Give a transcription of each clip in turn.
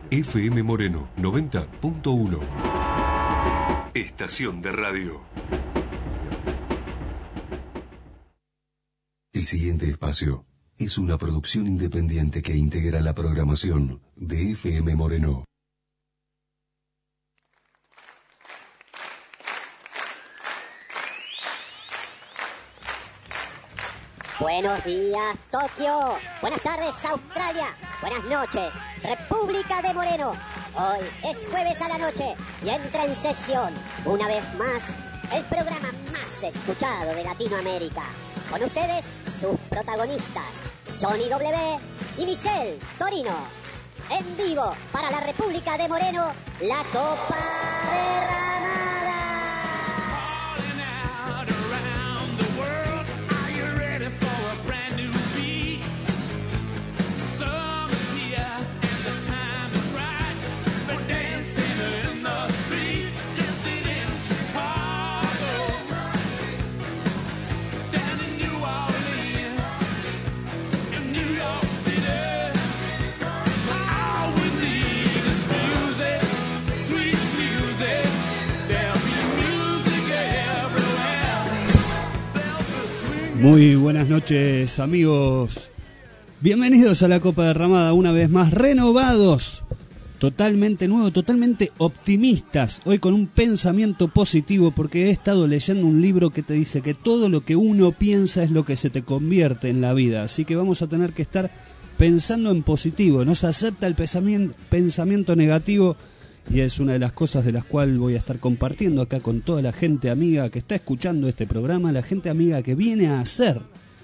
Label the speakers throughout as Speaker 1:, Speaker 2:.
Speaker 1: FM Moreno 90.1. Estación de radio. El siguiente espacio es una producción independiente que integra la programación de FM Moreno.
Speaker 2: Buenos días, Tokio. Buenas tardes, Australia. Buenas noches, República de Moreno. Hoy es jueves a la noche y entra en sesión, una vez más, el programa más escuchado de Latinoamérica. Con ustedes, sus protagonistas, Johnny W. y Michelle Torino. En vivo, para la República de Moreno, la Copa Derramada.
Speaker 3: Muy buenas noches, amigos. Bienvenidos a la Copa Derramada, una vez más, renovados, totalmente nuevos, totalmente optimistas. Hoy con un pensamiento positivo, porque he estado leyendo un libro que te dice que todo lo que uno piensa es lo que se te convierte en la vida. Así que vamos a tener que estar pensando en positivo. No se acepta el pensamiento negativo. Y es una de las cosas de las cuales voy a estar compartiendo acá con toda la gente amiga que está escuchando este programa, la gente amiga que viene a hacer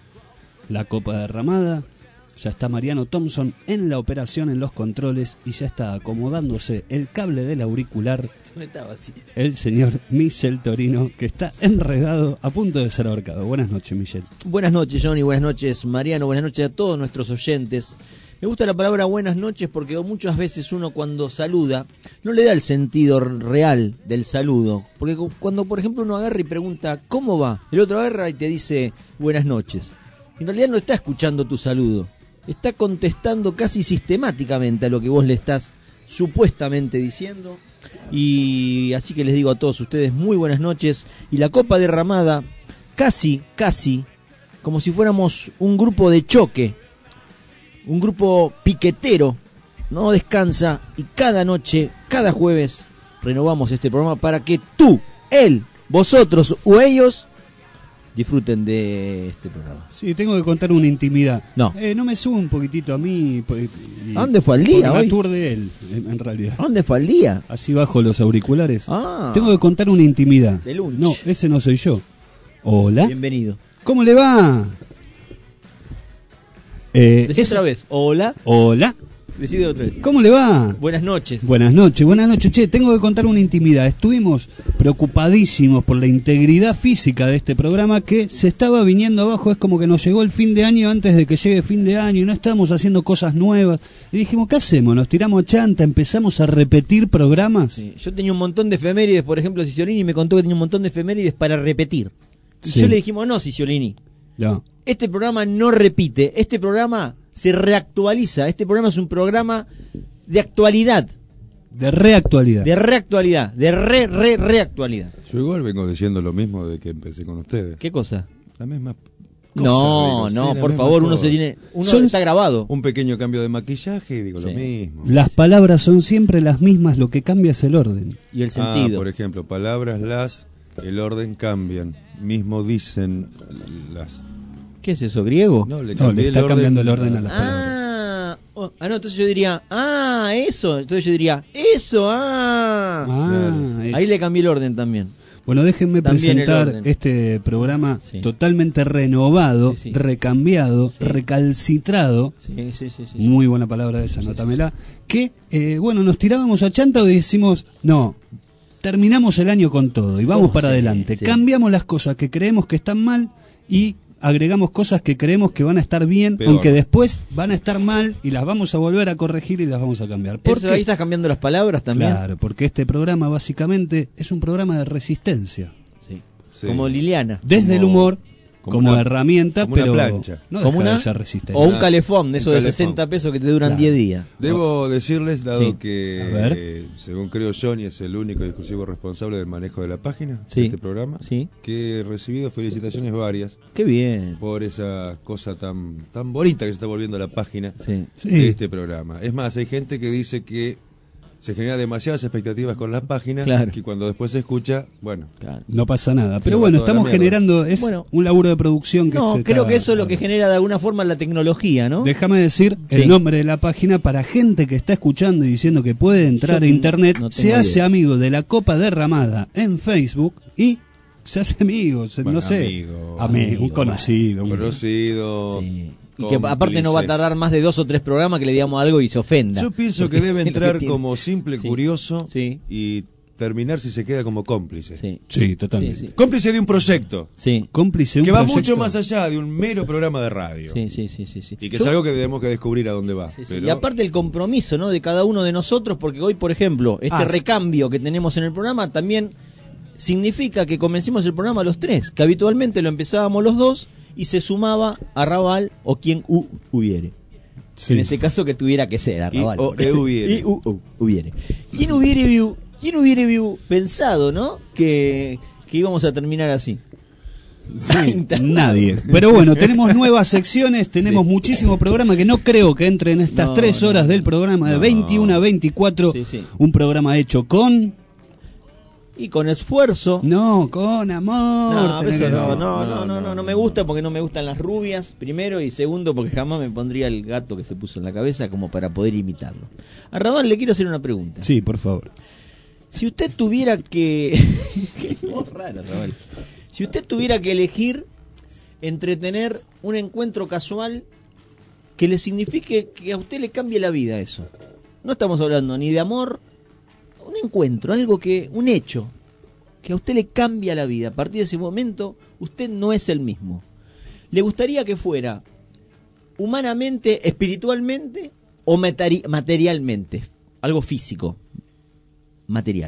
Speaker 3: la Copa Derramada. Ya está Mariano Thompson en la operación, en los controles, y ya está acomodándose el cable del auricular el señor Michelle Torino, que está enredado a punto de ser ahorcado. Buenas noches, Michelle.
Speaker 4: Buenas noches, Johnny, buenas noches, Mariano, buenas noches a todos nuestros oyentes. Me gusta la palabra buenas noches porque muchas veces uno cuando saluda no le da el sentido real del saludo. Porque cuando, por ejemplo, uno agarra y pregunta ¿cómo va? El otro agarra y te dice buenas noches. En realidad no está escuchando tu saludo. Está contestando casi sistemáticamente a lo que vos le estás supuestamente diciendo. Y así que les digo a todos ustedes muy buenas noches. Y la Copa Derramada casi, como si fuéramos un grupo de choque. Un grupo piquetero, no descansa, y cada noche, cada jueves, renovamos este programa para que tú, él, vosotros o ellos disfruten de este programa.
Speaker 3: Sí, tengo que contar una intimidad.
Speaker 4: No.
Speaker 3: No me subo un poquitito a mí.
Speaker 4: ¿A dónde fue al día hoy?
Speaker 3: La tour de él, en realidad.
Speaker 4: ¿A dónde fue al día?
Speaker 3: Así bajo los auriculares.
Speaker 4: Ah.
Speaker 3: Tengo que contar una intimidad.
Speaker 4: De lunch.
Speaker 3: No, ese no soy yo. Hola.
Speaker 4: Bienvenido.
Speaker 3: ¿Cómo le va?
Speaker 4: Decí otra vez. Hola.
Speaker 3: Hola.
Speaker 4: Decí otra vez.
Speaker 3: ¿Cómo le va?
Speaker 4: Buenas noches.
Speaker 3: Buenas noches. Che, tengo que contar una intimidad. Estuvimos preocupadísimos por la integridad física de este programa que se estaba viniendo abajo. Es como que nos llegó el fin de año antes de que llegue fin de año y no estábamos haciendo cosas nuevas. Y dijimos, ¿qué hacemos? ¿Nos tiramos chanta? ¿Empezamos a repetir programas?
Speaker 4: Sí. Yo tenía un montón de efemérides, por ejemplo, Ciciolini me contó que tenía un montón de efemérides para repetir. Y
Speaker 3: Sí.
Speaker 4: yo le dijimos, no, Ciciolini.
Speaker 3: No.
Speaker 4: Este programa no repite, este programa se reactualiza, este programa es un programa de actualidad.
Speaker 3: De reactualidad.
Speaker 4: De reactualidad, de reactualidad.
Speaker 5: Yo igual vengo diciendo lo mismo de que empecé con ustedes.
Speaker 4: ¿Qué cosa?
Speaker 5: La misma cosa.
Speaker 4: No,
Speaker 5: digo,
Speaker 4: no,
Speaker 5: sí,
Speaker 4: por
Speaker 5: la
Speaker 4: favor,
Speaker 5: misma
Speaker 4: uno
Speaker 5: cosa.
Speaker 4: está grabado.
Speaker 5: Un pequeño cambio de maquillaje y digo
Speaker 4: Sí.
Speaker 5: lo mismo.
Speaker 3: Las palabras son siempre las mismas, lo que cambia es el orden.
Speaker 4: Y el sentido.
Speaker 5: Por ejemplo, palabras el orden cambian. Mismo dicen las...
Speaker 4: ¿Qué es eso, griego?
Speaker 5: No, le
Speaker 3: No,
Speaker 5: cambié
Speaker 3: le está
Speaker 5: el orden.
Speaker 3: cambiando el orden a las palabras.
Speaker 4: No, entonces yo diría, eso. Entonces yo diría, eso,
Speaker 3: Eso.
Speaker 4: Ahí le cambié el orden también.
Speaker 3: Bueno, déjenme
Speaker 4: También el
Speaker 3: presentar
Speaker 4: orden.
Speaker 3: este programa
Speaker 4: Sí.
Speaker 3: totalmente renovado,
Speaker 4: Sí.
Speaker 3: recambiado,
Speaker 4: Sí.
Speaker 3: recalcitrado.
Speaker 4: Sí.
Speaker 3: Muy buena palabra esa, anótamela. Que, nos tirábamos a chanta y decimos, no, terminamos el año con todo y vamos para
Speaker 4: Sí,
Speaker 3: adelante.
Speaker 4: sí.
Speaker 3: Cambiamos las cosas que creemos que están mal y agregamos cosas que creemos que van a estar bien,
Speaker 5: Peor.
Speaker 3: aunque después van a estar mal y las vamos a volver a corregir y las vamos a cambiar. ¿Por
Speaker 4: Eso,
Speaker 3: qué?
Speaker 4: ahí estás cambiando las palabras también.
Speaker 3: Claro, porque este programa básicamente es un programa de resistencia.
Speaker 4: Sí.
Speaker 5: Sí.
Speaker 4: Como Liliana.
Speaker 3: Desde el humor, como herramienta,
Speaker 5: como
Speaker 3: pero
Speaker 5: una plancha.
Speaker 3: no
Speaker 4: Como
Speaker 3: deja
Speaker 4: una-
Speaker 3: de ser resistente.
Speaker 4: O un calefón, de
Speaker 5: Un
Speaker 4: esos de
Speaker 5: calefón.
Speaker 4: 60 pesos que te duran
Speaker 3: Claro.
Speaker 4: 10 días.
Speaker 5: Debo decirles, dado
Speaker 4: Sí.
Speaker 5: que,
Speaker 3: A ver.
Speaker 5: según creo Johnny, es el único y exclusivo responsable del manejo de la página
Speaker 4: Sí.
Speaker 5: de este programa,
Speaker 4: Sí.
Speaker 5: que he recibido felicitaciones varias
Speaker 4: Qué bien.
Speaker 5: por esa cosa tan bonita que se está volviendo la página
Speaker 4: Sí.
Speaker 3: Sí.
Speaker 5: de este programa. Es más, hay gente que dice que se genera demasiadas expectativas con la página,
Speaker 4: Claro.
Speaker 5: que cuando después se escucha, bueno,
Speaker 4: Claro.
Speaker 3: No pasa nada. Pero
Speaker 5: va
Speaker 3: bueno,
Speaker 5: toda la
Speaker 3: estamos
Speaker 5: mierda.
Speaker 3: generando, es
Speaker 4: Bueno.
Speaker 3: un laburo de producción que
Speaker 4: No,
Speaker 3: se
Speaker 4: creo
Speaker 3: está-
Speaker 4: que eso es lo que genera de alguna forma la tecnología, ¿no?
Speaker 3: Déjame decir
Speaker 4: Sí.
Speaker 3: el nombre de la página para gente que está escuchando y diciendo que puede entrar
Speaker 4: Yo
Speaker 3: a internet,
Speaker 4: no tengo
Speaker 3: se hace
Speaker 4: idea.
Speaker 3: amigo de la Copa Derramada en Facebook y se hace amigo,
Speaker 5: Bueno,
Speaker 3: no sé,
Speaker 5: amigo,
Speaker 3: un conocido.
Speaker 5: conocido.
Speaker 4: Sí. Y que aparte no va a
Speaker 5: cómplice.
Speaker 4: tardar más de 2 o 3 programas que le digamos algo y se ofenda.
Speaker 5: Yo pienso que
Speaker 4: Porque
Speaker 5: debe
Speaker 4: es lo
Speaker 5: entrar
Speaker 4: tiene.
Speaker 5: como simple
Speaker 4: Sí.
Speaker 5: curioso
Speaker 4: Sí.
Speaker 5: y terminar si se queda como cómplice.
Speaker 4: Sí.
Speaker 3: Sí, totalmente.
Speaker 4: Sí, sí.
Speaker 5: Cómplice de un proyecto
Speaker 4: Sí.
Speaker 3: Cómplice de un
Speaker 5: que va
Speaker 3: proyecto.
Speaker 5: mucho más allá de un mero programa de radio.
Speaker 4: Sí, sí, sí, sí, sí.
Speaker 5: Y que
Speaker 4: Yo-
Speaker 5: es algo que tenemos que descubrir a dónde va.
Speaker 4: Sí, sí.
Speaker 5: Pero-
Speaker 4: Y aparte el compromiso, ¿no? De cada uno de nosotros, porque hoy, por ejemplo, este
Speaker 3: Ah, sí.
Speaker 4: recambio que tenemos en el programa también significa que comencemos el programa los tres, que habitualmente lo empezábamos los dos y se sumaba Arrabal o quien hubiere.
Speaker 3: Sí.
Speaker 4: En ese caso que tuviera que ser Arrabal.
Speaker 5: Y o hubiere.
Speaker 4: Y hubiere. ¿Quién hubiere pensado, ¿no? Que íbamos a terminar así.
Speaker 3: Sí, nadie. Pero bueno, tenemos nuevas secciones, tenemos muchísimo programa que no creo que entre en estas
Speaker 4: No,
Speaker 3: 3 horas
Speaker 4: no,
Speaker 3: del programa de
Speaker 5: no.
Speaker 3: 21 a 24.
Speaker 4: Sí, sí.
Speaker 3: Un programa hecho con...
Speaker 4: Y con esfuerzo.
Speaker 3: No, con amor.
Speaker 4: No,
Speaker 3: tenés
Speaker 4: eso
Speaker 3: que
Speaker 4: no,
Speaker 3: decir.
Speaker 4: no me gusta porque no me gustan las rubias, primero, y segundo porque jamás me pondría el gato que se puso en la cabeza como para poder imitarlo. A Rabán le quiero hacer una pregunta.
Speaker 3: Sí, por favor.
Speaker 4: Si usted tuviera que... Qué voz rara, Rabán. Si usted tuviera que elegir entre tener un encuentro casual que le signifique que a usted le cambie la vida eso. No estamos hablando ni de amor, un encuentro, algo que, un hecho, que a usted le cambia la vida. A partir de ese momento, usted no es el mismo. ¿Le gustaría que fuera humanamente, espiritualmente o materialmente? Algo físico, material.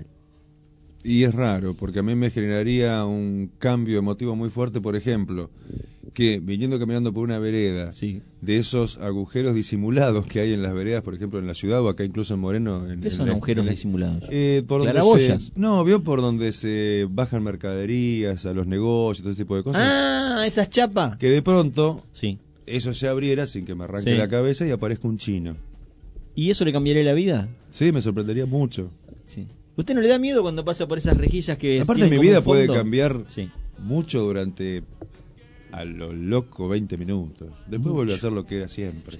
Speaker 5: Y es raro, porque a mí me generaría un cambio emotivo muy fuerte, por ejemplo, que viniendo caminando por una vereda,
Speaker 4: Sí.
Speaker 5: de esos agujeros disimulados que hay en las veredas, por ejemplo, en la ciudad o acá incluso en Moreno.
Speaker 4: ¿Qué son agujeros disimulados?
Speaker 5: Por donde
Speaker 4: ¿Claraboyas?
Speaker 5: no, vio por donde se bajan mercaderías a los negocios, todo ese tipo de cosas.
Speaker 4: Ah, esas chapas.
Speaker 5: Que de pronto
Speaker 4: Sí.
Speaker 5: eso se abriera sin que me arranque
Speaker 4: Sí.
Speaker 5: la cabeza y aparezca un chino.
Speaker 4: ¿Y eso le cambiaría la vida?
Speaker 5: Sí, me sorprendería mucho.
Speaker 4: Sí. ¿Usted no le da miedo cuando pasa por esas rejillas que
Speaker 5: Aparte,
Speaker 4: tienen
Speaker 5: mi
Speaker 4: como
Speaker 5: vida
Speaker 4: un
Speaker 5: puede
Speaker 4: fondo?
Speaker 5: cambiar
Speaker 4: Sí.
Speaker 5: mucho durante, a lo loco, 20 minutos. Después vuelve a ser lo que era siempre.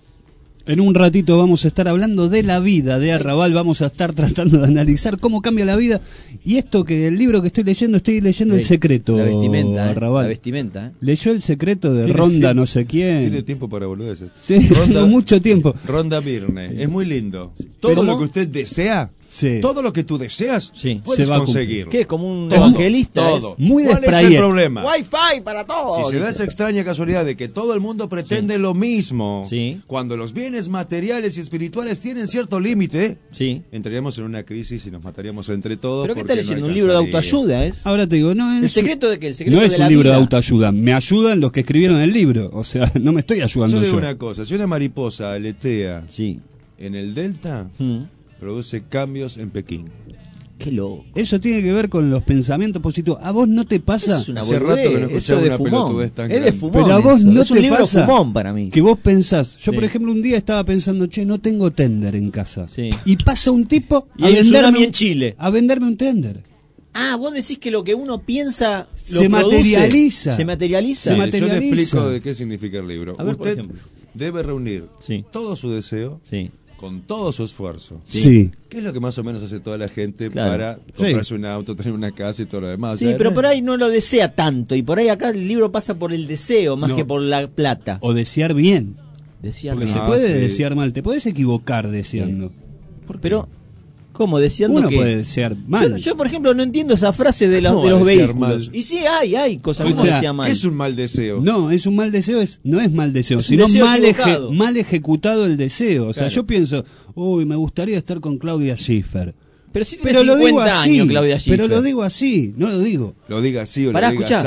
Speaker 3: En un ratito vamos a estar hablando de la vida de Arrabal, vamos a estar tratando de analizar cómo cambia la vida. Y esto que el libro que estoy leyendo El Secreto,
Speaker 4: La vestimenta,
Speaker 3: Arrabal.
Speaker 4: La vestimenta,
Speaker 3: Leyó El Secreto de
Speaker 5: Tiene
Speaker 3: Ronda
Speaker 5: tiempo-
Speaker 3: no sé quién.
Speaker 5: Tiene tiempo para boludeces.
Speaker 3: Sí, mucho tiempo.
Speaker 5: Ronda Byrne, es muy lindo. Todo
Speaker 3: Pero-
Speaker 5: lo que usted desea,
Speaker 3: Sí.
Speaker 5: todo lo que tú deseas,
Speaker 4: Sí.
Speaker 5: puedes
Speaker 3: Se va a
Speaker 5: conseguir.
Speaker 4: ¿Qué? ¿Como un
Speaker 5: Todo,
Speaker 4: evangelista?
Speaker 5: todo.
Speaker 3: Muy
Speaker 5: ¿Cuál es
Speaker 3: desprayet.
Speaker 5: el problema?
Speaker 4: Wi-Fi para todos.
Speaker 5: Si se da esa extraña casualidad de que todo el mundo pretende lo mismo,
Speaker 4: Sí.
Speaker 5: cuando los bienes materiales y espirituales tienen cierto límite,
Speaker 4: Sí.
Speaker 5: entraríamos en una crisis y nos mataríamos entre todos.
Speaker 4: ¿Pero qué
Speaker 5: porque
Speaker 4: está
Speaker 5: no
Speaker 4: leyendo? ¿Un
Speaker 5: alcanzaría.
Speaker 4: libro de autoayuda es?
Speaker 3: Ahora te digo, no es,
Speaker 4: ¿El secreto de qué? ¿El secreto
Speaker 3: no es
Speaker 4: de
Speaker 3: un
Speaker 4: la
Speaker 3: libro
Speaker 4: vida?
Speaker 3: de autoayuda, me ayudan los que escribieron el libro, o sea, no me estoy ayudando
Speaker 5: Yo le digo
Speaker 3: yo.
Speaker 5: una cosa, si una mariposa aletea
Speaker 4: Sí.
Speaker 5: en el delta,
Speaker 4: Mm.
Speaker 5: produce cambios en Pekín.
Speaker 4: Qué loco.
Speaker 3: Eso tiene que ver con los pensamientos positivos. ¿A vos no te pasa
Speaker 4: Es una
Speaker 5: Hace
Speaker 4: boludez,
Speaker 5: rato que no
Speaker 4: eso
Speaker 5: escuchaba
Speaker 4: es de
Speaker 5: una
Speaker 4: fumón.
Speaker 5: pelotudez tan
Speaker 4: Es de
Speaker 5: grande.
Speaker 4: fumón.
Speaker 3: Pero a vos
Speaker 4: eso.
Speaker 3: no
Speaker 4: es un
Speaker 3: te
Speaker 4: libro
Speaker 3: pasa
Speaker 4: fumón para mí.
Speaker 3: que vos pensás, yo
Speaker 4: Sí.
Speaker 3: por ejemplo un día estaba pensando, che, no tengo tender en casa.
Speaker 4: Sí.
Speaker 3: Y pasa un tipo
Speaker 4: Y hay un tsunami en Chile.
Speaker 3: a venderme un tender.
Speaker 4: Ah, vos decís que lo que uno piensa lo
Speaker 3: Se
Speaker 4: produce.
Speaker 3: materializa.
Speaker 4: Se materializa.
Speaker 3: Se
Speaker 5: Yo le
Speaker 3: materializa.
Speaker 5: explico de qué significa el libro.
Speaker 4: A ver, por
Speaker 5: Usted
Speaker 4: ejemplo.
Speaker 5: debe reunir
Speaker 4: Sí.
Speaker 5: todo su deseo
Speaker 4: Sí.
Speaker 5: con todo su esfuerzo.
Speaker 3: Sí.
Speaker 5: ¿Qué es lo que más o menos hace toda la gente
Speaker 4: Claro.
Speaker 5: para comprarse un auto, tener una casa y todo lo demás?
Speaker 4: Sí,
Speaker 5: O sea,
Speaker 4: pero
Speaker 5: no-
Speaker 4: por ahí no lo desea tanto. Y por ahí acá el libro pasa por el deseo más
Speaker 3: No.
Speaker 4: que por la plata.
Speaker 3: O desear bien.
Speaker 4: Decía
Speaker 3: Porque se
Speaker 5: Ah,
Speaker 3: puede
Speaker 5: sí.
Speaker 3: desear mal, te puedes equivocar deseando.
Speaker 4: Pero, ¿cómo? Deseando
Speaker 3: Uno
Speaker 4: que...
Speaker 3: puede desear mal.
Speaker 4: Yo, por ejemplo, no entiendo esa frase de,
Speaker 5: ¿Cómo
Speaker 4: de los
Speaker 5: desear
Speaker 4: vehículos.
Speaker 5: mal?
Speaker 4: Y sí, hay cosas.
Speaker 3: O
Speaker 4: ¿Cómo
Speaker 3: sea,
Speaker 4: desea mal?
Speaker 5: ¿Qué es un mal deseo?
Speaker 3: No, es un mal deseo, no es mal deseo,
Speaker 4: Es un
Speaker 3: sino
Speaker 4: deseo
Speaker 3: mal,
Speaker 4: equivocado.
Speaker 3: mal ejecutado el deseo. O sea,
Speaker 4: Claro.
Speaker 3: yo pienso, uy, me gustaría estar con Claudia Schiffer.
Speaker 4: Pero si tiene
Speaker 3: Pero lo digo
Speaker 4: 50
Speaker 3: así,
Speaker 4: años, Claudia Schiffer.
Speaker 3: pero lo digo así, no lo digo.
Speaker 5: Lo diga así o
Speaker 4: Pará,
Speaker 5: lo diga
Speaker 4: escuchá.
Speaker 5: ya.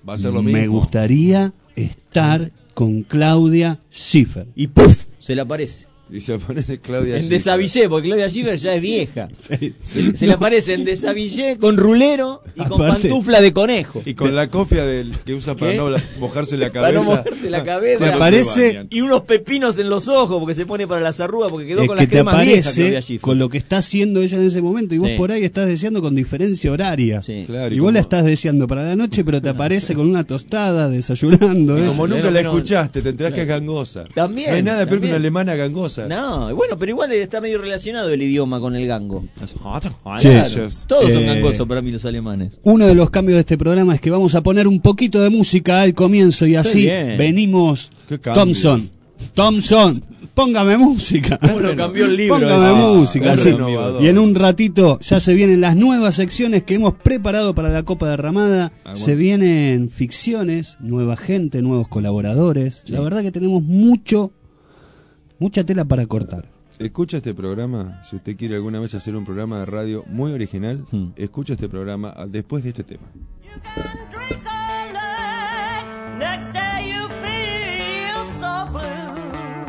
Speaker 5: Va a ser lo mismo.
Speaker 3: Me gustaría estar con Claudia Schiffer.
Speaker 4: Y ¡puf! Se le aparece.
Speaker 5: Y se aparece Claudia
Speaker 4: En
Speaker 5: Schiffer.
Speaker 4: Desavillé, porque Claudia Schiffer ya es vieja.
Speaker 3: Sí.
Speaker 4: Se le aparece en Desavillé con rulero y con
Speaker 3: Aparte-
Speaker 4: pantufla de conejo.
Speaker 5: Y con la cofia que usa para
Speaker 4: ¿Qué?
Speaker 5: no mojarse la
Speaker 4: Para
Speaker 5: cabeza.
Speaker 4: no mojarte la cabeza.
Speaker 5: Cuando
Speaker 3: Te parece-
Speaker 5: se bañan.
Speaker 4: Y unos pepinos en los ojos porque se pone para las arrugas porque quedó
Speaker 3: Es
Speaker 4: con
Speaker 3: que
Speaker 4: las
Speaker 3: te
Speaker 4: cremas viejas Claudia
Speaker 3: aparece
Speaker 4: Schiffer.
Speaker 3: con lo que está haciendo ella en ese momento y vos
Speaker 4: Sí.
Speaker 3: por ahí estás deseando con diferencia horaria.
Speaker 4: Sí.
Speaker 5: Claro,
Speaker 3: Y vos la
Speaker 5: como-
Speaker 3: estás deseando para la noche, pero te aparece con una tostada, desayunando.
Speaker 5: y como
Speaker 3: ¿eh?
Speaker 5: nunca
Speaker 4: Pero
Speaker 5: la
Speaker 4: no-
Speaker 5: escuchaste, te enterás que es gangosa.
Speaker 4: También,
Speaker 5: No hay nada peor que
Speaker 4: también.
Speaker 5: una alemana gangosa.
Speaker 4: No, bueno, pero igual está medio relacionado el idioma con el gango.
Speaker 3: Sí.
Speaker 4: Claro, todos son
Speaker 3: Eh,
Speaker 4: gangosos para mí los alemanes.
Speaker 3: Uno de los cambios de este programa es que vamos a poner un poquito de música al comienzo y así
Speaker 4: bien.
Speaker 3: venimos.
Speaker 5: Qué cambios.
Speaker 3: Thompson, póngame música.
Speaker 4: Bueno, cambió el libro.
Speaker 3: Póngame música,
Speaker 5: es
Speaker 3: así.
Speaker 5: renovador.
Speaker 3: Y en un ratito ya se vienen las nuevas secciones que hemos preparado para la Copa Derramada.
Speaker 5: bueno.
Speaker 3: Se vienen ficciones, nueva gente, nuevos colaboradores. La verdad que tenemos mucha tela para cortar.
Speaker 5: Escucha este programa, si usted quiere alguna vez hacer un programa de radio muy original, escucha este programa después de este tema.
Speaker 6: You can drink all night, next day you feel so blue.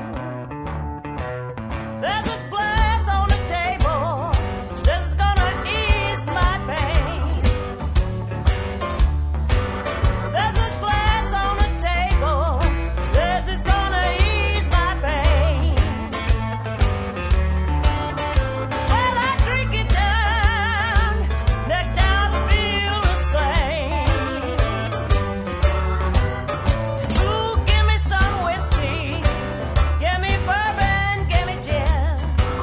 Speaker 6: There's a glass on the table, says it's gonna ease my pain. There's a glass on the table, says it's gonna ease my pain. Well, I drink it down, next day I feel the same. Ooh, give me some whiskey, give me bourbon, give me gin.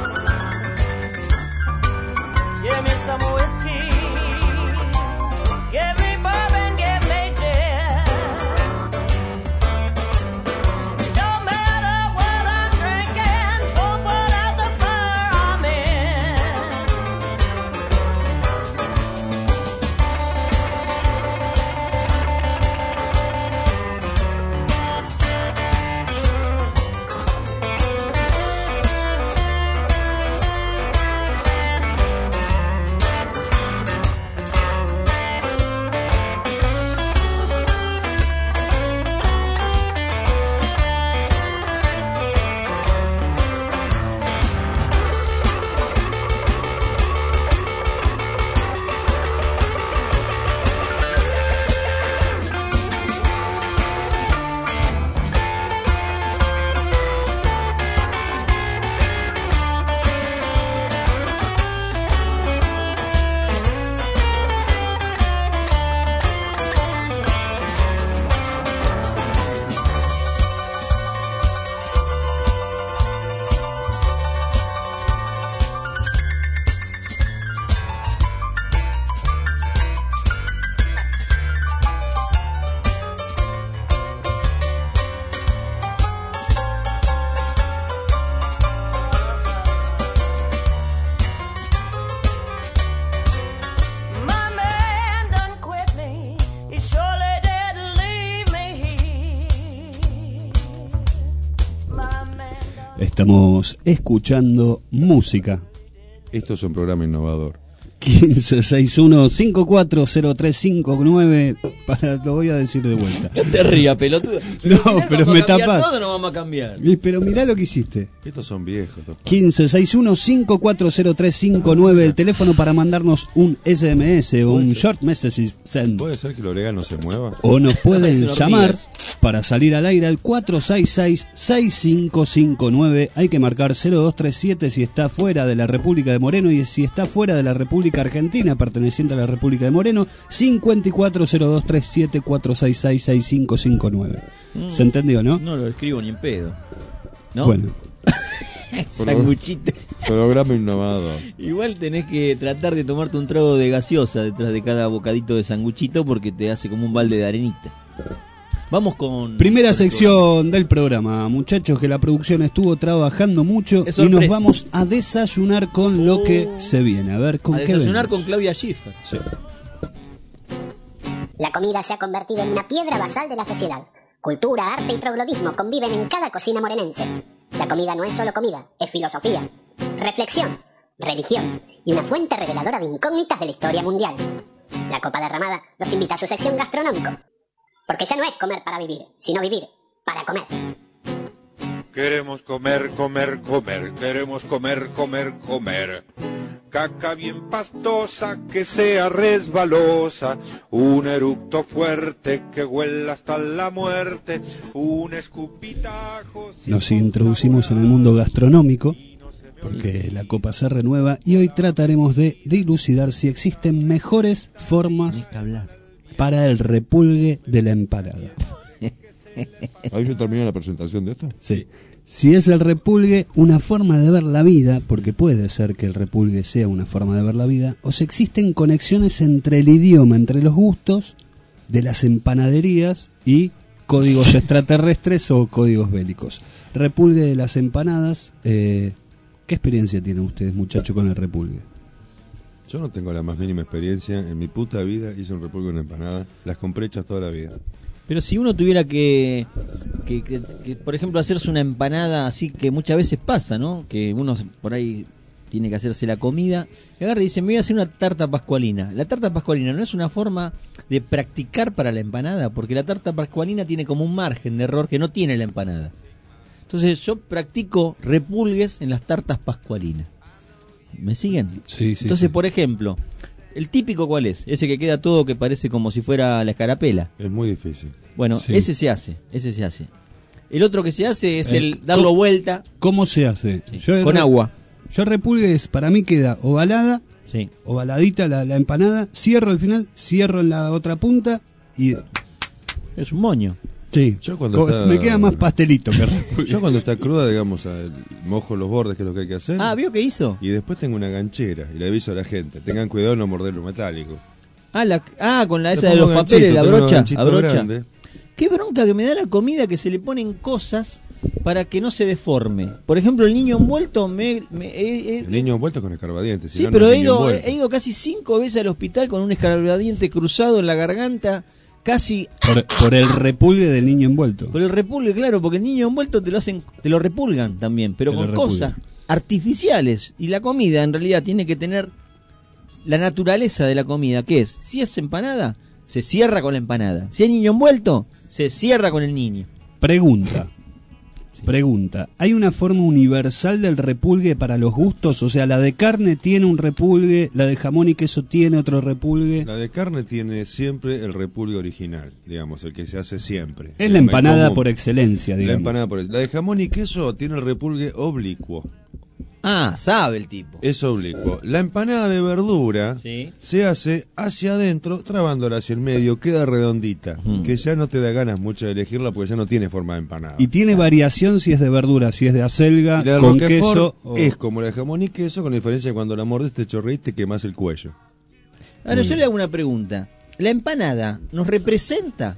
Speaker 6: Give me some whiskey, give me bourbon, give me gin. No matter what I'm drinking, won't put out the fire I'm in. My man done quit me. He surely did leave me. My man done.
Speaker 3: Estamos escuchando música.
Speaker 5: Esto es un programa innovador.
Speaker 3: 1561-540359. Lo voy a decir de vuelta.
Speaker 4: No te rías, pelotudo.
Speaker 3: No,
Speaker 4: Al final
Speaker 3: pero
Speaker 4: vamos
Speaker 3: me
Speaker 4: a cambiar
Speaker 3: tapas.
Speaker 4: todo, no vamos a cambiar.
Speaker 3: Pero mirá lo que hiciste.
Speaker 5: Estos son viejos.
Speaker 3: 1561-540359. El teléfono para mandarnos un SMS o un short message send.
Speaker 5: ¿Puede ser que el orégano se mueva?
Speaker 3: O nos pueden
Speaker 4: Parecen
Speaker 3: llamar
Speaker 4: hormigas.
Speaker 3: para salir al aire al 466-6559. Hay que marcar 0237 si está fuera de la República de Moreno y si está fuera de la República Argentina, perteneciente a la República de Moreno, 540237-466-6559. ¿Se entendió, no?
Speaker 4: No lo escribo ni en pedo. ¿No?
Speaker 3: Bueno,
Speaker 4: Sanguchito.
Speaker 5: Programa innovador.
Speaker 4: Igual tenés que tratar de tomarte un trago de gaseosa detrás de cada bocadito de sanguchito porque te hace como un balde de arenita. Vamos con...
Speaker 3: primera
Speaker 4: con-
Speaker 3: sección del programa, muchachos, que la producción estuvo trabajando mucho
Speaker 4: Es
Speaker 3: y nos
Speaker 4: sorpresa.
Speaker 3: vamos a desayunar con lo que se viene. A ver, ¿con
Speaker 4: A
Speaker 3: qué
Speaker 4: desayunar
Speaker 3: venimos?
Speaker 4: con Claudia Schiffer.
Speaker 2: La comida se ha convertido en una piedra basal de la sociedad. Cultura, arte y troglodismo conviven en cada cocina morenense. La comida no es solo comida, es filosofía, reflexión, religión y una fuente reveladora de incógnitas de la historia mundial. La Copa Derramada los invita a su sección gastronómico. Porque ya no es comer para vivir, sino vivir para comer.
Speaker 7: Queremos comer, comer, comer. Queremos comer, comer, comer. Caca bien pastosa, que sea resbalosa. Un eructo fuerte que huela hasta la muerte. Un escupitajo.
Speaker 3: Nos introducimos en el mundo gastronómico, porque la copa se renueva, y hoy trataremos de dilucidar si existen mejores formas para el repulgue de la empanada.
Speaker 5: ¿Ahí se terminó la presentación de esto?
Speaker 3: Sí. Si es el repulgue una forma de ver la vida, porque puede ser que el repulgue sea una forma de ver la vida, o si existen conexiones entre el idioma, entre los gustos de las empanaderías y códigos extraterrestres o códigos bélicos. Repulgue de las empanadas, ¿qué experiencia tienen ustedes, muchachos, con el repulgue?
Speaker 5: Yo no tengo la más mínima experiencia. En mi puta vida hice un repulgue de una empanada. Las compré hechas toda la vida.
Speaker 4: Pero si uno tuviera que, por ejemplo, hacerse una empanada, así que muchas veces pasa, ¿no? Que uno por ahí tiene que hacerse la comida, y agarra y dice, me voy a hacer una tarta pascualina. La tarta pascualina no es una forma de practicar para la empanada, porque la tarta pascualina tiene como un margen de error que no tiene la empanada. Entonces yo practico repulgues en las tartas pascualinas. ¿Me siguen?
Speaker 3: Sí, sí.
Speaker 4: Entonces,
Speaker 3: sí.
Speaker 4: por ejemplo, ¿el típico cuál es? Ese que queda todo que parece como si fuera la escarapela.
Speaker 5: Es muy difícil.
Speaker 4: Bueno,
Speaker 3: Sí.
Speaker 4: ese se hace. El otro que se hace es el darlo vuelta
Speaker 3: ¿Cómo se hace?
Speaker 4: sí,
Speaker 3: Yo
Speaker 4: con agua.
Speaker 3: Yo repulgue para mí queda ovalada,
Speaker 4: Sí.
Speaker 3: ovaladita la empanada, cierro al final, cierro en la otra punta y...
Speaker 4: Es un moño.
Speaker 3: Sí,
Speaker 5: Yo cuando está-
Speaker 3: me queda más pastelito que repulgue.
Speaker 5: Yo cuando está cruda, digamos, mojo los bordes, que es lo que hay que hacer.
Speaker 4: Ah, ¿vio qué hizo?
Speaker 5: Y después tengo una ganchera y le aviso a la gente, tengan cuidado de no morder lo metálico.
Speaker 4: Con la esa
Speaker 5: Le
Speaker 4: de los
Speaker 5: pongo
Speaker 4: papeles,
Speaker 5: ganchito,
Speaker 4: la
Speaker 5: tengo
Speaker 4: brocha.
Speaker 5: ganchito
Speaker 4: A brocha.
Speaker 5: grande.
Speaker 4: Qué bronca que me da la comida que se le ponen cosas para que no se deforme. Por ejemplo, el niño envuelto
Speaker 5: El niño envuelto con escarbadientes. si
Speaker 4: sí,
Speaker 5: no, no
Speaker 4: pero
Speaker 5: es
Speaker 4: he
Speaker 5: niño
Speaker 4: ido,
Speaker 5: envuelto.
Speaker 4: he ido casi 5 veces al hospital con un escarbadiente cruzado en la garganta, casi
Speaker 3: Por el repulgue del niño envuelto.
Speaker 4: por el repulgue, claro, porque el niño envuelto te lo repulgan también, pero
Speaker 3: Te
Speaker 4: con
Speaker 3: lo repulgan.
Speaker 4: cosas artificiales. Y la comida en realidad tiene que tener la naturaleza de la comida, que es, si es empanada, se cierra con la empanada. Si hay niño envuelto, se cierra con el niño.
Speaker 3: Pregunta. ¿Hay una forma universal del repulgue para los gustos? O sea, la de carne tiene un repulgue, la de jamón y queso tiene otro repulgue.
Speaker 5: La de carne tiene siempre el repulgue original, digamos, el que se hace siempre.
Speaker 3: Es la
Speaker 5: El
Speaker 3: empanada
Speaker 5: común.
Speaker 3: por excelencia,
Speaker 5: La
Speaker 3: digamos.
Speaker 5: empanada por La de jamón y queso tiene el repulgue oblicuo.
Speaker 4: Ah, sabe el tipo.
Speaker 5: Es oblicuo. La empanada de verdura
Speaker 4: Sí.
Speaker 5: se hace hacia adentro, trabándola hacia el medio, queda redondita, que ya no te da ganas mucho de elegirla porque ya no tiene forma de empanada.
Speaker 3: Y tiene variación si es de verdura, si es de acelga,
Speaker 5: Y la de
Speaker 3: con
Speaker 5: Roquefort
Speaker 3: queso. o-
Speaker 5: es como la de jamón y queso, con la diferencia de cuando la mordes te chorreas y te quemas el cuello.
Speaker 4: Ahora yo le hago una pregunta. ¿La empanada nos representa?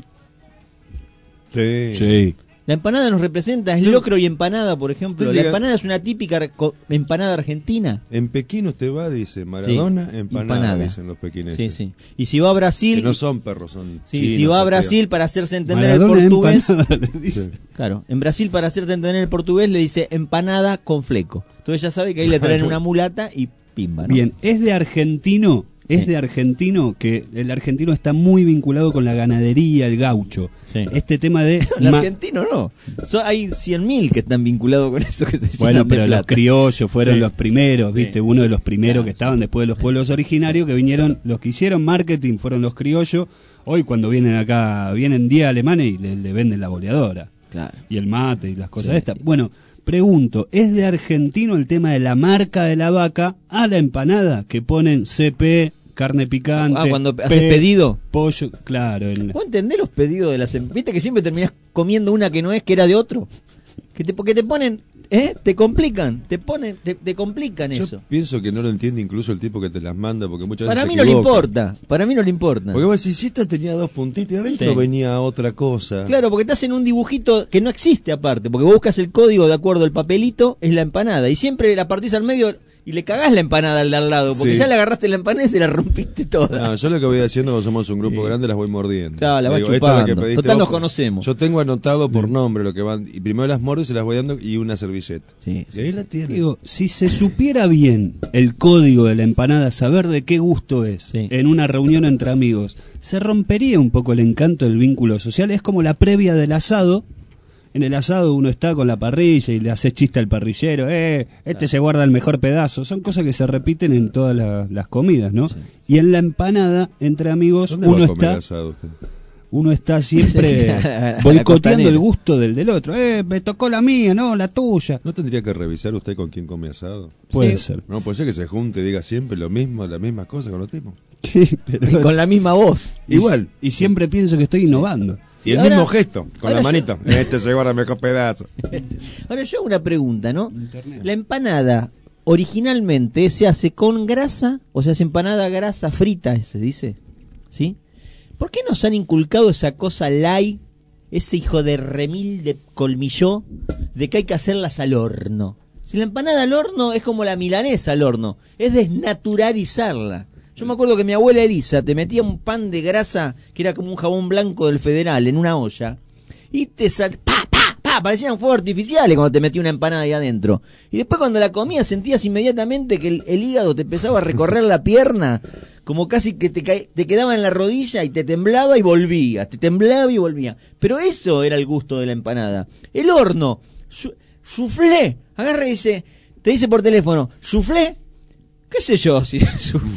Speaker 3: Sí.
Speaker 4: La empanada nos representa, es locro y empanada, por ejemplo.
Speaker 5: Usted
Speaker 4: La
Speaker 5: diga-
Speaker 4: empanada es una típica empanada argentina.
Speaker 5: En Pekín usted va, dice Maradona,
Speaker 4: Sí,
Speaker 5: empanada, dicen los pequineses.
Speaker 4: Sí, sí. Y si va a Brasil,
Speaker 5: Que no son perros, son
Speaker 4: sí,
Speaker 5: chinos.
Speaker 4: si va a
Speaker 5: o sea.
Speaker 4: Brasil para hacerse entender
Speaker 3: Maradona
Speaker 4: el portugués,
Speaker 3: empanada, le dice.
Speaker 5: Sí.
Speaker 4: claro, en Brasil para hacerte entender el portugués le dice empanada con fleco. Entonces ya sabe que ahí le traen una mulata y pimba, ¿no?
Speaker 3: Bien, es de argentino que el argentino está muy vinculado con la ganadería, el gaucho.
Speaker 4: Sí.
Speaker 3: Este tema de...
Speaker 4: El
Speaker 3: ma-
Speaker 4: argentino no. Hay 100.000 que están vinculados con eso que se
Speaker 3: Bueno,
Speaker 4: llenan de
Speaker 3: pero los
Speaker 4: plata.
Speaker 3: criollos fueron
Speaker 4: Sí.
Speaker 3: los primeros,
Speaker 4: Sí.
Speaker 3: ¿viste? Uno de los primeros
Speaker 4: Claro,
Speaker 3: que estaban después de los pueblos originarios, que vinieron, los que hicieron marketing fueron los criollos. Hoy cuando vienen acá, vienen 10 alemanes y le venden la boleadora.
Speaker 4: Claro.
Speaker 3: Y el mate y las cosas
Speaker 4: Sí.
Speaker 3: estas. Bueno, pregunto, ¿es de argentino el tema de la marca de la vaca a la empanada que ponen CP, carne picante?
Speaker 4: Ah, cuando haces pedido.
Speaker 3: Pollo, claro.
Speaker 4: ¿Vos entendés los pedidos de las viste que siempre terminás comiendo una que no es, que era de otro? Que te ponen, te complican, te complican
Speaker 5: Yo
Speaker 4: eso.
Speaker 5: pienso que no lo entiende incluso el tipo que te las manda, porque muchas
Speaker 4: Para
Speaker 5: veces
Speaker 4: mí
Speaker 5: se
Speaker 4: no le
Speaker 5: equivoca.
Speaker 4: importa.
Speaker 5: Porque vos decís, si esta tenía 2 puntitos y adentro
Speaker 4: Sí.
Speaker 5: venía otra cosa.
Speaker 4: Claro, porque te hacen un dibujito que no existe aparte, porque vos buscas el código de acuerdo al papelito, es la empanada, y siempre la partís al medio y le cagás la empanada al de al lado, porque
Speaker 5: Sí.
Speaker 4: ya le agarraste la empanada y se la rompiste toda.
Speaker 5: No, yo lo que voy haciendo cuando somos un grupo grande las voy mordiendo.
Speaker 4: Claro, la vas
Speaker 5: Digo, esta es la que
Speaker 4: chupando.
Speaker 5: pediste
Speaker 4: Total,
Speaker 5: vos.
Speaker 4: nos conocemos.
Speaker 5: Yo tengo anotado por nombre lo que van, y primero las mordo y se las voy dando y una servilleta.
Speaker 4: Sí,
Speaker 5: Y ahí la tiene.
Speaker 3: Digo, si se supiera bien el código de la empanada, saber de qué gusto es,
Speaker 4: Sí.
Speaker 3: en una reunión entre amigos, se rompería un poco el encanto del vínculo social. Es como la previa del asado. En el asado uno está con la parrilla y le hace chiste al parrillero, este se guarda el mejor pedazo. Son cosas que se repiten en todas las comidas, ¿no? Y en la empanada, entre amigos,
Speaker 5: ¿Dónde va
Speaker 3: uno
Speaker 5: a comer
Speaker 3: está...
Speaker 5: asado usted?
Speaker 3: Uno está siempre
Speaker 4: A la
Speaker 3: boicoteando
Speaker 4: costanera.
Speaker 3: el gusto del otro. Me tocó la mía, no, la tuya.
Speaker 5: ¿No tendría que revisar usted con quién come asado?
Speaker 3: Puede ser.
Speaker 5: No, puede ser que se junte y diga siempre lo mismo, las mismas cosas con los tipos.
Speaker 3: Sí, pero...
Speaker 4: Y con la misma voz.
Speaker 5: Igual.
Speaker 3: Y siempre pienso que estoy innovando.
Speaker 5: Y el
Speaker 4: Ahora-
Speaker 5: mismo gesto, con
Speaker 4: ahora
Speaker 5: la
Speaker 4: yo-
Speaker 5: manito. Este se guarda el mejor pedazo.
Speaker 4: Ahora yo hago una pregunta, ¿no? La empanada originalmente se hace con grasa, o se hace empanada grasa frita, se dice, ¿sí? ¿Por qué nos han inculcado esa cosa light, ese hijo de remil de colmilló, de que hay que hacerlas al horno? Si la empanada al horno es como la milanesa al horno, es desnaturalizarla. Yo me acuerdo que mi abuela Elisa te metía un pan de grasa que era como un jabón blanco del Federal en una olla y te ¡pa, pa, pa! Parecían fuegos artificiales cuando te metía una empanada ahí adentro. Y después cuando la comías sentías inmediatamente que el hígado te empezaba a recorrer la pierna, como casi que te quedaba en la rodilla y te temblaba y volvía, te temblaba y volvía. Pero eso era el gusto de la empanada. El horno, soufflé, agarra y dice, te dice por teléfono, soufflé. ¿Qué sé yo si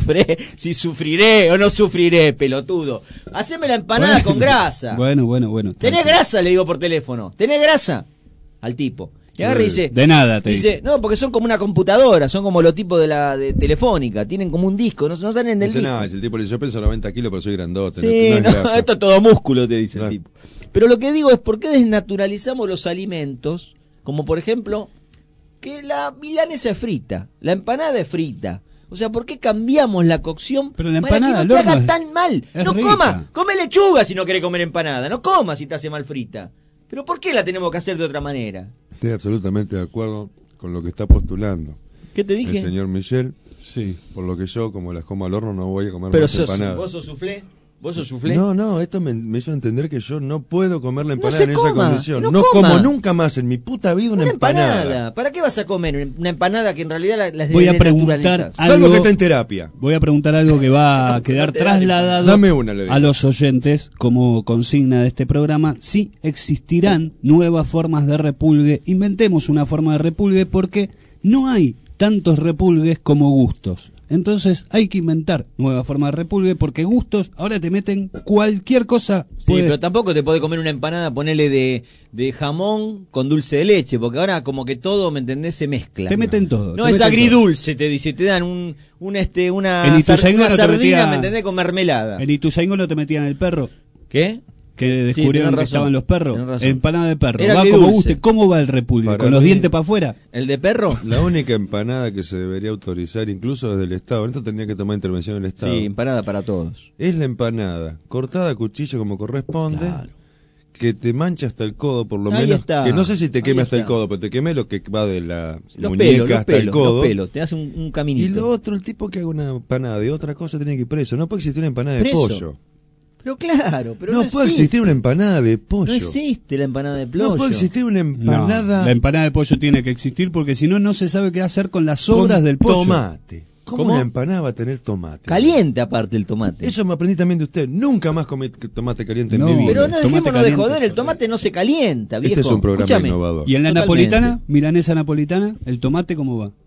Speaker 4: sufriré o no sufriré, pelotudo? Haceme la empanada con grasa.
Speaker 3: Bueno.
Speaker 4: ¿Tenés grasa? Le digo por teléfono. ¿Tenés grasa? Al tipo. Y agarra y dice...
Speaker 3: De nada, te dice.
Speaker 4: No, porque son como una computadora, son como los tipos de Telefónica, tienen como un disco, no salen del
Speaker 5: Dice,
Speaker 4: disco.
Speaker 5: no, si el tipo le dice, yo peso 90 kilos, pero soy grandote.
Speaker 4: Sí,
Speaker 5: no es grasa.
Speaker 4: esto es todo músculo, te dice
Speaker 5: Ah.
Speaker 4: el tipo. Pero lo que digo es, ¿por qué desnaturalizamos los alimentos? Como por ejemplo, que la milanesa es frita, la empanada es frita. O sea, ¿por qué cambiamos la cocción
Speaker 3: Pero la
Speaker 4: para
Speaker 3: empanada
Speaker 4: que no
Speaker 3: al
Speaker 4: te haga
Speaker 3: horno
Speaker 4: tan mal?
Speaker 3: es
Speaker 4: No
Speaker 3: rica.
Speaker 4: coma, come lechuga si no querés comer empanada, no coma si te hace mal frita. Pero ¿por qué la tenemos que hacer de otra manera?
Speaker 5: Estoy absolutamente de acuerdo con lo que está postulando
Speaker 4: ¿Qué te
Speaker 5: el
Speaker 4: dije?
Speaker 5: señor Michel.
Speaker 3: Sí.
Speaker 5: Por lo que yo, como las como al horno, no voy a comer
Speaker 4: Pero
Speaker 5: más empanadas.
Speaker 4: vos sos soufflé, vos sos soufflé.
Speaker 5: No, esto me hizo entender que yo no puedo comer la empanada
Speaker 4: se
Speaker 5: en esa
Speaker 4: coma,
Speaker 5: condición.
Speaker 4: no
Speaker 5: No
Speaker 4: coma.
Speaker 5: como nunca más en mi puta vida una empanada.
Speaker 4: ¿Para qué vas a comer una empanada que en realidad las
Speaker 3: Voy a
Speaker 4: desnaturalizás?
Speaker 3: preguntar
Speaker 5: Salvo
Speaker 3: algo,
Speaker 5: que está en terapia.
Speaker 3: voy a preguntar algo que va a quedar trasladado
Speaker 5: Dame una, le digo.
Speaker 3: a los oyentes como consigna de este programa. Si existirán nuevas formas de repulgue, inventemos una forma de repulgue porque no hay tantos repulgues como gustos. Entonces hay que inventar nuevas formas de repulgue porque gustos ahora te meten cualquier cosa.
Speaker 4: Sí,
Speaker 3: puede-
Speaker 4: pero tampoco te podés comer una empanada, ponerle de jamón con dulce de leche, porque ahora como que todo, ¿me entendés? Se mezcla.
Speaker 3: Te meten todo.
Speaker 4: No,
Speaker 3: te
Speaker 4: es
Speaker 3: meten
Speaker 4: agridulce, te dice, te dan una
Speaker 3: En
Speaker 4: una
Speaker 3: Ituzaingó te
Speaker 4: sardina,
Speaker 3: metía-
Speaker 4: ¿me entendés? Con mermelada.
Speaker 3: todo. En Ituzaingó no te metían el perro.
Speaker 4: ¿Qué?
Speaker 3: Que
Speaker 4: Sí,
Speaker 3: descubrieron
Speaker 4: tenés
Speaker 3: que
Speaker 4: razón,
Speaker 3: estaban los perros.
Speaker 4: tenés razón.
Speaker 3: Empanada de perro.
Speaker 4: Era
Speaker 3: Va
Speaker 4: agridulce.
Speaker 3: como guste. ¿Cómo va el repulgue?
Speaker 5: Para
Speaker 3: ¿Con los
Speaker 5: mí-
Speaker 3: dientes para afuera?
Speaker 4: ¿El de perro?
Speaker 5: La única empanada que se debería autorizar, incluso desde el Estado, en esto tendría que tomar intervención el Estado,
Speaker 4: Sí, empanada para todos.
Speaker 5: es la empanada cortada a cuchillo como corresponde,
Speaker 4: Claro.
Speaker 5: que te mancha hasta el codo, por lo
Speaker 4: Ahí
Speaker 5: menos.
Speaker 4: está.
Speaker 5: Que no sé si te
Speaker 4: Ahí
Speaker 5: queme hasta el
Speaker 4: está.
Speaker 5: codo, pero te queme lo que va de la
Speaker 4: Los
Speaker 5: muñeca
Speaker 4: pelos, los
Speaker 5: hasta
Speaker 4: pelos,
Speaker 5: el codo.
Speaker 4: los pelos. Te hace un caminito.
Speaker 5: Y lo otro, el tipo que haga una empanada de otra cosa tiene que ir preso. No puede existir una empanada
Speaker 4: Preso.
Speaker 5: de pollo.
Speaker 4: Pero claro, pero
Speaker 5: no
Speaker 4: no
Speaker 5: puede
Speaker 4: existe.
Speaker 5: existir una empanada de pollo.
Speaker 4: No existe la empanada de pollo.
Speaker 5: No puede existir una empanada
Speaker 3: No, la empanada de pollo tiene que existir porque si no, no se sabe qué hacer con las sobras
Speaker 5: con
Speaker 3: del pollo.
Speaker 5: tomate. ¿Cómo,
Speaker 4: ¿Cómo?
Speaker 5: una empanada va a tener tomate?
Speaker 4: Caliente aparte el tomate.
Speaker 5: Eso me aprendí también de usted. Nunca más comí tomate caliente
Speaker 3: No,
Speaker 5: en mi vida.
Speaker 4: Pero no
Speaker 3: tomate
Speaker 4: dejémonos de
Speaker 3: caliente.
Speaker 4: joder, el tomate no se calienta, viejo.
Speaker 5: Este es un programa
Speaker 4: Escúchame.
Speaker 5: innovador.
Speaker 3: Y en la
Speaker 4: Totalmente.
Speaker 3: napolitana, milanesa napolitana, ¿el tomate cómo va?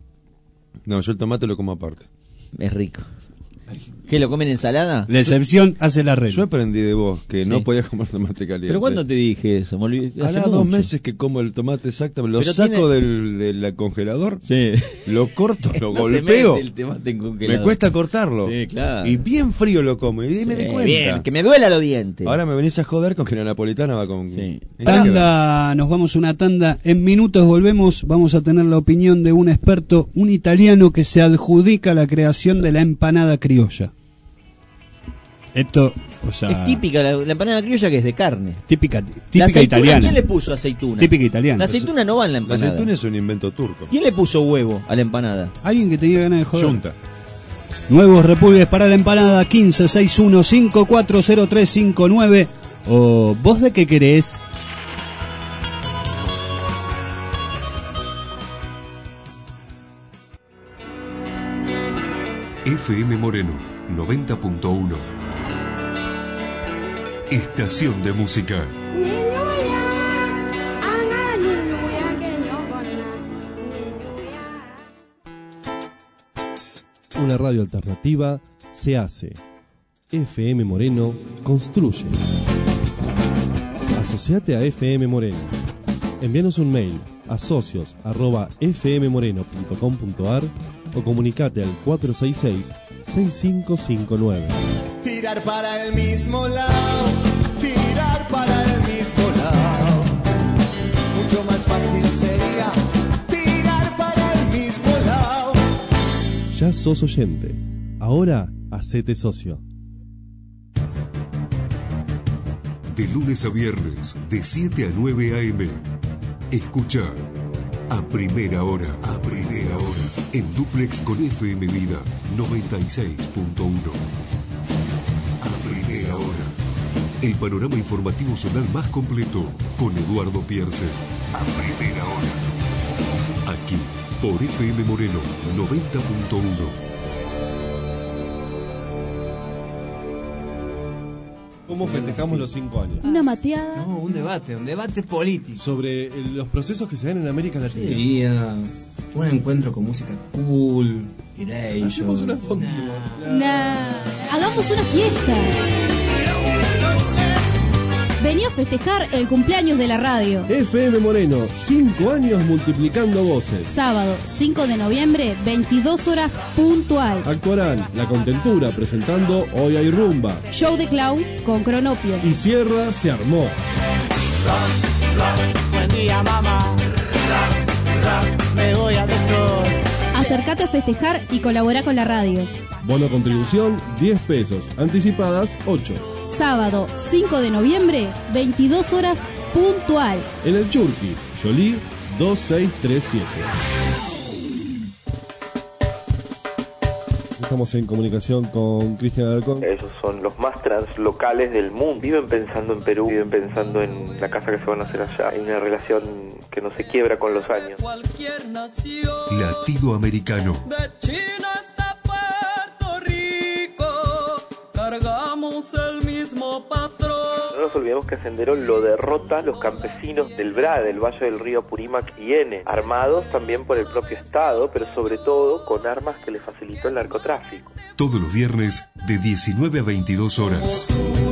Speaker 5: No, yo el tomate lo como aparte.
Speaker 4: Es rico. ¿Qué, lo comen en ensalada?
Speaker 3: La excepción hace la
Speaker 5: Yo
Speaker 3: regla.
Speaker 5: aprendí de vos que no
Speaker 4: Sí.
Speaker 5: podía comer tomate caliente.
Speaker 4: ¿Pero cuándo te dije eso? Me olvidé. Hace
Speaker 5: Hará 2
Speaker 4: mucho.
Speaker 5: meses que como el tomate exactamente. Lo
Speaker 4: Pero
Speaker 5: saco
Speaker 4: tiene-
Speaker 5: del congelador,
Speaker 4: Sí.
Speaker 5: lo corto, lo
Speaker 4: No se
Speaker 5: golpeo.
Speaker 4: mete el tomate en congelador.
Speaker 5: Me cuesta cortarlo.
Speaker 4: Sí, claro.
Speaker 5: Y bien frío lo como. Y ahí me di
Speaker 4: Sí,
Speaker 5: cuenta.
Speaker 4: bien, que me duela los dientes.
Speaker 5: Ahora me venís a joder con que la napolitana va con.
Speaker 4: Sí.
Speaker 5: ¿En qué queda?
Speaker 3: Tanda, nos vamos a una tanda. En minutos volvemos. Vamos a tener la opinión de un experto, un italiano que se adjudica la creación de la empanada criolla. Esto, o sea,
Speaker 4: Es típica la empanada criolla, que es de carne.
Speaker 3: típica
Speaker 4: La aceituna,
Speaker 3: italiana.
Speaker 4: ¿quién le puso aceituna?
Speaker 3: Típica italiana.
Speaker 4: La aceituna no va en la
Speaker 5: La
Speaker 4: empanada.
Speaker 5: aceituna es un invento turco.
Speaker 4: ¿Quién le puso huevo a la empanada?
Speaker 3: Alguien que tenía ganas de joder.
Speaker 5: Yunta.
Speaker 3: Nuevos repulgues para la empanada 1561540359. ¿O vos de qué querés?
Speaker 1: FM Moreno 90.1. Estación de música.
Speaker 8: Una radio alternativa se hace. FM Moreno construye. Asociate a FM Moreno. Envíanos un mail a socios@fmmoreno.com.ar o comunicate al 466-6559.
Speaker 9: Tirar para el mismo lado, tirar para el mismo lado. Mucho más fácil sería tirar para el mismo lado.
Speaker 8: Ya sos oyente. Ahora, hacete socio.
Speaker 1: De lunes a viernes, de 7 a 9 a.m. Escucha a primera hora, en duplex con FM Vida 96.1. A primera hora, el panorama informativo zonal más completo con Eduardo Pierce. A primera hora, aquí por FM Moreno 90.1.
Speaker 8: ¿Cómo festejamos los 5 años?
Speaker 10: Una mateada.
Speaker 11: No, un debate político.
Speaker 8: Sobre los procesos que se dan en América Latina.
Speaker 11: Diría un encuentro con música cool,
Speaker 8: Hacemos una foto.
Speaker 10: Hagamos una fiesta. Vení a festejar el cumpleaños de la radio.
Speaker 8: FM Moreno, 5 años multiplicando voces.
Speaker 10: Sábado 5 de noviembre, 22 horas puntual.
Speaker 8: Actuarán La Contentura presentando Hoy hay rumba.
Speaker 10: Show de clown con Cronopio.
Speaker 8: Y cierra Se armó.
Speaker 9: Buen día, mamá. Me voy a doctor.
Speaker 10: Acércate a festejar y colabora con la radio.
Speaker 8: Bono contribución, 10 pesos. Anticipadas, 8.
Speaker 10: Sábado 5 de noviembre, 22 horas puntual.
Speaker 8: En el Churqui, Yolí 2637. Estamos en comunicación con Cristian Alarcón.
Speaker 12: Esos son los más translocales del mundo. Viven pensando en Perú, viven pensando en la casa que se van a hacer allá. Hay una relación que no se quiebra con los años.
Speaker 1: Latido americano.
Speaker 6: De China hasta Puerto Rico, cargamos el mismo patrón.
Speaker 12: No nos olvidemos que Sendero lo derrota los campesinos del BRA, del Valle del Río Apurímac y N, armados también por el propio Estado, pero sobre todo con armas que le facilitó el narcotráfico.
Speaker 1: Todos los viernes de 19 a 22 horas.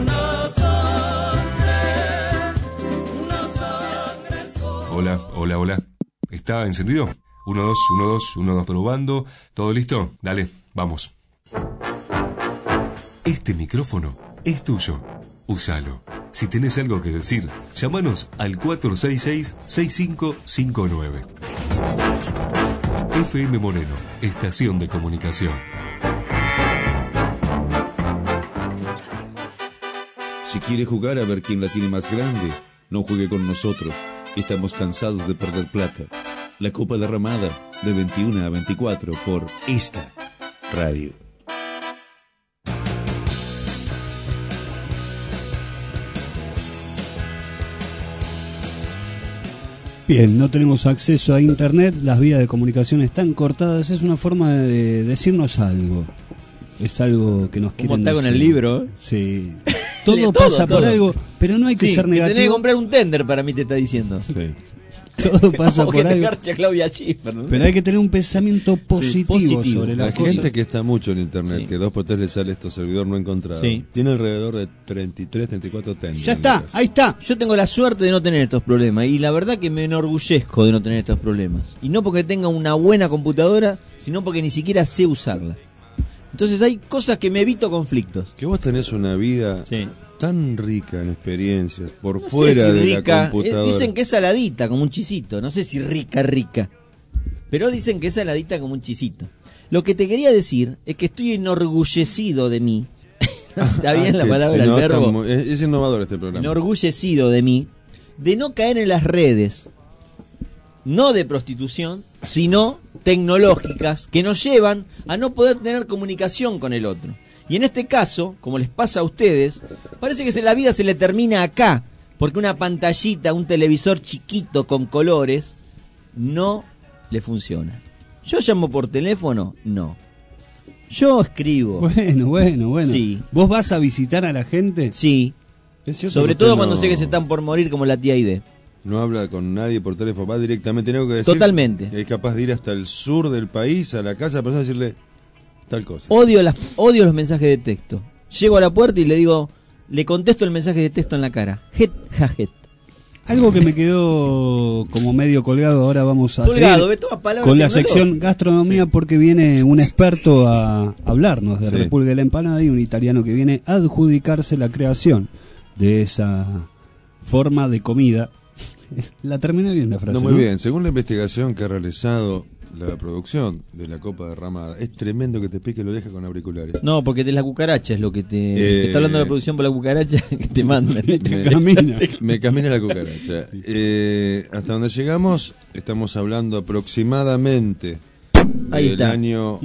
Speaker 1: Hola. ¿Está encendido? 1, 2, 1, 2, 1, 2, probando. ¿Todo listo? Dale, vamos. Este micrófono es tuyo. Úsalo. Si tenés algo que decir, llámanos al 466-6559. FM Moreno, estación de comunicación.
Speaker 5: Si quiere jugar a ver quién la tiene más grande, no juegue con nosotros. Estamos cansados de perder plata. La Copa Derramada, de 21 a 24 por esta radio.
Speaker 3: Bien, no tenemos acceso a internet, las vías de comunicación están cortadas, es una forma de decirnos algo. Es algo que nos quieren
Speaker 4: ¿Cómo está con
Speaker 3: decir.
Speaker 4: el libro?
Speaker 3: Sí. Todo pasa por algo, pero no hay que ser negativo.
Speaker 4: Tenés que comprar un tender, para mí te está diciendo.
Speaker 3: Sí. Todo pasa por
Speaker 4: que te
Speaker 3: algo.
Speaker 4: garcha Claudia Schiffer, ¿no?
Speaker 3: Pero hay que tener un pensamiento positivo, sobre
Speaker 5: la
Speaker 3: las
Speaker 5: gente
Speaker 3: cosas.
Speaker 5: que está mucho en internet,
Speaker 4: Sí.
Speaker 5: que 2x3 le sale esto servidor no encontrado,
Speaker 4: Sí.
Speaker 5: tiene alrededor de 33, 34 tenders.
Speaker 3: Ya está, ahí está.
Speaker 4: Yo tengo la suerte de no tener estos problemas y la verdad que me enorgullezco de no tener estos problemas. Y no porque tenga una buena computadora, sino porque ni siquiera sé usarla. Entonces hay cosas que me evito conflictos.
Speaker 5: Que vos tenés una vida
Speaker 4: Sí.
Speaker 5: tan rica en experiencias por
Speaker 4: No
Speaker 5: fuera
Speaker 4: sé si
Speaker 5: de
Speaker 4: rica,
Speaker 5: la computadora.
Speaker 4: dicen que es saladita como un chisito, no sé si rica, pero dicen que es saladita como un chisito. Lo que te quería decir es que estoy enorgullecido de mí, ¿Está bien la palabra, el verbo?
Speaker 5: Es innovador este programa.
Speaker 4: Enorgullecido de mí, de no caer en las redes, no de prostitución, sino tecnológicas, que nos llevan a no poder tener comunicación con el otro. Y en este caso, como les pasa a ustedes, parece que la vida se le termina acá, porque una pantallita, un televisor chiquito con colores, no le funciona. ¿Yo llamo por teléfono? No. Yo escribo.
Speaker 3: Bueno.
Speaker 4: Sí.
Speaker 3: ¿Vos vas a visitar a la gente?
Speaker 4: Sí. Sobre todo cuando sé que se están por morir, como la tía Aide.
Speaker 5: No habla con nadie por teléfono, va directamente, tengo que decir.
Speaker 4: Totalmente.
Speaker 5: Es capaz de ir hasta el sur del país, a la casa de la persona, y decirle tal cosa.
Speaker 4: Odio los mensajes de texto. Llego a la puerta y le contesto el mensaje de texto en la cara. Het, jajet.
Speaker 3: Algo que me quedó como medio colgado, ahora vamos a seguir
Speaker 4: con
Speaker 3: con la sección gastronomía, porque viene un experto a hablarnos de República de la Empanada y un italiano que viene a adjudicarse la creación de esa forma de comida. La terminé bien la frase.
Speaker 5: No, muy bien. Según la investigación que ha realizado la producción de la Copa Derramada, es tremendo que te pique la oreja con auriculares.
Speaker 4: No, porque es la cucaracha, es lo que te está hablando de la producción por la cucaracha que te mandan.
Speaker 5: Me camina la cucaracha. Hasta donde llegamos, estamos hablando aproximadamente del año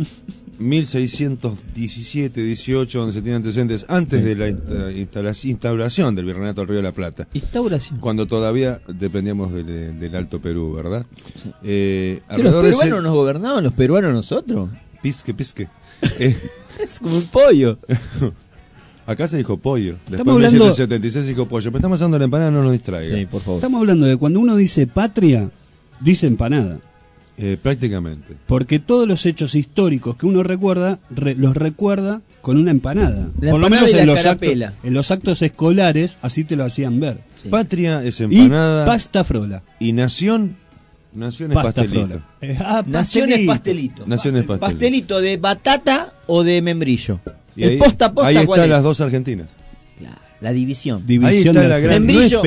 Speaker 5: 1617-18, donde se tienen antecedentes antes de la instauración del Virreinato del Río de la Plata.
Speaker 4: Instauración.
Speaker 5: Cuando todavía dependíamos del Alto Perú, ¿verdad?
Speaker 4: Sí. ¿Los peruanos nos gobernaban, los peruanos nosotros?
Speaker 5: Pisque.
Speaker 4: Es como un pollo.
Speaker 5: Acá se dijo pollo. Después
Speaker 3: Estamos
Speaker 5: en
Speaker 3: hablando...
Speaker 5: 1776 se dijo pollo. Pero estamos hablando de la empanada, no nos distraiga.
Speaker 4: Sí, por favor.
Speaker 3: Estamos hablando de cuando uno dice patria, dice empanada.
Speaker 5: Prácticamente.
Speaker 3: Porque todos los hechos históricos que uno recuerda, los recuerda con una empanada.
Speaker 4: Por lo menos
Speaker 3: en los actos escolares, así te lo hacían ver.
Speaker 5: Sí. Patria es empanada.
Speaker 3: Y pasta frola.
Speaker 5: Y nación es pastelito.
Speaker 4: Nación es pastelito.
Speaker 5: Nación es pastelito.
Speaker 4: ¿Pastelito de batata o de membrillo?
Speaker 5: Y ahí, ahí están las dos argentinas.
Speaker 4: Claro, la división.
Speaker 5: Ahí está la gran...
Speaker 4: Membrillo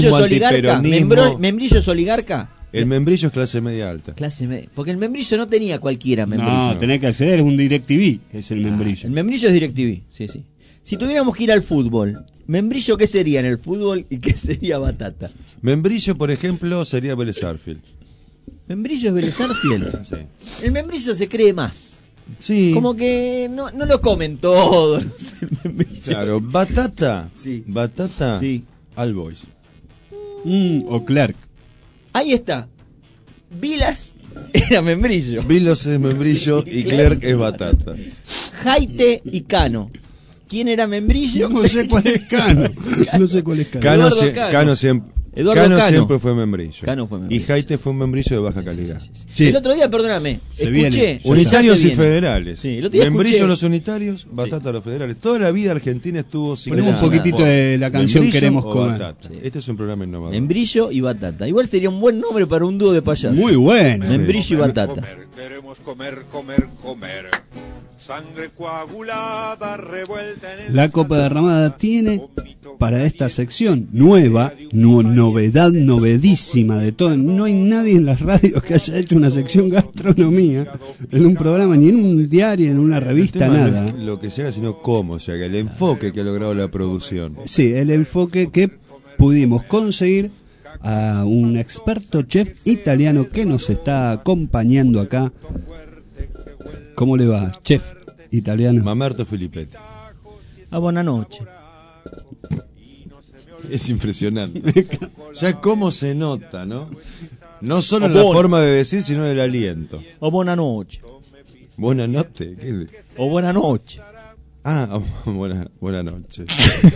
Speaker 4: es oligarca.
Speaker 5: El membrillo es clase media alta.
Speaker 4: Clase media. Porque el membrillo no tenía cualquiera membrillo.
Speaker 3: No, tenés que acceder, es un DirecTV, es el membrillo.
Speaker 4: El membrillo es DirecTV, sí. Si tuviéramos que ir al fútbol, membrillo, ¿qué sería en el fútbol y qué sería batata?
Speaker 5: Membrillo, por ejemplo, sería Vélez Sarsfield.
Speaker 4: ¿Membrillo es Vélez Sarsfield? Sí. El membrillo se cree más.
Speaker 5: Sí.
Speaker 4: Como que no lo comen todos. No sé, el membrillo.
Speaker 5: Claro, batata.
Speaker 4: Sí.
Speaker 5: Batata.
Speaker 4: Sí.
Speaker 5: All Boys.
Speaker 3: O Clark.
Speaker 4: Ahí está. Vilas era membrillo.
Speaker 5: Vilas es membrillo y Clerc es batata.
Speaker 4: Jaite y Cano. ¿Quién era membrillo?
Speaker 3: No sé cuál es Cano.
Speaker 5: Cano siempre fue membrillo.
Speaker 4: Cano fue membrillo.
Speaker 5: Y Jaite fue un membrillo de baja calidad.
Speaker 4: Sí. El otro día, perdóname, escuché.
Speaker 5: Unitarios y federales.
Speaker 4: Sí, el otro día
Speaker 5: membrillo
Speaker 4: escuché.
Speaker 5: Los unitarios, batata los federales. Toda la vida Argentina estuvo sin.
Speaker 3: Ponemos un poquitito de la canción Queremos Comer.
Speaker 5: Sí. Este es un programa innovador.
Speaker 4: Membrillo y batata. Igual sería un buen nombre para un dúo de payasos.
Speaker 3: Muy bueno.
Speaker 4: Membrillo y batata.
Speaker 7: Queremos comer. Sangre coagulada revuelta en
Speaker 3: La Copa Derramada tiene para esta sección nueva, novedad novedísima de todo. No hay nadie en las radios que haya hecho una sección gastronomía en un programa, ni en un diario, en una revista, nada.
Speaker 5: No es lo que se haga, sino cómo se haga, el enfoque que ha logrado la producción.
Speaker 3: Sí, el enfoque que pudimos conseguir a un experto chef italiano que nos está acompañando acá. ¿Cómo le va, chef italiano?
Speaker 5: Mamerto Filippetti.
Speaker 4: Buenas noches.
Speaker 5: Es impresionante. Ya cómo se nota, ¿no? No solo en la forma de decir, sino en el aliento.
Speaker 4: Buenas noches.
Speaker 5: Buenas noches.
Speaker 4: O buenas noches.
Speaker 5: Buenas noches.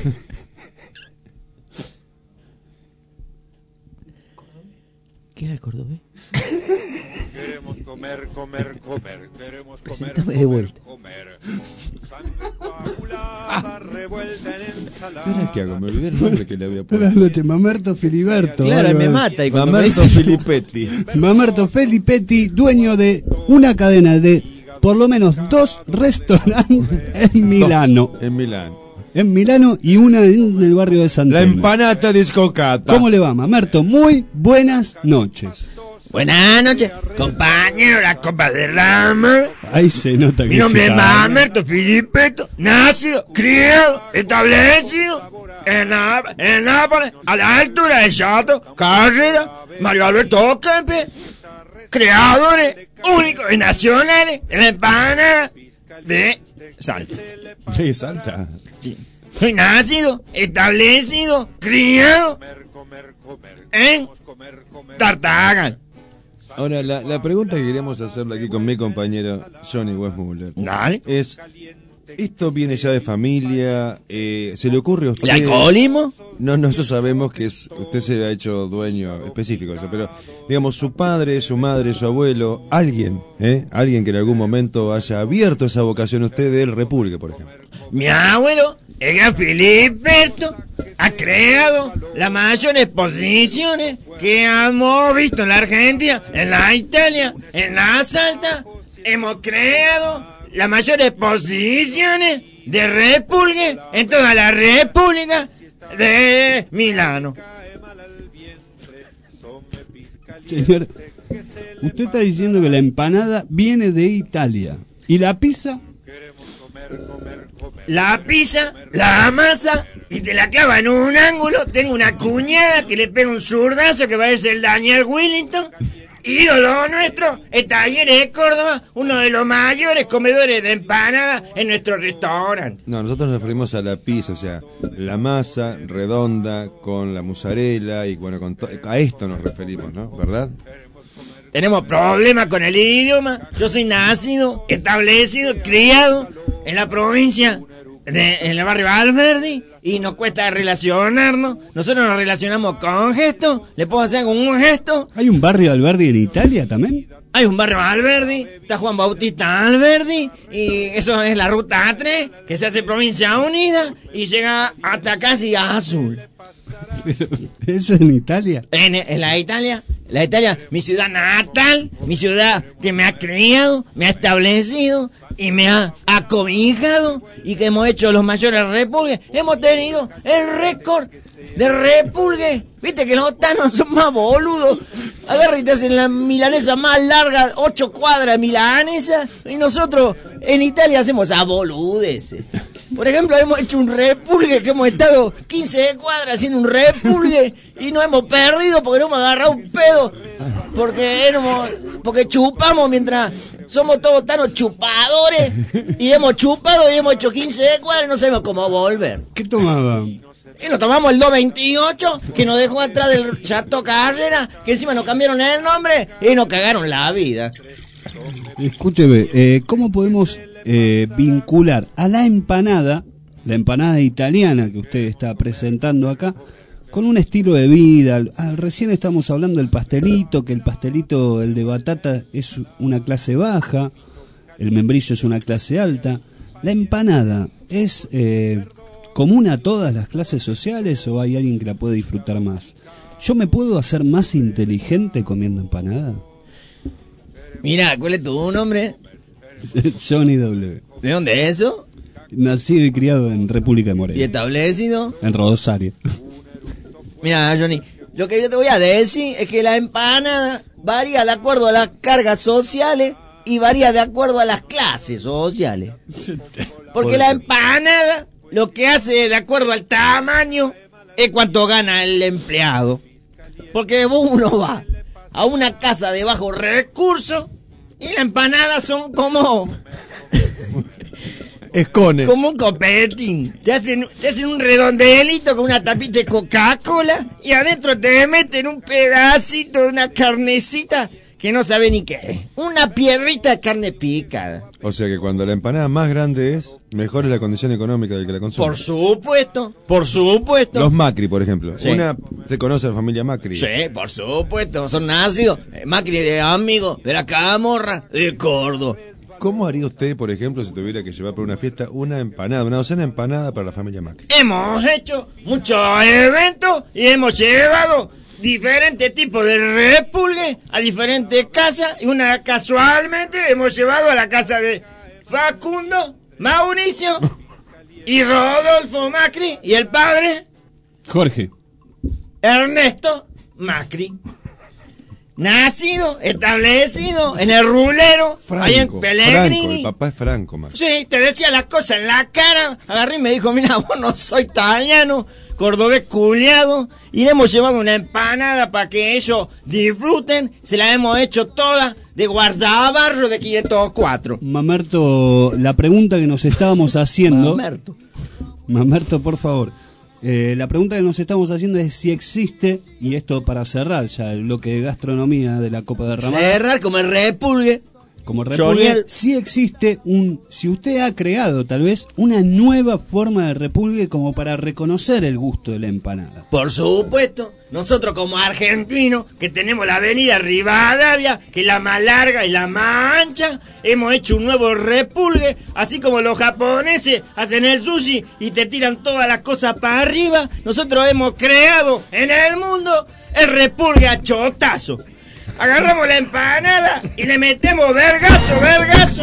Speaker 4: ¿Qué era el cordobés?
Speaker 7: Queremos comer. Queremos
Speaker 4: Presentame de vuelta.
Speaker 7: Sangre coagulada revuelta en ensalada.
Speaker 5: Espera, ¿qué hago? Me olvidé el nombre que le había puesto.
Speaker 3: Buenas noches, Mamerto Filiberto.
Speaker 4: Claro, me mata. Y
Speaker 5: Mamerto Filippetti.
Speaker 3: Mamerto Filippetti, dueño de una cadena de por lo menos 2 restaurantes en Milano. En Milano y una en el barrio de Sant'Elena.
Speaker 5: La empanata discocata.
Speaker 3: ¿Cómo le va, Mamerto? Muy buenas noches.
Speaker 4: Buenas noches, compañero, la Copa de Rama.
Speaker 3: Ahí se nota que
Speaker 13: Mi nombre es
Speaker 3: se
Speaker 13: Mamerto Filipeto, nacido, criado, establecido en Nápoles, a la altura de Chato, Carrera, Mario Alberto Kempe, creadores únicos y nacionales de la empanada de Salta.
Speaker 5: ¿De Salta?
Speaker 13: Sí. Soy nacido, establecido, criado en Tartagal.
Speaker 5: Ahora, la pregunta que queríamos hacerle aquí con mi compañero Johnny Westmuller es, ¿esto viene ya de familia? ¿Se le ocurre a usted?
Speaker 13: ¿El alcoholismo?
Speaker 5: No, nosotros sabemos que usted se ha hecho dueño específico de eso, pero digamos, su padre, su madre, su abuelo, alguien que en algún momento haya abierto esa vocación a usted del República, por ejemplo.
Speaker 13: Mi abuelo, el gran Filiberto, ha creado las mayores exposiciones que hemos visto en la Argentina, en la Italia, en la Salta. Hemos creado las mayores exposiciones de República en toda la República de Milano.
Speaker 3: Señor, usted está diciendo que la empanada viene de Italia. ¿Y la pizza?
Speaker 13: La pizza, la amasa y te la clava en un ángulo. Tengo una cuñada que le pega un zurdazo que parece el Daniel Wellington. Ídolo nuestro, el Talleres de Córdoba, uno de los mayores comedores de empanadas en nuestro restaurante.
Speaker 5: No, nosotros nos referimos a la pizza, o sea, la masa redonda con la mozzarella y bueno, a esto nos referimos, ¿no? ¿Verdad?
Speaker 13: Tenemos problemas con el idioma. Yo soy nacido, establecido, criado en la provincia, en el barrio Alberdi, y nos cuesta relacionarnos. Nosotros nos relacionamos con gestos. ¿Le puedo hacer con un gesto?
Speaker 3: ¿Hay un barrio Alberdi en Italia también?
Speaker 13: Hay un barrio Alberdi, está Juan Bautista Alberdi, y eso es la ruta 3, que se hace Provincia Unida, y llega hasta casi a Azul.
Speaker 3: ¿Eso en Italia?
Speaker 13: En la Italia, mi ciudad natal, mi ciudad que me ha criado, me ha establecido y me ha acobijado, y que hemos hecho los mayores repulgues. Hemos tenido el récord de repulgues. Viste que los tanos son más boludos. Agarran y te hacen la milanesa más larga, 8 cuadras milanesa, y nosotros en Italia hacemos a boludeces. Por ejemplo, hemos hecho un repulgue que hemos estado 15 cuadras haciendo un repulgue y no hemos perdido porque no hemos agarrado un pedo, porque chupamos mientras somos todos tanos chupadores, y hemos chupado y hemos hecho 15 cuadras y no sabemos cómo volver.
Speaker 3: ¿Qué tomaban?
Speaker 13: Y nos tomamos el 228 que nos dejó atrás del Chateau Carrera, que encima nos cambiaron el nombre y nos cagaron la vida.
Speaker 3: Escúcheme, ¿cómo podemos vincular a la empanada italiana que usted está presentando acá, con un estilo de vida? Recién estamos hablando del pastelito, que el pastelito, el de batata, es una clase baja, el membrillo es una clase alta. ¿La empanada es común a todas las clases sociales o hay alguien que la puede disfrutar más? ¿Yo me puedo hacer más inteligente comiendo empanada?
Speaker 13: Mira, ¿cuál es tu nombre?
Speaker 3: Johnny W.
Speaker 13: ¿De dónde es eso?
Speaker 3: Nacido y criado en República de Moreno.
Speaker 13: ¿Y establecido?
Speaker 3: En Rosario.
Speaker 13: Mira, Johnny, lo que yo te voy a decir es que la empanada varía de acuerdo a las cargas sociales y varía de acuerdo a las clases sociales. Porque la empanada lo que hace de acuerdo al tamaño es cuánto gana el empleado. Porque uno va a una casa de bajos recursos y las empanadas son como
Speaker 5: escones,
Speaker 13: como un copetín. Te hacen un redondelito con una tapita de Coca-Cola y adentro te meten un pedacito de una carnecita que no sabe ni qué es. Una piedrita de carne picada.
Speaker 5: O sea que cuando la empanada más grande es, mejor es la condición económica del que la consume.
Speaker 13: Por supuesto. Los
Speaker 5: Macri, por ejemplo.
Speaker 13: Sí.
Speaker 5: ¿Se conoce a la familia Macri?
Speaker 13: Sí, por supuesto. Son nacidos. Macri de amigo de la Camorra de Córdoba.
Speaker 5: ¿Cómo haría usted, por ejemplo, si tuviera que llevar para una fiesta una docena de empanadas para la familia Macri?
Speaker 13: Hemos hecho muchos eventos y hemos llevado diferentes tipos de repulgue a diferentes casas, y una casualmente hemos llevado a la casa de Facundo, Mauricio y Rodolfo Macri y el padre
Speaker 3: Jorge
Speaker 13: Ernesto Macri. nacido, establecido en el Rulero, ahí en
Speaker 14: Franco,
Speaker 13: Pellegrini.
Speaker 14: el papá es Franco, Marco.
Speaker 13: Sí, te decía las cosas en la cara, agarré y me dijo, mira, vos no soy italiano, cordobés culiado, y le hemos llevado una empanada para que ellos disfruten, se la hemos hecho toda de guardabarro de 504.
Speaker 3: Mamerto, la pregunta que nos estábamos haciendo... Mamerto, por favor. La pregunta que nos estamos haciendo es si existe, y esto para cerrar ya el bloque de gastronomía de la Copa de Ramada.
Speaker 13: Cerrar como el repulgue.
Speaker 3: Como repulgue, si existe si usted ha creado tal vez una nueva forma de repulgue como para reconocer el gusto de la empanada.
Speaker 13: Por supuesto, nosotros como argentinos, que tenemos la avenida Rivadavia, que es la más larga y la más ancha, hemos hecho un nuevo repulgue, así como los japoneses hacen el sushi y te tiran todas las cosas para arriba, nosotros hemos creado en el mundo el repulgue a chotazo. Agarramos la empanada y le metemos vergazo.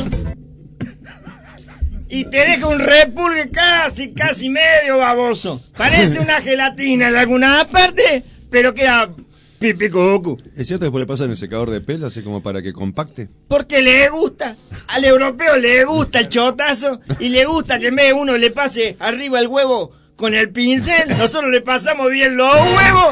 Speaker 13: Y te deja un repulgue casi medio baboso. Parece una gelatina en alguna parte, pero queda pipicucu.
Speaker 14: ¿Es cierto que después le pasan el secador de pelo así como para que compacte?
Speaker 13: Porque le gusta. Al europeo le gusta el chotazo y le gusta que en vez de uno le pase arriba el huevo con el pincel, nosotros le pasamos bien los huevos.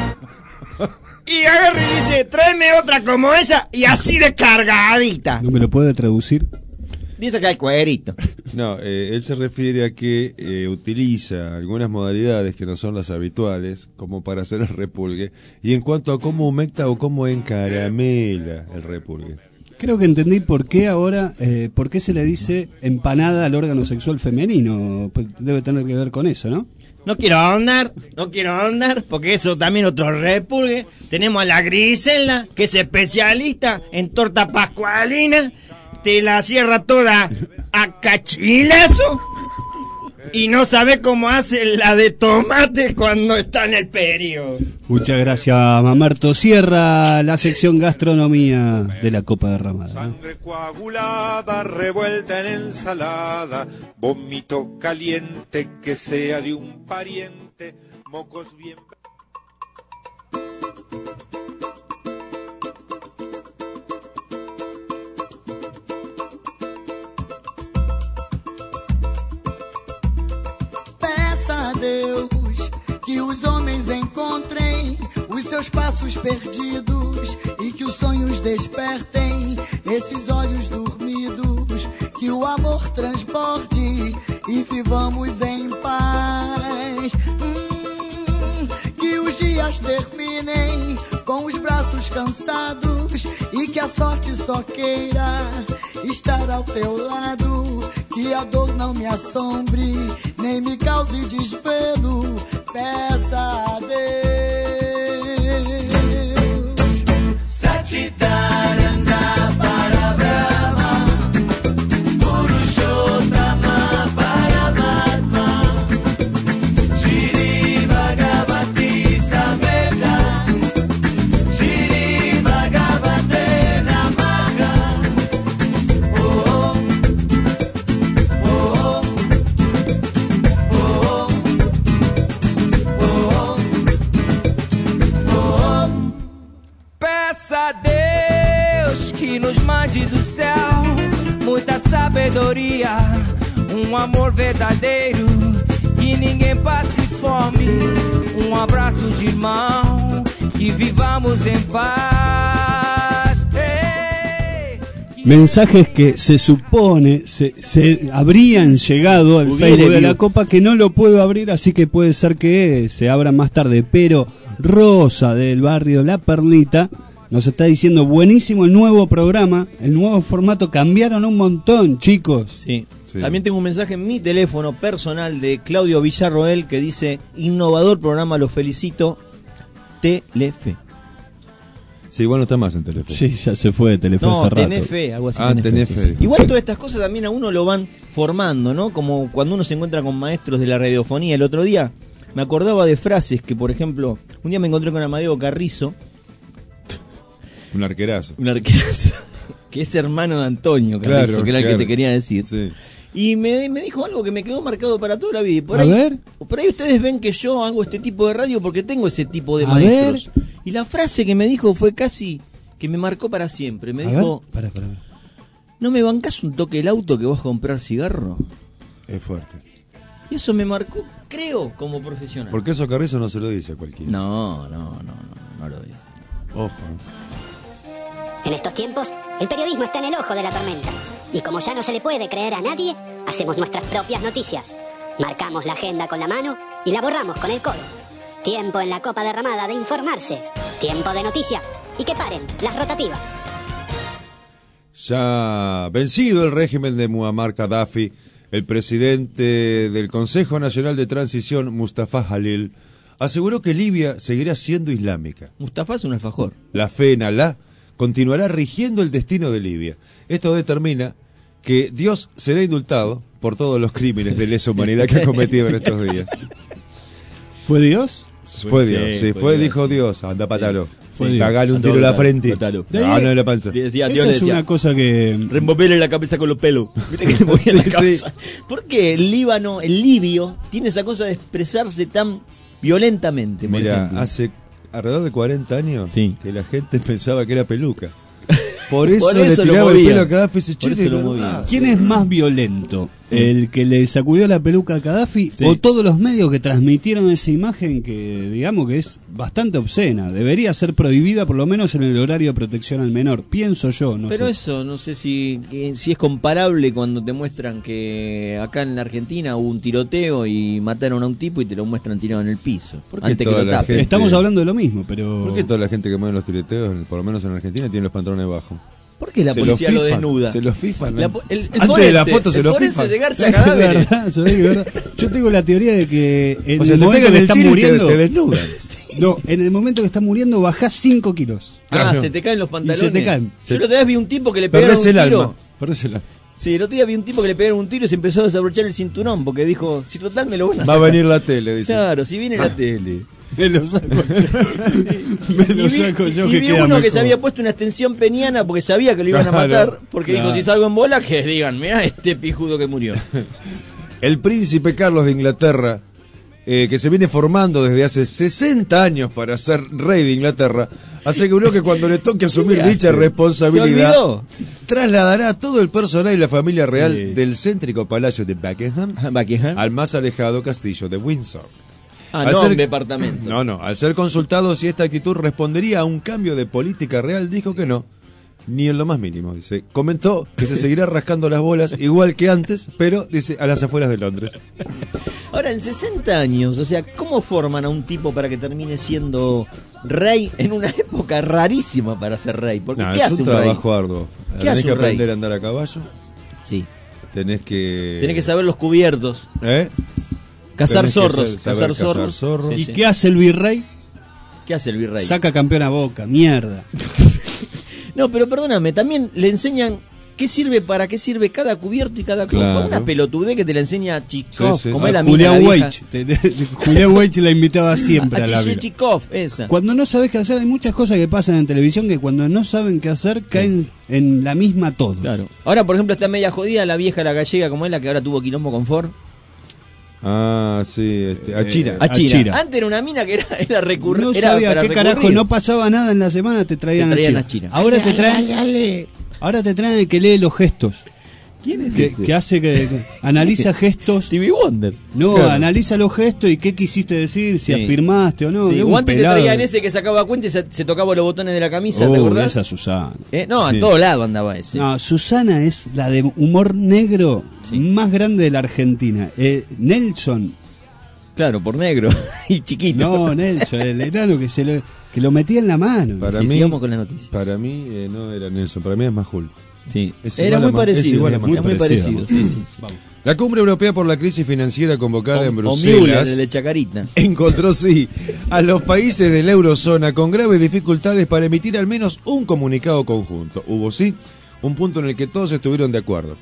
Speaker 13: Y agarra y dice, tráeme otra como esa y así de cargadita.
Speaker 3: ¿No me lo puede traducir?
Speaker 13: Dice que hay cuerito.
Speaker 14: No, él se refiere a que utiliza algunas modalidades que no son las habituales, como para hacer el repulgue. Y en cuanto a cómo humecta o cómo encaramela el repulgue.
Speaker 3: Creo que entendí por qué ahora, por qué se le dice empanada al órgano sexual femenino. Pues debe tener que ver con eso, ¿no?
Speaker 13: No quiero ahondar, porque eso también otro repulgue. Tenemos a la Grisela, que es especialista en torta pascualina. Te la cierra toda a cachilazo. Y no sabe cómo hace la de tomate cuando está en el periodo.
Speaker 3: Muchas gracias, Mamerto. Cierra la sección gastronomía de la Copa de Ramada.
Speaker 7: Sangre coagulada, revuelta en ensalada, vómito caliente que sea de un pariente, mocos bien...
Speaker 9: Peça a Deus que os homens encontrem os seus passos perdidos e que os sonhos despertem nesses olhos dormidos, que o amor transborde e vivamos em paz. Que os dias terminem com os braços cansados e que a sorte só queira estar ao teu lado, que a dor não me assombre nem me cause desvelo. Peça a Deus. Satchitaranga para Brahma, Purushottama Paramatma, Shri Bhagavati Sameda, Shri Bhagavate Namaha. Oh, oh, oh, oh.
Speaker 15: Peça a Deus que nos mande do céu muita sabedoria, amor verdadeiro, que ninguém passe fome, abraço de irmão, que vivamos en paz.
Speaker 3: Mensajes que se supone se habrían llegado al Facebook de la Copa, que no lo puedo abrir, así que puede ser que se abra más tarde, pero Rosa del barrio La Perlita nos está diciendo: buenísimo el nuevo programa, el nuevo formato, cambiaron un montón, chicos.
Speaker 4: Sí. También tengo un mensaje en mi teléfono personal de Claudio Villarroel que dice: innovador programa, lo felicito, Telefe.
Speaker 14: Sí, igual no está más en Telefe.
Speaker 3: Sí, ya se fue de Telefe hace rato.
Speaker 4: Tenefe, algo así.
Speaker 14: Tenefe.
Speaker 4: Sí. Igual todas estas cosas también a uno lo van formando, ¿no? Como cuando uno se encuentra con maestros de la radiofonía. El otro día me acordaba de frases que, por ejemplo, un día me encontré con Amadeo Carrizo.
Speaker 14: Un arquerazo.
Speaker 4: Que es hermano de Antonio Carrizo, que era el que te quería decir.
Speaker 14: Sí.
Speaker 4: Y me dijo algo que me quedó marcado para toda la vida. Y por ahí ustedes ven que yo hago este tipo de radio porque tengo ese tipo de maestros. Y la frase que me dijo fue casi que me marcó para siempre. Me
Speaker 3: A
Speaker 4: dijo,
Speaker 3: ver, pará.
Speaker 4: ¿no me bancás un toque el auto que vas a comprar cigarro?
Speaker 14: Es fuerte.
Speaker 4: Y eso me marcó, creo, como profesional.
Speaker 14: Porque eso Carrizo no se lo dice a cualquiera.
Speaker 4: No lo dice.
Speaker 14: Ojo.
Speaker 2: En estos tiempos, el periodismo está en el ojo de la tormenta. Y como ya no se le puede creer a nadie, hacemos nuestras propias noticias. Marcamos la agenda con la mano y la borramos con el codo. Tiempo en la copa derramada de informarse. Tiempo de noticias. Y que paren las rotativas.
Speaker 14: Ya vencido el régimen de Muammar Gaddafi, el presidente del Consejo Nacional de Transición, Mustafa Jalil, aseguró que Libia seguirá siendo islámica.
Speaker 4: Mustafa es un alfajor.
Speaker 14: La fe en Alá continuará rigiendo el destino de Libia. Esto determina que Dios será indultado por todos los crímenes de lesa humanidad que ha cometido en estos días.
Speaker 3: ¿Fue Dios?
Speaker 14: Fue Dios, sí, fue, dijo Dios, anda patalo.
Speaker 3: Fue Dios.
Speaker 14: Cagale un tiro en la frente.
Speaker 4: Patalo.
Speaker 14: No en la panza.
Speaker 4: Decía,
Speaker 3: Esa
Speaker 4: Dios le
Speaker 3: es
Speaker 4: decía,
Speaker 3: una cosa que...
Speaker 4: removerle la cabeza con los pelos. ¿Viste que le movía la cabeza? ¿Por qué el libio, tiene esa cosa de expresarse tan violentamente? Por
Speaker 14: Mira,
Speaker 4: ejemplo?
Speaker 14: hace alrededor de 40 años
Speaker 4: Sí.
Speaker 14: que la gente pensaba que era peluca. Por eso,
Speaker 4: Por
Speaker 14: le
Speaker 4: eso lo
Speaker 14: tiraba el
Speaker 4: movía.
Speaker 14: pelo a Gaddafi y se
Speaker 4: Por eso lo movía.
Speaker 3: ¿Quién es más violento? ¿El que le sacudió la peluca a Gaddafi
Speaker 4: Sí.
Speaker 3: o todos los medios que transmitieron esa imagen que digamos que es bastante obscena? Debería ser prohibida por lo menos en el horario de protección al menor, pienso yo. No
Speaker 4: Pero
Speaker 3: sé.
Speaker 4: eso, no sé si es comparable cuando te muestran que acá en la Argentina hubo un tiroteo y mataron a un tipo y te lo muestran tirado en el piso.
Speaker 14: ¿Por qué
Speaker 4: Antes que
Speaker 14: toda
Speaker 4: lo
Speaker 14: la
Speaker 4: tapen.
Speaker 14: gente-
Speaker 3: Estamos hablando de lo mismo, pero...
Speaker 14: ¿Por qué toda la gente que mueve los tiroteos, por lo menos en Argentina, tiene los pantalones bajos?
Speaker 4: ¿Por qué la
Speaker 14: Se
Speaker 4: policía
Speaker 14: los
Speaker 4: lo
Speaker 14: fifan,
Speaker 4: desnuda?
Speaker 14: se los fifan.
Speaker 4: El
Speaker 14: Antes de la foto se
Speaker 4: el
Speaker 14: los
Speaker 4: forense
Speaker 14: fifan.
Speaker 4: se garcha
Speaker 3: Es
Speaker 4: cadáveres.
Speaker 3: verdad, ¿sabés que es verdad? Yo tengo la teoría de que en
Speaker 14: O sea,
Speaker 3: el
Speaker 14: te
Speaker 3: momento
Speaker 14: pegan
Speaker 3: que
Speaker 14: el
Speaker 3: están
Speaker 14: tiro y
Speaker 3: muriendo...
Speaker 14: te desnudan.
Speaker 3: No, en el momento que estás muriendo bajás 5 kilos.
Speaker 14: Claro.
Speaker 4: Se te caen los pantalones.
Speaker 3: Y se te caen.
Speaker 4: Yo el otro día vi un tipo que le pegaron
Speaker 14: Perdés
Speaker 4: un
Speaker 14: el
Speaker 4: tiro.
Speaker 14: alma. Perdés el alma.
Speaker 4: Sí, el otro día vi un tipo que le pegaron un tiro y se empezó a desabrochar el cinturón porque dijo, si total me lo van a
Speaker 14: Va a
Speaker 4: sacar.
Speaker 14: venir la tele, dice.
Speaker 4: Claro, si viene la tele.
Speaker 3: Me lo saco yo. Me lo saco yo,
Speaker 4: y
Speaker 3: que
Speaker 4: vi
Speaker 3: queda
Speaker 4: uno que
Speaker 3: mejor.
Speaker 4: se había puesto una extensión peniana porque sabía que lo iban a
Speaker 14: Claro,
Speaker 4: matar, porque
Speaker 14: claro.
Speaker 4: dijo, si salgo en bola, que digan, mirá este pijudo que murió.
Speaker 14: El príncipe Carlos de Inglaterra, que se viene formando desde hace 60 años para ser rey de Inglaterra, aseguró que cuando le toque asumir
Speaker 4: ¿Qué
Speaker 14: dicha
Speaker 4: hace?
Speaker 14: responsabilidad,
Speaker 4: ¿Se olvidó?
Speaker 14: trasladará a todo el personal y la familia real del céntrico palacio de Buckingham al más alejado castillo de Windsor.
Speaker 4: Ah,
Speaker 14: Al
Speaker 4: no,
Speaker 14: ser-
Speaker 4: un departamento.
Speaker 14: No, al ser consultado si esta actitud respondería a un cambio de política real, dijo que no, ni en lo más mínimo, dice. Comentó que se seguirá rascando las bolas igual que antes, pero, dice, a las afueras de Londres.
Speaker 4: Ahora, en 60 años, o sea, ¿cómo forman a un tipo para que termine siendo rey en una época rarísima para ser rey? Porque
Speaker 14: No,
Speaker 4: ¿qué
Speaker 14: es
Speaker 4: hace
Speaker 14: un
Speaker 4: un rey?
Speaker 14: trabajo arduo.
Speaker 4: ¿Qué
Speaker 14: Tenés
Speaker 4: hace
Speaker 14: que
Speaker 4: un rey?
Speaker 14: aprender a andar a caballo.
Speaker 4: Sí.
Speaker 14: Tenés que
Speaker 4: saber los cubiertos.
Speaker 14: ¿Eh?
Speaker 4: Cazar
Speaker 14: Tenés que
Speaker 4: zorros.
Speaker 14: saber
Speaker 4: Cazar
Speaker 14: cazar
Speaker 4: zorros.
Speaker 14: zorros.
Speaker 4: Sí,
Speaker 3: ¿Y
Speaker 4: sí.
Speaker 3: qué hace el virrey?
Speaker 4: ¿Qué hace el virrey?
Speaker 3: Saca campeón a Boca, mierda.
Speaker 4: No, pero perdóname, también le enseñan para qué sirve cada cubierto y cada copa.
Speaker 14: Claro.
Speaker 4: Una pelotudez que te la enseña Chikov,
Speaker 14: Sí, sí,
Speaker 4: como
Speaker 14: sí.
Speaker 4: es la mina,
Speaker 3: Julián
Speaker 4: la vieja.
Speaker 3: Weich. Julián Weich la invitaba siempre a la vida.
Speaker 4: Chikov, esa.
Speaker 3: Cuando no sabes qué hacer, hay muchas cosas que pasan en televisión que cuando no saben qué hacer caen en la misma todo.
Speaker 4: Claro. Ahora, por ejemplo, está media jodida la vieja, la gallega, como es la que ahora tuvo quilombo con Ford.
Speaker 14: Ah, sí, a China.
Speaker 4: A China.
Speaker 3: China.
Speaker 4: Antes era una mina que era recurrente.
Speaker 3: No sabía qué carajo, no pasaba nada en la semana, te traían,
Speaker 4: Te traían
Speaker 3: a
Speaker 4: a
Speaker 3: China.
Speaker 4: China.
Speaker 3: Ahora te traen, ahora te traen el que lee los gestos.
Speaker 4: ¿Quién es
Speaker 3: Que,
Speaker 4: ese?
Speaker 3: que hace que analiza gestos.
Speaker 4: TV Wonder.
Speaker 3: No,
Speaker 14: Claro.
Speaker 3: analiza los gestos y qué quisiste decir, si
Speaker 4: Sí.
Speaker 3: afirmaste o no.
Speaker 4: Sí,
Speaker 3: Es un
Speaker 4: o antes te
Speaker 3: pelado.
Speaker 4: traían ese que sacaba cuenta y se tocaba los botones de la camisa, ¿te acordás?
Speaker 3: Esa Susana.
Speaker 4: No,
Speaker 3: Sí.
Speaker 4: en todo lado andaba ese.
Speaker 3: No, Susana es la de humor negro más grande de la Argentina. Nelson.
Speaker 4: Claro, por negro y chiquito.
Speaker 3: No, Nelson, el enano que lo metía en la mano.
Speaker 14: Para
Speaker 4: Sí,
Speaker 14: mí,
Speaker 4: sigamos con la noticia.
Speaker 14: Para mí no era Nelson, para mí es Majul.
Speaker 4: Sí.
Speaker 14: Es
Speaker 4: Era
Speaker 14: igual a
Speaker 4: muy
Speaker 14: Ma- es
Speaker 4: parecido.
Speaker 14: igual a
Speaker 4: Era
Speaker 14: Majul.
Speaker 4: muy parecido. Sí, sí.
Speaker 14: La cumbre europea por la crisis financiera convocada en
Speaker 4: O Müller,
Speaker 14: Bruselas
Speaker 4: el de Chacarita.
Speaker 14: encontró sí a los países de la eurozona con graves dificultades para emitir al menos un comunicado conjunto. Hubo sí un punto en el que todos estuvieron de acuerdo.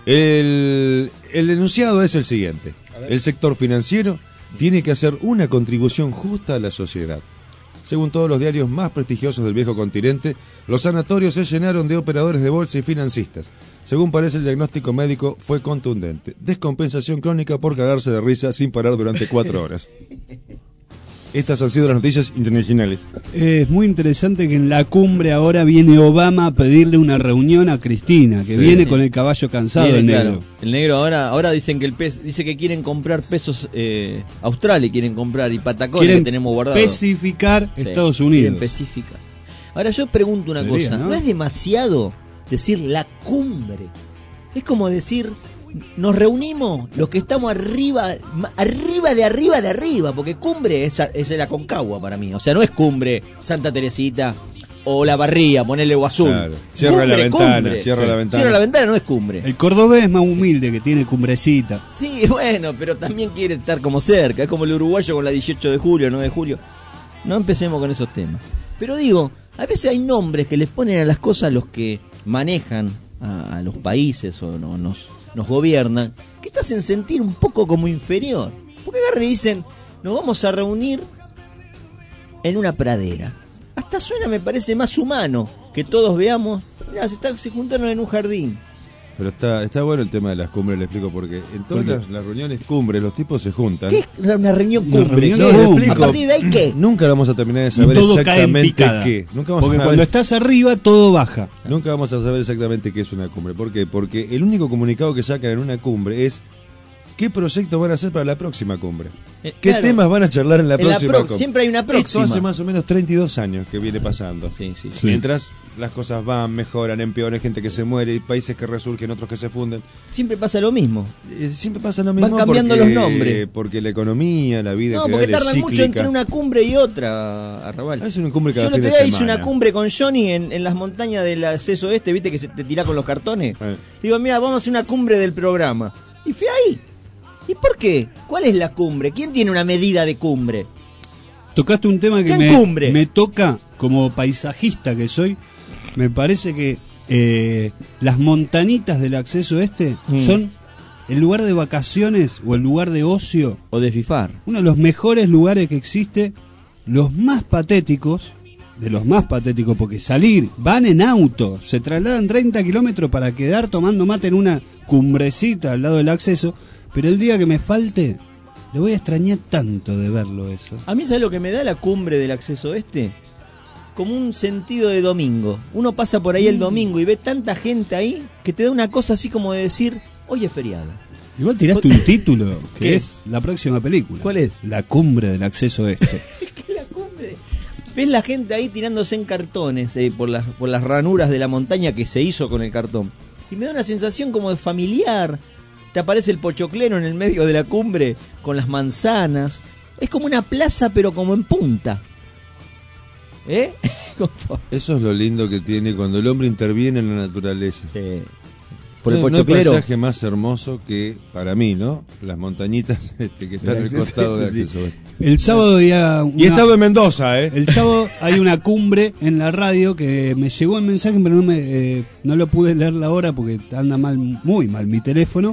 Speaker 14: El enunciado es el siguiente: el sector financiero tiene que hacer una contribución justa a la sociedad. Según todos los diarios más prestigiosos del viejo continente, los sanatorios se llenaron de operadores de bolsa y financistas. Según parece, el diagnóstico médico fue contundente: descompensación crónica por cagarse de risa sin parar durante 4 horas. Estas han sido las noticias internacionales.
Speaker 3: Es muy interesante que en la cumbre ahora viene Obama a pedirle una reunión a Cristina, que viene con el caballo cansado,
Speaker 4: Viene,
Speaker 3: el negro.
Speaker 4: claro. El negro ahora dicen que dice que quieren comprar pesos australes, quieren comprar y patacones
Speaker 3: Quieren
Speaker 4: que tenemos guardados.
Speaker 3: especificar
Speaker 4: Sí,
Speaker 3: Estados Unidos.
Speaker 4: quieren especificar. Ahora yo pregunto una
Speaker 3: Sería,
Speaker 4: cosa,
Speaker 3: ¿no?
Speaker 4: ¿no es demasiado decir la cumbre? Es como decir, nos reunimos los que estamos arriba, porque cumbre es el Aconcagua para mí. O sea, no es cumbre Santa Teresita o La Barría, ponerle o Azul.
Speaker 14: Claro. Cierra la ventana, cierra la ventana.
Speaker 4: Cierra la ventana, no es cumbre.
Speaker 3: El cordobés es más humilde, que tiene cumbrecita.
Speaker 4: Sí, bueno, pero también quiere estar como cerca. Es como el uruguayo con la 18 de julio, 9 de julio. No empecemos con esos temas. Pero digo, a veces hay nombres que les ponen a las cosas los que manejan a los países o nos gobiernan, que te hacen sentir un poco como inferior. Porque agarran y dicen, nos vamos a reunir en una pradera. Hasta suena, me parece, más humano que todos veamos, mirá, se juntaron en un jardín.
Speaker 14: Pero está bueno el tema de las cumbres, le explico porque en todas las reuniones cumbres los tipos se juntan.
Speaker 4: ¿Qué es una reunión cumbre?
Speaker 3: reunión
Speaker 4: ¿Qué?
Speaker 3: de
Speaker 4: ¿A
Speaker 3: cumbre.
Speaker 4: partir de ahí qué?
Speaker 14: Nunca vamos a terminar de
Speaker 3: Y
Speaker 14: saber
Speaker 3: todo cae en
Speaker 14: exactamente
Speaker 3: picada.
Speaker 14: qué. Nunca vamos
Speaker 3: Porque
Speaker 14: a saber.
Speaker 3: cuando estás arriba, todo baja.
Speaker 14: Nunca vamos a saber exactamente qué es una cumbre. ¿Por qué? Porque el único comunicado que sacan en una cumbre es qué proyectos van a hacer para la próxima cumbre. ¿Qué
Speaker 4: Claro.
Speaker 14: temas van a charlar en la próxima cumbre?
Speaker 4: Siempre hay una próxima.
Speaker 14: Esto hace más o menos 32 años que viene pasando.
Speaker 4: Sí, sí, sí.
Speaker 14: Mientras las cosas van, mejoran, empeoran, hay gente que se muere, hay países que resurgen, otros que se funden.
Speaker 4: Siempre pasa lo mismo.
Speaker 14: Siempre pasa lo mismo.
Speaker 4: Van cambiando
Speaker 14: porque,
Speaker 4: los nombres.
Speaker 14: Porque la economía, la vida
Speaker 4: No,
Speaker 14: en
Speaker 4: porque
Speaker 14: general es
Speaker 4: tardan mucho
Speaker 14: cíclica.
Speaker 4: entre una cumbre y otra, Arrabal.
Speaker 14: Es una cumbre cada
Speaker 4: Yo el
Speaker 14: fin
Speaker 4: otro
Speaker 14: de
Speaker 4: día hice
Speaker 14: semana.
Speaker 4: una cumbre con Johnny en las montañas del acceso este, viste que se te tira con los cartones. Digo, mira, vamos a hacer una cumbre del programa. Y fui ahí. ¿Y por qué? ¿Cuál es la cumbre? ¿Quién tiene una medida de cumbre?
Speaker 3: Tocaste un tema que
Speaker 4: ¿Qué cumbre?
Speaker 3: me toca como paisajista que soy. Me parece que las montanitas del acceso este son el lugar de vacaciones o el lugar de ocio.
Speaker 4: O de fifar.
Speaker 3: Uno de los mejores lugares que existe, los más patéticos, de los más patéticos, porque salir, van en auto, se trasladan 30 kilómetros para quedar tomando mate en una cumbrecita al lado del acceso, pero el día que me falte, le voy a extrañar tanto de verlo eso.
Speaker 4: A mí, ¿sabes lo que me da la cumbre del acceso este? Como un sentido de domingo. Uno pasa por ahí el domingo y ve tanta gente ahí que te da una cosa así como de decir, hoy es feriado.
Speaker 3: Igual tiraste un título, que
Speaker 4: ¿Qué?
Speaker 3: es la próxima película.
Speaker 4: ¿Cuál es?
Speaker 3: La cumbre del acceso este.
Speaker 4: Ves la gente ahí tirándose en cartones por las ranuras de la montaña que se hizo con el cartón. Y me da una sensación como de familiar. Te aparece el pochoclero en el medio de la cumbre con las manzanas. Es como una plaza pero como en punta. ¿Eh?
Speaker 14: Eso es lo lindo que tiene cuando el hombre interviene en la naturaleza.
Speaker 4: Sí. Por el
Speaker 14: No hay
Speaker 4: pochoclero.
Speaker 14: paisaje más hermoso que, para mí, ¿no? Las montañitas que están en el costado de acceso.
Speaker 3: El sábado había
Speaker 14: Y he estado en Mendoza, ¿eh?
Speaker 3: El sábado hay una cumbre en la radio que me llegó el mensaje, pero no lo pude leer la hora porque anda muy mal mi teléfono.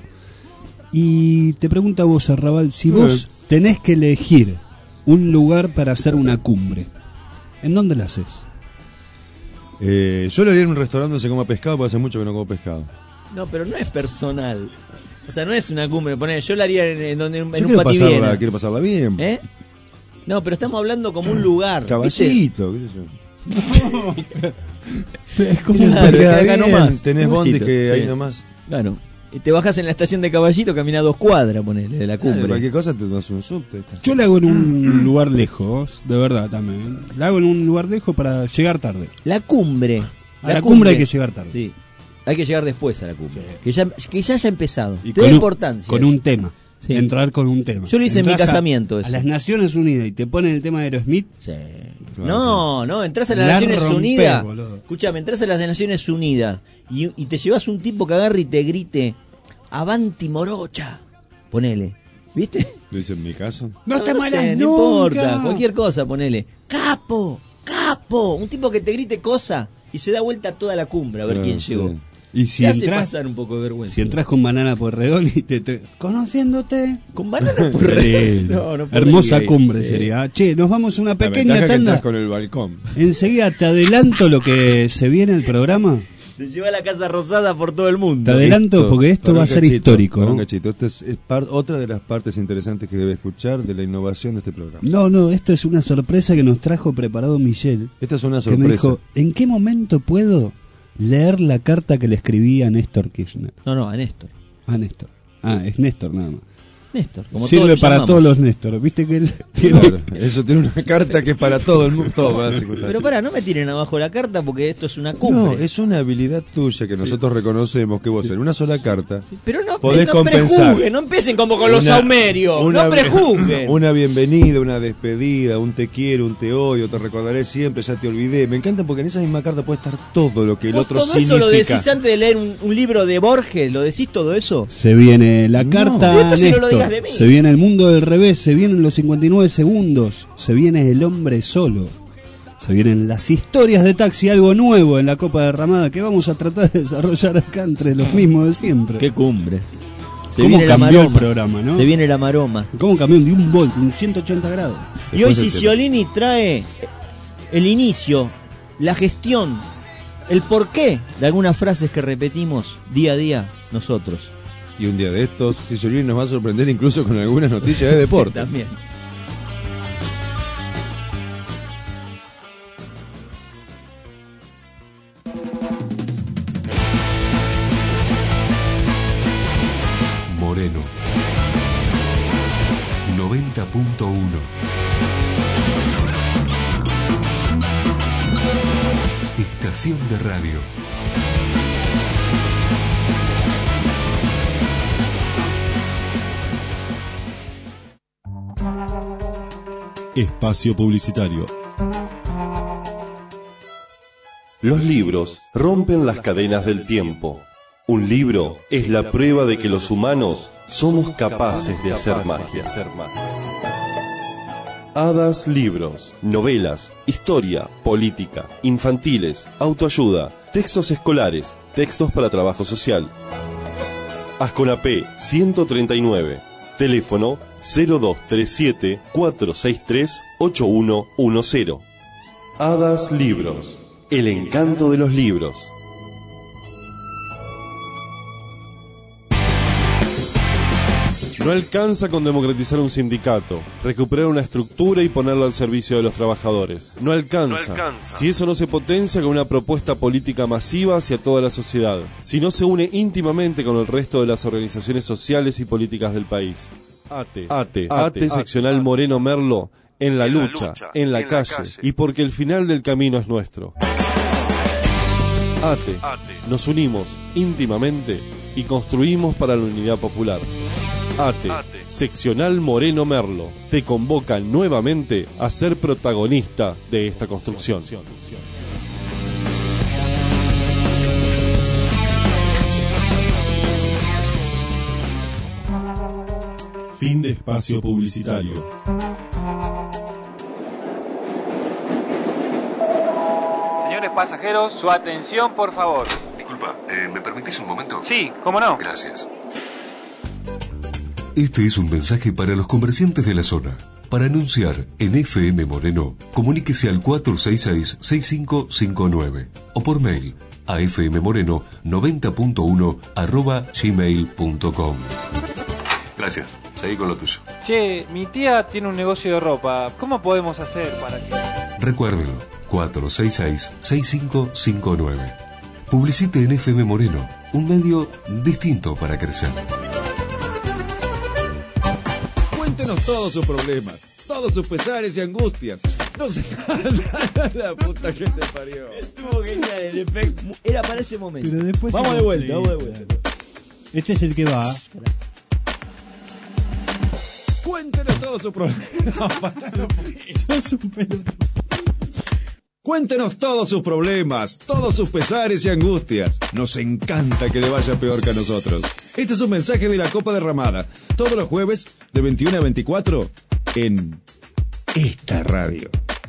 Speaker 3: Y te pregunta a vos, Arrabal, si vos tenés que elegir un lugar para hacer una cumbre, ¿en dónde la haces?
Speaker 14: Yo lo haría en un restaurante donde se coma pescado porque hace mucho que no como pescado.
Speaker 4: No, pero no es personal. O sea, no es una cumbre. Yo la haría en un
Speaker 14: Yo
Speaker 4: pativiena.
Speaker 14: quiero pasarla bien.
Speaker 4: ¿Eh? No, pero estamos hablando como un lugar.
Speaker 14: Caballito, qué sé yo.
Speaker 3: Es como
Speaker 4: Claro,
Speaker 14: Te queda
Speaker 4: que acá
Speaker 14: bien,
Speaker 4: nomás.
Speaker 14: tenés bondi
Speaker 4: Caballito,
Speaker 14: que
Speaker 4: sí.
Speaker 14: ahí nomás.
Speaker 4: Claro. Y te bajas en la estación de Caballito, camina 2 cuadras, ponele, de la
Speaker 14: De
Speaker 4: cumbre.
Speaker 14: cualquier cosa te das un subte.
Speaker 3: Yo la hago en un lugar lejos, de verdad también. La hago en un lugar lejos para llegar tarde.
Speaker 4: La cumbre.
Speaker 3: A la cumbre hay que llegar tarde.
Speaker 4: Sí. Hay que llegar después a la cumbre. Que ya haya empezado.
Speaker 3: Y
Speaker 4: Te da importancia.
Speaker 3: con
Speaker 4: eso.
Speaker 3: un tema.
Speaker 4: Sí.
Speaker 3: Entrar con un tema.
Speaker 4: Yo lo hice en mi
Speaker 3: Entrás
Speaker 4: casamiento,
Speaker 3: a
Speaker 4: eso.
Speaker 3: las Naciones Unidas y te ponen el tema de Aerosmith.
Speaker 4: Sí. No, entras a las
Speaker 3: La
Speaker 4: Naciones
Speaker 3: rompés,
Speaker 4: Unidas.
Speaker 3: boludo.
Speaker 4: Escúchame, entras a las Naciones Unidas y te llevas un tipo que agarre y te grite Avanti Morocha. Ponele. ¿Viste?
Speaker 14: Lo hice en mi caso.
Speaker 3: No te mueras
Speaker 4: sé, no
Speaker 3: nunca.
Speaker 4: importa, cualquier cosa, ponele. Capo, capo, un tipo que te grite cosa y se da vuelta a toda la cumbre a ver quién
Speaker 14: sí.
Speaker 4: llegó.
Speaker 3: Y si
Speaker 4: Te hace
Speaker 3: entras,
Speaker 4: pasar un poco de vergüenza.
Speaker 3: si entras con banana Porredón y conociéndote.
Speaker 4: Con banana por No
Speaker 3: Hermosa
Speaker 4: podría,
Speaker 3: cumbre
Speaker 4: sí.
Speaker 3: sería. Che, nos vamos a una
Speaker 14: La
Speaker 3: pequeña
Speaker 14: ventaja que
Speaker 3: tanda.
Speaker 14: entras con el balcón.
Speaker 3: Enseguida te adelanto lo que se viene el programa.
Speaker 4: Se lleva la Casa Rosada por todo el mundo.
Speaker 3: Te adelanto porque esto va a ser histórico.
Speaker 14: Para un cachito. Esta es otra de las partes interesantes que debe escuchar de la innovación de este programa.
Speaker 3: No, esto es una sorpresa que nos trajo preparado Michelle.
Speaker 14: Esta es una
Speaker 3: que me
Speaker 14: sorpresa.
Speaker 3: dijo, ¿en qué momento puedo leer la carta que le escribí a Néstor Kirchner?
Speaker 4: No, a Néstor.
Speaker 3: A Néstor. Es Néstor nada más.
Speaker 4: Néstor, como
Speaker 3: sirve
Speaker 4: todos
Speaker 3: para
Speaker 4: llamamos.
Speaker 3: todos los Néstor. Viste que él tiene...
Speaker 14: Claro, eso tiene una carta que es para todo el mundo.
Speaker 4: Pero pará, no me tiren abajo la carta porque esto es una
Speaker 14: No,
Speaker 4: cumbre.
Speaker 14: es una habilidad tuya que nosotros reconocemos que vos en una sola carta
Speaker 4: Pero no,
Speaker 14: podés
Speaker 4: no
Speaker 14: compensar.
Speaker 4: prejuzguen, no empiecen como con los saumerios. No prejuzguen.
Speaker 14: Una bienvenida, una despedida, un te quiero, un te odio, te recordaré siempre, ya te olvidé. Me encanta porque en esa misma carta puede estar todo lo que el
Speaker 4: ¿Vos
Speaker 14: otro
Speaker 4: todo
Speaker 14: significa.
Speaker 4: eso lo decís antes de leer un libro de Borges? ¿Lo decís todo eso?
Speaker 3: Se viene la carta
Speaker 4: Esto
Speaker 3: a
Speaker 4: sí no lo
Speaker 3: Néstor.
Speaker 4: digas de mí.
Speaker 3: Se viene el mundo del revés, se vienen los 59 segundos, se viene el hombre solo, se vienen las historias de Taxi, algo nuevo en la Copa Derramada que vamos a tratar de desarrollar acá entre los mismos de siempre.
Speaker 4: Qué cumbre.
Speaker 3: ¿Cómo cambió el programa, no?
Speaker 4: Se viene la maroma.
Speaker 3: ¿Cómo cambió de un volt, un 180 grados?
Speaker 4: Y hoy Cicciolini trae el inicio, la gestión, el porqué de algunas frases que repetimos día a día nosotros.
Speaker 14: Y un día de estos, Cicciolini nos va a sorprender incluso con algunas noticias de deporte.
Speaker 4: También.
Speaker 1: Moreno 90.1. Estación de radio.
Speaker 8: Espacio publicitario.
Speaker 16: Los libros rompen las cadenas del tiempo. Un libro es la prueba de que los humanos somos capaces de hacer magia. Hadas Libros, novelas, historia, política, infantiles, autoayuda, textos escolares, textos para trabajo social. Asconapé 139, teléfono 0237-463-8110. Hadas Libros, el encanto de los libros. No alcanza con democratizar un sindicato, recuperar una estructura y ponerlo al servicio de los trabajadores. No alcanza. Si eso no se potencia con una propuesta política masiva hacia toda la sociedad. Si no se une íntimamente con el resto de las organizaciones sociales y políticas del país. ATE seccional Moreno Merlo, en la lucha, en la calle, y porque el final del camino es nuestro. ATE, nos unimos íntimamente y construimos para la unidad popular. ATE, seccional Moreno Merlo, te convoca nuevamente a ser protagonista de esta construcción.
Speaker 8: Fin de espacio publicitario.
Speaker 17: Señores pasajeros, su atención, por favor.
Speaker 1: Disculpa, ¿me permitís un momento?
Speaker 17: Sí, ¿cómo no?
Speaker 1: Gracias. Este es un mensaje para los comerciantes de la zona. Para anunciar en FM Moreno, comuníquese al 466-6559 o por mail a fmmoreno90.1@gmail.com. Gracias. Seguí con lo tuyo.
Speaker 17: Che, mi tía tiene un negocio de ropa. ¿Cómo podemos hacer para que...?
Speaker 1: Recuérdelo, 466-6559. Publicite en FM Moreno, un medio distinto para crecer.
Speaker 14: Cuéntenos todos sus problemas, todos sus pesares y angustias. No se la puta que te parió.
Speaker 4: Estuvo genial el efecto. Era para ese momento.
Speaker 3: Pero después
Speaker 4: vamos de vuelta.
Speaker 3: Este es el que va.
Speaker 14: Cuéntenos todos sus problemas. Cuéntenos todos sus problemas, todos sus pesares y angustias. Nos encanta que le vaya peor que a nosotros. Este es un mensaje de la Copa Derramada. Todos los jueves, de 21 a 24, en esta radio.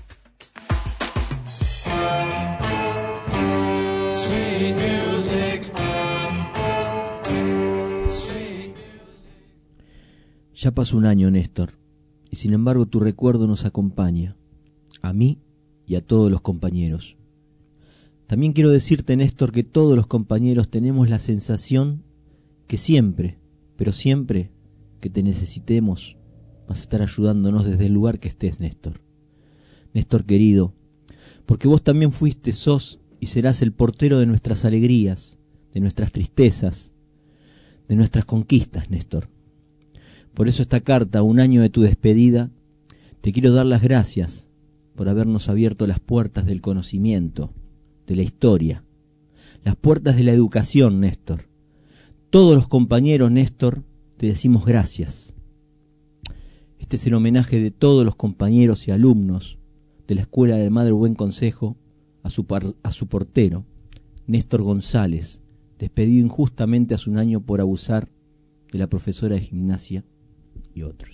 Speaker 4: Ya pasó un año, Néstor, y sin embargo tu recuerdo nos acompaña, a mí y a todos los compañeros. También quiero decirte, Néstor, que todos los compañeros tenemos la sensación que siempre, pero siempre que te necesitemos, vas a estar ayudándonos desde el lugar que estés, Néstor. Néstor querido, porque vos también fuiste, sos y serás el portero de nuestras alegrías, de nuestras tristezas, de nuestras conquistas, Néstor. Por eso esta carta, un año de tu despedida, te quiero dar las gracias por habernos abierto las puertas del conocimiento, de la historia, las puertas de la educación, Néstor. Todos los compañeros, Néstor, te decimos gracias. Este es el homenaje de todos los compañeros y alumnos de la Escuela del Madre Buen Consejo a su portero, Néstor González, despedido injustamente hace un año por abusar de la profesora de gimnasia y otros.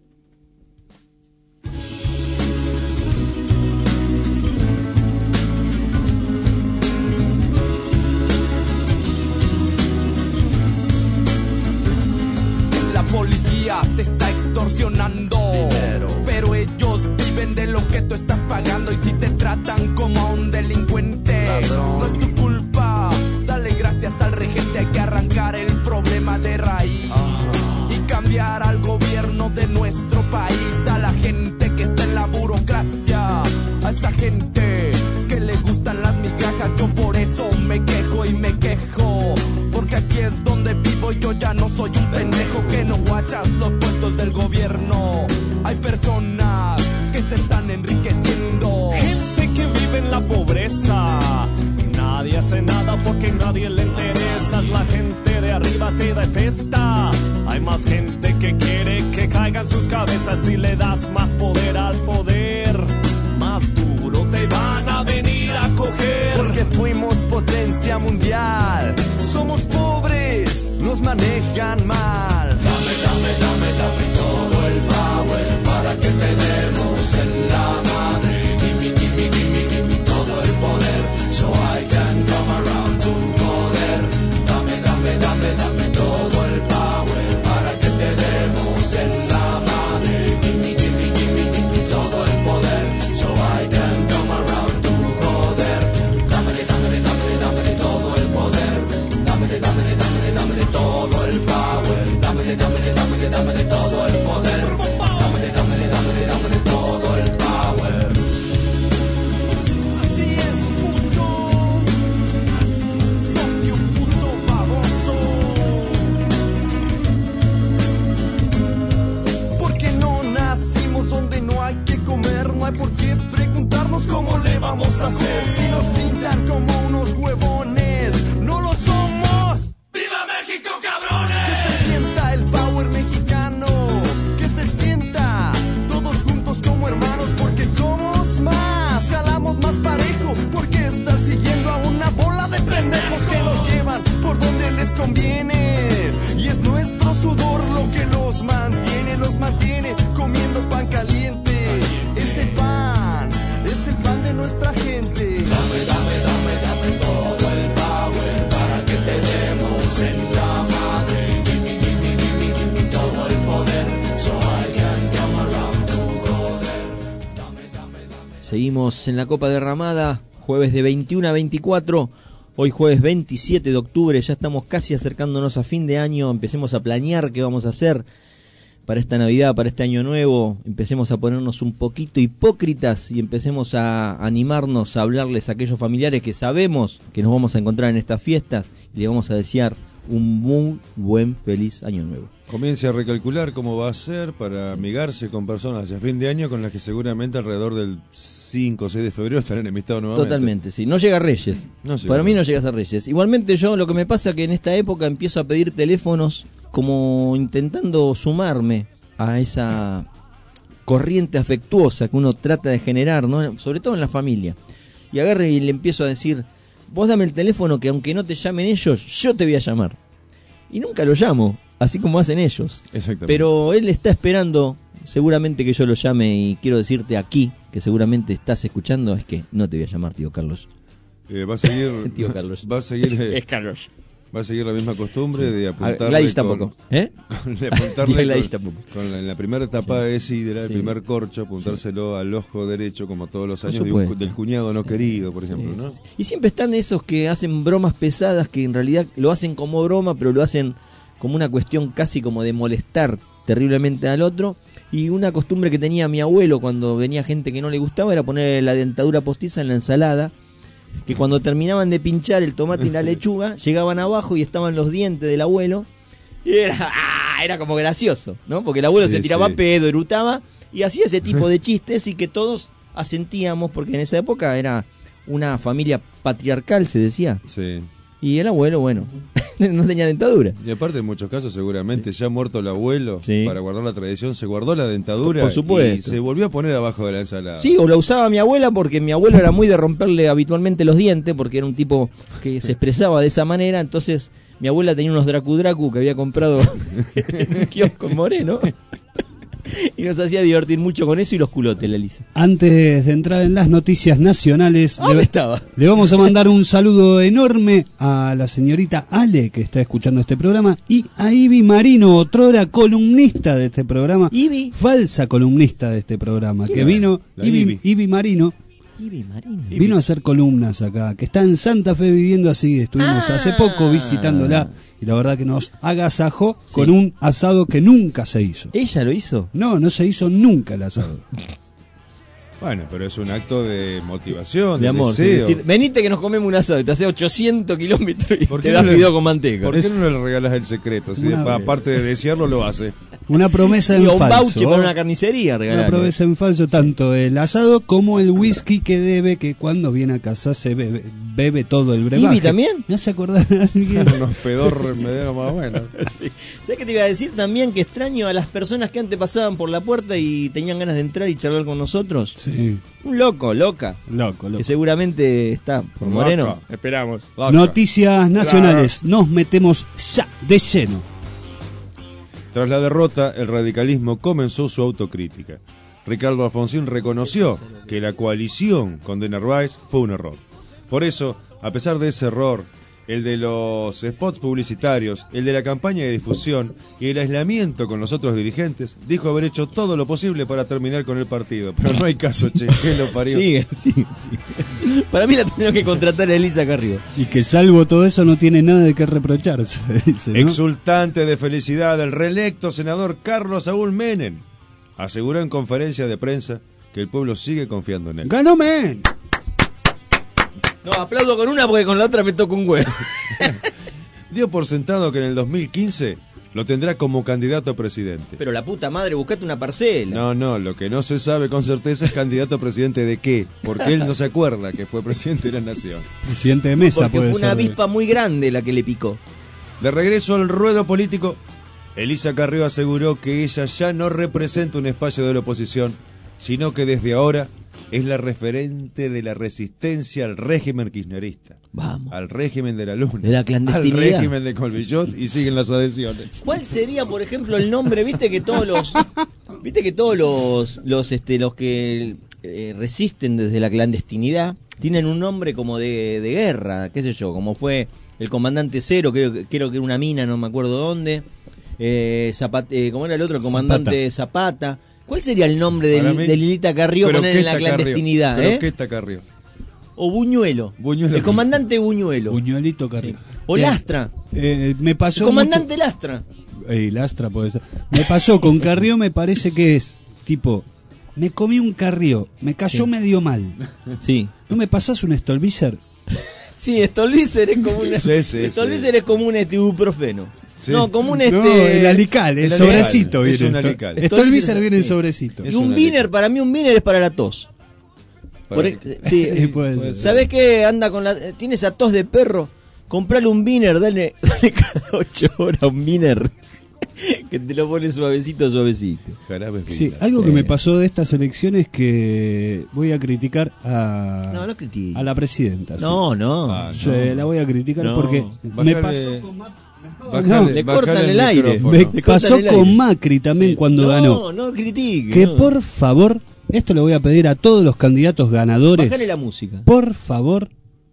Speaker 18: La policía te está extorsionando dinero, pero ellos viven de lo que tú estás pagando. Y si te tratan como a un delincuente, ladrón, no es tu culpa. Dale gracias al regente, hay que arrancar el problema de raíz y cambiar al gobierno de nuestro país. A la gente que está en la burocracia, a esa gente que le gustan las migajas. Yo por eso me quejo y me quejo, porque aquí es donde vivo y yo ya no soy un pendejo que no guachas los puestos del gobierno. Hay personas que se están enriqueciendo,
Speaker 19: gente que vive en la pobreza. Nadie hace nada porque nadie le interesa. La gente de arriba te detesta. Hay más gente que quiere que caigan sus cabezas. Si le das más poder al poder, más duro te van a venir a coger.
Speaker 9: Porque fuimos potencia mundial, somos pobres, nos manejan mal.
Speaker 18: Dame, dame, dame, dame todo el power para que te demos en la madre. Gimme, gimme, gimme, gimme todo el poder, so I can come around to joder. Dame, dame, dame, dame todo el power para que te demos en la madre. Gimme, gimme, gimme, gimme todo el poder, so I can come around to joder. Dame, dame, dame, dame todo el poder. Dame, dame, dame, dame todo el power. Dame, dame, dame, dame todo el poder. Dame, dame, dame, dame todo el power. Así es, puto. Fuck you, puto baboso.
Speaker 9: Porque no nacimos donde no hay que comer, no hay por qué preguntarnos cómo le vamos a hacer. Si nos pintan como unos huevones, no lo somos.
Speaker 18: ¡Viva México, cabrones!
Speaker 9: Que se sienta el power mexicano, que se sienta todos juntos como hermanos, porque somos más, jalamos más parejo. Porque estar siguiendo a una bola de pendejos que nos llevan por donde les conviene. Y es nuestro sudor lo que los mantiene comiendo pan caliente. Es el pan de nuestra gente.
Speaker 18: Dame, dame, dame, dame todo el power para que te demos en la madre. Gimme, gimme, gimme, gimme todo el poder, so I can come around to joder. Dame, dame, dame.
Speaker 4: Seguimos en la Copa Derramada, jueves de 21 a 24. Hoy jueves 27 de octubre, ya estamos casi acercándonos a fin de año. Empecemos a planear qué vamos a hacer para esta Navidad, para este año nuevo. Empecemos a ponernos un poquito hipócritas y empecemos a animarnos a hablarles a aquellos familiares que sabemos que nos vamos a encontrar en estas fiestas y les vamos a desear un muy buen, feliz año nuevo.
Speaker 14: Comience a recalcular cómo va a ser para amigarse con personas hacia fin de año con las que seguramente alrededor del 5 o 6 de febrero estarán enemistados nuevamente.
Speaker 4: Totalmente, sí. No llega Reyes.
Speaker 14: No llega.
Speaker 4: Para mí no llegas a Reyes. Igualmente yo lo que me pasa es que en esta época empiezo a pedir teléfonos como intentando sumarme a esa corriente afectuosa que uno trata de generar, ¿no? Sobre todo en la familia. Y agarro y le empiezo a decir, vos dame el teléfono que aunque no te llamen ellos, yo te voy a llamar. Y nunca lo llamo, así como hacen ellos.
Speaker 14: Exactamente.
Speaker 4: Pero él está esperando seguramente que yo lo llame y quiero decirte aquí, que seguramente estás escuchando, es que no te voy a llamar, tío Carlos.
Speaker 14: Va a seguir...
Speaker 4: Tío Carlos.
Speaker 14: Va a seguir...
Speaker 4: Es Carlos.
Speaker 14: Va a seguir la misma costumbre de apuntarle
Speaker 4: Gladys tampoco.
Speaker 14: de apuntarle
Speaker 4: Gladys tampoco.
Speaker 14: En la primera etapa de sidra, el primer corcho, apuntárselo al ojo derecho, como todos los años del cuñado no querido, por ejemplo, ¿no?
Speaker 4: Y siempre están esos que hacen bromas pesadas, que en realidad lo hacen como broma, pero lo hacen como una cuestión casi como de molestar terriblemente al otro. Y una costumbre que tenía mi abuelo cuando venía gente que no le gustaba era poner la dentadura postiza en la ensalada, que cuando terminaban de pinchar el tomate y la lechuga, llegaban abajo y estaban los dientes del abuelo, y era como gracioso, ¿no? Porque el abuelo se tiraba pedo, erutaba, y hacía ese tipo de chistes, y que todos asentíamos, porque en esa época era una familia patriarcal, se decía.
Speaker 14: Sí.
Speaker 4: Y el abuelo, bueno, no tenía dentadura.
Speaker 14: Y aparte, en muchos casos, seguramente, ya muerto el abuelo, para guardar la tradición, se guardó la dentadura
Speaker 4: por supuesto.
Speaker 14: Y se volvió a poner abajo de la ensalada.
Speaker 4: Sí, o la usaba mi abuela, porque mi abuelo era muy de romperle habitualmente los dientes, porque era un tipo que se expresaba de esa manera. Entonces, mi abuela tenía unos Dracu que había comprado en un kiosco en Moreno. Y nos hacía divertir mucho con eso y los culotes, la Elisa.
Speaker 3: Antes de entrar en las noticias nacionales,
Speaker 4: ¿dónde estaba?
Speaker 3: Le vamos a mandar un saludo enorme a la señorita Ale, que está escuchando este programa, y a Ivy Marino, otrora columnista de este programa.
Speaker 4: Ivy.
Speaker 3: Falsa columnista de este programa, que vino, Ivy Marino. Vino a hacer columnas acá, que está en Santa Fe viviendo así. Estuvimos hace poco visitándola y la verdad que nos agasajó con un asado que nunca se hizo.
Speaker 4: ¿Ella lo hizo?
Speaker 3: No se hizo nunca el asado.
Speaker 14: Bueno, pero es un acto de motivación,
Speaker 4: de amor.
Speaker 14: deseo.
Speaker 4: Decir, venite que nos comemos un asado, te hace 800 kilómetros y te das fideo con manteca.
Speaker 14: ¿Por qué no le regalas el secreto? Si aparte de desearlo, lo hace.
Speaker 3: Una promesa en falso.
Speaker 4: Un voucher para una carnicería regalar.
Speaker 3: Una promesa en falso, tanto el asado como el whisky que debe, que cuando viene a casa se bebe todo el brebaje.
Speaker 4: ¿Ivy también?
Speaker 3: ¿Me hace acordar a alguien?
Speaker 14: Unos pedorros medio más buenos.
Speaker 4: Sí. ¿Sabes qué te iba a decir también? Que extraño a las personas que antes pasaban por la puerta y tenían ganas de entrar y charlar con nosotros.
Speaker 3: Sí.
Speaker 4: Un loca. Que seguramente está por Moreno.
Speaker 14: Loca.
Speaker 4: Esperamos.
Speaker 14: Loca.
Speaker 3: Noticias nacionales. Nos metemos ya de lleno.
Speaker 14: Tras la derrota, el radicalismo comenzó su autocrítica. Ricardo Alfonsín reconoció que la coalición con de Narváez fue un error. Por eso, a pesar de ese error, el de los spots publicitarios, el de la campaña de difusión y el aislamiento con los otros dirigentes, dijo haber hecho todo lo posible para terminar con el partido. Pero no hay caso, che, que lo parió.
Speaker 4: Sí. Para mí la tendríamos que contratar a Elisa acá arriba.
Speaker 3: Y que salvo todo eso no tiene nada de qué reprocharse, dice, ¿no?
Speaker 14: Exultante de felicidad, el reelecto senador Carlos Saúl Menem aseguró en conferencia de prensa que el pueblo sigue confiando en él.
Speaker 3: ¡Ganó Menem!
Speaker 4: No, aplaudo con una porque con la otra me toca un huevo.
Speaker 14: Dio por sentado que en el 2015 lo tendrá como candidato a presidente.
Speaker 4: Pero la puta madre, buscate una parcela.
Speaker 14: No, lo que no se sabe con certeza es candidato a presidente de qué, porque él no se acuerda que fue presidente de la nación.
Speaker 3: Presidente de mesa,
Speaker 4: porque
Speaker 3: puede
Speaker 4: fue una
Speaker 3: ser.
Speaker 4: avispa muy grande la que le picó.
Speaker 14: De regreso al ruedo político, Elisa Carrió aseguró que ella ya no representa un espacio de la oposición, sino que desde ahora es la referente de la resistencia al régimen kirchnerista.
Speaker 4: Vamos.
Speaker 14: Al régimen de la luna.
Speaker 4: De la clandestinidad.
Speaker 14: Al régimen de Colbillot, y siguen las adhesiones.
Speaker 4: ¿Cuál sería, por ejemplo, el nombre? Viste que todos los que resisten desde la clandestinidad tienen un nombre como de guerra, qué sé yo, como fue el comandante Cero, creo que era una mina, no me acuerdo dónde. ¿Cómo era el otro? El comandante Zapata. ¿Cuál sería el nombre de Lilita Carrió poner en la clandestinidad?
Speaker 14: Croqueta Carrió.
Speaker 4: O Buñuelo. El comandante Buñuelo.
Speaker 3: Buñuelito Carrió.
Speaker 4: Sí. O Lastra.
Speaker 3: Me pasó
Speaker 4: el comandante Lastra.
Speaker 3: Lastra puede ser. Me pasó con Carrió, me parece que es tipo, me comí un Carrió, me cayó medio mal.
Speaker 4: Sí.
Speaker 3: ¿No me pasás un Stolbizer?
Speaker 4: Sí, Stolbizer es como un Stolbizer es como un ibuprofeno. Sí. No, como un
Speaker 3: el alical, el sobrecito
Speaker 14: viene.
Speaker 3: Es un alical. Stolbizer viene en sobrecito.
Speaker 4: Y un Biner, para mí un Biner es para la tos. Sí, puede ser. ¿Sabés qué? Anda con tiene esa tos de perro. Comprale un Biner, dale cada 8 horas un Biner. Que te lo pone suavecito.
Speaker 3: Sí, algo que me pasó de estas elecciones que voy a criticar a la presidenta.
Speaker 4: No.
Speaker 3: La voy a criticar porque me pasó con
Speaker 4: le cortan el aire.
Speaker 3: Me pasó con Macri también cuando ganó.
Speaker 4: No critique.
Speaker 3: Que por favor, esto le voy a pedir a todos los candidatos ganadores.
Speaker 4: Bájale la música.
Speaker 3: Por favor,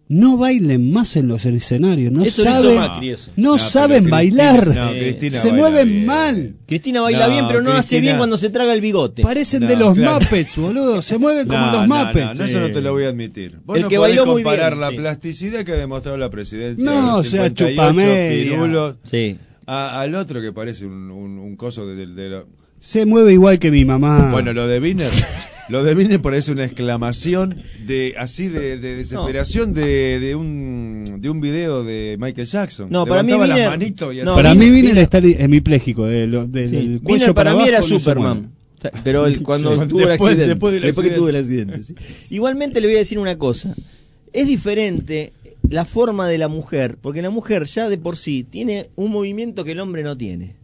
Speaker 3: no bailen más en los escenarios, no
Speaker 4: Eso lo hizo
Speaker 3: saben,
Speaker 4: Macri, eso.
Speaker 3: no saben
Speaker 14: pero
Speaker 3: bailar,
Speaker 14: Cristina
Speaker 3: se
Speaker 14: baila
Speaker 3: mueven
Speaker 14: bien.
Speaker 3: mal,
Speaker 4: Cristina baila
Speaker 14: No,
Speaker 4: bien, pero no hace
Speaker 14: Cristina-
Speaker 4: bien cuando se traga el bigote.
Speaker 3: parecen
Speaker 14: No,
Speaker 3: de los
Speaker 14: claro.
Speaker 3: Muppets, boludo, se mueven como los Muppets.
Speaker 14: No, eso no te lo voy a admitir. Vos
Speaker 4: El
Speaker 14: no
Speaker 4: que
Speaker 14: podés
Speaker 4: bailó muy
Speaker 14: comparar
Speaker 4: bien,
Speaker 14: la
Speaker 4: sí.
Speaker 14: plasticidad que ha demostrado la presidenta.
Speaker 3: No,
Speaker 14: de
Speaker 3: o sea,
Speaker 14: 58
Speaker 3: chupamedia.
Speaker 14: pirulos,
Speaker 4: Sí.
Speaker 14: al otro que parece un coso de lo...
Speaker 3: Se mueve igual que mi mamá.
Speaker 14: Bueno, lo de Wiener parece una exclamación de desesperación de un video de Michael Jackson.
Speaker 4: No, para mí
Speaker 14: Levantaba las
Speaker 4: Wiener-
Speaker 14: manitos y
Speaker 4: no,
Speaker 14: hacía-
Speaker 3: para mí
Speaker 4: Wiener-
Speaker 3: Wiener está hemipléjico, del
Speaker 4: Sí.
Speaker 3: cuello
Speaker 4: Wiener para mí
Speaker 3: abajo
Speaker 4: era
Speaker 3: no se
Speaker 4: Superman.
Speaker 3: mueve.
Speaker 4: O sea, pero cuando
Speaker 14: Sí,
Speaker 4: tuvo el
Speaker 14: después-
Speaker 4: accidente.
Speaker 14: después del
Speaker 4: Después que
Speaker 14: accidente.
Speaker 4: tuvo el accidente. Sí. Igualmente le voy a decir una cosa. Es diferente la forma de la mujer, porque la mujer ya de por sí tiene un movimiento que el hombre no tiene.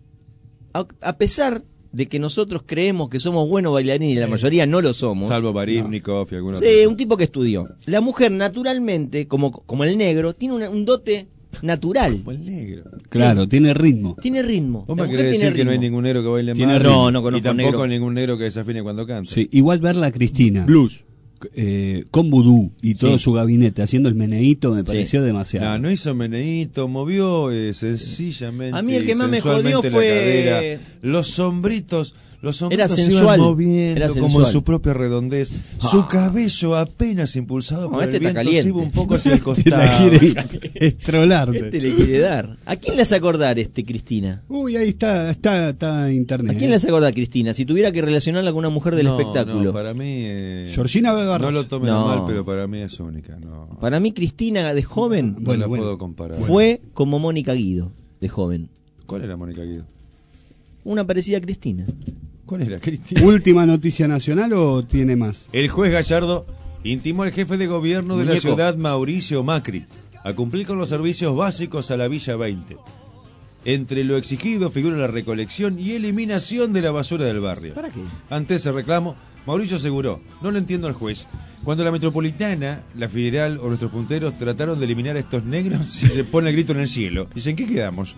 Speaker 4: A pesar de que nosotros creemos que somos buenos bailarines y la mayoría no lo somos.
Speaker 14: Salvo Barivnikov y algunos
Speaker 4: Sí, un tipo que estudió. La mujer naturalmente, como el negro, tiene un dote natural.
Speaker 14: Como el negro.
Speaker 3: Claro, tiene ritmo.
Speaker 4: Tiene ritmo.
Speaker 14: ¿Vos
Speaker 4: La
Speaker 14: me
Speaker 4: mujer
Speaker 14: querés
Speaker 4: tiene
Speaker 14: decir que no hay
Speaker 4: ritmo.
Speaker 14: ningún negro que baile
Speaker 3: Tiene
Speaker 14: mal?
Speaker 3: ritmo.
Speaker 4: No conozco
Speaker 14: Y tampoco
Speaker 4: negro.
Speaker 14: ningún negro que desafine cuando canta.
Speaker 3: Sí, igual verla a Cristina
Speaker 4: Blues.
Speaker 3: con vudú y todo
Speaker 4: Sí.
Speaker 3: su gabinete haciendo el meneíto me pareció demasiado.
Speaker 14: No hizo meneíto, movió sencillamente.
Speaker 4: A mí el que
Speaker 14: y
Speaker 4: más me
Speaker 14: sensualmente
Speaker 4: jodió
Speaker 14: la
Speaker 4: fue-
Speaker 14: cadera. Los sombritos
Speaker 4: Era
Speaker 14: se iban
Speaker 4: sensual,
Speaker 14: moviendo
Speaker 4: era
Speaker 14: como
Speaker 4: sensual.
Speaker 14: en su propia redondez. Su cabello apenas impulsado
Speaker 4: No,
Speaker 14: por
Speaker 4: este
Speaker 14: el
Speaker 4: está
Speaker 14: viento
Speaker 4: caliente.
Speaker 14: se iba un poco hacia el
Speaker 3: Te
Speaker 14: costado.
Speaker 3: la quiere estrolarte.
Speaker 4: Este le quiere dar. ¿A quién le hace acordar Cristina?
Speaker 3: Uy, ahí está internet.
Speaker 4: ¿A quién le hace acordar Cristina? Si tuviera que relacionarla con una mujer del
Speaker 14: No,
Speaker 4: espectáculo.
Speaker 14: no, para mí
Speaker 3: Georgina Barros.
Speaker 14: no lo tomen
Speaker 4: No.
Speaker 14: mal, pero para mí es única. No,
Speaker 4: Para mí Cristina de joven
Speaker 14: no la puedo comparar.
Speaker 4: fue como Mónica Guido de joven.
Speaker 14: ¿Cuál era Mónica Guido?
Speaker 4: Una parecida a Cristina.
Speaker 14: ¿Cuál era Cristina?
Speaker 3: ¿Última noticia nacional o tiene más?
Speaker 14: El juez Gallardo intimó al jefe de gobierno de la
Speaker 4: Muñeco.
Speaker 14: ciudad, Mauricio Macri, a cumplir con los servicios básicos a la Villa 20. Entre lo exigido figura la recolección y eliminación de la basura del barrio.
Speaker 4: ¿Para qué?
Speaker 14: Ante ese reclamo, Mauricio aseguró: no lo entiendo al juez. Cuando la metropolitana, la federal o nuestros punteros trataron de eliminar a estos negros, se pone el grito en el cielo. Dicen, ¿qué quedamos?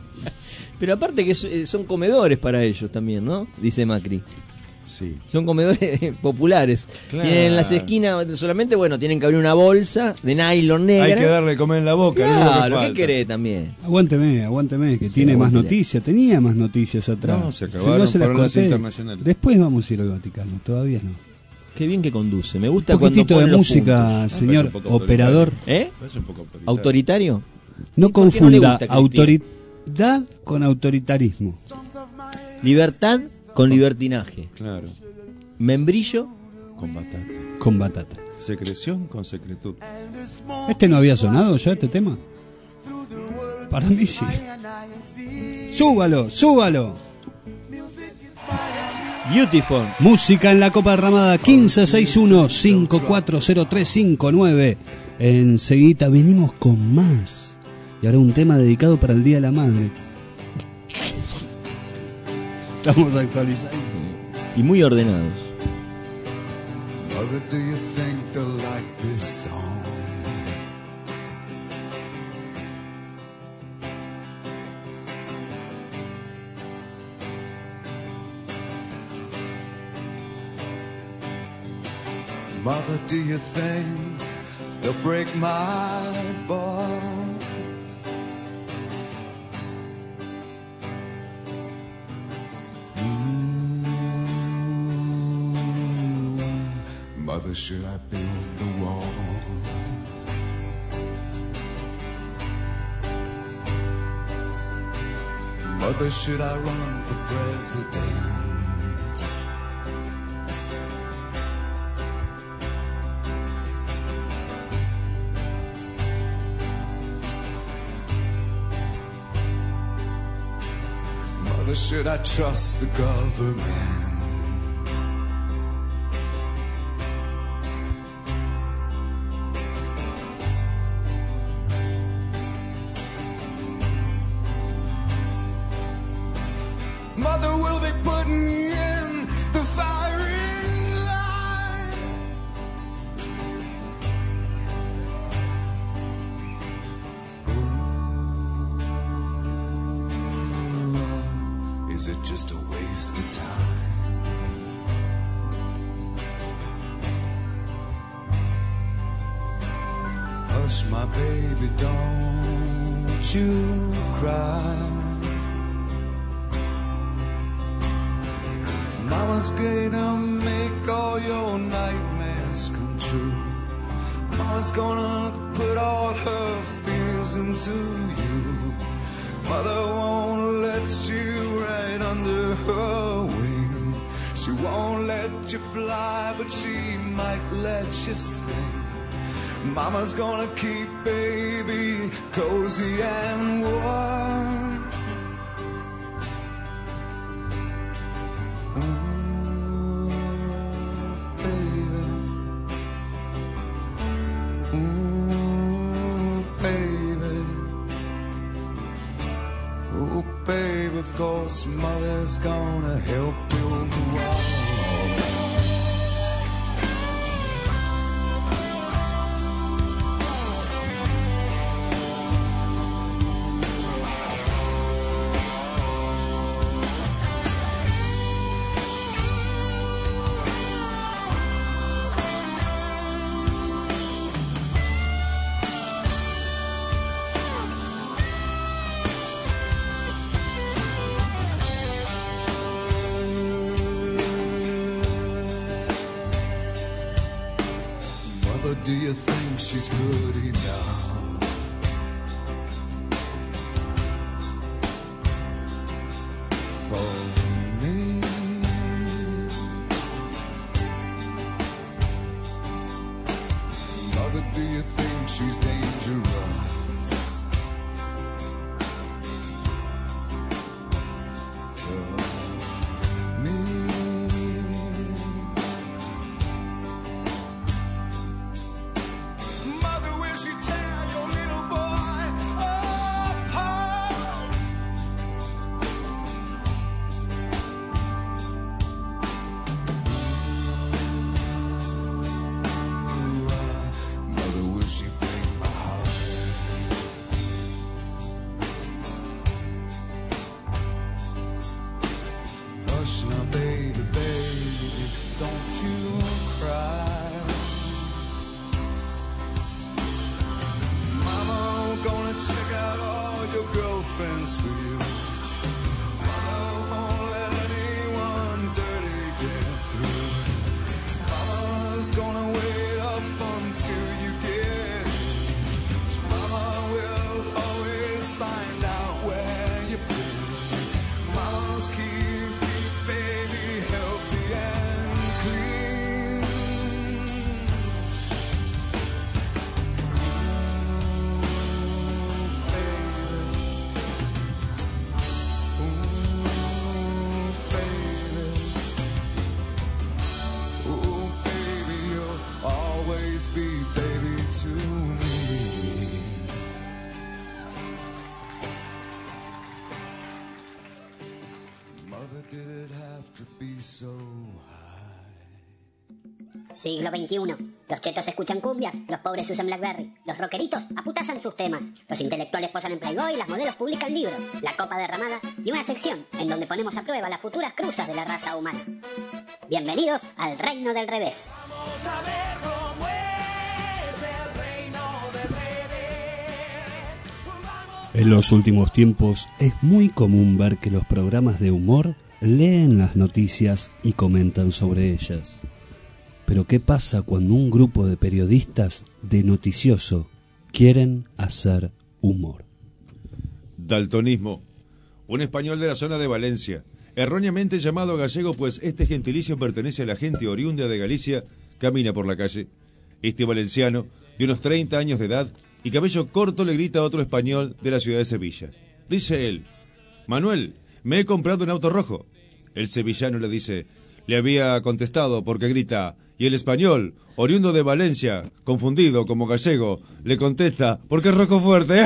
Speaker 4: Pero aparte que son comedores para ellos también, ¿no? Dice Macri.
Speaker 14: Sí.
Speaker 4: Son comedores populares.
Speaker 14: Claro.
Speaker 4: Tienen en las esquinas solamente, tienen que abrir una bolsa de nylon negra.
Speaker 14: Hay que darle de comer en la boca. lo único que
Speaker 4: Claro, ¿qué
Speaker 14: falta.
Speaker 4: querés también?
Speaker 3: Aguánteme, que tiene más
Speaker 4: aguántele.
Speaker 3: noticias, tenía más noticias atrás.
Speaker 14: No, se acabaron,
Speaker 3: Si no
Speaker 14: fueron las
Speaker 3: conté.
Speaker 14: internacionales.
Speaker 3: Después vamos a ir al Vaticano, todavía no.
Speaker 4: Qué bien que conduce. Me gusta
Speaker 3: Un
Speaker 4: cuando
Speaker 3: poquitito
Speaker 4: pone
Speaker 3: de
Speaker 4: los
Speaker 3: música,
Speaker 4: puntos.
Speaker 3: señor
Speaker 14: un poco
Speaker 3: operador.
Speaker 4: ¿Eh?
Speaker 14: Es un poco autoritario.
Speaker 4: ¿Autoritario?
Speaker 3: No
Speaker 4: ¿Y por qué no le
Speaker 3: confunda
Speaker 4: gusta Cristina?
Speaker 3: autoridad con autoritarismo.
Speaker 4: Libertad con libertinaje.
Speaker 14: Claro.
Speaker 4: Membrillo
Speaker 14: Con batata.
Speaker 3: Con batata.
Speaker 14: Secreción con secretud.
Speaker 3: ¿Este no había sonado ya, este tema? Para mí sí. Súbalo.
Speaker 4: Beautiful.
Speaker 3: Música en la Copa Ramada 1561-540359. Enseguida venimos con más. Y ahora un tema dedicado para el Día de la Madre. Estamos actualizando.
Speaker 4: Y muy ordenados.
Speaker 9: Mother, do you think they'll like this song? Mother, do you think they'll break my bones? Mother, should I build the wall? Mother, should I run for president? Mother, should I trust the government? Mother, will they put me in the firing line? Is it just a waste of time? Hush, my baby, don't you cry. Mama's gonna make all your nightmares come true. Mama's gonna put all her fears into you. Mother won't let you right under her wing. She won't let you fly, but she might let you sing. Mama's gonna keep baby cozy and warm. Of course, mother's gonna help build the wall. Do you think she's good enough? For me? Mother, do you think she's dangerous? To me?
Speaker 2: Siglo XXI. Los chetos escuchan cumbias, los pobres usan Blackberry, los rockeritos aputazan sus temas, los intelectuales posan en Playboy, las modelos publican libros, la copa derramada y una sección en donde ponemos a prueba las futuras cruzas de la raza humana. Bienvenidos al reino del revés.
Speaker 6: Vamos a ver cómo es el reino del revés.
Speaker 3: En los últimos tiempos es muy común ver que los programas de humor leen las noticias y comentan sobre ellas. Pero ¿qué pasa cuando un grupo de periodistas de noticioso quieren hacer humor?
Speaker 5: Daltonismo. Un español de la zona de Valencia, erróneamente llamado gallego, pues este gentilicio pertenece a la gente oriunda de Galicia, camina por la calle. Este valenciano, de unos 30 años de edad y cabello corto, le grita a otro español de la ciudad de Sevilla. Dice él: Manuel, me he comprado un auto rojo. El sevillano le dice, le había contestado porque grita, y el español, oriundo de Valencia, confundido como gallego, le contesta, porque es rojo fuerte.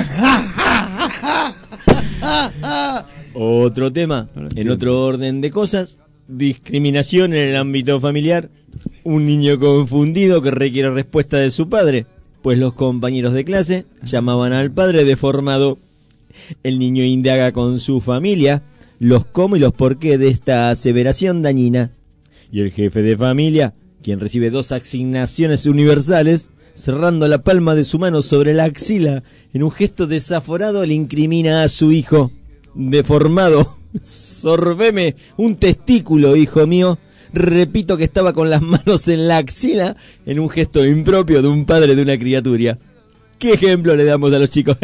Speaker 4: Otro tema, en otro orden de cosas, discriminación en el ámbito familiar. Un niño confundido que requiere respuesta de su padre, pues los compañeros de clase llamaban al padre deformado. El niño indaga con su familia los cómo y los por qué de esta aseveración dañina. Y el jefe de familia, quien recibe 2 asignaciones universales, cerrando la palma de su mano sobre la axila, en un gesto desaforado le incrimina a su hijo. Deformado, sorbeme un testículo, hijo mío. Repito que estaba con las manos en la axila, en un gesto impropio de un padre de una criatura. ¿Qué ejemplo le damos a los chicos,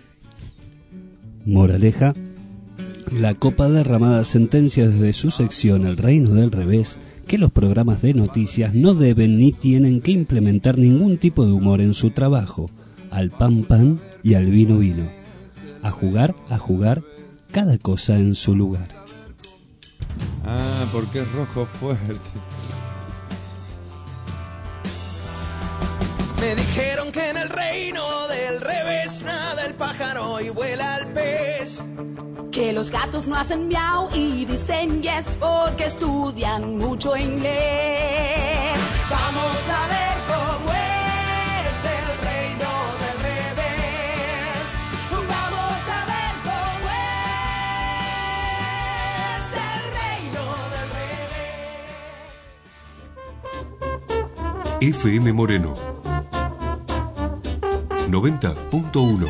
Speaker 3: Moraleja: la Copa Derramada sentencia desde su sección El Reino del Revés que los programas de noticias no deben ni tienen que implementar ningún tipo de humor en su trabajo. Al pan pan y al vino vino. A jugar, cada cosa en su lugar.
Speaker 14: Ah, porque es rojo fuerte.
Speaker 9: Me dijeron que en el reino del revés nada el pájaro y vuela el pez.
Speaker 10: Que los gatos no hacen miau y dicen yes porque estudian mucho inglés.
Speaker 9: Vamos a ver cómo es el reino del revés. Vamos a ver cómo es el reino del revés.
Speaker 1: FM Moreno 90.1.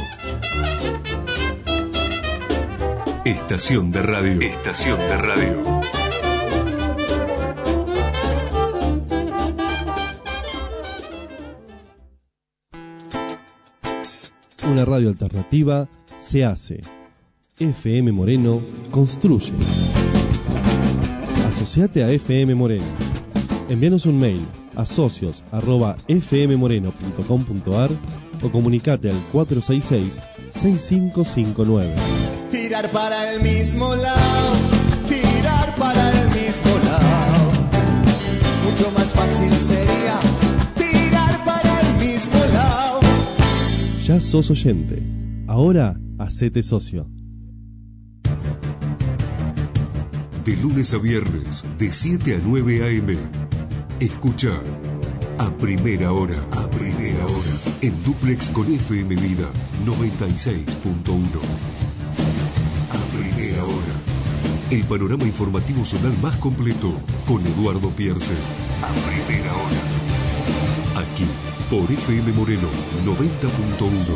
Speaker 1: Estación de radio. Estación de radio.
Speaker 8: Una radio alternativa se hace. FM Moreno construye. Asociate a FM Moreno. Envíanos un mail a socios@fmmoreno.com.ar o comunicate al 466-6559.
Speaker 9: Tirar para el mismo lado, tirar para el mismo lado. Mucho más fácil sería tirar para el mismo lado.
Speaker 8: Ya sos oyente. Ahora hacete socio.
Speaker 1: De lunes a viernes, de 7 a 9 a.m. Escucha a primera hora, en duplex con FM Vida 96.1. A primera hora, el panorama informativo zonal más completo con Eduardo Pierce. A primera hora, aquí por FM Moreno 90.1.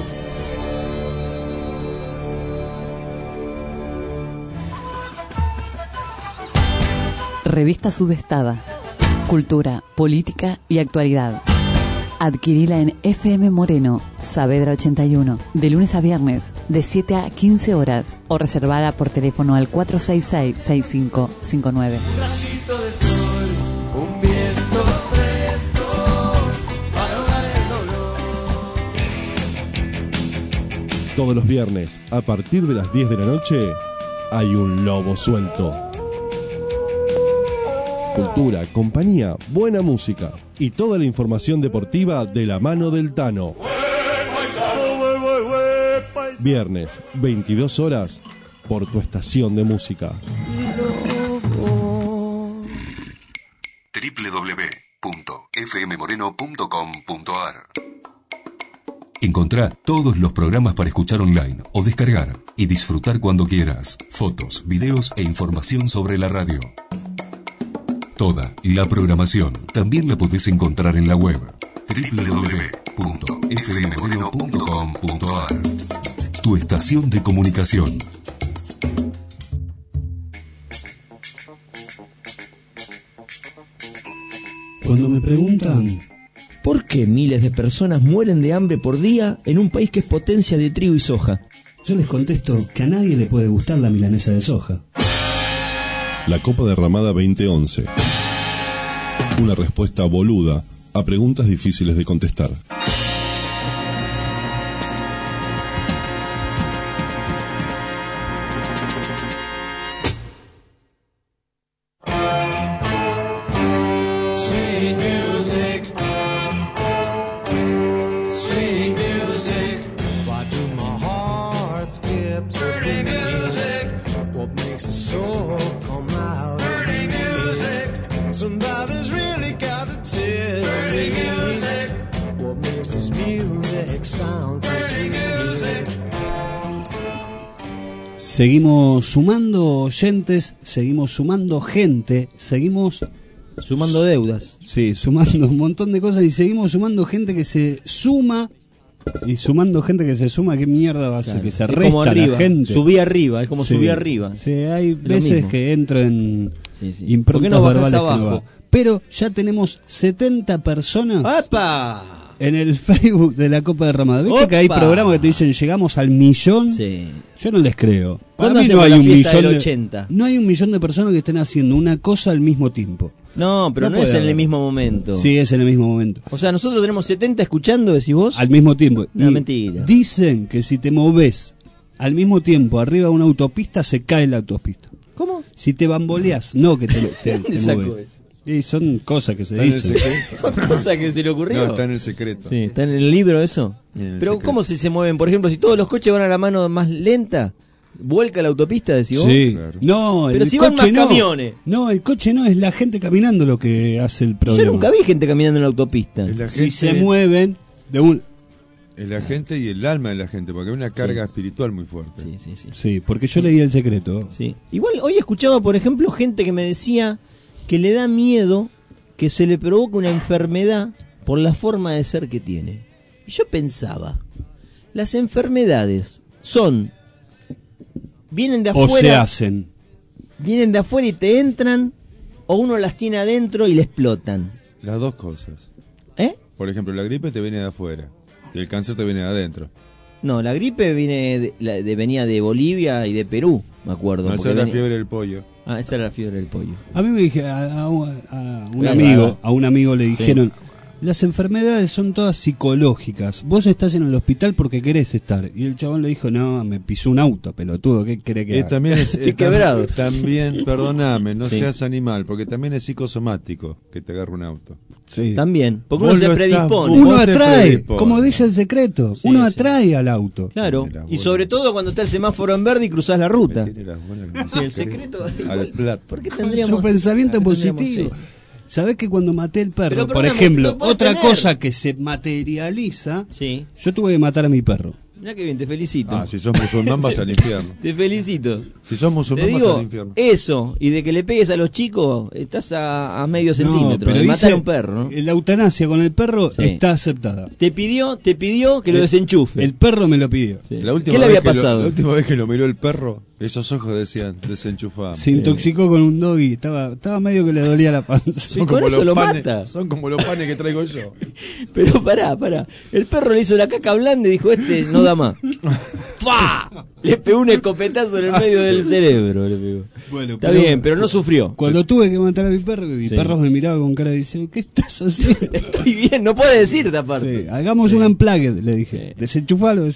Speaker 20: Revista Sudestada. Cultura, política y actualidad. Adquirila en FM Moreno, Saavedra 81, de lunes a viernes, de 7 a 15 horas, o reservada por teléfono al 466-6559.
Speaker 9: Un rayito de sol, un viento fresco, para ahogar el dolor.
Speaker 8: Todos los viernes, a partir de las 10 de la noche, hay un lobo suelto. Cultura, compañía, buena música y toda la información deportiva de la mano del Tano. Viernes, 22 horas, por tu estación de música.
Speaker 1: www.fmmoreno.com.ar. Encontrá todos los programas para escuchar online o descargar y disfrutar cuando quieras. Fotos, videos e información sobre la radio. Toda la programación también la podés encontrar en la web www.fmmoreno.com.ar. Tu estación de comunicación.
Speaker 3: Cuando me preguntan
Speaker 4: ¿por qué miles de personas mueren de hambre por día en un país que es potencia de trigo y soja?
Speaker 3: Yo les contesto que a nadie le puede gustar la milanesa de soja.
Speaker 8: La Copa Derramada 2011. Una respuesta boluda a preguntas difíciles de contestar.
Speaker 9: Sweet music, sweet music. Why do my heart skip? Dirty music. What makes the soul come out? Dirty music. Somebody's really got to tell me. Dirty music. What makes this music sound? Dirty music.
Speaker 3: Seguimos sumando oyentes, seguimos sumando gente, seguimos
Speaker 4: Sumando deudas.
Speaker 3: Sí, sumando un montón de cosas y seguimos sumando gente que se suma. Y sumando gente que se suma, ¿qué mierda va a ser? Que se
Speaker 4: Es
Speaker 3: resta
Speaker 4: como arriba,
Speaker 3: la gente.
Speaker 4: subí arriba, es como
Speaker 3: Sí.
Speaker 4: subí arriba.
Speaker 3: Sí, hay
Speaker 4: Es lo
Speaker 3: veces
Speaker 4: mismo.
Speaker 3: que entro en
Speaker 4: ¿Por
Speaker 3: improntas
Speaker 4: qué no bajás
Speaker 3: verbales que
Speaker 4: abajo?
Speaker 3: no va. Pero ya tenemos 70 personas
Speaker 4: ¡Apa!
Speaker 3: en el Facebook de la Copa de Ramada. ¿Viste
Speaker 4: ¡Opa!
Speaker 3: que hay programas que te dicen llegamos al millón?
Speaker 4: Sí.
Speaker 3: Yo no les creo. Para
Speaker 4: ¿Cuándo
Speaker 3: mí no
Speaker 4: hacemos
Speaker 3: hay
Speaker 4: la
Speaker 3: un
Speaker 4: fiesta
Speaker 3: millón
Speaker 4: del
Speaker 3: de
Speaker 4: 80?
Speaker 3: No hay un millón de personas que estén haciendo una cosa al mismo tiempo.
Speaker 4: No, pero no es
Speaker 3: puede
Speaker 4: en el
Speaker 3: haber.
Speaker 4: mismo momento.
Speaker 3: Sí, es en el mismo momento.
Speaker 4: O sea, nosotros tenemos 70 escuchando, decís vos.
Speaker 3: Al mismo tiempo.
Speaker 4: No,
Speaker 3: Y
Speaker 4: mentira.
Speaker 3: Dicen que si te moves al mismo tiempo arriba de una autopista, se cae la autopista.
Speaker 4: ¿Cómo?
Speaker 3: Si te bamboleás, no que te
Speaker 4: ¿Dónde sacó
Speaker 3: moves. Y son cosas que se
Speaker 14: Está en el
Speaker 3: dicen.
Speaker 14: secreto.
Speaker 4: Cosa que se le ocurrió.
Speaker 14: No, está en el secreto.
Speaker 4: Sí, está en el libro eso.
Speaker 14: En el
Speaker 4: Pero
Speaker 14: secreto.
Speaker 4: ¿cómo se mueven? Por ejemplo, si todos los coches van a la mano más lenta, ¿vuelca la autopista, decís vos?
Speaker 3: Sí. No,
Speaker 4: Pero
Speaker 3: el
Speaker 4: si van
Speaker 3: coche
Speaker 4: más
Speaker 3: no.
Speaker 4: camiones.
Speaker 3: No, el coche no, es la gente caminando lo que hace el problema.
Speaker 4: Yo nunca vi gente caminando en la autopista.
Speaker 14: Es la
Speaker 3: Si
Speaker 14: gente-
Speaker 3: se mueven de un...
Speaker 14: Es la gente y el alma de la gente, porque hay una carga espiritual muy fuerte.
Speaker 4: Sí, sí, sí.
Speaker 3: Sí, porque yo leí El Secreto.
Speaker 4: Sí. Igual hoy escuchaba, por ejemplo, gente que me decía que le da miedo que se le provoque una enfermedad por la forma de ser que tiene. Y yo pensaba, las enfermedades vienen de
Speaker 3: O
Speaker 4: afuera,
Speaker 3: se hacen.
Speaker 4: vienen de afuera y te entran, o uno las tiene adentro y le explotan.
Speaker 14: Las dos cosas.
Speaker 4: ¿Eh?
Speaker 14: Por ejemplo, la gripe te viene de afuera y el cáncer te viene de adentro.
Speaker 4: No, la gripe venía de Bolivia y de Perú, me acuerdo.
Speaker 14: No, esa
Speaker 4: porque
Speaker 14: es la
Speaker 4: venía-
Speaker 14: fiebre del pollo.
Speaker 4: Ah, esa era la fiebre del pollo.
Speaker 3: A mí me dije, a un
Speaker 4: Claro.
Speaker 3: amigo le
Speaker 4: Sí.
Speaker 3: dijeron, las enfermedades son todas psicológicas. Vos estás en el hospital porque querés estar. Y el chabón le dijo, no, me pisó un auto, pelotudo, ¿qué querés que haga?
Speaker 14: También es,
Speaker 4: Estoy quebrado.
Speaker 14: También, perdóname, no
Speaker 4: Sí.
Speaker 14: seas animal, porque también es psicosomático que te agarre un auto.
Speaker 3: Sí.
Speaker 4: También, porque
Speaker 14: Vos
Speaker 4: uno se
Speaker 14: lo estás-
Speaker 4: predispone.
Speaker 3: Uno
Speaker 14: Vos te
Speaker 3: atrae,
Speaker 14: predispones.
Speaker 3: como dice El Secreto,
Speaker 4: Sí,
Speaker 3: uno
Speaker 4: sí.
Speaker 3: atrae al auto.
Speaker 4: Claro,
Speaker 14: Mira,
Speaker 4: y
Speaker 14: boludo.
Speaker 4: sobre todo cuando está el semáforo en verde y cruzás la ruta.
Speaker 14: Tiene las bolas
Speaker 4: Sí, el secreto.
Speaker 14: al plato.
Speaker 4: ¿Por qué
Speaker 3: Con
Speaker 4: tendríamos
Speaker 3: su pensamiento
Speaker 4: por qué tendríamos,
Speaker 3: positivo.
Speaker 4: sí.
Speaker 3: ¿Sabés que cuando maté el perro,
Speaker 4: Pero
Speaker 3: por
Speaker 4: perdóname,
Speaker 3: ejemplo,
Speaker 4: no puedo
Speaker 3: otra
Speaker 4: tener.
Speaker 3: cosa que se materializa,
Speaker 4: Sí.
Speaker 3: yo tuve que matar a mi perro.
Speaker 4: Mirá que bien, te felicito.
Speaker 14: Ah, si sos musulmán vas al infierno.
Speaker 4: Te felicito.
Speaker 14: Si sos
Speaker 4: Te
Speaker 14: musulmán vas
Speaker 4: digo,
Speaker 14: al infierno.
Speaker 4: eso, y de que le pegues a los chicos, estás a medio centímetro.
Speaker 3: pero
Speaker 4: De matar
Speaker 3: dice,
Speaker 4: a un perro, ¿no?
Speaker 3: la eutanasia con el perro
Speaker 4: Sí.
Speaker 3: está aceptada.
Speaker 4: Te pidió que lo desenchufe.
Speaker 3: El perro me lo pidió.
Speaker 4: Sí.
Speaker 14: La última
Speaker 4: ¿Qué le
Speaker 14: vez
Speaker 4: había
Speaker 14: que
Speaker 4: pasado?
Speaker 14: la última vez que lo miró el perro, esos ojos decían, desenchufamos.
Speaker 3: Se intoxicó con un doggy, estaba medio que le dolía la panza.
Speaker 4: Sí, con eso lo mata.
Speaker 14: Son como los panes que traigo yo.
Speaker 4: Pero pará. El perro le hizo la caca blanda y dijo, no da más. ¡Fua! Le pegó un escopetazo en el medio del cerebro. Le pegó.
Speaker 3: Bueno,
Speaker 4: Está bien, pero no sufrió.
Speaker 3: Cuando tuve que matar a mi perro, mi
Speaker 4: Sí.
Speaker 3: perro me miraba con cara de diciendo, ¿qué estás haciendo?
Speaker 4: Estoy bien, no puede decirte aparte.
Speaker 3: Sí, hagamos un unplugged, le dije. Desenchufalo.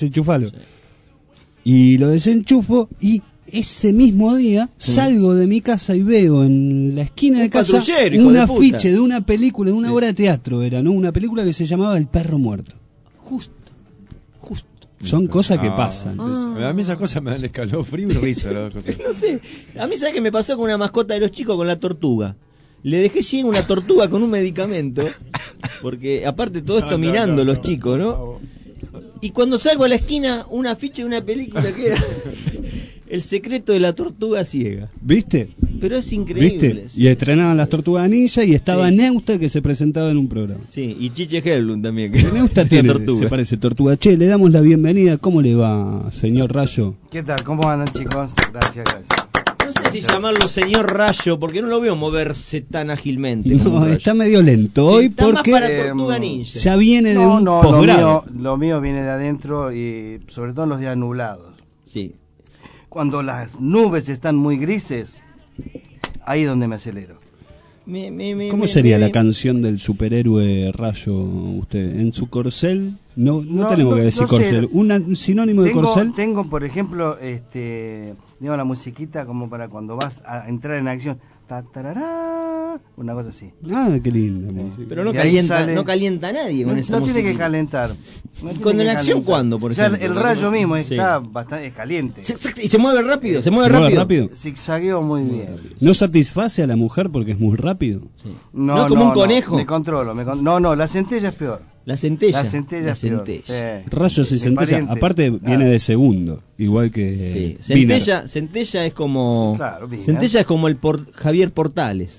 Speaker 3: Y lo desenchufo y ese mismo día salgo de mi casa y veo en la esquina
Speaker 4: Un
Speaker 3: de casa
Speaker 4: patrullero, hijo
Speaker 3: un
Speaker 4: de puta.
Speaker 3: afiche de una película, de una obra de teatro era, ¿no? Una película que se llamaba El perro muerto.
Speaker 4: Justo.
Speaker 3: Son cosas que pasan.
Speaker 14: A mí esas cosas me dan escalofrío y risa. Las dos cosas.
Speaker 4: No sé, a mí sabe que me pasó con una mascota de los chicos, con la tortuga. Le dejé ciega una tortuga con un medicamento, porque aparte todo esto mirando los chicos, ¿no? Y cuando salgo a la esquina, un afiche de una película que era El secreto de la tortuga ciega.
Speaker 3: ¿Viste?
Speaker 4: Pero es increíble.
Speaker 3: ¿Viste? Y estrenaban las Tortugas Ninja y estaba
Speaker 4: Sí.
Speaker 3: Neusta que se presentaba en un programa.
Speaker 4: Sí, y Chiche Helblum también. Que
Speaker 3: Neusta
Speaker 4: es
Speaker 3: tiene,
Speaker 4: una tortuga.
Speaker 3: se parece Tortuga. Che, le damos la bienvenida. ¿Cómo le va, señor Rayo?
Speaker 21: ¿Qué tal? ¿Cómo andan, chicos? Gracias.
Speaker 4: No sé si llamarlo señor Rayo, porque no lo veo moverse tan ágilmente. como un
Speaker 3: No,
Speaker 4: rayo.
Speaker 3: está medio lento hoy
Speaker 4: está más
Speaker 3: porque
Speaker 4: para Tortuga Ninja.
Speaker 3: ya viene de un
Speaker 21: No,
Speaker 3: posgrado.
Speaker 21: lo mío viene de adentro y sobre todo en los días nublados.
Speaker 4: Sí.
Speaker 21: Cuando las nubes están muy grises, ahí es donde me acelero.
Speaker 3: ¿Cómo sería la canción del superhéroe Rayo usted? ¿En su corcel? No tenemos que decir
Speaker 21: no sé.
Speaker 3: corcel. ¿Un sinónimo de corcel?
Speaker 21: Tengo, por ejemplo, digo, la musiquita como para cuando vas a entrar en acción. Ta, tarará, una cosa así.
Speaker 3: Ah, qué linda música.
Speaker 4: Pero no
Speaker 21: Y ahí
Speaker 4: calienta,
Speaker 21: sale-
Speaker 4: no calienta a nadie con esa
Speaker 21: No tiene que
Speaker 4: musiquita.
Speaker 21: calentar. No
Speaker 4: ¿Y
Speaker 21: tiene
Speaker 4: cuando
Speaker 21: que
Speaker 4: en acción
Speaker 21: calentar.
Speaker 4: cuándo, por
Speaker 21: Ya
Speaker 4: ejemplo?
Speaker 21: el rayo mismo
Speaker 4: Sí.
Speaker 21: está bastante es caliente.
Speaker 4: Y se mueve rápido, se mueve
Speaker 3: ¿Se mueve
Speaker 4: rápido.
Speaker 3: rápido?
Speaker 21: Zigzagueo muy bien.
Speaker 3: ¿No satisface a la mujer porque es muy rápido?
Speaker 4: No, como un conejo.
Speaker 21: Me controlo. No, la centella es peor.
Speaker 4: La centella.
Speaker 21: La centella
Speaker 4: La
Speaker 21: es peor.
Speaker 4: centella.
Speaker 21: Sí.
Speaker 3: Rayos y
Speaker 21: Mi
Speaker 3: centella.
Speaker 21: pariente.
Speaker 3: Aparte viene de segundo, igual que
Speaker 4: Sí. Centella es como
Speaker 21: Claro, Wiener.
Speaker 4: Centella es como el Javier Portales.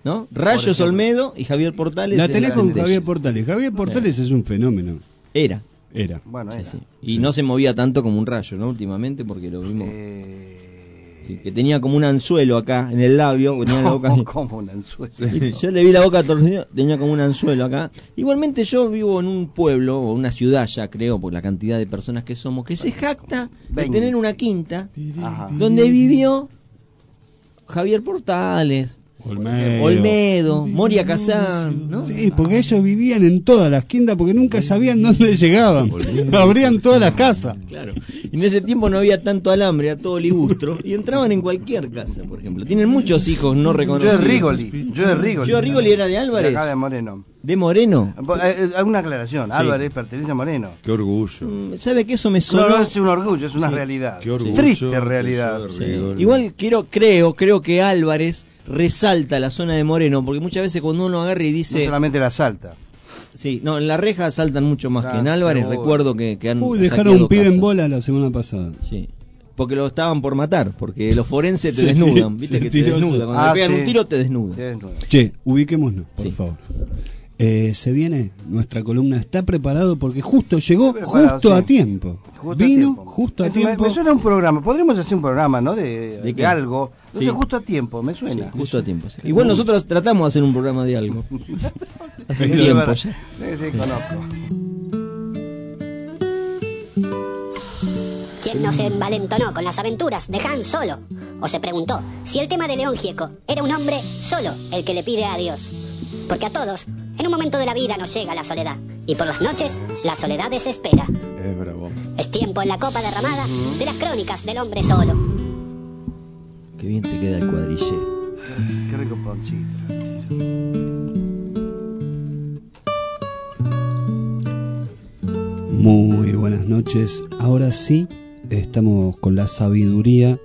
Speaker 4: ¿no? Rayos Olmedo y Javier Portales.
Speaker 3: La
Speaker 4: en
Speaker 3: tenés con
Speaker 4: Centella.
Speaker 3: Javier Portales. Javier Portales es un fenómeno.
Speaker 4: Era.
Speaker 21: Bueno,
Speaker 4: Sí,
Speaker 21: era.
Speaker 4: sí. Y no se movía tanto como un rayo, ¿no? Últimamente, porque lo vimos. Sí, que tenía como un anzuelo acá en el labio. Tenía la boca.
Speaker 21: Como un anzuelo.
Speaker 4: Y yo le vi la boca torcida, tenía como un anzuelo acá. Igualmente yo vivo en un pueblo, o una ciudad ya creo, por la cantidad de personas que somos, que se jacta de
Speaker 21: 20.
Speaker 4: tener una quinta
Speaker 21: Ajá.
Speaker 4: donde vivió Javier Portales, Olmedo, Moria Kazán, ¿no?
Speaker 3: Sí, porque ellos vivían en todas las quintas porque nunca sabían dónde llegaban. Abrían todas las casas.
Speaker 4: Claro. Y en ese tiempo no había tanto alambre, era todo ligustro. Y entraban en cualquier casa, por ejemplo. Tienen muchos hijos no reconocidos.
Speaker 21: Yo de Rigoli
Speaker 4: era de Álvarez.
Speaker 21: De acá de Moreno.
Speaker 4: ¿De Moreno?
Speaker 21: Una aclaración.
Speaker 4: Sí.
Speaker 21: Álvarez pertenece a Moreno.
Speaker 14: Qué orgullo.
Speaker 4: ¿Sabe que eso me sonó?
Speaker 21: No es un orgullo, es una
Speaker 4: Sí.
Speaker 21: realidad.
Speaker 14: Qué orgullo.
Speaker 21: Triste realidad.
Speaker 4: Sí. Igual creo que Álvarez resalta la zona de Moreno, porque muchas veces cuando uno agarra y dice...
Speaker 21: No solamente la salta.
Speaker 4: Sí, no, en La Reja saltan mucho más que en Álvarez.
Speaker 21: seguro.
Speaker 4: Recuerdo que han
Speaker 3: Dejaron
Speaker 4: saqueado
Speaker 3: un pibe
Speaker 4: casas.
Speaker 3: en bola la semana pasada.
Speaker 4: Sí. Porque lo estaban por matar, porque los forenses te
Speaker 3: Se
Speaker 4: desnudan,
Speaker 3: tiró-
Speaker 4: viste
Speaker 3: se
Speaker 4: que te
Speaker 3: tiró
Speaker 4: desnudan. Cuando le pegan un tiro te desnudan.
Speaker 3: Che, ubiquémonos, por favor. Se viene nuestra columna, está preparado porque justo llegó
Speaker 21: preparado,
Speaker 3: justo
Speaker 21: sí.
Speaker 3: a tiempo.
Speaker 21: Justo a
Speaker 3: Vino
Speaker 21: tiempo.
Speaker 3: justo a
Speaker 21: Me
Speaker 3: tiempo.
Speaker 21: suena un programa. Podríamos hacer un programa, ¿no? De
Speaker 4: qué?
Speaker 21: algo. No
Speaker 4: Sí.
Speaker 21: sé, justo a tiempo, me suena.
Speaker 4: Sí, justo a tiempo. Sí. Igual nosotros tratamos de hacer un programa de algo. Hace
Speaker 21: Sí,
Speaker 4: tiempo
Speaker 21: verdad.
Speaker 4: ya.
Speaker 21: Sí, conozco.
Speaker 2: ¿Quién no se envalentonó con las aventuras de Han Solo? O se preguntó si el tema de León Gieco era un hombre solo el que le pide a Dios. Porque a todos, en un momento de la vida nos llega la soledad. Y por las noches, la soledad desespera.
Speaker 14: Es bravo.
Speaker 2: Es tiempo en la copa derramada de las crónicas del hombre solo.
Speaker 4: Qué bien te queda el cuadrillé.
Speaker 21: Qué rico pancito.
Speaker 3: Muy buenas noches. Ahora sí, estamos con la sabiduría,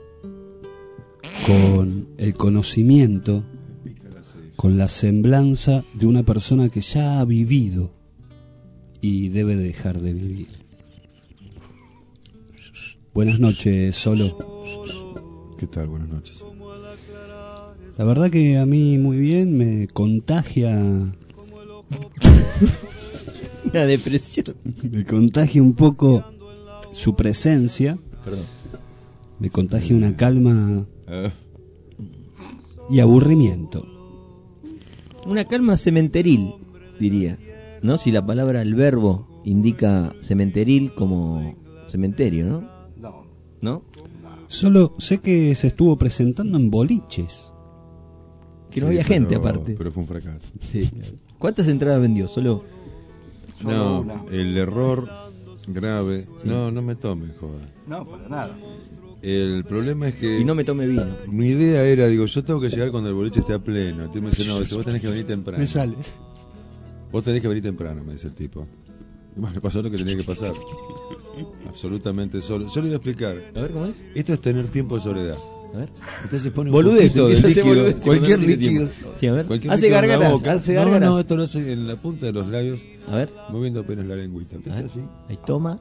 Speaker 3: con el conocimiento, con la semblanza de una persona que ya ha vivido y debe dejar de vivir. Buenas noches, Solo.
Speaker 14: ¿Qué tal? Buenas noches.
Speaker 3: La verdad que a mí muy bien, me contagia...
Speaker 4: La depresión.
Speaker 3: Me contagia un poco su presencia.
Speaker 4: Perdón.
Speaker 3: Me contagia una calma y aburrimiento.
Speaker 4: Una calma cementeril, diría. ¿No? Si la palabra, el verbo, indica cementeril como cementerio, ¿no? ¿No?
Speaker 3: Solo sé que se estuvo presentando en boliches.
Speaker 4: Que no había gente aparte.
Speaker 14: Pero fue un fracaso.
Speaker 4: Sí. ¿Cuántas entradas vendió? Solo
Speaker 14: No,
Speaker 21: una.
Speaker 14: el error grave.
Speaker 4: Sí.
Speaker 14: No me tome, joder.
Speaker 21: No, para nada.
Speaker 14: El problema es que...
Speaker 4: Y no me tome vino.
Speaker 14: Mi idea era, digo, yo tengo que llegar cuando el boliche esté a pleno. El tipo me dice, no, vos tenés que venir temprano.
Speaker 3: Me sale.
Speaker 14: Vos tenés que venir temprano, me dice el tipo. Y bueno, me pasó lo que tenía que pasar. Absolutamente solo. Yo le voy a explicar.
Speaker 4: A ver, ¿cómo es?
Speaker 14: Esto es tener tiempo de soledad.
Speaker 4: A ver.
Speaker 14: Usted se pone un
Speaker 4: Boludez,
Speaker 14: poquito de
Speaker 4: empieza a hacer
Speaker 14: líquido,
Speaker 4: boludez
Speaker 14: cualquier
Speaker 4: cuando no tiene
Speaker 14: líquido.
Speaker 4: tiempo. Sí, a ver.
Speaker 14: Cualquier
Speaker 4: Hace
Speaker 14: líquido en la
Speaker 4: gárgaras,
Speaker 14: boca.
Speaker 4: hace gárgaras.
Speaker 14: No, esto lo hace en la punta de los labios.
Speaker 4: A ver.
Speaker 14: Moviendo apenas la lengüita. Empieza así.
Speaker 4: Ahí toma.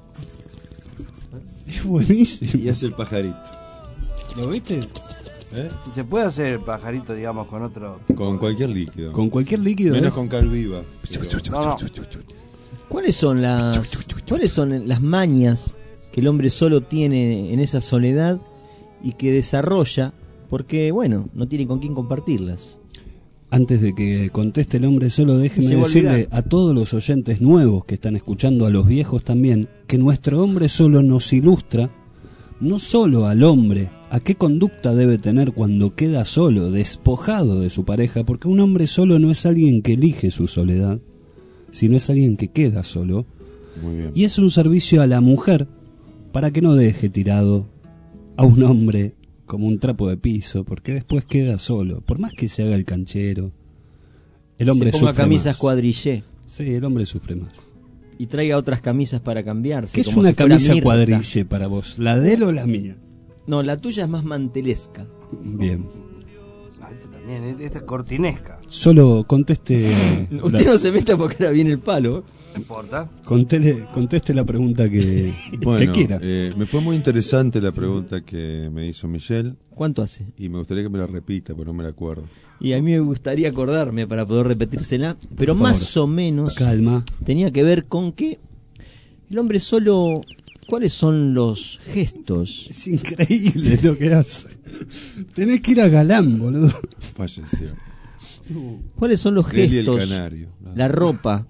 Speaker 3: Es buenísimo.
Speaker 14: Y hace el pajarito.
Speaker 3: ¿Lo viste?
Speaker 21: Se puede hacer el pajarito, digamos, con otro...
Speaker 14: Con cualquier líquido.
Speaker 3: Con cualquier líquido.
Speaker 14: Menos
Speaker 3: ¿ves?
Speaker 14: con cal viva.
Speaker 21: No.
Speaker 4: ¿Cuáles son las mañas que el hombre solo tiene en esa soledad y que desarrolla porque, bueno, no tiene con quién compartirlas?
Speaker 3: Antes de que conteste el hombre solo, déjeme
Speaker 4: Se va a
Speaker 3: decirle
Speaker 4: olvidar.
Speaker 3: a todos los oyentes nuevos que están escuchando, a los viejos también, que nuestro hombre solo nos ilustra no solo al hombre, a qué conducta debe tener cuando queda solo, despojado de su pareja, porque un hombre solo no es alguien que elige su soledad, sino es alguien que queda solo.
Speaker 14: Muy bien.
Speaker 3: Y es un servicio a la mujer para que no deje tirado a un hombre como un trapo de piso, porque después queda solo, por más que se haga el canchero. El hombre
Speaker 4: se ponga
Speaker 3: sufre
Speaker 4: camisas
Speaker 3: más.
Speaker 4: cuadrillé.
Speaker 3: Sí, el hombre sufre más.
Speaker 4: Y traiga otras camisas para cambiarse.
Speaker 3: ¿Qué es
Speaker 4: como
Speaker 3: una
Speaker 4: si fuera
Speaker 3: camisa
Speaker 4: Mirta.
Speaker 3: cuadrille para vos? ¿La de él o la mía?
Speaker 4: No, la tuya es más mantelesca.
Speaker 3: Bien.
Speaker 21: También, esta es cortinesca.
Speaker 3: Solo conteste.
Speaker 4: Usted no se meta porque ahora viene el palo.
Speaker 21: No importa.
Speaker 3: Conteste la pregunta que
Speaker 14: Bueno,
Speaker 3: quiera.
Speaker 14: me fue muy interesante la pregunta que me hizo Michelle.
Speaker 4: ¿Cuánto hace?
Speaker 14: Y me gustaría que me la repita, porque no me la acuerdo.
Speaker 4: Y a mí me gustaría acordarme para poder repetírsela, pero más o menos
Speaker 3: calma.
Speaker 4: Tenía que ver con que el hombre solo, ¿cuáles son los gestos?
Speaker 3: Es increíble lo que hace. Tenés que ir a Galán, boludo.
Speaker 14: Falleció.
Speaker 4: ¿Cuáles son los
Speaker 14: Él y el
Speaker 4: gestos?
Speaker 14: canario.
Speaker 4: La ropa,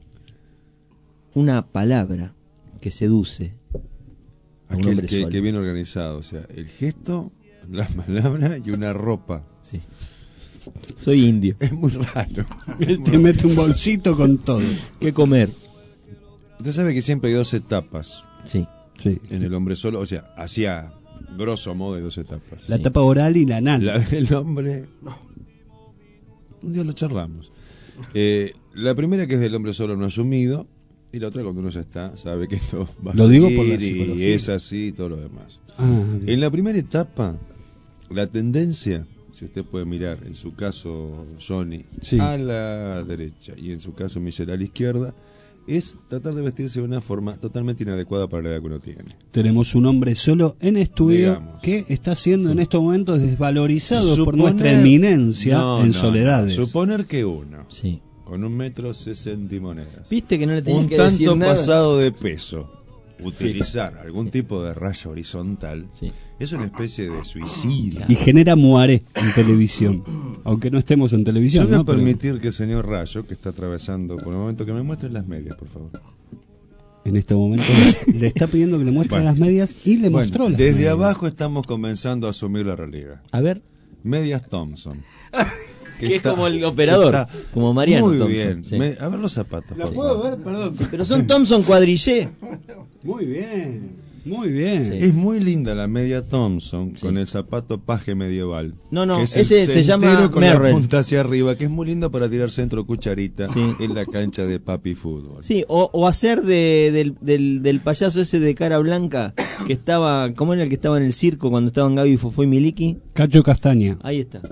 Speaker 4: una palabra que seduce a un
Speaker 14: Aquel
Speaker 4: hombre solo.
Speaker 14: que viene organizado, o sea, el gesto, la palabra y una ropa.
Speaker 4: Sí. Soy indio.
Speaker 14: Es muy raro.
Speaker 3: Él te mete un bolsito con todo.
Speaker 4: ¿Qué comer?
Speaker 14: Usted sabe que siempre hay 2 etapas.
Speaker 4: Sí.
Speaker 14: En el hombre solo, o sea, hacia grosso modo hay 2 etapas.
Speaker 3: La etapa oral y la anal.
Speaker 14: La del hombre. No. Un día lo charlamos. La primera que es del hombre solo no asumido. Y la otra cuando uno ya está, sabe que esto va a
Speaker 3: Lo
Speaker 14: seguir
Speaker 3: digo por la psicología.
Speaker 14: y es así y todo lo demás.
Speaker 3: Bien.
Speaker 14: En la primera etapa, la tendencia, si usted puede mirar, en su caso Johnny,
Speaker 3: Sí.
Speaker 14: a la derecha y en su caso Michelle a la izquierda, es tratar de vestirse de una forma totalmente inadecuada para la edad que uno tiene.
Speaker 3: Tenemos un hombre solo en estudio
Speaker 14: Digamos.
Speaker 3: que está siendo en estos momentos desvalorizado por
Speaker 14: Suponer-
Speaker 3: nuestra eminencia
Speaker 14: No,
Speaker 3: en
Speaker 14: no,
Speaker 3: soledades.
Speaker 14: Suponer que uno,
Speaker 4: Sí.
Speaker 14: con 1,60 m,
Speaker 4: ¿Viste que no le tenía
Speaker 14: un
Speaker 4: que decir
Speaker 14: tanto
Speaker 4: nada?
Speaker 14: pasado de peso, utilizar algún tipo de raya horizontal, es una especie de suicidio.
Speaker 3: Y genera muaré en televisión. Aunque no estemos en televisión.
Speaker 14: Yo voy
Speaker 3: ¿no?
Speaker 14: a permitir que el señor Rayo, que está atravesando por el momento, que me muestre las medias, por favor.
Speaker 3: En este momento le está pidiendo que le muestre
Speaker 14: Bueno.
Speaker 3: las medias y le mostró las
Speaker 14: desde
Speaker 3: medias.
Speaker 14: abajo estamos comenzando a asumir la realidad.
Speaker 4: A ver.
Speaker 14: Medias Thompson.
Speaker 4: Que es como el operador,
Speaker 14: está
Speaker 4: como Mariano
Speaker 14: muy
Speaker 4: Thompson,
Speaker 14: bien.
Speaker 4: sí.
Speaker 14: A ver los zapatos.
Speaker 3: ¿La
Speaker 14: por
Speaker 3: puedo
Speaker 14: favor.
Speaker 3: ver? Perdón.
Speaker 4: Pero son Thompson cuadrillé.
Speaker 3: Muy bien. Muy bien.
Speaker 14: Es muy linda la media Thompson con el zapato paje medieval.
Speaker 4: No, no,
Speaker 14: que es
Speaker 4: ese
Speaker 14: el
Speaker 4: se llama
Speaker 14: centero con
Speaker 4: Merrell.
Speaker 14: la punta hacia arriba, que es muy lindo para tirar centro cucharita
Speaker 4: Sí.
Speaker 14: en la cancha de papi fútbol.
Speaker 4: Sí, o hacer del payaso ese de cara blanca que estaba, ¿cómo era el que estaba en el circo cuando estaban Gaby, Fofó y Miliki?
Speaker 3: Cacho Castaña.
Speaker 4: Ahí está.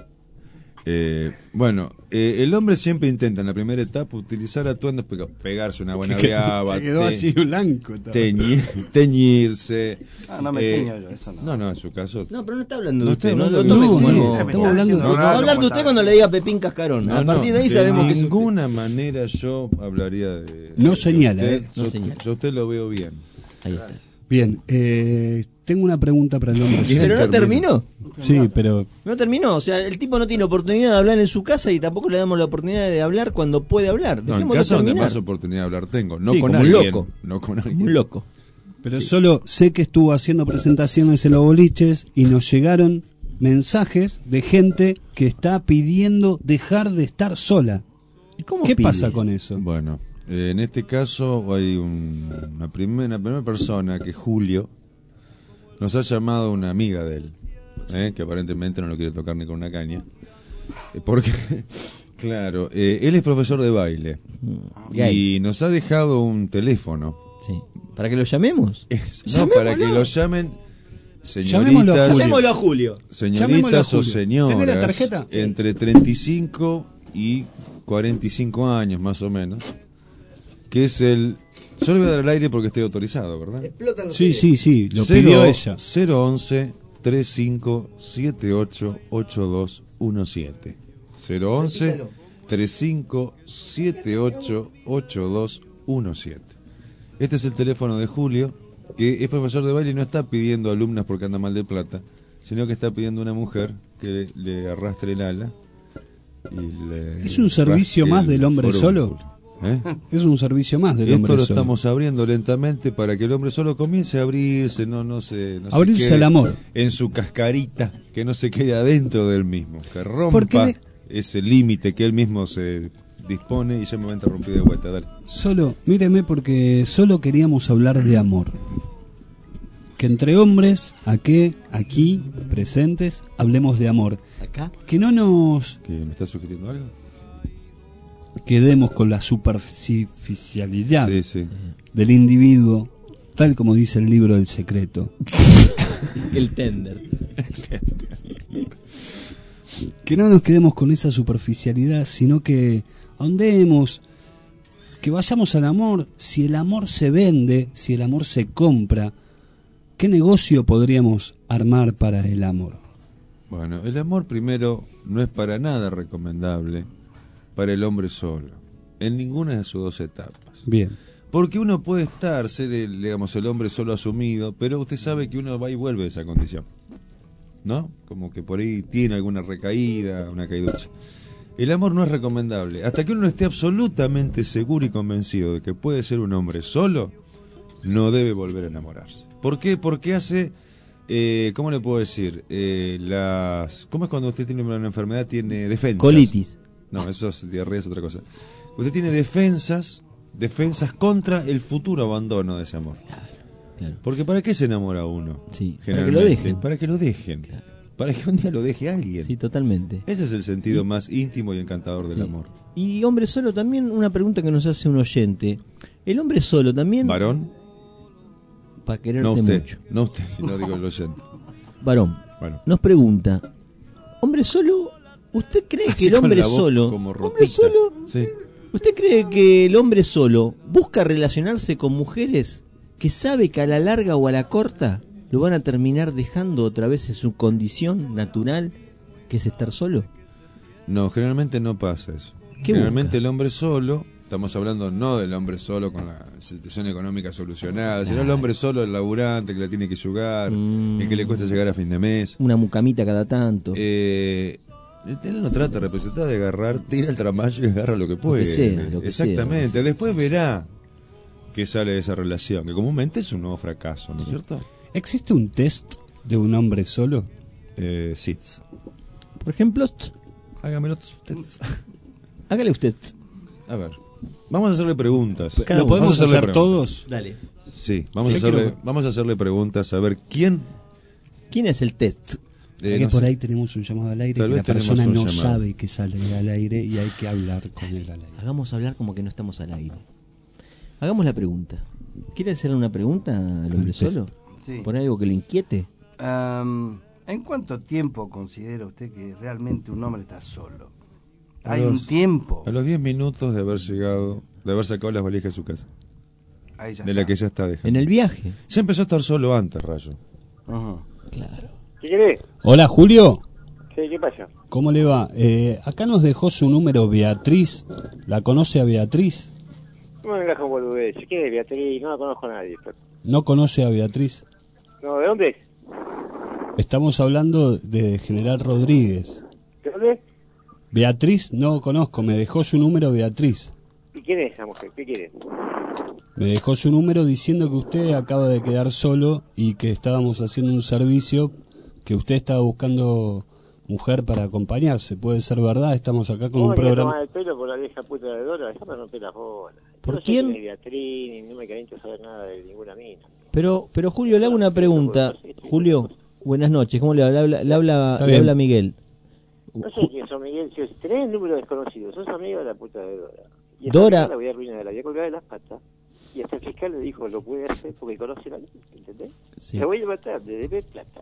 Speaker 14: Bueno, el hombre siempre intenta en la primera etapa utilizar atuendos, pegarse una buena viaba,
Speaker 3: Quedó así blanco. todo.
Speaker 14: teñirse.
Speaker 21: No me teño yo, eso no.
Speaker 14: No, en su caso.
Speaker 4: No, pero no está hablando de
Speaker 14: No
Speaker 4: usted.
Speaker 14: está
Speaker 4: No,
Speaker 14: hablando
Speaker 4: lo
Speaker 14: de
Speaker 4: tome
Speaker 14: usted.
Speaker 4: como algo.
Speaker 3: Estamos hablando de-
Speaker 4: Va a hablar de usted cuando le diga Pepín Cascarón.
Speaker 14: No,
Speaker 4: A partir de ahí sabemos que es
Speaker 14: de
Speaker 4: usted.
Speaker 14: ninguna manera yo hablaría de.
Speaker 3: No
Speaker 14: de
Speaker 3: señala,
Speaker 14: usted.
Speaker 3: ¿eh?
Speaker 4: No
Speaker 14: Yo,
Speaker 4: señala.
Speaker 14: yo a usted lo veo bien.
Speaker 4: Ahí está.
Speaker 3: Bien, tengo una pregunta para el hombre.
Speaker 14: ¿Quién
Speaker 4: ¿Pero no terminó?
Speaker 3: Sí, pero
Speaker 4: No terminó. O sea, el tipo no tiene oportunidad de hablar en su casa y tampoco le damos la oportunidad de hablar cuando puede hablar.
Speaker 14: No, en
Speaker 4: Dejémoslo
Speaker 14: casa donde
Speaker 4: terminar.
Speaker 14: más oportunidad de hablar tengo. No
Speaker 4: Sí,
Speaker 14: con
Speaker 4: como un
Speaker 14: alguien.
Speaker 4: loco.
Speaker 14: No con
Speaker 4: Como
Speaker 14: alguien.
Speaker 4: un loco.
Speaker 3: Pero solo sé que estuvo haciendo presentaciones en los boliches y nos llegaron mensajes de gente que está pidiendo dejar de estar sola.
Speaker 4: ¿Cómo
Speaker 3: ¿Qué
Speaker 4: pide?
Speaker 3: pasa con eso?
Speaker 14: Bueno, en este caso hay una primera persona que Julio nos ha llamado una amiga de él, que aparentemente no lo quiere tocar ni con una caña, porque, claro, él es profesor de baile
Speaker 4: Gay.
Speaker 14: y nos ha dejado un teléfono.
Speaker 4: Sí. ¿Para que lo llamemos?
Speaker 14: No, para que lo llamen
Speaker 3: Llamémoslo a
Speaker 14: señoritas,
Speaker 3: Julio.
Speaker 4: Llamémoslo a Julio.
Speaker 3: Llamémoslo a
Speaker 14: señoritas o
Speaker 3: Julio.
Speaker 14: señoras
Speaker 3: ¿Tenés la tarjeta? Sí.
Speaker 14: entre 35 y 45 años más o menos, que es el... Yo le voy a dar al aire porque estoy autorizado, ¿verdad?
Speaker 3: Sí, sí, sí, lo pidió ella.
Speaker 14: 011 3578 8217. 011 3578 8217. Este es el teléfono de Julio, que es profesor de baile y no está pidiendo alumnas porque anda mal de plata, sino que está pidiendo una mujer que le arrastre el ala. Y le
Speaker 3: ¿Es un servicio
Speaker 14: rasque
Speaker 3: más
Speaker 14: el
Speaker 3: del hombre
Speaker 14: forúnculo.
Speaker 3: solo?
Speaker 14: ¿Eh?
Speaker 3: Es un servicio más del hombre
Speaker 14: Esto lo
Speaker 3: solo.
Speaker 14: estamos abriendo lentamente para que el hombre solo comience a abrirse, no se
Speaker 3: Abrirse
Speaker 14: quede
Speaker 3: al amor.
Speaker 14: en su cascarita, que no se quede adentro del mismo, que rompa
Speaker 3: Porque
Speaker 14: ese límite que él mismo se dispone y ya me va a interrumpir de vuelta, dale.
Speaker 3: Solo, míreme porque solo queríamos hablar de amor. Que entre hombres, aquí presentes, hablemos de amor.
Speaker 4: ¿Acá?
Speaker 3: Que no nos
Speaker 14: ¿Que me estás sugiriendo algo?
Speaker 3: quedemos con la superficialidad
Speaker 14: Sí, sí.
Speaker 3: del individuo, tal como dice el libro del secreto.
Speaker 4: El tender.
Speaker 3: Que no nos quedemos con esa superficialidad, sino que ahondemos, que vayamos al amor. Si el amor se vende, si el amor se compra, ¿qué negocio podríamos armar para el amor?
Speaker 14: Bueno, el amor primero no es para nada recomendable para el hombre solo, en ninguna de sus dos etapas.
Speaker 3: Bien.
Speaker 14: Porque uno puede ser el hombre solo asumido, pero usted sabe que uno va y vuelve de esa condición, ¿no? Como que por ahí tiene alguna recaída, una caiducha. El amor no es recomendable. Hasta que uno esté absolutamente seguro y convencido de que puede ser un hombre solo, no debe volver a enamorarse. ¿Por qué? Porque hace... ¿cómo le puedo decir? ¿Cómo es cuando usted tiene una enfermedad? Tiene defensas.
Speaker 4: Colitis.
Speaker 14: No, eso es diarrea, es otra cosa. Usted tiene defensas contra el futuro abandono de ese amor.
Speaker 4: Claro.
Speaker 14: Porque ¿para qué se enamora uno?
Speaker 4: Sí, para que lo dejen.
Speaker 14: Para que lo dejen. Claro. Para que un día lo deje alguien.
Speaker 4: Sí, totalmente.
Speaker 14: Ese es el sentido más íntimo y encantador del amor.
Speaker 4: Y hombre solo también, una pregunta que nos hace un oyente. ¿El hombre solo también...
Speaker 14: ¿Varón?
Speaker 4: Para quererte
Speaker 14: no usted,
Speaker 4: mucho.
Speaker 14: No usted, sino digo el oyente.
Speaker 4: Varón,
Speaker 14: bueno.
Speaker 4: Nos pregunta, ¿hombre solo? ¿Usted cree que el hombre solo... ¿Hombre solo?
Speaker 14: Sí.
Speaker 4: ¿Usted cree que el hombre solo busca relacionarse con mujeres que sabe que a la larga o a la corta lo van a terminar dejando otra vez en su condición natural, que es estar solo?
Speaker 14: No, generalmente no pasa eso.
Speaker 4: ¿Qué
Speaker 14: generalmente
Speaker 4: busca?
Speaker 14: El hombre solo... Estamos hablando no del hombre solo con la situación económica solucionada, sino el hombre solo, el laburante que la tiene que ayudar, el que le cuesta llegar a fin de mes.
Speaker 4: Una mucamita cada tanto.
Speaker 14: Él no trata de representar, de agarrar, tira el tramayo y agarra lo que puede.
Speaker 4: Lo que
Speaker 14: Exactamente.
Speaker 4: sea.
Speaker 14: Después verá que sale de esa relación, que comúnmente es un nuevo fracaso, ¿no es cierto?
Speaker 3: ¿Existe un test de un hombre solo?
Speaker 14: Sí.
Speaker 4: Por ejemplo,
Speaker 14: hágamelo usted.
Speaker 4: Hágale usted.
Speaker 14: A ver. Vamos a hacerle preguntas.
Speaker 3: ¿Lo podemos hacer todos?
Speaker 4: Dale.
Speaker 14: Sí, vamos a hacerle preguntas a ver quién
Speaker 4: es el test.
Speaker 3: Que por ahí tenemos un llamado al aire
Speaker 14: Tal
Speaker 3: que
Speaker 14: vez
Speaker 3: la persona
Speaker 14: tenemos un
Speaker 3: no
Speaker 14: llamado.
Speaker 3: sabe que sale al aire y hay que hablar con él al aire.
Speaker 4: Hagamos hablar como que no estamos al aire. Hagamos la pregunta. ¿Quiere hacerle una pregunta al hombre solo?
Speaker 21: Sí.
Speaker 4: ¿Por algo que le inquiete?
Speaker 21: ¿En cuánto tiempo considera usted que realmente un hombre está solo?
Speaker 14: A
Speaker 21: Hay
Speaker 14: los-
Speaker 21: un tiempo.
Speaker 14: A los 10 minutos de haber llegado, de haber sacado las valijas de su casa.
Speaker 21: Ahí ya
Speaker 14: De
Speaker 21: está.
Speaker 14: la que ya está dejando.
Speaker 4: En el viaje.
Speaker 14: Ya empezó a estar solo antes, Rayo.
Speaker 4: Claro.
Speaker 11: ¿Qué querés?
Speaker 3: Hola, Julio.
Speaker 11: Sí, ¿qué pasa?
Speaker 3: ¿Cómo le va? Acá nos dejó su número Beatriz. ¿La conoce a Beatriz?
Speaker 11: No me vengas con boludez. ¿Quién es Beatriz? No la conozco a nadie.
Speaker 3: ¿No conoce a Beatriz?
Speaker 11: No, ¿de dónde es?
Speaker 3: Estamos hablando de General Rodríguez.
Speaker 11: ¿De dónde?
Speaker 3: Beatriz no conozco, me dejó su número Beatriz.
Speaker 11: ¿Y quién es esa mujer? ¿Qué quiere?
Speaker 3: Me dejó su número diciendo que usted acaba de quedar solo y que estábamos haciendo un servicio, que usted estaba buscando mujer para acompañarse. ¿Puede ser verdad? Estamos acá con un
Speaker 11: ¿Cómo me
Speaker 3: programa...
Speaker 11: tomar el pelo por la vieja puta de Dora? Déjame romper las bolas.
Speaker 4: ¿Por
Speaker 11: Yo no sé
Speaker 4: quién?
Speaker 11: quién es Beatriz, ni no me caliento saber nada de ninguna mina.
Speaker 4: Pero Julio, le hago una pregunta. Julio, buenas noches. ¿Cómo le habla? Le habla Miguel.
Speaker 11: No sé quién son, Miguel. Si tenés el número desconocido, sos amigo de la puta de Dora. Y a
Speaker 4: Dora.
Speaker 11: esa la voy a arruinar, la voy a colgar de las patas. Y hasta el fiscal le dijo, lo puede hacer porque conoce la ley, ¿entendés?
Speaker 4: Sí.
Speaker 11: La voy a matar, de debe plata.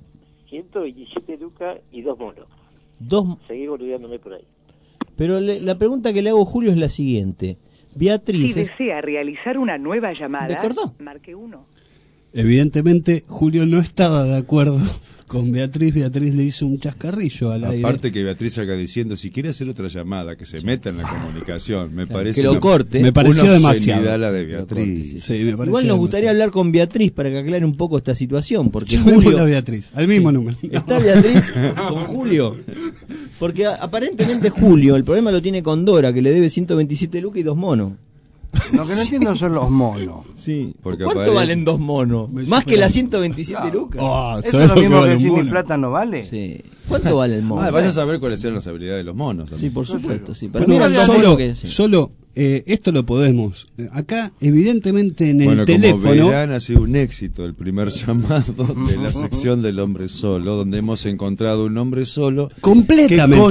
Speaker 11: 127 lucas y 2 monos. Seguí boludeándome por ahí.
Speaker 4: Pero la pregunta que le hago, Julio, es la siguiente. Beatriz...
Speaker 22: Si desea realizar una nueva llamada,
Speaker 4: ¿De acuerdo?
Speaker 22: marque 1.
Speaker 3: Evidentemente, Julio no estaba de acuerdo con Beatriz. Beatriz le hizo un chascarrillo al aire.
Speaker 14: Aparte que Beatriz salga diciendo, si quiere hacer otra llamada, que se meta en la comunicación, me parece
Speaker 4: que lo corte.
Speaker 3: Me pareció
Speaker 14: una
Speaker 3: demasiado.
Speaker 14: obscenidad la de Beatriz.
Speaker 3: Sí, me pareció
Speaker 4: Igual nos gustaría hablar con Beatriz para que aclare un poco esta situación, porque
Speaker 3: Llamémosla
Speaker 4: Julio...
Speaker 3: a Beatriz, al mismo número.
Speaker 4: ¿Está Beatriz con Julio? Porque aparentemente Julio, el problema lo tiene con Dora, que le debe 127 lucas y 2 monos.
Speaker 21: Lo que no entiendo son los monos.
Speaker 4: Sí.
Speaker 14: Porque
Speaker 4: ¿Cuánto valen 2 monos? ¿Más que las 127 lucas?
Speaker 21: ¿Eso es lo mismo que decir mi plata no vale?
Speaker 4: Sí. ¿Cuánto vale el mono?
Speaker 14: Vaya a saber cuáles eran las habilidades de los monos.
Speaker 4: Sí, por supuesto. Sí. Para
Speaker 3: Pero
Speaker 4: mí eran dos
Speaker 3: solo,
Speaker 4: monos que... sí.
Speaker 3: solo esto lo podemos. Acá, evidentemente, en el
Speaker 14: Bueno,
Speaker 3: teléfono...
Speaker 14: como verán, ha sido un éxito el primer llamado de la sección del hombre solo, donde hemos encontrado un hombre solo
Speaker 3: completamente
Speaker 14: que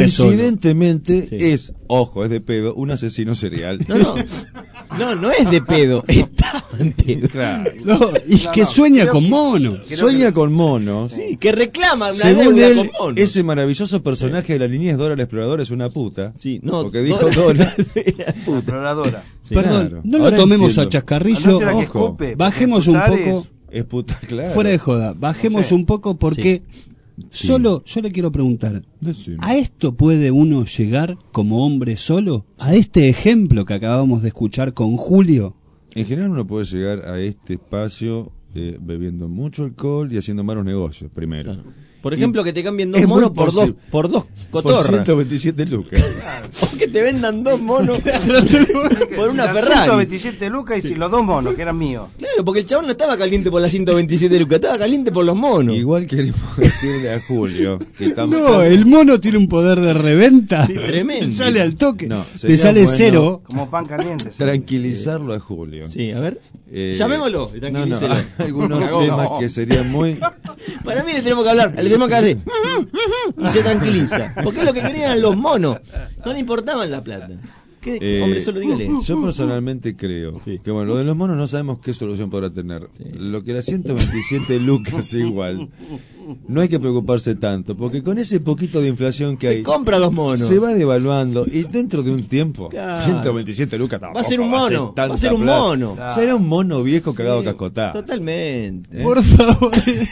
Speaker 14: coincidentemente es, ojo, es de pedo, un asesino serial.
Speaker 4: No es de pedo. Está amante.
Speaker 14: Claro.
Speaker 3: No, y que sueña con monos.
Speaker 14: Sueña con monos.
Speaker 4: Sí, que reclama una
Speaker 14: Según
Speaker 4: deuda
Speaker 14: él,
Speaker 4: con monos.
Speaker 14: ese maravilloso personaje de la línea es Dora la Exploradora, es una puta.
Speaker 4: Sí, no,
Speaker 14: porque dijo Dora.
Speaker 21: Exploradora.
Speaker 14: Sí,
Speaker 3: Perdón,
Speaker 14: claro.
Speaker 3: no lo
Speaker 14: Ahora
Speaker 3: tomemos
Speaker 14: entiendo.
Speaker 3: a chascarrillo.
Speaker 21: ¿No será que
Speaker 3: Ojo,
Speaker 21: escupe?
Speaker 3: bajemos un
Speaker 21: Porque
Speaker 3: poco.
Speaker 14: Es puta, claro.
Speaker 3: Fuera de joda, bajemos un poco porque solo yo le quiero preguntar,
Speaker 14: Decime.
Speaker 3: ¿a esto puede uno llegar como hombre solo? ¿A este ejemplo que acabamos de escuchar con Julio?
Speaker 14: En general uno puede llegar a este espacio bebiendo mucho alcohol y haciendo malos negocios, primero.
Speaker 4: Claro. Por ejemplo, que te cambien dos
Speaker 14: es muy
Speaker 4: monos por dos
Speaker 14: Por
Speaker 4: cotorras.
Speaker 14: 127 lucas.
Speaker 4: O que te vendan dos monos por una
Speaker 21: Las
Speaker 4: Ferrari.
Speaker 21: 127 lucas y si los dos monos, que eran míos.
Speaker 4: Claro, porque el chabón no estaba caliente por las 127 lucas, estaba caliente por los monos.
Speaker 14: Igual queremos decirle a Julio que
Speaker 3: No, el mono tiene un poder de reventa.
Speaker 4: Sí, tremendo.
Speaker 3: Te sale al toque.
Speaker 14: No,
Speaker 3: te
Speaker 14: sería
Speaker 3: sale
Speaker 14: bueno
Speaker 3: cero.
Speaker 21: Como pan caliente.
Speaker 14: tranquilizarlo a Julio.
Speaker 4: Sí, a ver. Llamémoslo y tranquilícelo.
Speaker 14: Algunos
Speaker 4: Cagón.
Speaker 14: temas que serían muy...
Speaker 4: Para mí le tenemos que hablar, le tenemos que hablar así, y se tranquiliza. Porque lo que querían eran los monos, no le importaban la plata. ¿Qué? Hombre, solo dígale.
Speaker 14: Yo personalmente creo que bueno, lo de los monos no sabemos qué solución podrá tener. Lo que las 127 lucas igual, no hay que preocuparse tanto, porque con ese poquito de inflación que hay,
Speaker 4: compra los monos.
Speaker 14: Se va devaluando y dentro de un tiempo,
Speaker 4: Claro.
Speaker 14: 127 lucas tampoco
Speaker 4: Va a ser un mono,
Speaker 14: tanta
Speaker 4: va a ser un
Speaker 14: plata.
Speaker 4: mono.
Speaker 14: Claro. Será un mono viejo cagado a cascotazo.
Speaker 4: Totalmente.
Speaker 3: Por favor.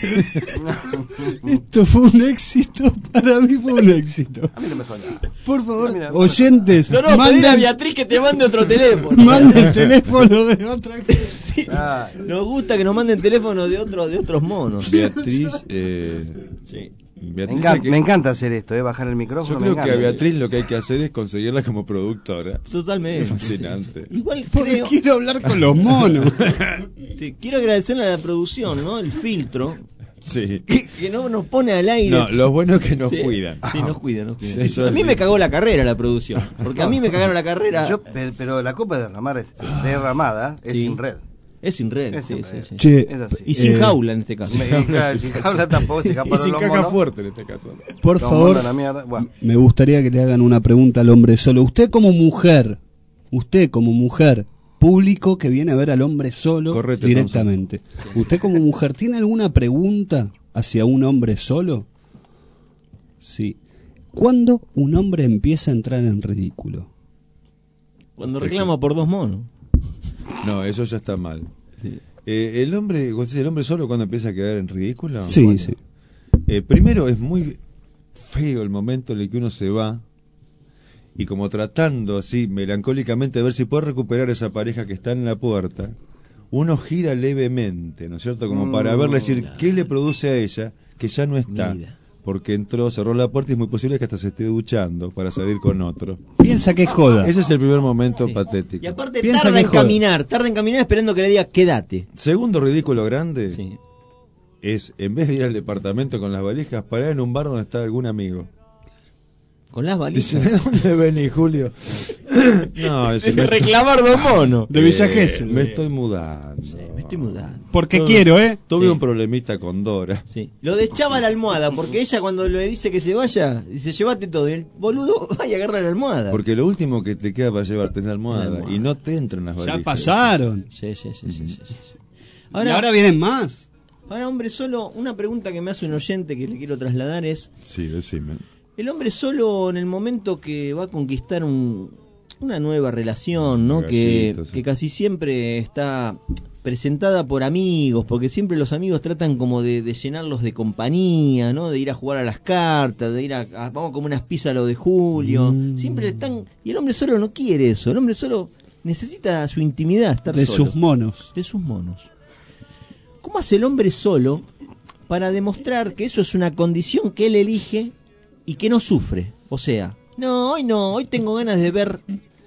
Speaker 3: Esto fue un éxito. Para mí fue un éxito.
Speaker 21: A mí no me suena.
Speaker 3: Por favor, oyentes,
Speaker 4: No, pedile a
Speaker 3: manden,
Speaker 4: Beatriz que te mande otro teléfono.
Speaker 3: manden el teléfono de otra cosa.
Speaker 4: Sí. Nos gusta que nos manden teléfono de otros monos.
Speaker 14: Beatriz,
Speaker 4: sí.
Speaker 14: Beatriz
Speaker 21: Me encanta hacer esto, bajar el micrófono.
Speaker 14: yo
Speaker 21: me
Speaker 14: creo que a
Speaker 21: encanta.
Speaker 14: Beatriz lo que hay que hacer es conseguirla como productora.
Speaker 4: Totalmente.
Speaker 14: Es fascinante.
Speaker 4: Igual
Speaker 3: Porque
Speaker 4: creo.
Speaker 3: quiero hablar con los monos.
Speaker 4: Sí, quiero agradecerle a la producción, ¿no? El filtro.
Speaker 14: Sí.
Speaker 4: Que no nos pone al aire.
Speaker 14: No, lo bueno es que nos
Speaker 4: Sí.
Speaker 14: cuidan.
Speaker 4: Sí, nos cuidan.
Speaker 14: Sí, eso
Speaker 4: A
Speaker 14: es
Speaker 4: mí me cagó la carrera la producción. Porque a mí me cagaron la carrera.
Speaker 21: Pero la copa derramada es
Speaker 4: Sí.
Speaker 21: sin red.
Speaker 4: Es sin red.
Speaker 21: Es
Speaker 4: sí,
Speaker 21: sin
Speaker 4: sí,
Speaker 21: red.
Speaker 4: sí.
Speaker 3: Che,
Speaker 21: Es así.
Speaker 4: Y sin jaula en este caso.
Speaker 21: Sin jaula tampoco se
Speaker 14: Y
Speaker 21: escaparon
Speaker 14: sin
Speaker 21: los
Speaker 14: caja
Speaker 21: monos.
Speaker 14: fuerte en este caso.
Speaker 3: Por
Speaker 21: Los
Speaker 3: favor,
Speaker 21: monos a la mierda. Bueno.
Speaker 3: me gustaría que le hagan una pregunta al hombre solo. Usted como mujer, público que viene a ver al hombre solo
Speaker 14: Correcto,
Speaker 3: directamente. ¿Usted como mujer tiene alguna pregunta hacia un hombre solo? Sí. ¿Cuándo un hombre empieza a entrar en ridículo?
Speaker 4: Cuando reclama por dos monos.
Speaker 14: No, eso ya está mal.
Speaker 4: Sí.
Speaker 14: El hombre solo cuando empieza a quedar en ridículo.
Speaker 3: Sí,
Speaker 14: Bueno,
Speaker 3: sí.
Speaker 14: Primero es muy feo el momento en el que uno se va y como tratando así melancólicamente de ver si puede recuperar esa pareja que está en la puerta, uno gira levemente, ¿no es cierto? Como para verle decir qué le produce a ella que ya no está.
Speaker 4: Mira.
Speaker 14: Porque entró, cerró la puerta y es muy posible que hasta se esté duchando para salir con otro.
Speaker 3: Piensa que es joda.
Speaker 14: Ese es el primer momento patético.
Speaker 4: Y aparte
Speaker 3: Piensa
Speaker 4: tarda
Speaker 3: que
Speaker 4: en
Speaker 3: joda.
Speaker 4: caminar esperando que le diga quédate.
Speaker 14: Segundo ridículo grande
Speaker 4: Sí.
Speaker 14: es, en vez de ir al departamento con las valijas, parar en un bar donde está algún amigo.
Speaker 4: Con las
Speaker 14: Dice,
Speaker 4: valijas.
Speaker 14: ¿de dónde venís, Julio? No,
Speaker 4: De reclamar dos monos.
Speaker 3: De Villa Gesell.
Speaker 14: Me estoy mudando.
Speaker 4: Sí, me estoy mudando.
Speaker 3: Porque quiero, ¿eh?
Speaker 14: Tuve
Speaker 4: Sí.
Speaker 14: un problemita con Dora.
Speaker 4: Sí. Lo deschaba la almohada, porque ella cuando le dice que se vaya, dice llévate todo. Y el boludo va y agarra la almohada.
Speaker 14: Porque lo último que te queda para llevarte es la almohada. Y no te entran las valijas.
Speaker 3: Ya pasaron.
Speaker 4: Sí.
Speaker 3: Y ahora vienen más.
Speaker 4: Ahora, hombre solo, una pregunta que me hace un oyente que le quiero trasladar es:
Speaker 14: Sí, decime.
Speaker 4: el hombre solo en el momento que va a conquistar una nueva relación, ¿no?
Speaker 14: Gallito, sí.
Speaker 4: Que casi siempre está presentada por amigos, porque siempre los amigos tratan como de llenarlos de compañía, ¿no? De ir a jugar a las cartas, de ir vamos a comer unas pizzas a lo de Julio. Siempre están... Y el hombre solo no quiere eso. El hombre solo necesita su intimidad, estar
Speaker 3: De
Speaker 4: solo.
Speaker 3: sus monos.
Speaker 4: De sus monos. ¿Cómo hace el hombre solo para demostrar que eso es una condición que él elige y que no sufre? O sea, no, hoy tengo ganas de ver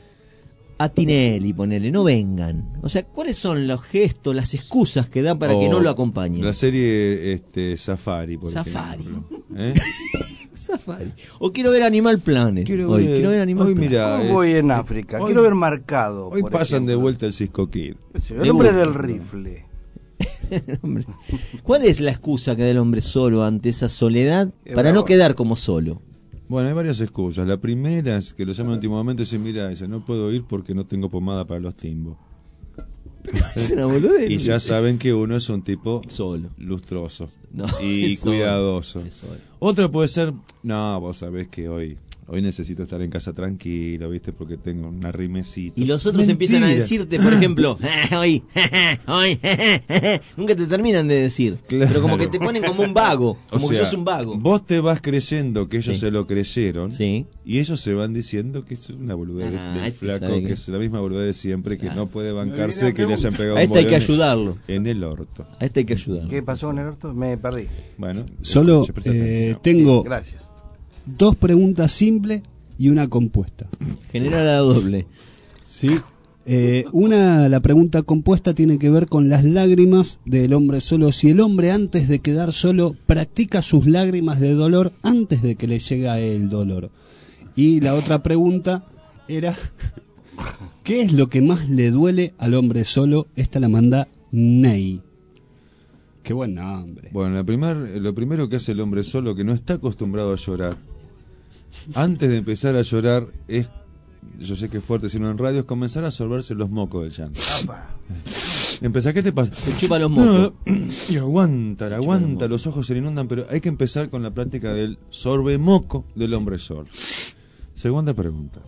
Speaker 4: a Tinelli, ponele, no vengan. O sea, ¿cuáles son los gestos, las excusas que da para que no lo acompañen?
Speaker 14: La serie Safari, por
Speaker 4: Safari.
Speaker 14: ejemplo. ¿Eh?
Speaker 4: Safari. O quiero ver Animal Planet. Quiero ver Animal Planet.
Speaker 14: Mira,
Speaker 21: Hoy voy en África, quiero ver Marcado.
Speaker 14: Hoy
Speaker 21: por
Speaker 14: pasan
Speaker 21: ejemplo.
Speaker 14: de vuelta el Cisco Kid.
Speaker 21: El hombre del rifle.
Speaker 4: Hombre, ¿cuál es la excusa que da el hombre solo ante esa soledad para no quedar como solo?
Speaker 14: Bueno, hay varias excusas. La primera es que lo llaman en último momento y dicen, mira, no puedo ir porque no tengo pomada para los timbos.
Speaker 4: Es una boludez.
Speaker 14: Y ya saben que uno es un tipo
Speaker 4: solo,
Speaker 14: lustroso
Speaker 4: No,
Speaker 14: y
Speaker 4: es solo.
Speaker 14: cuidadoso.
Speaker 4: Es solo.
Speaker 14: Otro puede ser, no, vos sabés que hoy necesito estar en casa tranquilo, ¿viste? Porque tengo una rimecita.
Speaker 4: Y los otros
Speaker 14: Mentira.
Speaker 4: empiezan a decirte, por ejemplo, hoy, nunca te terminan de decir.
Speaker 14: Claro.
Speaker 4: Pero como que te ponen como un vago,
Speaker 14: O
Speaker 4: como que
Speaker 14: sea,
Speaker 4: sos un vago.
Speaker 14: Vos te vas creyendo que ellos
Speaker 4: Sí.
Speaker 14: se lo creyeron,
Speaker 4: Sí.
Speaker 14: y ellos se van diciendo que es una boludez del
Speaker 4: este
Speaker 14: flaco,
Speaker 4: sabe
Speaker 14: que
Speaker 4: que-
Speaker 14: es la misma boludez de siempre, que
Speaker 4: Claro.
Speaker 14: no puede bancarse que le hayan pegado
Speaker 4: A este hay que
Speaker 14: bolón
Speaker 4: ayudarlo.
Speaker 14: en el orto.
Speaker 4: A este hay que ayudar.
Speaker 21: ¿Qué pasó en el orto? Me perdí.
Speaker 14: Bueno,
Speaker 3: Solo
Speaker 14: escuche, presta atención.
Speaker 3: tengo
Speaker 21: Gracias.
Speaker 3: 2 preguntas simples y una compuesta.
Speaker 4: Genera la doble.
Speaker 3: Sí. La pregunta compuesta tiene que ver con las lágrimas del hombre solo. Si el hombre antes de quedar solo practica sus lágrimas de dolor antes de que le llegue el dolor. Y la otra pregunta era, ¿qué es lo que más le duele al hombre solo? Esta la manda Ney. Qué buen nombre.
Speaker 14: Bueno, lo primero que hace el hombre solo, que no está acostumbrado a llorar, antes de empezar a llorar, es, yo sé que es fuerte decirlo en radio, es comenzar a absorberse los mocos del llanto. Empezar, ¿qué te pasa?
Speaker 4: Te chupa los mocos.
Speaker 14: Y aguanta, los ojos se le inundan, pero hay que empezar con la práctica del sorbemoco del hombre solo. Segunda pregunta.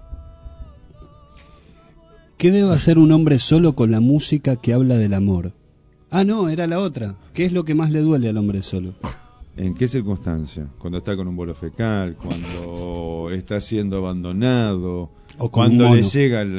Speaker 3: ¿Qué debe hacer un hombre solo con la música que habla del amor? Ah, no, era la otra. ¿Qué es lo que más le duele al hombre solo?
Speaker 14: ¿En qué circunstancia? Cuando está con un bolo fecal, cuando está siendo abandonado,
Speaker 3: O con
Speaker 14: cuando
Speaker 3: un mono.
Speaker 14: le llega el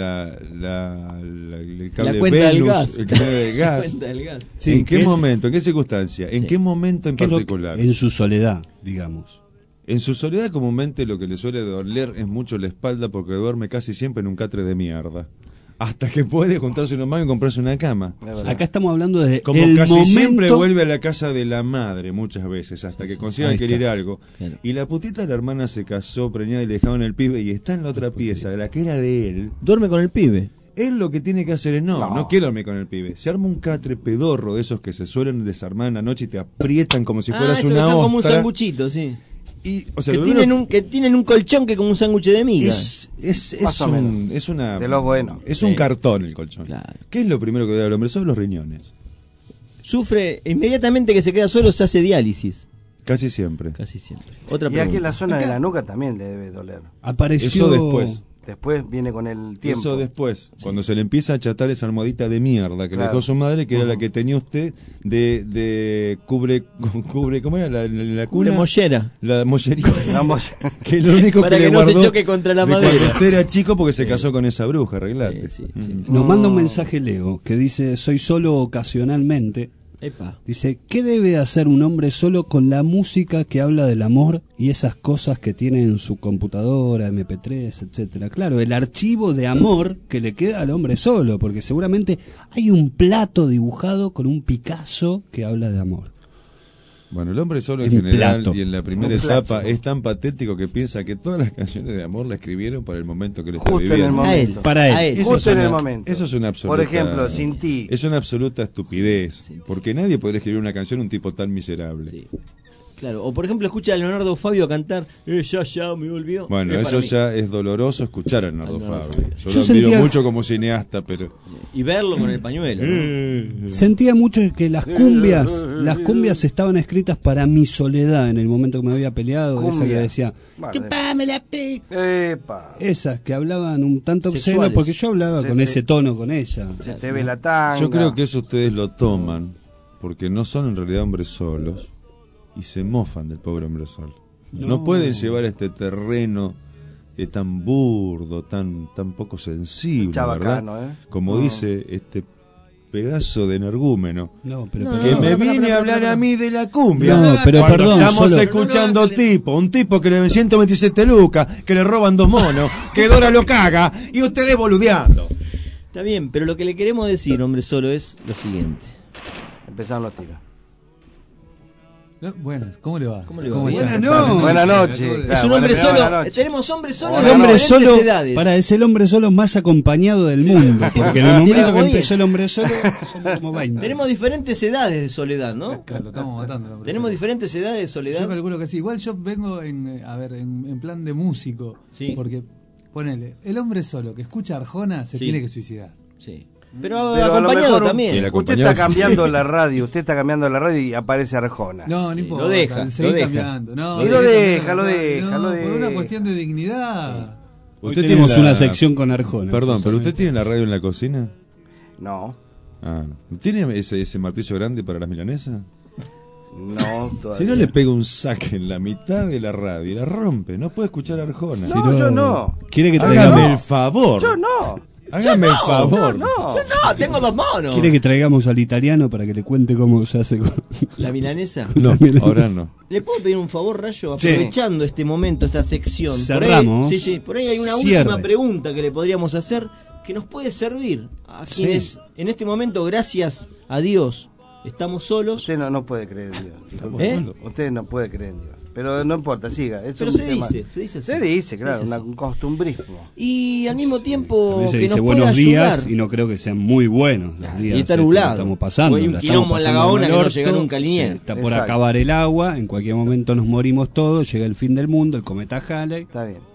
Speaker 14: cable
Speaker 4: La cuenta del
Speaker 14: Venus,
Speaker 4: gas.
Speaker 14: el cable del gas.
Speaker 4: La cuenta del gas.
Speaker 3: Sí,
Speaker 14: ¿En qué
Speaker 3: ¿qué-
Speaker 14: momento? ¿En qué circunstancia? ¿En
Speaker 4: Sí.
Speaker 14: qué momento en
Speaker 3: ¿Qué es lo que-
Speaker 14: particular?
Speaker 3: en su soledad, digamos.
Speaker 14: En su soledad comúnmente lo que le suele doler es mucho la espalda porque duerme casi siempre en un catre de mierda. Hasta que puede juntarse unos magos y comprarse una cama.
Speaker 3: Acá estamos hablando de
Speaker 14: Como
Speaker 3: el
Speaker 14: casi
Speaker 3: momento...
Speaker 14: siempre vuelve a la casa de la madre muchas veces, hasta que consiga
Speaker 3: Ahí
Speaker 14: querer
Speaker 3: está.
Speaker 14: algo.
Speaker 4: Claro.
Speaker 14: Y la putita de la hermana se casó preñada y le dejaron el pibe y está en la otra pieza, la que era de él.
Speaker 4: Duerme con el pibe.
Speaker 14: Él lo que tiene que hacer es no quiero dormir con el pibe. Se arma un catre pedorro de esos que se suelen desarmar en la noche y te aprietan como si fueras
Speaker 4: eso que
Speaker 14: una
Speaker 4: son como un
Speaker 14: ostra.
Speaker 4: sanguchito, sí.
Speaker 14: Y, o sea,
Speaker 4: Que
Speaker 14: lo
Speaker 4: tienen,
Speaker 14: primero-
Speaker 4: que tienen un colchón que es como un sándwich de miga.
Speaker 14: es
Speaker 21: Más o menos.
Speaker 14: es una
Speaker 21: De los buenos.
Speaker 14: es
Speaker 4: Sí.
Speaker 14: un cartón el colchón.
Speaker 4: Claro.
Speaker 14: ¿Qué es lo primero que debe al hombre? Son los riñones.
Speaker 4: Sufre, inmediatamente que se queda solo se hace diálisis.
Speaker 14: Casi siempre.
Speaker 4: Casi siempre. Otra
Speaker 21: Y
Speaker 4: pregunta.
Speaker 21: aquí en la zona de la nuca también le debe doler.
Speaker 3: Apareció...
Speaker 14: Eso después.
Speaker 21: Después viene con el tiempo.
Speaker 14: Eso después, cuando se le empieza a achatar esa almohadita de mierda que le
Speaker 21: Claro.
Speaker 14: dejó su madre, que era la que tenía usted de cubre, ¿cómo era? La
Speaker 4: Cubre
Speaker 14: cuna.
Speaker 4: mollera.
Speaker 14: La mollerita.
Speaker 21: Vamos.
Speaker 14: Que es lo único
Speaker 4: Para
Speaker 14: que
Speaker 4: que
Speaker 14: le
Speaker 4: no se
Speaker 14: guardó
Speaker 4: choque contra la
Speaker 14: de
Speaker 4: madera.
Speaker 14: cuando usted era chico porque se casó con esa bruja, arreglate.
Speaker 4: Sí, sí.
Speaker 3: Nos manda un mensaje Leo que dice, soy solo ocasionalmente.
Speaker 4: Epa.
Speaker 3: Dice, ¿qué debe hacer un hombre solo con la música que habla del amor y esas cosas que tiene en su computadora, MP3, etcétera? Claro, el archivo de amor que le queda al hombre solo, porque seguramente hay un plato dibujado con un Picasso que habla de amor.
Speaker 14: Bueno, el hombre solo en
Speaker 3: Un
Speaker 14: general
Speaker 3: plato.
Speaker 14: y en la primera
Speaker 21: Un plato.
Speaker 14: etapa es tan patético que piensa que todas las canciones de amor la escribieron para el momento que le está
Speaker 21: Justo en el
Speaker 14: viviendo.
Speaker 21: momento.
Speaker 3: Para él.
Speaker 4: A él.
Speaker 14: Eso
Speaker 21: Justo
Speaker 14: es
Speaker 21: en el
Speaker 14: una-
Speaker 21: momento.
Speaker 14: Eso es una absoluta.
Speaker 21: Por ejemplo, Sin ti.
Speaker 14: Es una absoluta estupidez. Porque nadie podría escribir una canción un tipo tan miserable.
Speaker 4: Sí. Claro. O por ejemplo, escucha a Leonardo Fabio cantar ya me olvidó.
Speaker 14: Bueno,
Speaker 4: Es para
Speaker 14: eso
Speaker 4: mí.
Speaker 14: ya es doloroso escuchar a Leonardo
Speaker 4: A Leonardo
Speaker 14: Fabio.
Speaker 4: Fabio.
Speaker 14: Yo
Speaker 3: Yo
Speaker 14: lo admiro
Speaker 3: sentía-
Speaker 14: mucho como cineasta, pero.
Speaker 4: Y verlo con el pañuelo. ¿no?
Speaker 3: Sentía mucho que las cumbias estaban escritas para mi soledad en el momento que me había peleado, esa que
Speaker 21: Cumbia.
Speaker 3: decía,
Speaker 21: Vale.
Speaker 3: chupame la pi.
Speaker 21: Epa.
Speaker 3: Esas que hablaban un tanto obsceno,
Speaker 4: Sexuales.
Speaker 3: porque yo hablaba
Speaker 21: Se
Speaker 3: con
Speaker 21: te-
Speaker 3: ese tono con ella.
Speaker 21: Se te ve la tanga.
Speaker 14: Yo creo que eso ustedes lo toman porque no son en realidad hombres solos y se mofan del pobre hombre solo. No pueden llevar a este terreno tan burdo, tan poco sensible,
Speaker 21: Chabacano,
Speaker 14: ¿verdad?
Speaker 21: ¿eh?
Speaker 14: Como
Speaker 21: No.
Speaker 14: dice este pedazo de energúmeno.
Speaker 3: No, pero,
Speaker 4: No,
Speaker 14: Que
Speaker 3: perdón.
Speaker 14: me vine a hablar a mí de la cumbia.
Speaker 3: No, pero
Speaker 14: Cuando
Speaker 3: perdón,
Speaker 14: estamos
Speaker 3: solo-
Speaker 14: escuchando un tipo que le ven 127 lucas, que le roban 2 monos, que Dora lo caga, y ustedes boludeando.
Speaker 4: Está bien, pero lo que le queremos decir, hombre solo, es lo siguiente.
Speaker 21: Empezaron los tiros.
Speaker 12: Buenas, ¿cómo le va?
Speaker 4: ¿Cómo le va?
Speaker 12: están?
Speaker 3: Buenas noches.
Speaker 21: Buenas noches.
Speaker 4: Es
Speaker 21: Claro,
Speaker 4: un hombre
Speaker 21: buenas
Speaker 4: solo.
Speaker 21: noches.
Speaker 4: Tenemos hombre solo
Speaker 3: El
Speaker 4: de
Speaker 3: hombre
Speaker 4: diferentes
Speaker 3: solo,
Speaker 4: edades.
Speaker 3: es el hombre solo más acompañado del mundo, porque en el
Speaker 4: Tiene
Speaker 3: momento
Speaker 4: como
Speaker 3: que
Speaker 4: 10.
Speaker 3: empezó el hombre solo, somos como 20.
Speaker 4: Tenemos diferentes edades de soledad, ¿no?
Speaker 12: Claro, lo estamos matando. el hombre
Speaker 4: Tenemos
Speaker 12: solo.
Speaker 4: diferentes edades de
Speaker 12: Yo
Speaker 4: soledad.
Speaker 12: calculo que sí. Igual yo vengo en plan de músico.
Speaker 4: Sí.
Speaker 12: Porque, ponele, el hombre solo que escucha Arjona se
Speaker 4: Sí.
Speaker 12: tiene que suicidar.
Speaker 4: Sí. Pero
Speaker 21: a lo
Speaker 4: acompañado
Speaker 21: mejor
Speaker 4: también.
Speaker 21: Usted está cambiando la radio, y aparece Arjona.
Speaker 12: No importa.
Speaker 4: Lo deja.
Speaker 12: Cambiando. No,
Speaker 21: y lo deja.
Speaker 12: Por una cuestión de dignidad.
Speaker 3: Hoy tenemos una sección con Arjona.
Speaker 14: Perdón, ¿pero usted tiene la radio en la cocina?
Speaker 21: No.
Speaker 14: Ah, no. ¿Tiene ese martillo grande para las milanesas?
Speaker 21: No, todavía.
Speaker 14: Si no le pega un saque en la mitad de la radio y la rompe, no puede escuchar a Arjona.
Speaker 21: No, yo no.
Speaker 3: ¿Quiere que
Speaker 14: Hágame
Speaker 3: traigamos
Speaker 14: el favor?
Speaker 21: Yo no.
Speaker 14: Hágame el favor.
Speaker 4: Yo no, tengo 2 monos.
Speaker 3: ¿Quiere que traigamos al italiano para que le cuente cómo se hace con
Speaker 4: la milanesa?
Speaker 14: No, ahora no.
Speaker 4: ¿Le puedo pedir un favor, Rayo? Aprovechando este momento, esta sección.
Speaker 3: Cerramos.
Speaker 4: Por ahí hay una última pregunta que le podríamos hacer que nos puede servir a quienes en este momento, gracias a Dios, estamos solos.
Speaker 21: Usted no puede creer en Dios. Usted no puede creer en Dios. Pero no importa, siga.
Speaker 4: Pero se dice así.
Speaker 21: Se dice, claro, un costumbrismo.
Speaker 4: Y al mismo tiempo
Speaker 3: se
Speaker 4: que
Speaker 3: dice
Speaker 4: nos
Speaker 3: buenos
Speaker 4: puede
Speaker 3: días
Speaker 4: ayudar.
Speaker 3: y no creo que sean muy buenos los días.
Speaker 4: Y está nublado.
Speaker 3: Estamos pasando.
Speaker 4: Hay un quilombo en la Gaona que no llega nunca al nieve.
Speaker 3: Está por acabar el agua, en cualquier momento nos morimos todos, llega el fin del mundo, el cometa Halley.
Speaker 21: Está bien.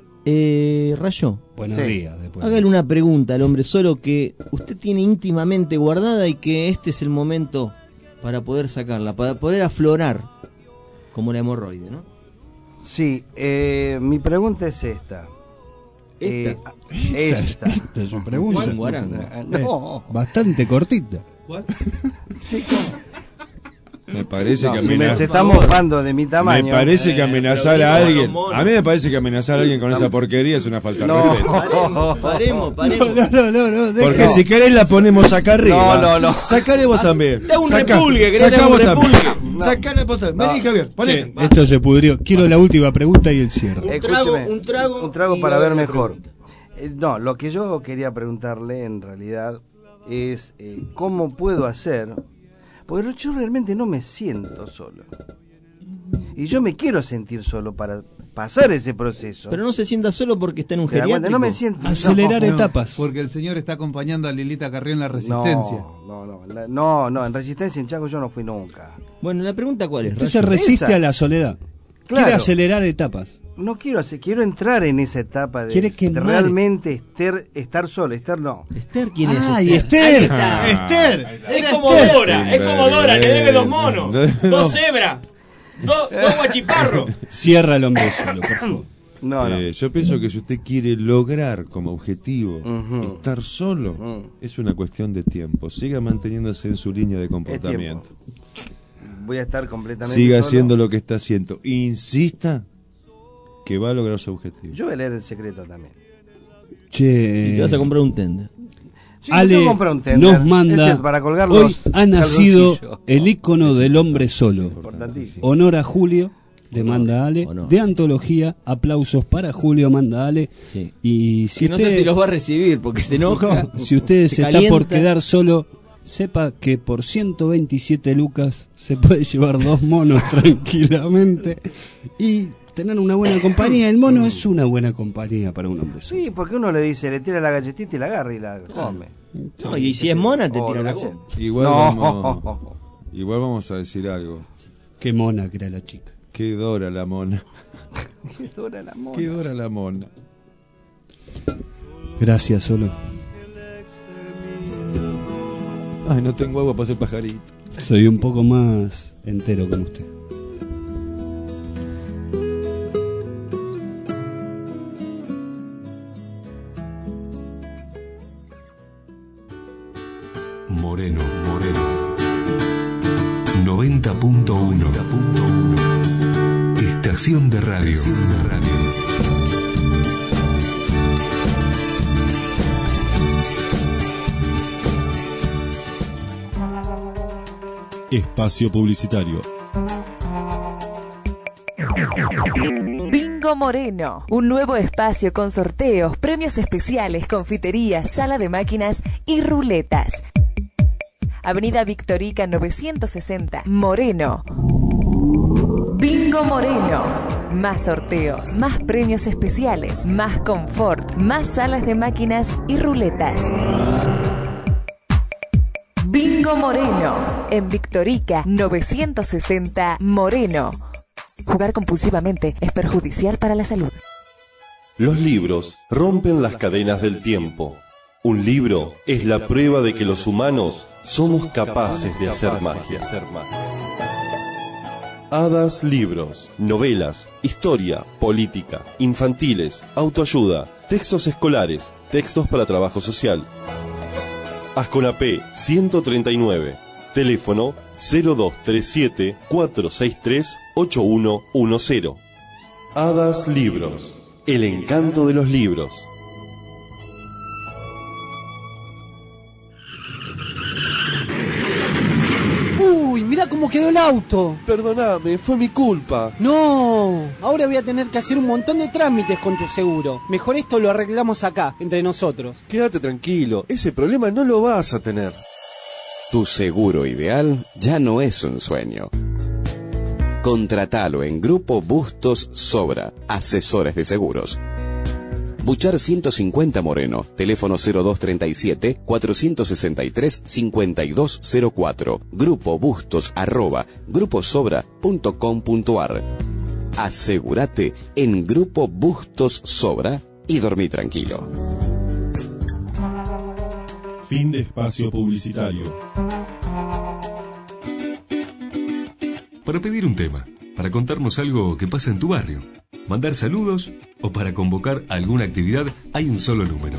Speaker 4: Rayo.
Speaker 3: Buenos días.
Speaker 4: Hágale una pregunta al hombre solo que usted tiene íntimamente guardada y que este es el momento para poder sacarla, para poder aflorar como la hemorroide, ¿no?
Speaker 21: Sí, mi pregunta es esta.
Speaker 3: Esta es su pregunta.
Speaker 21: No.
Speaker 3: Bastante cortita.
Speaker 21: ¿Cuál?
Speaker 3: Sí,
Speaker 14: Me parece que
Speaker 21: amenazar. Se está mofando de mi tamaño.
Speaker 14: Me parece que amenazar a alguien. A mí me parece que amenazar a alguien con esa porquería es una falta de respeto.
Speaker 4: Paremos.
Speaker 21: No.
Speaker 14: Porque si querés la ponemos acá arriba.
Speaker 21: No.
Speaker 14: Sacale vos también.
Speaker 4: Está un repulgue, querés tener un repulgue.
Speaker 14: Sacale vos también. Vení, Javier.
Speaker 3: Esto se pudrió. Quiero la última pregunta y el cierre.
Speaker 21: Un trago para ver mejor. No, lo que yo quería preguntarle en realidad es ¿cómo puedo hacer? Porque yo realmente no me siento solo. Y yo me quiero sentir solo para pasar ese proceso.
Speaker 4: Pero no se sienta solo porque está en un geriátrico.
Speaker 21: No me siento.
Speaker 3: Acelerar etapas.
Speaker 12: Porque el señor está acompañando a Lilita Carrió en la Resistencia.
Speaker 21: No, en Resistencia en Chaco yo no fui nunca.
Speaker 4: Bueno, la pregunta ¿cuál es?
Speaker 3: Usted se resiste a la soledad.
Speaker 21: Claro.
Speaker 3: Quiere acelerar etapas.
Speaker 21: No quiero entrar en esa etapa de realmente estar solo. Esther no.
Speaker 4: ¿Esther quién es?
Speaker 21: ¡Ay,
Speaker 3: Esther!
Speaker 21: Esther.
Speaker 4: Es como Dora, que debe 2 monos, 2 cebras, 2 guachiparros.
Speaker 3: Cierra el hombre solo, por favor.
Speaker 21: No.
Speaker 14: Yo pienso que si usted quiere lograr como objetivo estar solo, es una cuestión de tiempo. Siga manteniéndose en su línea de comportamiento.
Speaker 21: Voy a estar completamente
Speaker 14: Siga
Speaker 21: solo.
Speaker 14: haciendo lo que está haciendo. Insista que va a lograr su objetivo.
Speaker 21: Yo voy a leer El Secreto también.
Speaker 3: Che.
Speaker 4: Y te vas a comprar un tender.
Speaker 21: Sí,
Speaker 3: Ale nos manda,
Speaker 21: para colgar
Speaker 3: hoy ha nacido el ícono del hombre solo. Honor a Julio, le manda Ale, de antología, aplausos para Julio, manda Ale.
Speaker 4: Sí.
Speaker 3: Y si
Speaker 4: no sé si los va a recibir porque se enoja.
Speaker 3: Si usted se está
Speaker 4: calienta.
Speaker 3: por quedar solo, sepa que por 127 lucas se puede llevar 2 monos tranquilamente y tener una buena compañía. El mono es una buena compañía para un hombre solo.
Speaker 21: Sí, porque uno le tira la galletita y la agarra y la come.
Speaker 4: No, y si es mona te tira la goma.
Speaker 14: Igual vamos a decir algo.
Speaker 3: Qué mona que era la chica.
Speaker 14: Qué dora la mona.
Speaker 21: Qué dora la mona.
Speaker 14: Qué dora la mona.
Speaker 3: Gracias, Solo.
Speaker 14: Ay, no tengo agua para hacer pajarito.
Speaker 3: Soy un poco más entero con usted.
Speaker 1: Moreno 90.1 Estación de radio.
Speaker 8: Espacio publicitario.
Speaker 7: Bingo Moreno, un nuevo espacio con sorteos, premios especiales, confiterías, sala de máquinas y ruletas. Avenida Victorica 960, Moreno. Bingo Moreno. Más sorteos, más premios especiales, más confort, más salas de máquinas y ruletas. Bingo Moreno, en Victorica 960, Moreno. Jugar compulsivamente es perjudicial para la salud.
Speaker 8: Los libros rompen las cadenas del tiempo.
Speaker 16: Un libro es la prueba de que los humanos somos capaces de hacer magia. Hadas Libros, novelas, historia, política, infantiles, autoayuda, textos escolares, textos para trabajo social. Asconapé 139, teléfono 0237-463-8110. Hadas Libros, el encanto de los libros.
Speaker 13: Uy, mira cómo quedó el auto.
Speaker 16: Perdóname, fue mi culpa.
Speaker 13: No, ahora voy a tener que hacer un montón de trámites con tu seguro. Mejor esto lo arreglamos acá, entre nosotros.
Speaker 16: Quédate tranquilo, ese problema no lo vas a tener.
Speaker 15: Tu seguro ideal ya no es un sueño. Contratalo en Grupo Bustos Sobra, asesores de seguros. Buchar 150 Moreno, teléfono 0237-463-5204, grupobustos@gruposobra.com.ar. Asegúrate en Grupo Bustos Sobra y dormí tranquilo.
Speaker 8: Fin de espacio publicitario.
Speaker 1: Para pedir un tema, para contarnos algo que pasa en tu barrio, mandar saludos o para convocar alguna actividad, hay un solo número: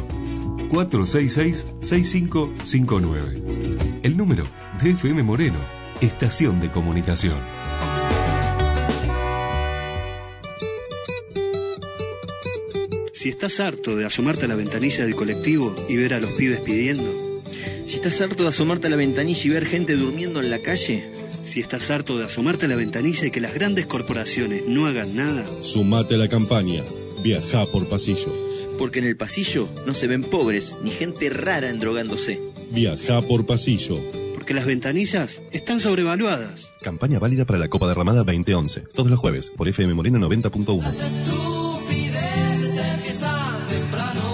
Speaker 1: 466-6559. El número de FM Moreno, estación de comunicación.
Speaker 23: Si estás harto de asomarte a la ventanilla del colectivo y ver a los pibes pidiendo,
Speaker 4: Si estás harto de asomarte a la ventanilla y ver gente durmiendo en la calle,
Speaker 23: si estás harto de asomarte a la ventanilla y que las grandes corporaciones no hagan nada,
Speaker 8: sumate a la campaña. Viajá por pasillo.
Speaker 4: porque en el pasillo no se ven pobres ni gente rara endrogándose.
Speaker 8: Viajá por pasillo.
Speaker 23: porque las ventanillas están sobrevaluadas.
Speaker 24: Campaña válida para la Copa Derramada 2011. Todos los jueves por FM Moreno 90.1.
Speaker 6: Las estupideces empiezan temprano.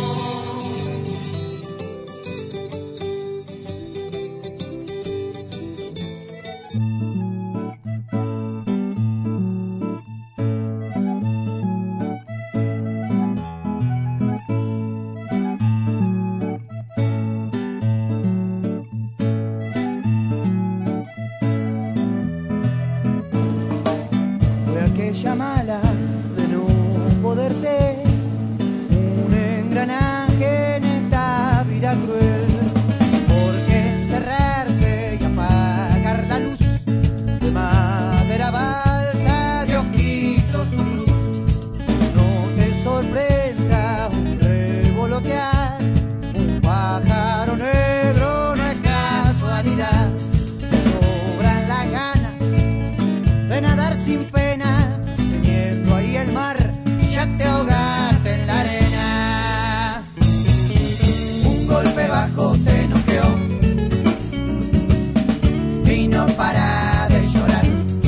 Speaker 25: Fue aquella mala de no poder ser un engranaje en esta vida cruel. Porque encerrarse y apagar la luz de madera balsa, Dios quiso su luz. No te sorprenda un revolotear, un pájaro negro no es casualidad. Te sobran las ganas de nadar sin pena, teniendo ahí el mar, ya te ahogaste en la arena. Un golpe bajo te noqueó y no para de llorar.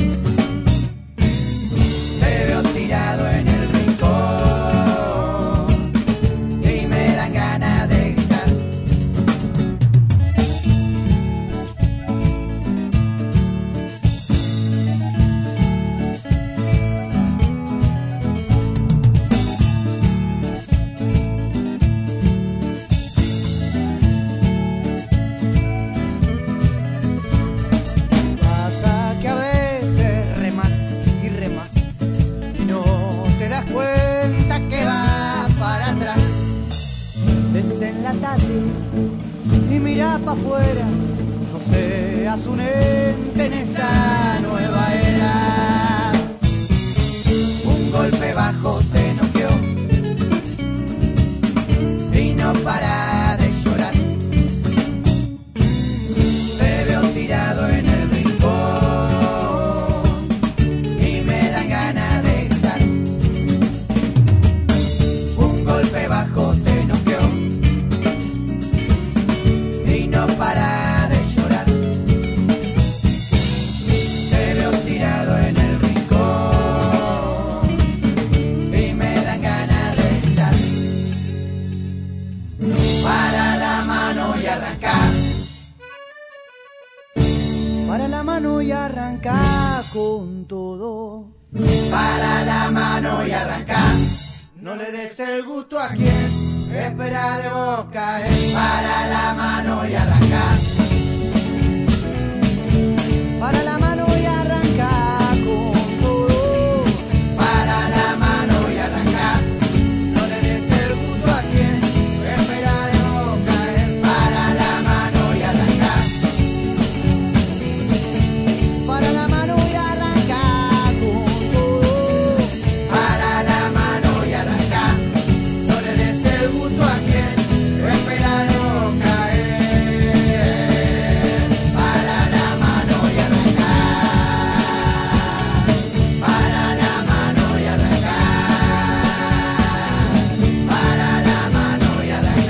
Speaker 25: Te veo tirado en el rincón y me dan ganas de gritar. Pasa que a veces remas y remas y no te das cuenta que vas para atrás. Desenlatate y mira pa' afuera, no seas un ente en esta nueva era. Un golpe bajo te noqueó y no para de llorar. Te veo tirado en el rincón y me dan ganas de gritar. Un golpe bajo te noqueó y no para de llorar. Te veo tirado en el rincón y me dan ganas de gritar. Para la mano y arrancar. Para la mano y arranca con todo. Para la mano y arranca. No le des el gusto a quien espera de vos caer. Para la mano y arrancar. Para la mano y arrancar con todo. Para la mano y arrancar. No le des el gusto a quien espera de vos caer. Para la mano y arrancar. Para la mano y arrancar con todo. Para la mano y arrancar. No le des el gusto a quien espera de vos caer. Para la mano y arrancar. Para la mano y arrancar. Para la mano y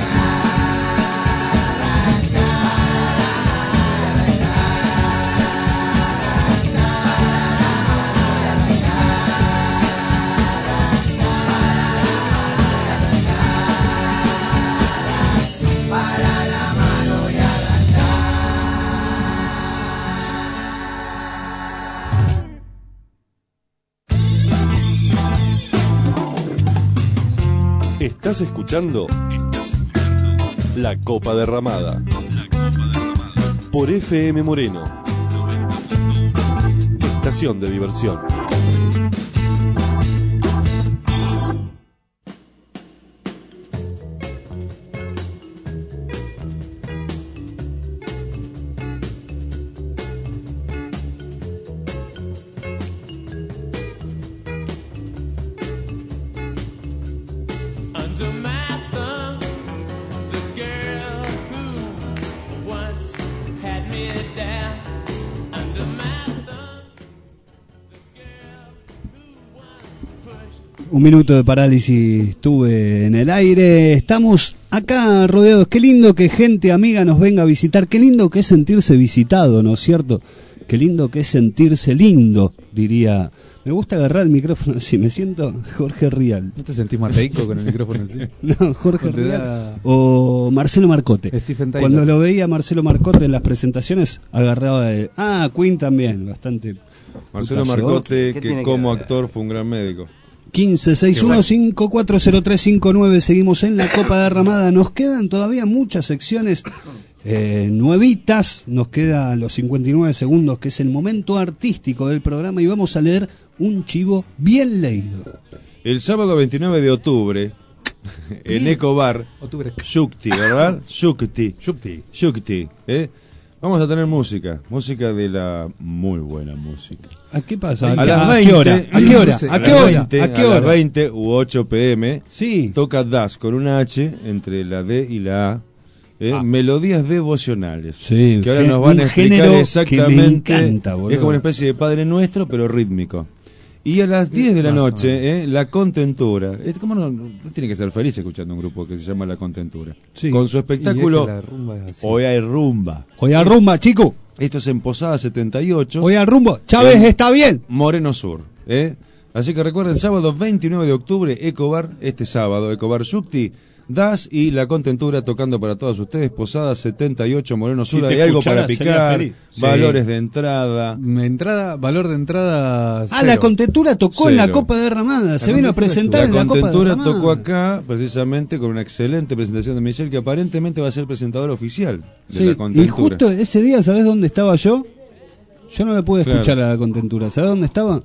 Speaker 25: para la mano y
Speaker 16: ¿Estás escuchando? La Copa Derramada. Por FM Moreno. Estación de diversión.
Speaker 5: Under my thumb, the girl who once had me down. Under my thumb,
Speaker 3: Un minuto de parálisis tuve en el aire. Estamos acá rodeados. Qué lindo que gente amiga nos venga a visitar. Qué lindo que es sentirse visitado, ¿no es cierto? Qué lindo que es sentirse lindo, diría. Me gusta agarrar el micrófono así, me siento Jorge Rial.
Speaker 12: ¿No te sentís mateico con el micrófono así?
Speaker 3: No, Jorge
Speaker 12: Cuando
Speaker 3: Rial
Speaker 12: da-
Speaker 3: o Marcelo Marcote.
Speaker 12: Stephen Taylor.
Speaker 3: Cuando lo veía Marcelo Marcote en las presentaciones, agarraba de... Ah, Queen también, bastante...
Speaker 14: Marcelo
Speaker 3: putazo.
Speaker 14: Marcote, que como actor fue un gran médico.
Speaker 3: 1561540359. Seguimos en la Copa Derramada. Nos quedan todavía muchas secciones nuevitas. Nos quedan los 59 segundos, que es el momento artístico del programa, y vamos a leer un chivo bien leído.
Speaker 14: El sábado 29 de octubre, en Ecobar, Shukti, ¿verdad? Shukti. Vamos a tener música de la muy buena música.
Speaker 3: ¿A qué pasa?
Speaker 14: A las
Speaker 3: ¿A
Speaker 14: 20,
Speaker 3: qué hora? ¿A qué hora? ¿A qué hora? ¿A qué
Speaker 14: a las
Speaker 3: hora?
Speaker 14: 20 u 8 pm,
Speaker 3: sí.
Speaker 14: Toca Das con una H entre la D y la A. Melodías devocionales,
Speaker 3: Sí,
Speaker 14: que ahora nos van a
Speaker 3: un
Speaker 14: explicar
Speaker 3: género
Speaker 14: exactamente.
Speaker 3: que me encanta, boludo.
Speaker 14: Es como una especie de Padre Nuestro, pero rítmico. Y a las 10 de la noche, La Contentura. ¿Cómo no? Usted tiene que ser feliz escuchando un grupo que se llama La Contentura.
Speaker 3: Sí.
Speaker 14: Con su espectáculo
Speaker 12: Y es que la rumba es así.
Speaker 14: Hoy hay rumba.
Speaker 3: Hoy hay rumba, chico.
Speaker 14: Esto es en Posada 78.
Speaker 3: Hoy hay rumba. Chávez
Speaker 14: en
Speaker 3: está bien.
Speaker 14: Moreno Sur. Así que recuerden, sábado 29 de octubre, Ecobar, este sábado, Ecobar Shukti, Das y La Contentura tocando para todos ustedes, Posada 78, Moreno Sur.
Speaker 12: Si
Speaker 14: Hay
Speaker 12: te
Speaker 14: algo
Speaker 12: escuchara,
Speaker 14: para
Speaker 12: sería
Speaker 14: picar,
Speaker 12: feliz.
Speaker 14: valores
Speaker 12: Sí.
Speaker 14: de entrada.
Speaker 12: Valor de entrada.
Speaker 3: Ah, La Contentura tocó en la Copa Derramada. Se vino a presentar en la Copa
Speaker 14: Contentura
Speaker 3: Derramada.
Speaker 14: tocó acá precisamente con una excelente presentación de Michel, que aparentemente va a ser el presentador oficial de
Speaker 3: Sí,
Speaker 14: La
Speaker 3: y
Speaker 14: Contentura.
Speaker 3: justo ese día, ¿sabés dónde estaba yo? Yo no le pude
Speaker 14: Claro.
Speaker 3: escuchar a La Contentura. ¿Sabés dónde estaba?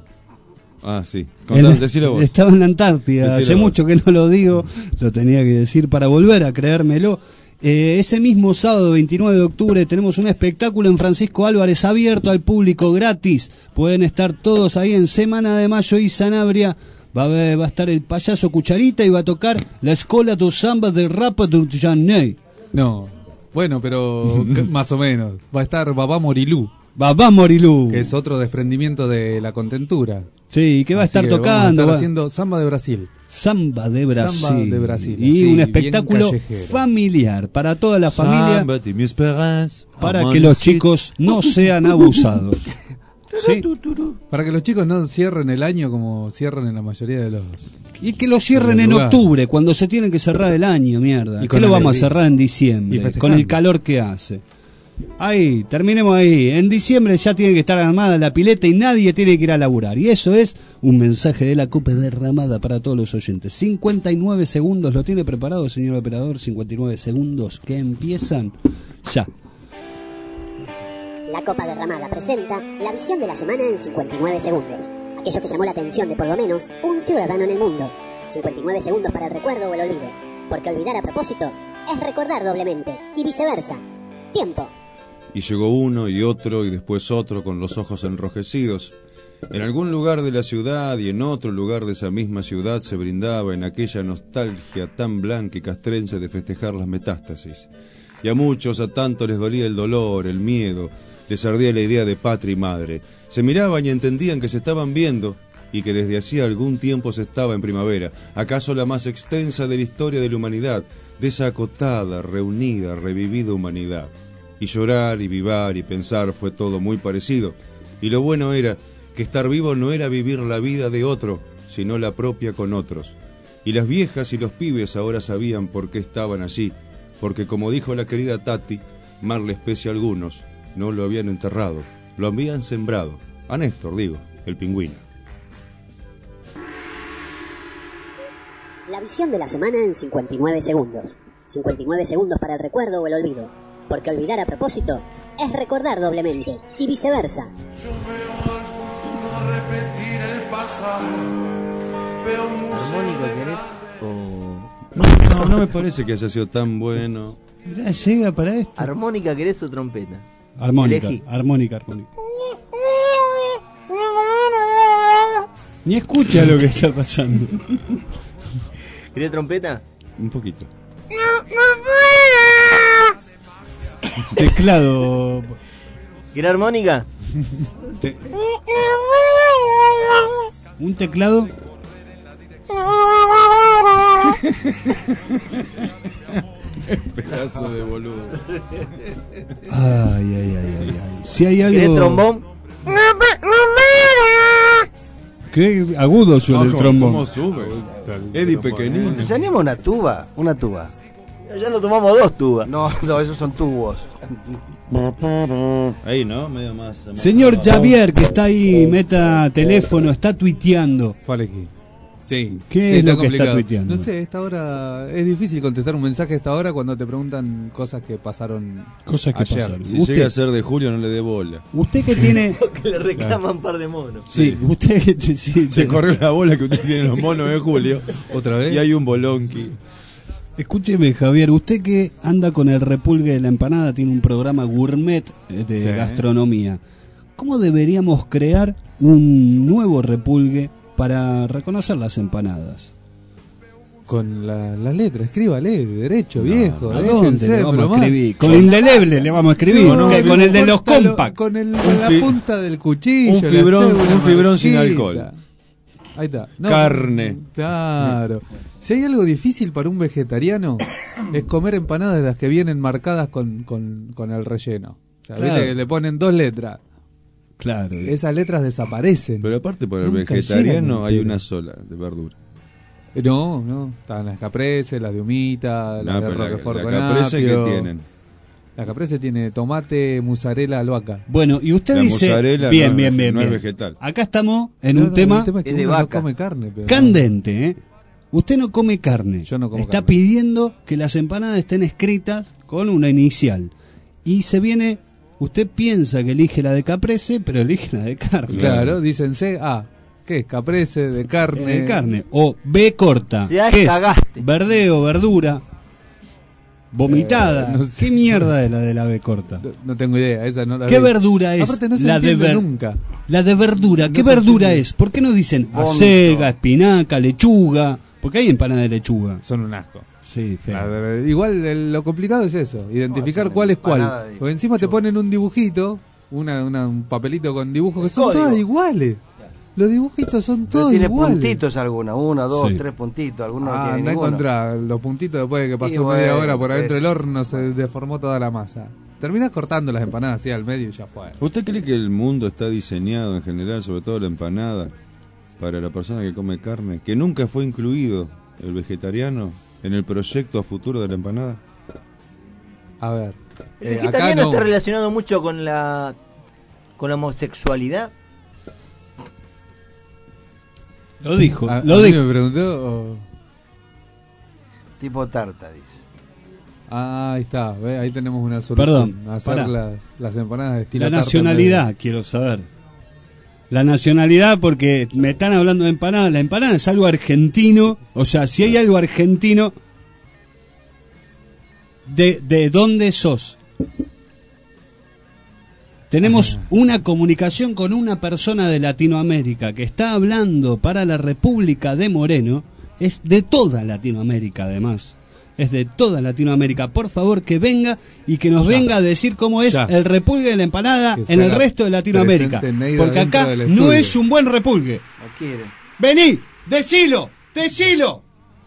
Speaker 14: Ah, sí. Decilo vos.
Speaker 3: Estaba en la Antártida.
Speaker 14: Decilo
Speaker 3: Hace
Speaker 14: vos.
Speaker 3: mucho que no lo digo. Lo tenía que decir para volver a creérmelo. Ese mismo sábado 29 de octubre tenemos un espectáculo en Francisco Álvarez abierto al público gratis. Pueden estar todos ahí en Semana de Mayo y Sanabria. Va a estar el payaso Cucharita y va a tocar la Escola do Samba del Rap do Janey.
Speaker 12: No. Bueno, pero más o menos. Va a estar Babá Morilú.
Speaker 3: Babá Morilú.
Speaker 12: Que es otro desprendimiento de La Contentura.
Speaker 3: Sí, que va a
Speaker 12: Así
Speaker 3: estar
Speaker 12: que vamos a
Speaker 3: tocando.
Speaker 12: estar
Speaker 3: va-
Speaker 12: haciendo Samba de Brasil.
Speaker 3: Samba de Brasil.
Speaker 12: Samba de Brasil,
Speaker 3: Y
Speaker 12: así,
Speaker 3: un
Speaker 12: bien
Speaker 3: espectáculo
Speaker 12: callejero.
Speaker 3: familiar para toda la familia,
Speaker 14: Samba de mi esperanza,
Speaker 3: para que
Speaker 14: amanecer.
Speaker 3: los chicos no sean abusados. ¿Sí?
Speaker 12: Para que los chicos no cierren el año como cierran en la mayoría de los...
Speaker 3: Y que lo cierren en
Speaker 12: lugar.
Speaker 3: octubre, cuando se tiene que cerrar el año, mierda.
Speaker 12: Y
Speaker 3: ¿Qué
Speaker 12: con
Speaker 3: lo vamos a
Speaker 12: alegría.
Speaker 3: cerrar en
Speaker 12: Y
Speaker 3: diciembre?
Speaker 12: festejando.
Speaker 3: Con el calor que hace. Ahí, terminemos ahí. En diciembre ya tiene que estar armada la pileta y nadie tiene que ir a laburar. Y eso es un mensaje de la Copa Derramada para todos los oyentes. 59 segundos, ¿lo tiene preparado, señor operador? 59 segundos que empiezan ya.
Speaker 2: La Copa Derramada presenta la visión de la semana en 59 segundos. Aquello que llamó la atención de por lo menos un ciudadano en el mundo. 59 segundos para el recuerdo o el olvido. Porque olvidar a propósito es recordar doblemente. Y viceversa. Tiempo.
Speaker 14: Y llegó uno y otro y después otro con los ojos enrojecidos. En algún lugar de la ciudad y en otro lugar de esa misma ciudad se brindaba en aquella nostalgia tan blanca y castrense de festejar las metástasis. Y a muchos, a tanto les dolía el dolor, el miedo, les ardía la idea de patria y madre. Se miraban y entendían que se estaban viendo y que desde hacía algún tiempo se estaba en primavera, acaso la más extensa de la historia de la humanidad, de esa acotada, reunida, revivida humanidad. Y llorar y vivar y pensar fue todo muy parecido. Y lo bueno era que estar vivo no era vivir la vida de otro, sino la propia con otros. Y las viejas y los pibes ahora sabían por qué estaban allí, porque como dijo la querida Tati, mal la especie algunos, no lo habían enterrado, lo habían sembrado. A Néstor, digo, el pingüino.
Speaker 2: La visión de la semana en 59 segundos. 59 segundos para el recuerdo o el olvido. Porque olvidar a propósito es recordar doblemente. Y viceversa.
Speaker 4: ¿Armónica querés o...?
Speaker 14: No me parece que haya sido tan bueno.
Speaker 3: Ya llega para esto.
Speaker 4: ¿Armónica querés o trompeta?
Speaker 3: Armónica,
Speaker 4: Elegí.
Speaker 3: armónica. Ni escucha lo que está pasando.
Speaker 4: ¿Querés trompeta?
Speaker 14: Un poquito.
Speaker 3: Teclado.
Speaker 4: ¿Querés armónica?
Speaker 3: Un teclado.
Speaker 14: Pedazo de boludo.
Speaker 3: Ay. Si hay algo.
Speaker 4: ¿Querés trombón?
Speaker 3: Qué agudo suena el trombón.
Speaker 14: ¿Cómo sube? Eddie pequeñino.
Speaker 21: ¿Se anima una tuba? Una tuba.
Speaker 4: Ya no tomamos 2 tubas.
Speaker 21: No, esos son tubos.
Speaker 14: Ahí, ¿no? Medio más.
Speaker 3: Señor Javier, que está ahí, meta teléfono, está tuiteando.
Speaker 12: Faleki. Sí.
Speaker 3: ¿Qué
Speaker 12: sí,
Speaker 3: es lo que
Speaker 12: complicado.
Speaker 3: está tuiteando?
Speaker 12: No sé, esta hora es difícil contestar un mensaje a esta hora cuando te preguntan cosas que pasaron ayer.
Speaker 14: Si llega a ser de julio, no le dé bola.
Speaker 3: Usted que tiene...
Speaker 4: Porque le reclaman un par de monos.
Speaker 3: Sí, usted que
Speaker 14: se corrió la bola que usted tiene los monos de julio.
Speaker 12: ¿Otra vez?
Speaker 14: Y hay un bolonqui.
Speaker 3: Escúcheme, Javier, usted que anda con el repulgue de la empanada, tiene un programa gourmet de gastronomía. ¿Cómo deberíamos crear un nuevo repulgue para reconocer las empanadas?
Speaker 12: Con la letra, escríbale, derecho, viejo.
Speaker 3: ¿A dónde le vamos a escribir? Con indeleble le vamos a escribir, con el de los compact.
Speaker 12: Con la punta del cuchillo.
Speaker 14: Un fibrón sin alcohol.
Speaker 12: Ahí está.
Speaker 14: Carne.
Speaker 12: Claro. Si hay algo difícil para un vegetariano, es comer empanadas de las que vienen marcadas con el relleno. O sea,
Speaker 3: Claro.
Speaker 12: ¿viste que le ponen 2 letras?
Speaker 3: Claro.
Speaker 12: Esas letras desaparecen.
Speaker 14: Pero aparte, para el
Speaker 12: Nunca
Speaker 14: vegetariano
Speaker 12: llegan,
Speaker 14: hay
Speaker 12: pero-
Speaker 14: una sola de verdura.
Speaker 12: No. Están las caprese, las de humita, las de
Speaker 14: pero
Speaker 12: roquefort
Speaker 14: la
Speaker 12: con
Speaker 14: caprese
Speaker 12: apio.
Speaker 14: que tienen.
Speaker 12: La caprese tiene tomate, mozzarella, albahaca.
Speaker 3: Bueno, y usted
Speaker 14: La
Speaker 3: dice...
Speaker 14: mozzarella
Speaker 3: Bien,
Speaker 14: no es
Speaker 3: bien.
Speaker 14: vegetal.
Speaker 3: Acá estamos en
Speaker 12: No,
Speaker 3: un tema...
Speaker 12: el tema es que
Speaker 21: es de
Speaker 12: uno no
Speaker 21: vaca.
Speaker 12: come carne. Pero
Speaker 3: candente, ¿eh? Usted no come carne.
Speaker 12: Yo no como
Speaker 3: Está
Speaker 12: carne.
Speaker 3: pidiendo que las empanadas estén escritas con una inicial. Y se viene... Usted piensa que elige la de caprese, pero elige la de carne.
Speaker 12: Claro, dicen C-A. ¿Qué es? Caprese, de carne.
Speaker 3: De carne. O B corta.
Speaker 4: Ya
Speaker 3: ¿Qué es?
Speaker 4: cagaste.
Speaker 3: Verdeo, verdura. Vomitada.
Speaker 12: No sé.
Speaker 3: ¿Qué mierda es la de la B corta?
Speaker 12: No tengo idea, esa no la
Speaker 3: ¿Qué
Speaker 12: vi.
Speaker 3: verdura es
Speaker 12: Aparte no se
Speaker 3: la de
Speaker 12: entiende nunca.
Speaker 3: La de verdura,
Speaker 12: No
Speaker 3: ¿qué
Speaker 12: se
Speaker 3: verdura
Speaker 12: entiende.
Speaker 3: es? ¿Por qué no dicen
Speaker 21: Vómito.
Speaker 3: acelga, espinaca, lechuga? Porque hay empanada de lechuga.
Speaker 12: Son un asco.
Speaker 3: Sí, feo.
Speaker 12: Igual lo complicado es eso, identificar
Speaker 21: son
Speaker 12: cuál es cuál.
Speaker 21: empanada de
Speaker 12: Porque encima te ponen un dibujito, un papelito con dibujos que son
Speaker 21: código.
Speaker 12: todas iguales. Los dibujitos son
Speaker 21: Pero
Speaker 12: todos
Speaker 21: tiene
Speaker 12: iguales.
Speaker 21: puntitos alguna, 1, 2,
Speaker 3: Sí.
Speaker 21: 3 puntitos, algunos no
Speaker 12: Ah,
Speaker 21: tienen
Speaker 12: anda a
Speaker 21: ninguno.
Speaker 12: encontrar los puntitos después de que pasó
Speaker 21: Y
Speaker 12: media
Speaker 21: bueno,
Speaker 12: hora por adentro
Speaker 21: pues.
Speaker 12: del horno, se deformó toda la masa. Terminás cortando las empanadas así al medio y ya fue.
Speaker 14: ¿Usted cree que el mundo está diseñado en general, sobre todo la empanada, para la persona que come carne, que nunca fue incluido el vegetariano en el proyecto a futuro de la empanada?
Speaker 12: A ver,
Speaker 4: ¿El vegetariano está relacionado mucho con la homosexualidad?
Speaker 3: Lo dijo,
Speaker 12: ¿A
Speaker 3: lo
Speaker 12: mí
Speaker 3: dijo.
Speaker 12: me preguntó?
Speaker 21: Tipo tarta, dice.
Speaker 12: Ah, ahí está, ¿ve? Ahí tenemos una solución.
Speaker 3: Perdón,
Speaker 12: hacer
Speaker 3: pará.
Speaker 12: las empanadas de estilo
Speaker 3: La
Speaker 12: tarta
Speaker 3: nacionalidad, quiero saber. La nacionalidad, porque me están hablando de empanada. La empanada es algo argentino. O sea, si hay algo argentino, ¿de dónde sos? Tenemos una comunicación con una persona de Latinoamérica que está hablando para la República de Moreno. Es de toda Latinoamérica, además. Es de toda Latinoamérica. Por favor, que venga y que nos venga a decir cómo es el repulgue de la empanada
Speaker 12: Que se
Speaker 3: en el
Speaker 12: haga
Speaker 3: resto de Latinoamérica.
Speaker 12: presente Neida
Speaker 3: Porque
Speaker 12: dentro
Speaker 3: acá
Speaker 12: del
Speaker 3: no
Speaker 12: estudio.
Speaker 3: es un buen repulgue.
Speaker 21: No quiere.
Speaker 3: Vení, decilo, decilo.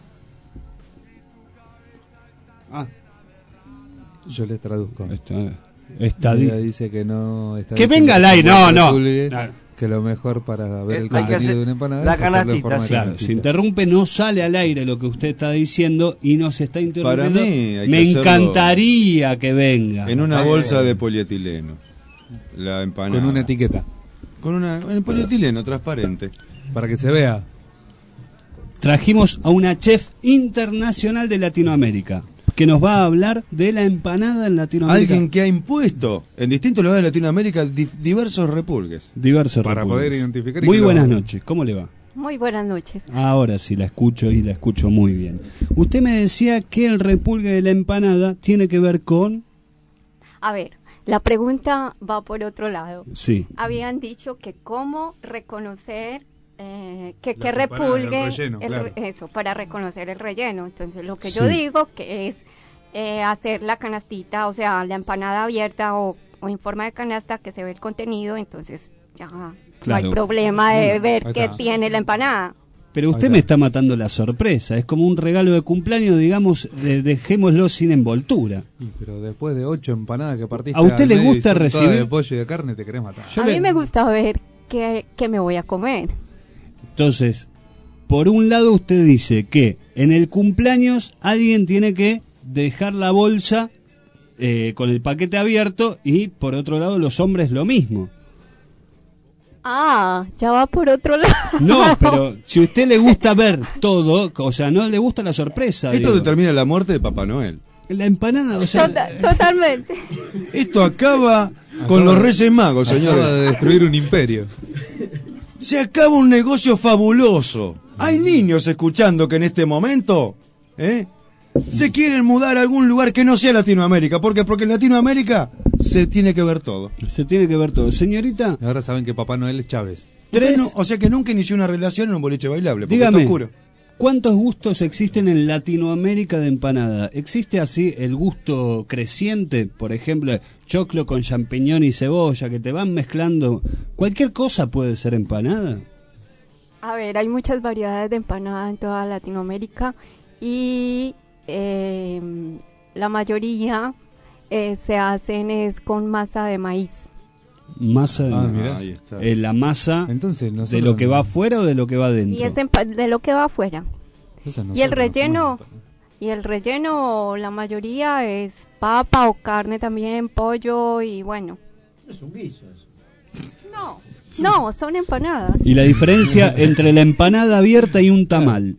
Speaker 12: Yo les traduzco.
Speaker 3: Está
Speaker 12: Ella dice que no está
Speaker 3: que
Speaker 12: diciendo
Speaker 3: venga al aire,
Speaker 12: es un
Speaker 3: no,
Speaker 12: buen
Speaker 3: no.
Speaker 12: repulgue,
Speaker 3: No.
Speaker 12: Que lo mejor para ver el
Speaker 21: Hay que
Speaker 12: contenido
Speaker 21: hacer
Speaker 12: de una empanada
Speaker 21: la
Speaker 12: es hacerlo en
Speaker 21: canastita,
Speaker 12: forma de
Speaker 3: Claro,
Speaker 12: canastita.
Speaker 3: se interrumpe, no sale al aire lo que usted está diciendo y nos está interrumpiendo.
Speaker 14: Para mí hay
Speaker 3: Me
Speaker 14: que hacerlo
Speaker 3: encantaría que venga.
Speaker 14: en una bolsa de polietileno. La empanada.
Speaker 12: Con una etiqueta.
Speaker 14: En polietileno transparente.
Speaker 12: Para que se vea.
Speaker 3: Trajimos a una chef internacional de Latinoamérica que nos va a hablar de la empanada en Latinoamérica.
Speaker 14: Alguien que ha impuesto en distintos lugares de Latinoamérica diversos repulgues.
Speaker 3: Diversos
Speaker 12: Para
Speaker 3: repulgues.
Speaker 12: poder identificar y
Speaker 3: Muy
Speaker 12: que lo-
Speaker 3: buenas noches, ¿cómo le va?
Speaker 10: Muy buenas noches.
Speaker 3: Ahora sí la escucho y la escucho muy bien. Usted me decía que el repulgue de la empanada tiene que ver con...
Speaker 10: A ver, la pregunta va por otro lado.
Speaker 3: Sí.
Speaker 10: Habían dicho que cómo reconocer que
Speaker 12: Las
Speaker 10: repulgue
Speaker 12: empanadas, el relleno, claro.
Speaker 10: eso, para reconocer el relleno. Entonces lo que
Speaker 3: Sí.
Speaker 10: yo digo que es hacer la canastita, o sea, la empanada abierta o en forma de canasta que se ve el contenido, entonces ya no
Speaker 3: Claro.
Speaker 10: hay problema de ver
Speaker 12: Ahí
Speaker 10: qué
Speaker 12: está.
Speaker 10: tiene la empanada.
Speaker 3: Pero usted
Speaker 12: Ahí
Speaker 3: me
Speaker 12: está.
Speaker 3: está matando la sorpresa. Es como un regalo de cumpleaños, digamos, dejémoslo sin envoltura.
Speaker 12: Pero después de 8 empanadas que partiste
Speaker 3: ¿A usted
Speaker 12: al
Speaker 3: le
Speaker 12: medio y
Speaker 3: gusta
Speaker 12: son todas
Speaker 3: recibir?
Speaker 12: de pollo y de carne, te querés matar.
Speaker 3: Yo
Speaker 10: A
Speaker 3: le-
Speaker 10: mí me gusta ver qué me voy a comer.
Speaker 3: Entonces, por un lado usted dice que en el cumpleaños alguien tiene que dejar la bolsa con el paquete abierto y por otro lado los hombres lo mismo.
Speaker 10: Ah, ya va por otro lado.
Speaker 3: No, pero si a usted le gusta ver todo, o sea, no le gusta la sorpresa.
Speaker 14: Esto
Speaker 3: digo.
Speaker 14: determina la muerte de Papá Noel.
Speaker 3: La empanada, o sea,
Speaker 10: Totalmente.
Speaker 14: Esto acaba con los Reyes Magos,
Speaker 12: Acaba
Speaker 14: señores.
Speaker 12: de destruir un imperio.
Speaker 14: Se acaba un negocio fabuloso. Hay niños escuchando que en este momento se quieren mudar a algún lugar que no sea Latinoamérica. ¿Por qué? Porque en Latinoamérica se tiene que ver todo.
Speaker 3: se tiene que ver todo. Señorita,
Speaker 12: Y ahora saben que Papá Noel es Chávez.
Speaker 14: Usted no- o sea que nunca inició una relación en un boliche bailable, porque
Speaker 3: dígame,
Speaker 14: está oscuro.
Speaker 3: ¿cuántos gustos existen en Latinoamérica de empanada? ¿Existe así el gusto creciente? Por ejemplo, choclo con champiñón y cebolla, que te van mezclando. ¿Cualquier cosa puede ser empanada?
Speaker 10: A ver, hay muchas variedades de empanada en toda Latinoamérica y la mayoría se hacen es con masa de maíz.
Speaker 3: Masa de
Speaker 12: mirá.
Speaker 14: Ahí está.
Speaker 3: la masa
Speaker 12: Entonces,
Speaker 3: de lo que va afuera o de lo que va adentro.
Speaker 10: Y es de lo que va afuera. Y el relleno, la mayoría es papa o carne también, pollo y bueno.
Speaker 4: Es un guiso eso.
Speaker 10: No, son empanadas.
Speaker 3: Y la diferencia entre la empanada abierta y un tamal.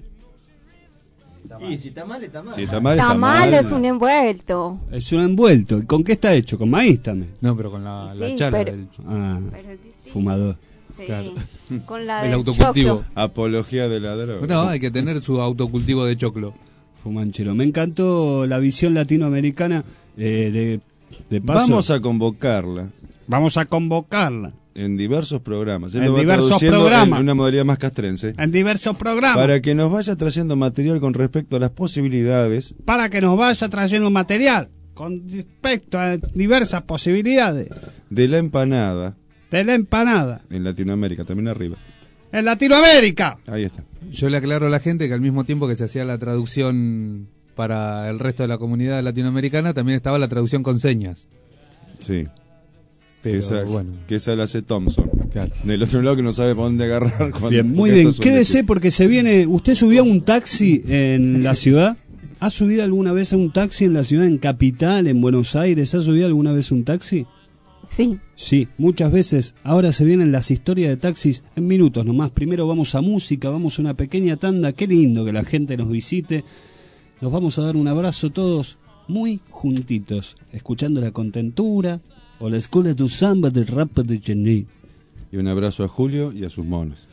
Speaker 4: Y si está mal, está mal.
Speaker 14: Si está mal, está
Speaker 10: Tamal
Speaker 14: mal.
Speaker 10: es un envuelto.
Speaker 3: Es un envuelto. ¿Y con qué está hecho? ¿Con maíz también?
Speaker 12: No, pero con la
Speaker 10: Sí,
Speaker 12: chala
Speaker 10: pero-
Speaker 12: del...
Speaker 3: Ah,
Speaker 10: Pero es distinto.
Speaker 3: fumador.
Speaker 10: Sí,
Speaker 12: Claro.
Speaker 10: con la
Speaker 12: El
Speaker 10: del
Speaker 12: autocultivo.
Speaker 10: choclo.
Speaker 14: Apología de la droga.
Speaker 12: No, hay que tener su autocultivo de choclo.
Speaker 3: Fumanchero. Me encantó la visión latinoamericana de paso.
Speaker 14: Vamos a convocarla
Speaker 3: Vamos a convocarla
Speaker 14: en diversos programas. Él
Speaker 3: En
Speaker 14: lo va
Speaker 3: diversos
Speaker 14: traduciendo
Speaker 3: programas.
Speaker 14: en una modalidad más castrense.
Speaker 3: en diversos programas
Speaker 14: Para que nos vaya trayendo material con respecto a las posibilidades
Speaker 3: para que nos vaya trayendo material con respecto a diversas posibilidades
Speaker 14: de la empanada
Speaker 3: de la empanada
Speaker 14: en Latinoamérica. Termina arriba.
Speaker 3: en Latinoamérica.
Speaker 14: Ahí está.
Speaker 12: Yo le aclaro a la gente que al mismo tiempo que se hacía la traducción para el resto de la comunidad latinoamericana, también estaba la traducción con señas.
Speaker 14: Sí.
Speaker 12: Pero
Speaker 14: que esa,
Speaker 12: bueno.
Speaker 14: que esa la hace Thompson.
Speaker 12: Claro.
Speaker 14: Del otro lado que no sabe para dónde agarrar.
Speaker 3: Bien, muy bien. Quédese porque se viene. ¿Usted subió a un taxi en la ciudad? ¿Has subido alguna vez a un taxi en la ciudad, en Capital, en Buenos Aires? ¿Has subido alguna vez un taxi?
Speaker 10: Sí.
Speaker 3: Sí, muchas veces. Ahora se vienen las historias de taxis en minutos nomás. Primero vamos a música, vamos a una pequeña tanda. Qué lindo que la gente nos visite. Nos vamos a dar un abrazo todos muy juntitos, escuchando La Contentura o la Escuela de Samba del Rap de Jenny.
Speaker 14: Y un abrazo a Julio y a sus monos.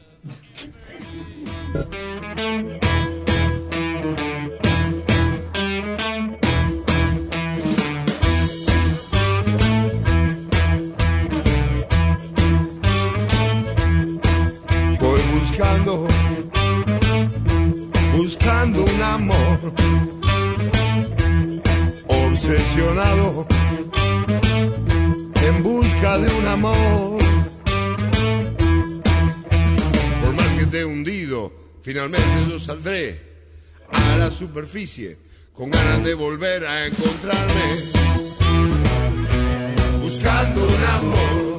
Speaker 9: Voy buscando un amor, obsesionado en busca de un amor. Por más que esté hundido, finalmente yo saldré a la superficie con ganas de volver a encontrarme, buscando un amor.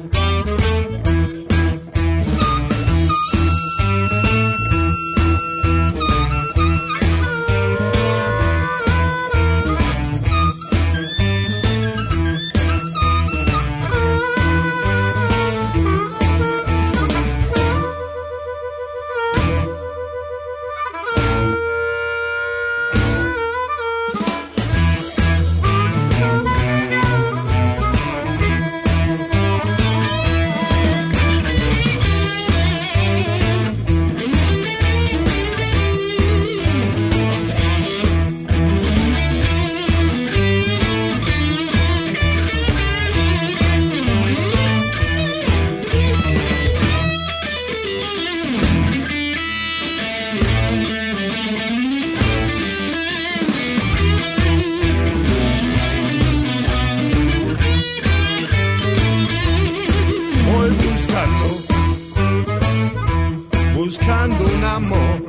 Speaker 9: Buscando un amor,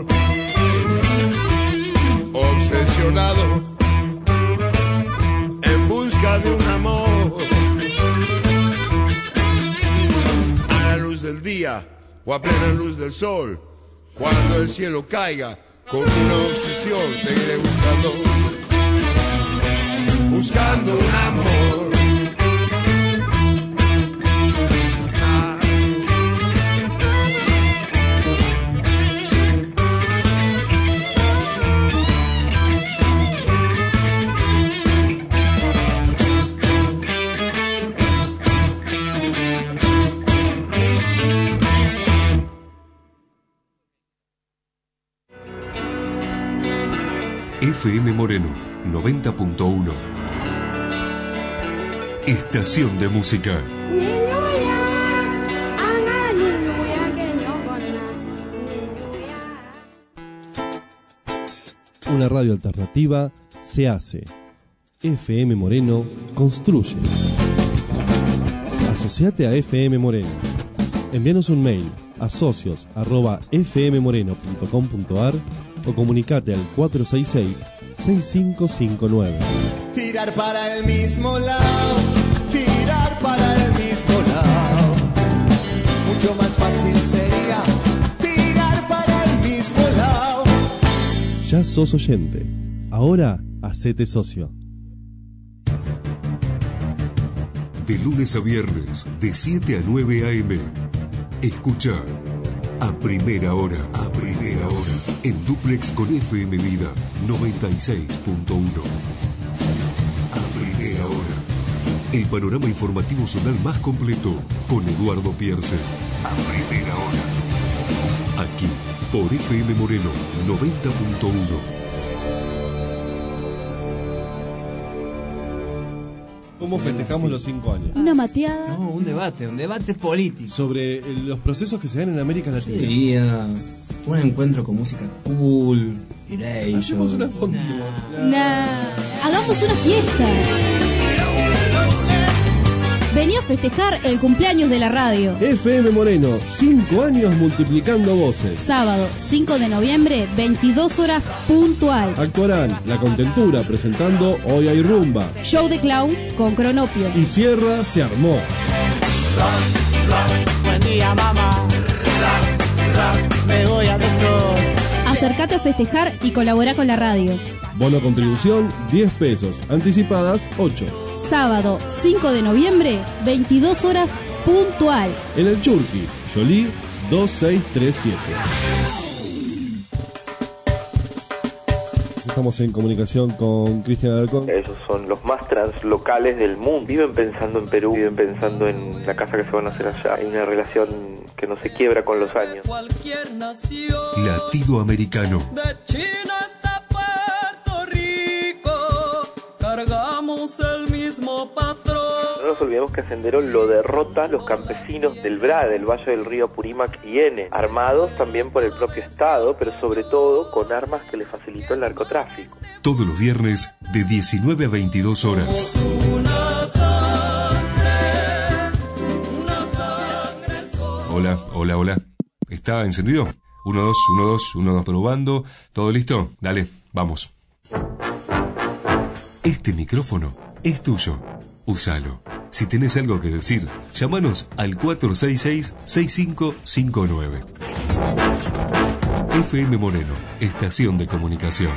Speaker 9: obsesionado en busca de un amor. A la luz del día o a plena luz del sol, cuando el cielo caiga, con una obsesión seguiré buscando un amor.
Speaker 1: FM Moreno 90.1. Estación de música.
Speaker 16: Una radio alternativa se hace. FM Moreno construye. Asociate a FM Moreno. Envíanos un mail a socios@fmmoreno.com.ar o comunicate al 466-6559.
Speaker 9: Tirar para el mismo lado, tirar para el mismo lado. Mucho más fácil sería tirar para el mismo lado.
Speaker 16: Ya sos oyente. Ahora hacete socio.
Speaker 1: De lunes a viernes, de 7 a 9 a.m. Escucha a primera hora, en Duplex con FM Vida 96.1. A primera hora, el panorama informativo zonal más completo con Eduardo Pierce. A primera hora, aquí por FM Moreno 90.1.
Speaker 16: ¿Cómo festejamos los 5 años?
Speaker 17: Una mateada.
Speaker 4: No, un debate político.
Speaker 16: Sobre los procesos que se dan en América Latina.
Speaker 4: Sería un encuentro con música cool.
Speaker 16: Hacemos una foto.
Speaker 17: Hagamos una fiesta. Vení a festejar el cumpleaños de la radio.
Speaker 16: FM Moreno, 5 años multiplicando voces.
Speaker 17: Sábado 5 de noviembre, 22 horas puntual.
Speaker 16: Actuarán La Contentura presentando Hoy hay rumba.
Speaker 17: Show de clown con Cronopio.
Speaker 16: Y cierra Se armó.
Speaker 5: Buen día, mamá. Me voy a Doctor.
Speaker 17: Acércate a festejar y colabora con la radio.
Speaker 8: Bono contribución, 10 pesos. Anticipadas, 8.
Speaker 17: Sábado 5 de noviembre, 22 horas puntual.
Speaker 8: En el Churqui, Yolí 2637. Estamos en comunicación con Cristian Alarcón.
Speaker 11: Esos son los más translocales del mundo. Viven pensando en Perú, viven pensando en la casa que se van a hacer allá. Hay una relación que no se quiebra con los años.
Speaker 1: Latido americano.
Speaker 5: De China hasta Puerto Rico, cargamos el mismo patrón.
Speaker 11: No nos olvidemos que Sendero lo derrota los campesinos del BRA, del Valle del Río Apurímac y N, armados también por el propio Estado, pero sobre todo con armas que le facilitó el narcotráfico.
Speaker 1: Todos los viernes de 19 a 22 horas. Hola. ¿Está encendido? 1, 2, 1, 2, 1, 2, probando. ¿Todo listo? Dale, vamos. Este micrófono es tuyo. Úsalo. Si tenés algo que decir, llámanos al 466-6559. FM Moreno, estación de comunicación.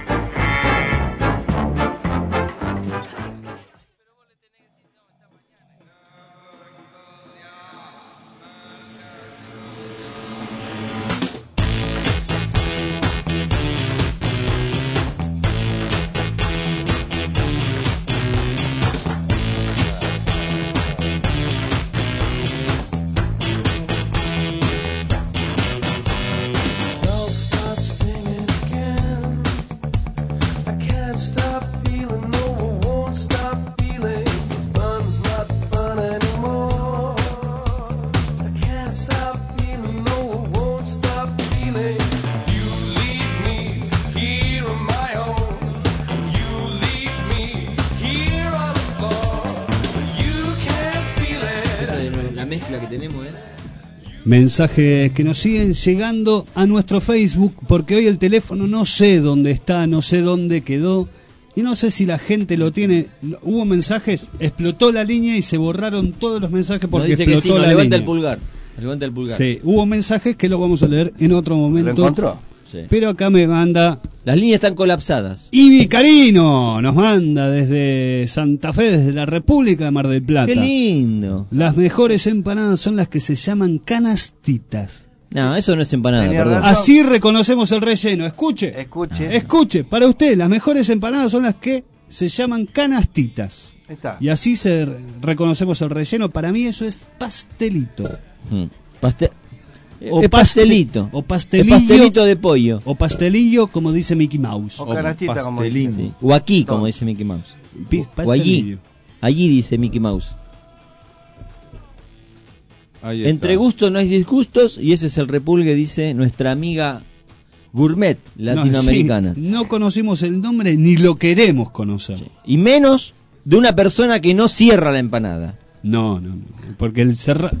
Speaker 1: Mensajes que nos siguen llegando a nuestro Facebook, porque hoy el teléfono no sé dónde está, no sé dónde quedó, y no sé si la gente lo tiene. Hubo mensajes, explotó la línea y se borraron todos los mensajes porque
Speaker 4: dice
Speaker 11: explotó
Speaker 4: que sí,
Speaker 11: la
Speaker 4: levanta
Speaker 11: línea.
Speaker 4: Levanta el pulgar.
Speaker 11: Sí, hubo mensajes que lo vamos a leer en otro momento.
Speaker 4: ¿Lo encontró? Sí.
Speaker 11: Pero acá me manda...
Speaker 4: Las líneas están colapsadas.
Speaker 11: Ibi Carino nos manda desde Santa Fe, desde la República de Mar del Plata.
Speaker 4: ¡Qué lindo!
Speaker 11: Las mejores empanadas son las que se llaman canastitas.
Speaker 4: No, eso no es empanada, perdón.
Speaker 11: Así reconocemos el relleno. Escuche, para usted, las mejores empanadas son las que se llaman canastitas.
Speaker 21: Ahí está.
Speaker 11: Y así reconocemos el relleno. Para mí eso es pastelito.
Speaker 4: O pastelito.
Speaker 11: O pastelillo.
Speaker 4: El pastelito de pollo.
Speaker 11: O pastelillo, como dice Mickey Mouse.
Speaker 21: O canastita, como
Speaker 11: pastelín.
Speaker 21: dice.
Speaker 4: Sí. O aquí, como dice Mickey Mouse. O allí. Allí dice Mickey Mouse. Entre gustos no hay disgustos, y ese es el repulgue, dice nuestra amiga gourmet latinoamericana.
Speaker 11: No, sí, no conocimos el nombre ni lo queremos conocer.
Speaker 4: Sí. Y menos de una persona que no cierra la empanada.
Speaker 11: No, porque el cerrar...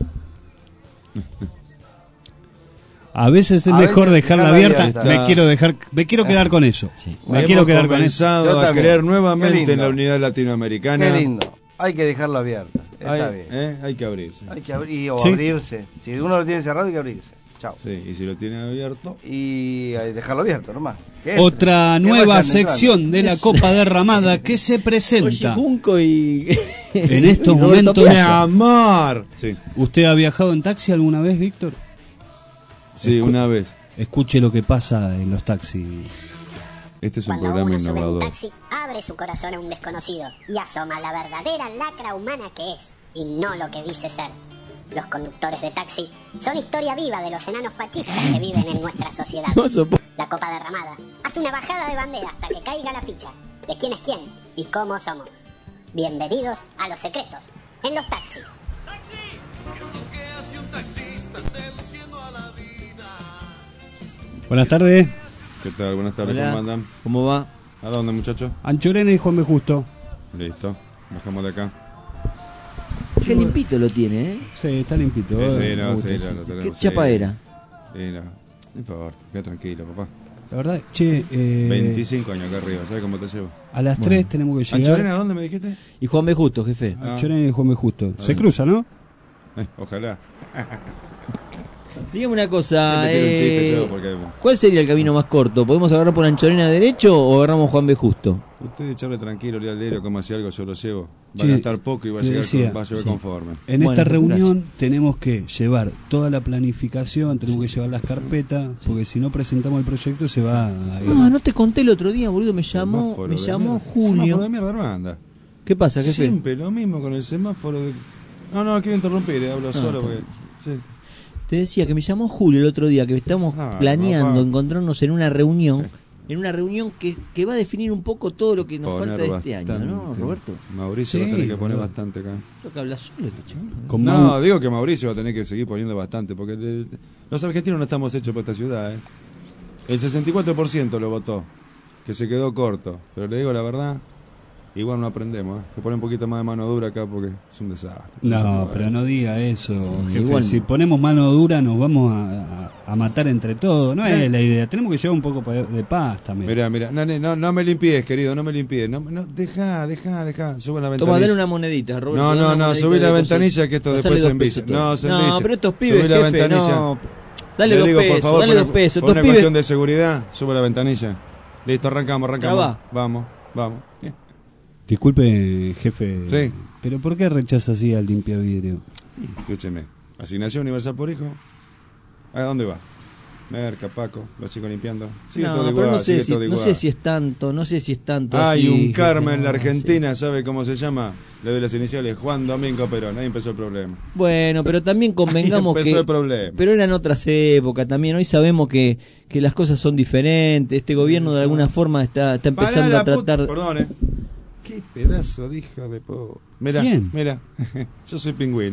Speaker 11: A veces es mejor dejarla abierta. Me quiero quedar con eso.
Speaker 14: Sí.
Speaker 11: Me quiero quedar con eso.
Speaker 14: Comenzado a creer nuevamente en la unidad latinoamericana.
Speaker 21: Qué lindo. Hay que dejarlo abierto. Está bien.
Speaker 14: Hay que abrirse.
Speaker 21: Hay que abrirse. Si uno lo tiene cerrado, hay que abrirse. Chao.
Speaker 14: Sí, y si lo tiene abierto.
Speaker 21: Y dejarlo abierto nomás.
Speaker 11: Otra nueva sección de la Copa Derramada que se presenta.
Speaker 4: Oye, Junco y...
Speaker 11: En estos momentos.
Speaker 14: Mi amor.
Speaker 11: Sí. ¿Usted ha viajado en taxi alguna vez, Víctor?
Speaker 14: Sí, una vez.
Speaker 11: Escuche lo que pasa en los taxis.
Speaker 14: Este es un
Speaker 2: Cuando
Speaker 14: programa
Speaker 2: uno sube
Speaker 14: innovador.
Speaker 2: un taxi, abre su corazón a un desconocido y asoma la verdadera lacra humana que es, y no lo que dice ser. Los conductores de taxi son historia viva de los enanos fascistas que viven en nuestra sociedad. La Copa Derramada hace una bajada de bandera hasta que caiga la ficha de quién es quién y cómo somos. Bienvenidos a Los Secretos en los taxis.
Speaker 11: Buenas tardes.
Speaker 14: ¿Qué tal? Buenas tardes,
Speaker 4: Hola.
Speaker 14: ¿cómo andan?
Speaker 4: ¿Cómo va?
Speaker 14: ¿A dónde, muchachos?
Speaker 11: Anchorena y Juan B. Justo.
Speaker 14: Listo, bajamos de acá.
Speaker 4: Qué limpito lo tiene, ¿eh?
Speaker 11: Sí, está limpito.
Speaker 14: Sí,
Speaker 11: Me
Speaker 14: no,
Speaker 11: gusta,
Speaker 14: sí,
Speaker 11: sí,
Speaker 14: lo
Speaker 11: sí.
Speaker 14: tenemos.
Speaker 4: ¿Qué chapa era?
Speaker 14: Sí, no importa, queda tranquilo, papá.
Speaker 11: La verdad, che...
Speaker 14: 25 años acá arriba, ¿sabes cómo te llevo?
Speaker 11: A las 3 tenemos que llegar.
Speaker 14: ¿Anchorena dónde me dijiste?
Speaker 4: Y Juan B. Justo, jefe.
Speaker 11: Anchorena y Juan B. Justo. Se
Speaker 14: bien.
Speaker 11: cruza, ¿no?
Speaker 14: Ojalá.
Speaker 4: Dígame una cosa,
Speaker 14: Siempre tiro un chiste yo, porque-
Speaker 4: ¿cuál sería el camino más corto? ¿Podemos agarrar por Anchorena derecho o agarramos Juan B. Justo?
Speaker 14: Usted echarle tranquilo, ir al diario, como si algo yo lo llevo. Va
Speaker 3: Sí,
Speaker 14: a gastar poco y va a
Speaker 3: te
Speaker 14: llegar
Speaker 3: decía,
Speaker 14: va a llegar
Speaker 3: sí.
Speaker 14: conforme.
Speaker 3: En
Speaker 4: Bueno,
Speaker 3: esta reunión
Speaker 4: gracias.
Speaker 3: tenemos que llevar toda la planificación, tenemos que llevar las carpetas, porque si no presentamos el proyecto se va a ir.
Speaker 4: No, no te conté el otro día, boludo, me llamó
Speaker 14: Semáforo de mierda.
Speaker 4: Julio.
Speaker 14: Semáforo de mierda, no anda.
Speaker 4: ¿Qué pasa, jefe?
Speaker 14: Siempre lo mismo con el semáforo de... No, quiero interrumpir, hablo solo
Speaker 4: está
Speaker 14: porque... Sí.
Speaker 4: Te decía que me llamó Julio el otro día, que estamos planeando
Speaker 14: papá.
Speaker 4: encontrarnos en una reunión, que va a definir un poco todo lo que nos
Speaker 14: Poner
Speaker 4: falta de este año, ¿no,
Speaker 14: bastante.
Speaker 4: Roberto?
Speaker 14: Mauricio
Speaker 3: Sí,
Speaker 14: va a tener que poner
Speaker 3: boludo.
Speaker 14: bastante acá.
Speaker 4: Creo que habla solo este chabón.
Speaker 3: Con
Speaker 14: No,
Speaker 3: Mau-
Speaker 14: digo que Mauricio va a tener que seguir poniendo bastante, porque los argentinos no estamos hechos para esta ciudad. El 64% lo votó, que se quedó corto. Pero le digo la verdad, igual no aprendemos. Que pone un poquito más de mano dura acá porque es un desastre.
Speaker 3: No, pero no diga eso, jefe.
Speaker 4: igual
Speaker 3: Si
Speaker 4: no.
Speaker 3: ponemos mano dura nos vamos a matar entre todos. No es la idea. Tenemos que llevar un poco de paz también.
Speaker 14: Mira, no me limpies, querido, no me limpies. No, deja, sube la ventanilla.
Speaker 4: Toma, dale una monedita, Roberto.
Speaker 14: No,
Speaker 4: dale una
Speaker 14: no,
Speaker 4: monedita
Speaker 14: subí la
Speaker 4: de
Speaker 14: ventanilla
Speaker 4: coso.
Speaker 14: que esto
Speaker 4: Pasale
Speaker 14: después se
Speaker 4: 2
Speaker 14: envicia.
Speaker 4: pesos todo.
Speaker 14: No, se
Speaker 4: No,
Speaker 14: envicia.
Speaker 4: pero estos pibes,
Speaker 14: Subí la
Speaker 4: jefe,
Speaker 14: ventanilla.
Speaker 4: no. Dale
Speaker 14: Le
Speaker 4: 2
Speaker 14: digo, por
Speaker 4: pesos,
Speaker 14: favor,
Speaker 4: dale 2 pesos.
Speaker 14: por
Speaker 4: Estos
Speaker 14: una cuestión
Speaker 4: pibes...
Speaker 14: de seguridad, sube la ventanilla. Listo, arrancamos.
Speaker 4: Traba.
Speaker 14: Vamos.
Speaker 3: Disculpe, jefe.
Speaker 14: Sí.
Speaker 3: Pero ¿por qué rechaza así al limpiavidrio?
Speaker 14: Escúcheme, asignación universal por hijo. ¿A dónde va? Merca, Paco, los chicos limpiando. Sigue
Speaker 4: No,
Speaker 14: todo
Speaker 4: pero
Speaker 14: igual,
Speaker 4: no sé,
Speaker 14: sigue
Speaker 4: si,
Speaker 14: todo
Speaker 4: no
Speaker 14: igual.
Speaker 4: sé si es tanto, no sé si es tanto
Speaker 14: Hay
Speaker 4: así,
Speaker 14: un
Speaker 4: jefe,
Speaker 14: karma en la
Speaker 4: no,
Speaker 14: Argentina, ¿sabe cómo se llama? Le doy las iniciales, Juan Domingo Perón, ahí empezó el problema.
Speaker 4: Bueno, pero también convengamos
Speaker 14: Ahí empezó
Speaker 4: que...
Speaker 14: el problema.
Speaker 4: Pero eran otras épocas también. Hoy sabemos que las cosas son diferentes. Este gobierno de alguna forma está empezando a tratar...
Speaker 14: Perdón, Qué pedazo de hijo de po... Mira,
Speaker 3: ¿Quién?
Speaker 14: mira, yo soy pingüino.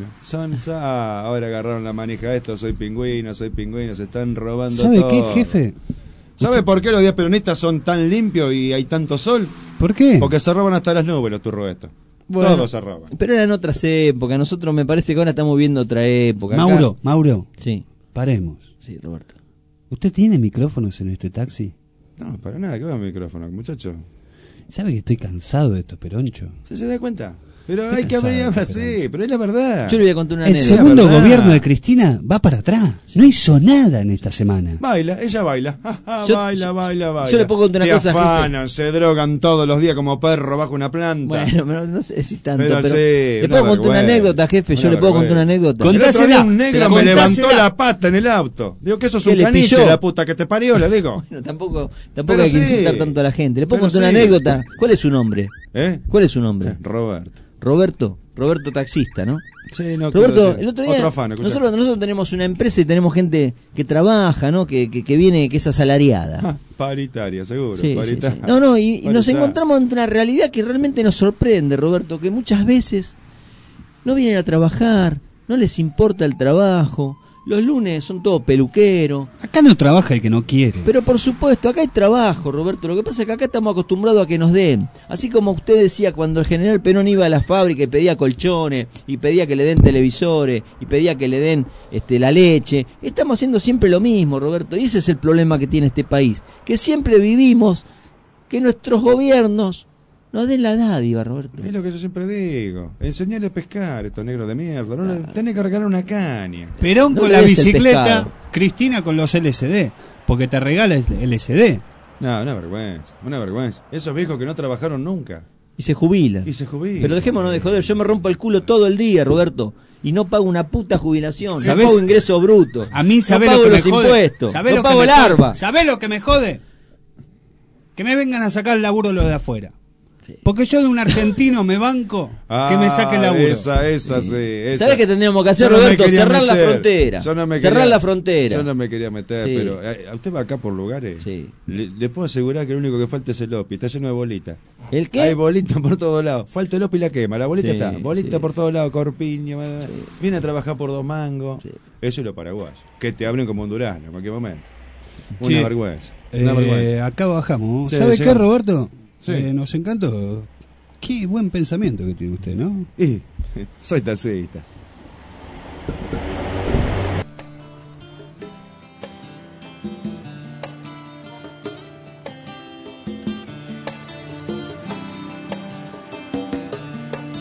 Speaker 14: Ahora agarraron la manija esto, soy pingüino, se están robando
Speaker 3: ¿Sabe
Speaker 14: todo.
Speaker 3: qué, jefe?
Speaker 14: ¿Sabe por qué los días peronistas son tan limpios y hay tanto sol?
Speaker 3: ¿Por qué?
Speaker 14: Porque se roban hasta las nubes los turros estos.
Speaker 4: Bueno,
Speaker 14: Todos se roban.
Speaker 4: Pero eran otras épocas. Nosotros me parece que ahora estamos viendo otra época. Acá-
Speaker 3: Mauro,
Speaker 4: Sí,
Speaker 3: paremos.
Speaker 4: sí, Roberto.
Speaker 3: ¿Usted tiene micrófonos en este taxi?
Speaker 14: No, para nada, que va el micrófono, muchacho.
Speaker 3: ¿Sabe que estoy cansado de estos peronchos?
Speaker 14: ¿Se da cuenta? Pero
Speaker 3: Estoy
Speaker 14: hay que abrir,
Speaker 3: cansado,
Speaker 14: sí, pero es la verdad.
Speaker 4: Yo le voy a contar una
Speaker 3: El
Speaker 4: anécdota.
Speaker 3: segundo
Speaker 14: verdad.
Speaker 3: gobierno de Cristina va para atrás. No hizo nada en esta semana.
Speaker 14: Baila, ella baila.
Speaker 4: Yo-
Speaker 14: baila.
Speaker 4: yo le puedo contar una
Speaker 14: Se
Speaker 4: cosa, jefe.
Speaker 14: afanan, se drogan todos los días como perro bajo una planta.
Speaker 4: Bueno, pero no sé si tanto.
Speaker 14: Pero
Speaker 4: Pero
Speaker 14: sí,
Speaker 4: le
Speaker 14: una
Speaker 4: puedo contar una
Speaker 14: vergüenza,
Speaker 4: anécdota, jefe. Yo
Speaker 14: una
Speaker 4: le puedo contar una
Speaker 14: vergüenza.
Speaker 4: anécdota.
Speaker 14: El otro día
Speaker 3: Contásela,
Speaker 14: un negro me
Speaker 3: contásela.
Speaker 14: levantó la pata en el auto. Digo que eso es
Speaker 4: ¿Qué
Speaker 14: un
Speaker 4: le
Speaker 14: caniche,
Speaker 4: pilló?
Speaker 14: la puta que te parió, le digo.
Speaker 4: Bueno, tampoco
Speaker 14: Pero
Speaker 4: hay que
Speaker 14: sí.
Speaker 4: insultar tanto a la gente. Le puedo
Speaker 14: Pero
Speaker 4: contar una
Speaker 14: sí.
Speaker 4: anécdota. ¿Cuál es su nombre?
Speaker 14: ¿Eh?
Speaker 4: ¿Cuál es su nombre?
Speaker 14: Roberto.
Speaker 4: Roberto taxista, ¿no?
Speaker 14: Sí, no quiero
Speaker 4: Roberto,
Speaker 14: decir.
Speaker 4: el otro día
Speaker 14: Otro afán, escuchá.
Speaker 4: nosotros tenemos una empresa y tenemos gente que trabaja, ¿no? Que viene, que es asalariada.
Speaker 14: Ah, paritaria, seguro.
Speaker 4: Sí, sí,
Speaker 14: paritaria.
Speaker 4: sí. No, y nos
Speaker 14: Paritaria.
Speaker 4: encontramos ante una realidad que realmente nos sorprende, Roberto, que muchas veces no vienen a trabajar, no les importa el trabajo, los lunes son todos peluqueros.
Speaker 3: Acá no trabaja el que no quiere.
Speaker 4: Pero por supuesto, acá hay trabajo, Roberto. Lo que pasa es que acá estamos acostumbrados a que nos den. Así como usted decía cuando el general Perón iba a la fábrica y pedía colchones, y pedía que le den televisores, y pedía que le den la leche. Estamos haciendo siempre lo mismo, Roberto. Y ese es el problema que tiene este país. Que siempre vivimos que nuestros gobiernos nos den la dádiva, Roberto.
Speaker 14: Es lo que yo siempre digo. Enseñarle a pescar, estos negros de mierda. No le tenés que regalar una caña.
Speaker 3: Perón
Speaker 4: No
Speaker 3: con
Speaker 4: le
Speaker 3: la
Speaker 4: des el
Speaker 3: bicicleta,
Speaker 4: pescado.
Speaker 3: Cristina con los LCD. Porque te regala el LCD.
Speaker 14: No, una vergüenza. Esos viejos que no trabajaron nunca.
Speaker 4: Y se jubilan. Pero dejémonos de joder. Yo me rompo el culo todo el día, Roberto. Y no pago una puta jubilación.
Speaker 3: ¿Sabés?
Speaker 4: No pago ingreso bruto.
Speaker 3: A mí,
Speaker 4: no
Speaker 3: ¿sabés
Speaker 4: pago
Speaker 3: lo que
Speaker 4: los
Speaker 3: me jode?
Speaker 4: impuestos.
Speaker 3: ¿Sabés
Speaker 4: No
Speaker 3: lo que
Speaker 4: pago
Speaker 3: me
Speaker 4: el
Speaker 3: jode?
Speaker 4: arba.
Speaker 3: ¿Sabés lo que me jode? Que me vengan a sacar el laburo los de afuera. Porque yo de un argentino me banco que me saque el laburo.
Speaker 14: Esa, sí. Esa.
Speaker 4: ¿Sabés qué tendríamos que hacer,
Speaker 14: Yo no me
Speaker 4: Roberto?
Speaker 14: quería
Speaker 4: Cerrar la
Speaker 14: meter.
Speaker 4: frontera.
Speaker 14: Yo no me
Speaker 4: Cerrar
Speaker 14: quería-
Speaker 4: la frontera.
Speaker 14: Yo no me quería meter,
Speaker 4: Sí.
Speaker 14: pero usted va acá por lugares. Le puedo asegurar que lo único que falta es el OPI. Está lleno de bolitas.
Speaker 4: ¿El qué?
Speaker 14: Hay bolitas por todos lados. Falta el OPI y la quema. La bolita
Speaker 4: Sí,
Speaker 14: está. Bolita
Speaker 4: sí.
Speaker 14: por todos lados. Corpiño. Viene a trabajar por 2 mangos. Eso y los paraguayos. Que te abren como un durazno en cualquier momento. Una
Speaker 3: Sí.
Speaker 14: vergüenza. Una vergüenza.
Speaker 3: Acá bajamos.
Speaker 14: Sí,
Speaker 3: ¿Sabe qué,
Speaker 14: llegamos.
Speaker 3: Roberto?
Speaker 14: Sí.
Speaker 3: Nos encantó. Qué buen pensamiento que tiene usted, ¿no?
Speaker 14: Y soy taxista.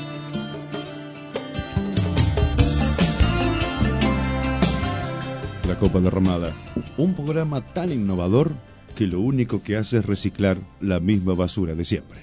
Speaker 8: La
Speaker 14: La Copa Derramada, un programa tan innovador que lo único que hace es reciclar la misma basura de siempre.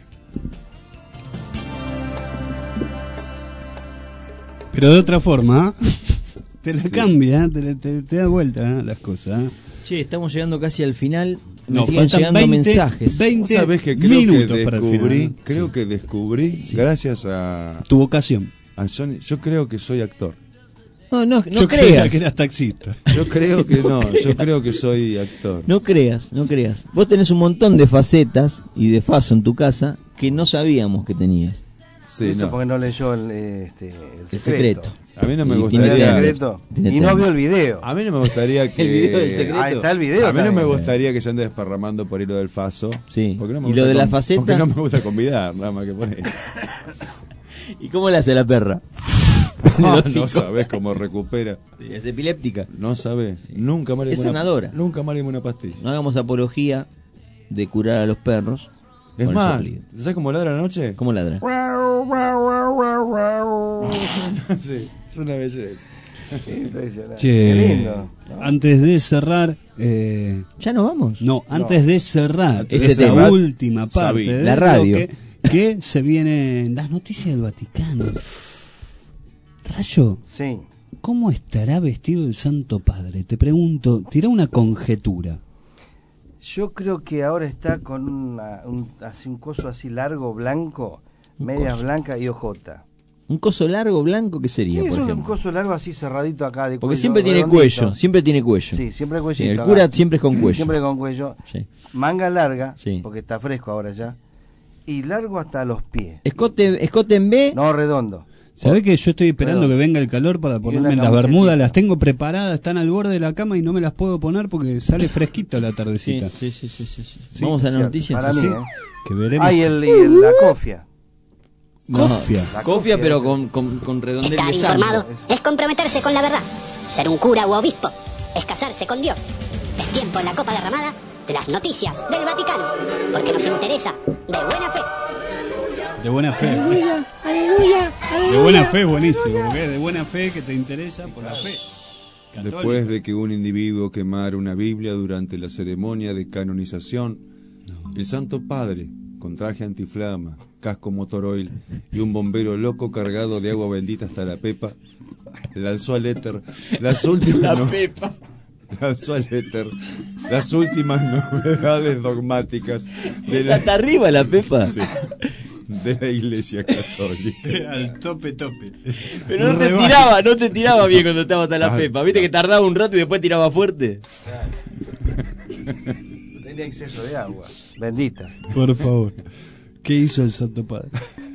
Speaker 3: Pero de otra forma, te la cambia, te da vuelta las cosas.
Speaker 4: Che, estamos llegando casi al final.
Speaker 3: No,
Speaker 4: Me siguen llegando
Speaker 3: 20
Speaker 4: mensajes.
Speaker 3: 20
Speaker 14: ¿Sabés que
Speaker 3: minutos para el final.
Speaker 14: Creo que descubrí, gracias a
Speaker 3: tu vocación,
Speaker 14: a Johnny, yo creo que soy actor.
Speaker 4: No
Speaker 3: yo
Speaker 4: creas.
Speaker 3: creía que eras taxista.
Speaker 14: Yo creo que no, yo creo que soy actor.
Speaker 4: No creas. Vos tenés un montón de facetas y de faso en tu casa que no sabíamos que tenías.
Speaker 14: Sí,
Speaker 21: Eso
Speaker 14: no.
Speaker 21: porque no leyó el secreto.
Speaker 14: A mí no me
Speaker 4: Y
Speaker 14: gustaría.
Speaker 21: Y no vio el video.
Speaker 14: A mí no me gustaría que.
Speaker 4: El video del secreto.
Speaker 21: Ah, está el video.
Speaker 14: A mí no me
Speaker 21: también.
Speaker 14: gustaría que se ande desparramando por hilo del Faso.
Speaker 4: Sí.
Speaker 14: Porque no me
Speaker 4: ¿Y
Speaker 14: gusta
Speaker 4: lo de la faceta?
Speaker 14: Porque no me gusta convidar, nada más que por eso.
Speaker 4: ¿Y cómo le hace la perra?
Speaker 14: No sabés cómo recupera.
Speaker 4: Es epiléptica.
Speaker 14: No sabés. Nunca más le
Speaker 4: Es
Speaker 14: dimos
Speaker 4: sanadora.
Speaker 14: Nunca más le dimos una pastilla.
Speaker 4: No hagamos apología de curar a los perros.
Speaker 14: Es
Speaker 4: con el
Speaker 14: más,
Speaker 4: soplido.
Speaker 14: ¿sabes cómo ladra la noche?
Speaker 4: ¿Cómo ladra?
Speaker 14: Sí, es una belleza.
Speaker 21: Impresionante.
Speaker 3: Che,
Speaker 21: Qué lindo.
Speaker 3: antes de cerrar,
Speaker 4: ¿ya nos vamos?
Speaker 3: No, antes de cerrar
Speaker 4: Este
Speaker 3: esa
Speaker 4: tema.
Speaker 3: última parte
Speaker 4: Sabí.
Speaker 3: del
Speaker 4: La radio.
Speaker 3: bloque, que se vienen las noticias del Vaticano. Rayo,
Speaker 21: Sí.
Speaker 3: ¿cómo estará vestido el Santo Padre? Te pregunto, tira una conjetura.
Speaker 21: Yo creo que ahora está con un coso así largo, blanco, medias blancas y ojota.
Speaker 4: ¿Un coso largo, blanco, qué sería,
Speaker 21: Sí, es
Speaker 4: por
Speaker 21: un
Speaker 4: ejemplo?
Speaker 21: coso largo así cerradito acá de
Speaker 4: Porque
Speaker 21: cuello,
Speaker 4: siempre tiene
Speaker 21: redondito.
Speaker 4: cuello, siempre tiene cuello.
Speaker 21: Sí, siempre
Speaker 4: Sí,
Speaker 21: cuellito.
Speaker 4: el
Speaker 21: acá.
Speaker 4: cura siempre es con cuello.
Speaker 21: Siempre con cuello.
Speaker 4: Sí.
Speaker 21: Manga larga,
Speaker 4: Sí.
Speaker 21: porque está fresco ahora ya. Y largo hasta los pies.
Speaker 4: Escote en B.
Speaker 21: No, redondo.
Speaker 3: ¿Sabés que yo estoy esperando
Speaker 21: Perdón.
Speaker 3: que venga el calor para ponerme
Speaker 21: una
Speaker 3: las
Speaker 21: camiseta.
Speaker 3: bermudas? Las tengo preparadas, están al borde de la cama y no me las puedo poner porque sale fresquito la tardecita.
Speaker 4: Sí. Vamos a las
Speaker 21: cierto.
Speaker 4: noticias.
Speaker 21: Para mí,
Speaker 3: Sí.
Speaker 21: ¿eh?
Speaker 3: Que veremos.
Speaker 21: Ah, y la cofia.
Speaker 4: No,
Speaker 3: Cofia.
Speaker 21: La
Speaker 4: cofia, pero
Speaker 21: es-
Speaker 4: con redondel
Speaker 2: Estar
Speaker 4: de sangre.
Speaker 2: informado es comprometerse con la verdad. Ser un cura u obispo es casarse con Dios. Es tiempo en la copa derramada de las noticias del Vaticano, porque nos interesa de buena fe.
Speaker 3: De buena fe.
Speaker 2: aleluya.
Speaker 3: De buena fe es buenísimo, porque es de buena fe que te interesa por la fe. Católica.
Speaker 14: Después de que un individuo quemara una Biblia durante la ceremonia de canonización, el Santo Padre, con traje antiflama, casco Motoroil y un bombero loco cargado de agua bendita hasta la pepa, lanzó al éter las últimas lanzó al éter las últimas novedades dogmáticas de la,
Speaker 4: Hasta arriba la pepa.
Speaker 14: sí, de la Iglesia Católica.
Speaker 3: Al tope.
Speaker 4: Pero no te tiraba bien cuando estaba hasta la pepa. Viste que tardaba un rato y después tiraba fuerte.
Speaker 21: Tenía exceso de agua. Bendita.
Speaker 3: Por favor. ¿Qué hizo el Santo Padre?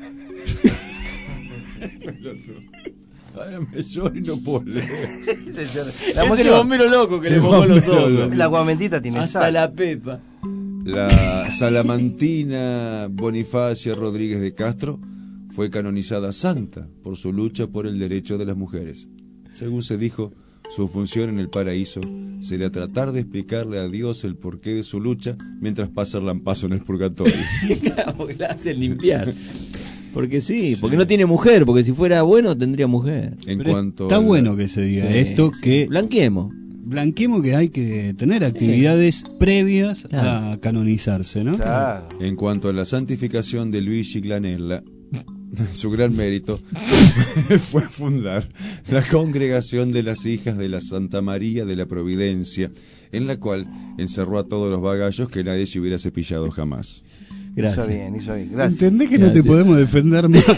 Speaker 14: Ay, me lloro y no puedo leer.
Speaker 21: La
Speaker 4: Es el
Speaker 21: emoción.
Speaker 4: bombero loco que
Speaker 14: Sí,
Speaker 4: le mojó los
Speaker 14: bombero
Speaker 4: ojos.
Speaker 14: loco.
Speaker 21: El agua bendita tiene
Speaker 4: Hasta
Speaker 21: sal.
Speaker 4: la pepa.
Speaker 14: La salamantina Bonifacia Rodríguez de Castro fue canonizada santa por su lucha por el derecho de las mujeres. Según se dijo, su función en el paraíso será tratar de explicarle a Dios el porqué de su lucha mientras pasa el lampazo en el purgatorio.
Speaker 4: Porque la hacen limpiar. Porque sí, porque no tiene mujer, porque si fuera bueno tendría mujer.
Speaker 14: En
Speaker 3: Pero
Speaker 14: cuanto
Speaker 3: está
Speaker 14: a la-
Speaker 3: bueno que se diga esto, que
Speaker 4: Blanqueemos.
Speaker 3: blanqueemos que hay que tener actividades previas
Speaker 4: Claro.
Speaker 3: a canonizarse, ¿no?
Speaker 21: Claro.
Speaker 14: En cuanto a la santificación de Luigi Glanella, su gran mérito fue fundar la Congregación de las Hijas de la Santa María de la Providencia, en la cual encerró a todos los vagallos que nadie se hubiera cepillado jamás.
Speaker 4: Gracias.
Speaker 21: Hizo bien. Gracias.
Speaker 3: ¿Entendés que no te
Speaker 4: Gracias.
Speaker 3: podemos defender más?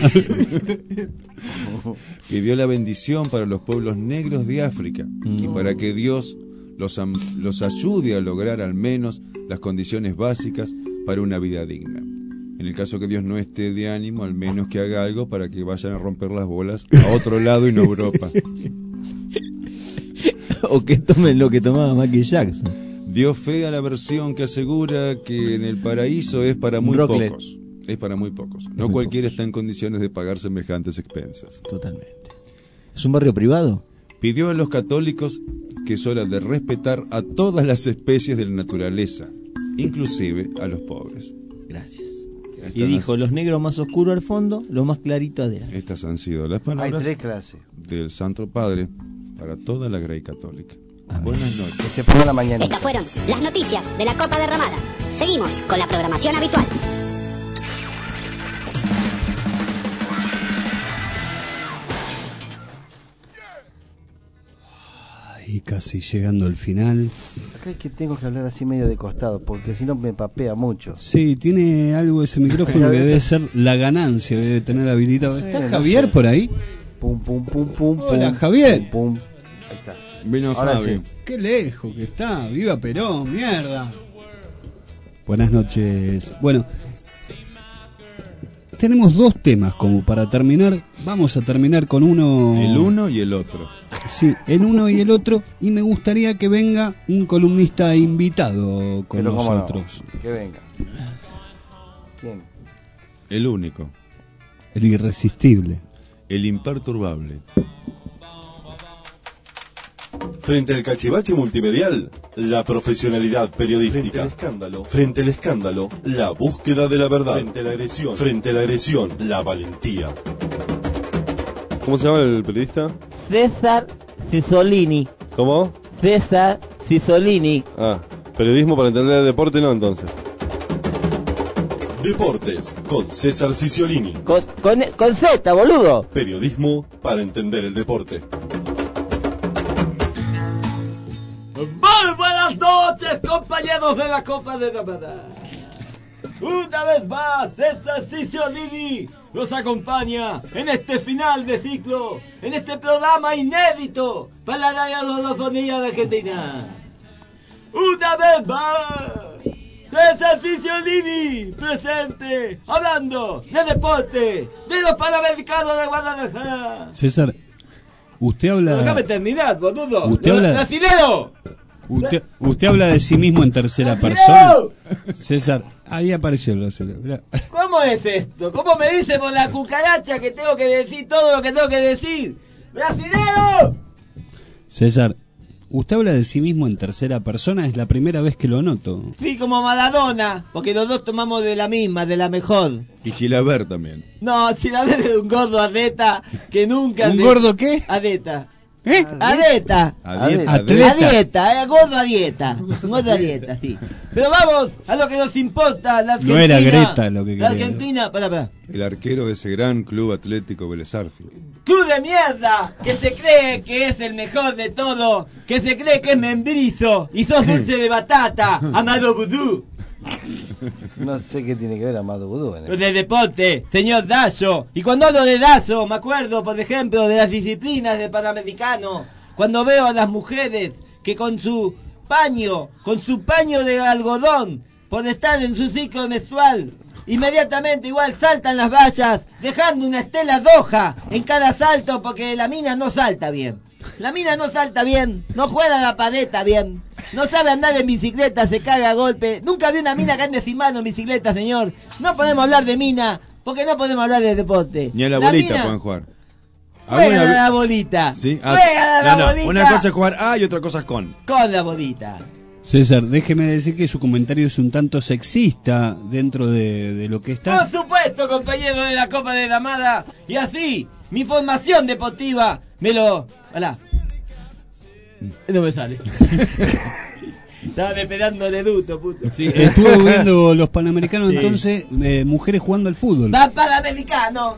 Speaker 14: Pidió la bendición para los pueblos negros de África y para que Dios los ayude a lograr al menos las condiciones básicas para una vida digna. En el caso que Dios no esté de ánimo, al menos que haga algo para que vayan a romper las bolas a otro lado y no a Europa.
Speaker 4: O que tomen lo que tomaba Michael Jackson.
Speaker 14: Dio fe a la versión que asegura que en el paraíso es para muy
Speaker 4: Rocklet.
Speaker 14: pocos. Es para muy pocos. No
Speaker 4: muy
Speaker 14: cualquiera está en condiciones de pagar semejantes expensas.
Speaker 4: Totalmente. ¿Es un barrio privado?
Speaker 14: Pidió a los católicos que es hora de respetar a todas las especies de la naturaleza, inclusive a los pobres.
Speaker 4: Gracias. Y
Speaker 14: Estas-
Speaker 4: dijo, los negros más oscuros al fondo, los más claritos adelante.
Speaker 14: Estas han sido las
Speaker 21: Hay
Speaker 14: palabras
Speaker 21: 3 clases.
Speaker 14: del Santo Padre para toda la Grey Católica. Buenas noches.
Speaker 21: Que se ponga la mañana.
Speaker 2: Estas fueron las noticias de la Copa Derramada. Seguimos con la programación habitual.
Speaker 3: Y casi llegando al final.
Speaker 21: Acá es que tengo que hablar así medio de costado, porque si no me papea mucho.
Speaker 3: Sí, tiene algo ese micrófono que debe ser la ganancia, debe tener habilitado. ¿Está Javier por ahí?
Speaker 21: Pum, pum, pum, pum.
Speaker 3: Hola,
Speaker 21: pum,
Speaker 3: Javier.
Speaker 21: Pum, pum. Ahí está.
Speaker 14: Vino
Speaker 21: Ahora
Speaker 14: Javi.
Speaker 21: sí.
Speaker 3: Qué lejos que está. Viva Perón, mierda. Buenas noches. Bueno, tenemos dos temas como para terminar. Vamos a terminar con uno.
Speaker 14: El uno y el otro.
Speaker 3: Sí, el uno y el otro. Y me gustaría que venga un columnista invitado con
Speaker 21: Pero cómo
Speaker 3: nosotros.
Speaker 21: no, que venga. ¿Quién?
Speaker 14: El único.
Speaker 3: El irresistible.
Speaker 14: El imperturbable.
Speaker 16: Frente al cachivache multimedial, la profesionalidad periodística. Frente al escándalo, la búsqueda de la verdad. Frente a la agresión, la valentía. ¿Cómo se llama el periodista?
Speaker 4: César Cisolini.
Speaker 16: ¿Cómo?
Speaker 4: César Cisolini.
Speaker 16: Ah, periodismo para entender el deporte, no, entonces. Deportes, con César Ciciolini.
Speaker 4: Con Z, boludo.
Speaker 16: Periodismo para entender el deporte.
Speaker 7: Muy buenas noches, compañeros de la Copa de Ramada. Una vez más, César Ciciolini nos acompaña en este final de ciclo, en este programa inédito para la radiofonía de Argentina. Una vez más, César Ciciolini presente, hablando de deporte, de los Panamericanos de Guadalajara.
Speaker 3: César, usted habla.
Speaker 7: Déjame terminar, boludo.
Speaker 3: Usted habla.
Speaker 7: ¡Brasilero!
Speaker 3: Usted habla de sí mismo en tercera persona. César, ahí apareció el brasileño. Mirá.
Speaker 7: ¿Cómo es esto? ¿Cómo me dice por la cucaracha que tengo que decir todo lo que tengo que decir? ¡Brasilero!
Speaker 3: César, usted habla de sí mismo en tercera persona, es la primera vez que lo noto.
Speaker 7: Sí, como Maradona, porque los dos tomamos de la misma, de la mejor.
Speaker 14: Y Chilaver también.
Speaker 7: No, Chilaver es un gordo adeta que nunca...
Speaker 3: ¿Un gordo qué?
Speaker 7: Adeta.
Speaker 3: ¿Eh?
Speaker 7: Adeta.
Speaker 3: Atleta.
Speaker 7: Gordo a dieta. Gordo a dieta, sí. Pero vamos a lo que nos importa, la Argentina.
Speaker 3: No era Greta lo que
Speaker 7: La
Speaker 3: quería.
Speaker 7: Argentina, pará.
Speaker 14: El arquero de ese gran club atlético Vélez Arfield.
Speaker 7: ¡Club de mierda! Que se cree que es el mejor de todo, que se cree que es membrizo y sos dulce de batata, Amado Vudú.
Speaker 21: No sé qué tiene que ver Amado Vudú en
Speaker 7: Lo de deporte, señor Dazo. Y cuando hablo de Dazo, me acuerdo, por ejemplo, de las disciplinas del Panamericano. Cuando veo a las mujeres que con su paño de algodón, por estar en su ciclo menstrual, inmediatamente igual saltan las vallas, dejando una estela roja en cada salto, porque la mina no salta bien. La mina no salta bien, no juega la paleta bien, no sabe andar en bicicleta, se caga a golpe. Nunca vi una mina que ande sin mano en bicicleta, señor. No podemos hablar de mina, porque no podemos hablar de deporte.
Speaker 14: Ni a la bolita pueden jugar.
Speaker 7: Juegan a la bolita.
Speaker 14: ¿Sí?
Speaker 7: Juegan a la bolita.
Speaker 14: Una cosa es jugar A y otra cosa es con.
Speaker 7: Con la bolita.
Speaker 3: César, déjeme decir que su comentario es un tanto sexista dentro de lo que está.
Speaker 7: Por supuesto, compañero de la Copa de Ramada. Y así, mi formación deportiva me lo... Hola. No me sale. Estaba esperando de duto, puto.
Speaker 3: Sí, estuve viendo los Panamericanos, sí. Entonces, mujeres jugando al fútbol.
Speaker 7: ¡Pan Panamericano!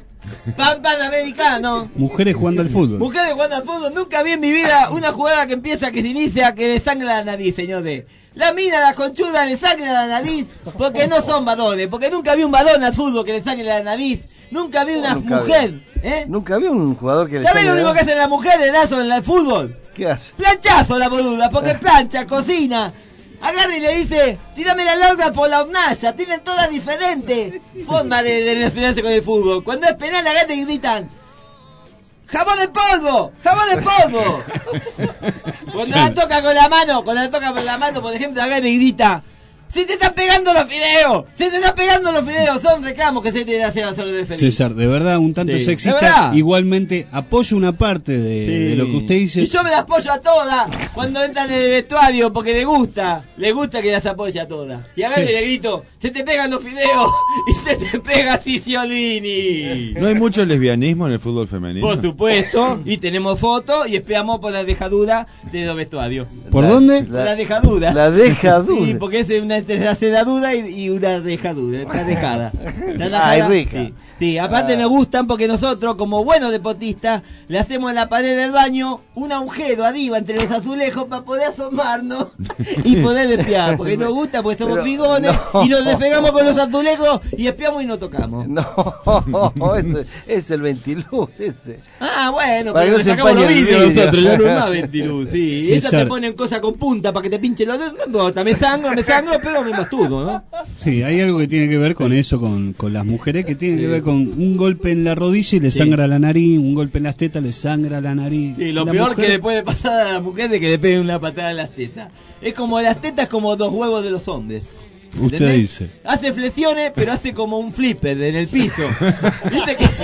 Speaker 3: Mujeres jugando al fútbol.
Speaker 7: Mujeres jugando al fútbol. Nunca vi en mi vida una jugada que empieza, que se inicia, que le sangra la nariz, señores. La mina, la conchuda, le sangra la nariz porque no son varones. Porque nunca vi un varón al fútbol que le sangre la nariz. Nunca vi una mujer.
Speaker 21: Nunca vi un jugador que le
Speaker 7: ¿sabes lo único que hace la mujer de Dazo en el fútbol?
Speaker 21: ¿Qué hace?
Speaker 7: Planchazo la boluda, porque plancha, cocina. Agarra y le dice, tírame la larga por la hornalla. Tienen todas diferentes formas de relacionarse con el fútbol. Cuando es penal, agarran y gritan, ¡jabón de polvo! ¡Jabón de polvo! Cuando la toca con la mano, por ejemplo, agarra y grita, ¡Se te están pegando los fideos! ¡Se te están pegando los fideos! Son reclamos que se tienen que hacer a Salud de Feliz.
Speaker 3: César, de verdad, un tanto
Speaker 7: Sí.
Speaker 3: sexista.
Speaker 7: ¿De verdad?
Speaker 3: Igualmente, apoyo una parte de lo que usted dice.
Speaker 7: Y yo me las apoyo a todas cuando entran en el vestuario porque le gusta que las apoye a todas. Y acá
Speaker 3: Sí.
Speaker 7: le grito, se te pegan los fideos y se te pega Ciciolini.
Speaker 14: ¿No hay mucho lesbianismo en el fútbol femenino?
Speaker 7: Por supuesto, y tenemos fotos y esperamos por la dejadura de los vestuarios.
Speaker 3: ¿Por dónde?
Speaker 7: La dejadura.
Speaker 21: La dejadura.
Speaker 7: Sí, porque es una entre la sedadura y una dejadura, una dejada. La dejada,
Speaker 21: Ay, rica.
Speaker 7: Sí, sí, aparte nos gustan porque nosotros, como buenos deportistas, le hacemos en la pared del baño un agujero arriba entre los azulejos para poder asomarnos y poder espiar. Porque nos gusta, porque somos
Speaker 21: Pero,
Speaker 7: figones
Speaker 21: no.
Speaker 7: y nos despegamos con los azulejos y espiamos y no tocamos.
Speaker 21: No, ese es el ventiluz ese.
Speaker 7: Ah, bueno,
Speaker 21: Para
Speaker 7: pero
Speaker 21: que
Speaker 7: le
Speaker 21: no se
Speaker 7: sacamos los
Speaker 21: empañe el
Speaker 7: vídeos
Speaker 21: vidrio.
Speaker 7: nosotros, ya no es más ventiluz, sí.
Speaker 3: César.
Speaker 7: Esas te ponen cosas con punta para que te pinche los dedos, no importa, me sangro, pero me masturbo, ¿no?
Speaker 3: Sí, hay algo que tiene que ver con eso, con las mujeres, que tiene que ver con un golpe en la rodilla y le sangra la nariz, un golpe en las tetas le sangra la nariz.
Speaker 7: Sí, lo
Speaker 3: La
Speaker 7: peor
Speaker 3: mujer-
Speaker 7: que le puede pasar a la mujer es que le peguen una patada en las tetas. Es como las tetas como dos huevos de los hombres.
Speaker 3: Usted
Speaker 7: ¿Entendés?
Speaker 3: dice.
Speaker 7: Hace flexiones, pero hace como un flipper en el piso. ¿Viste que?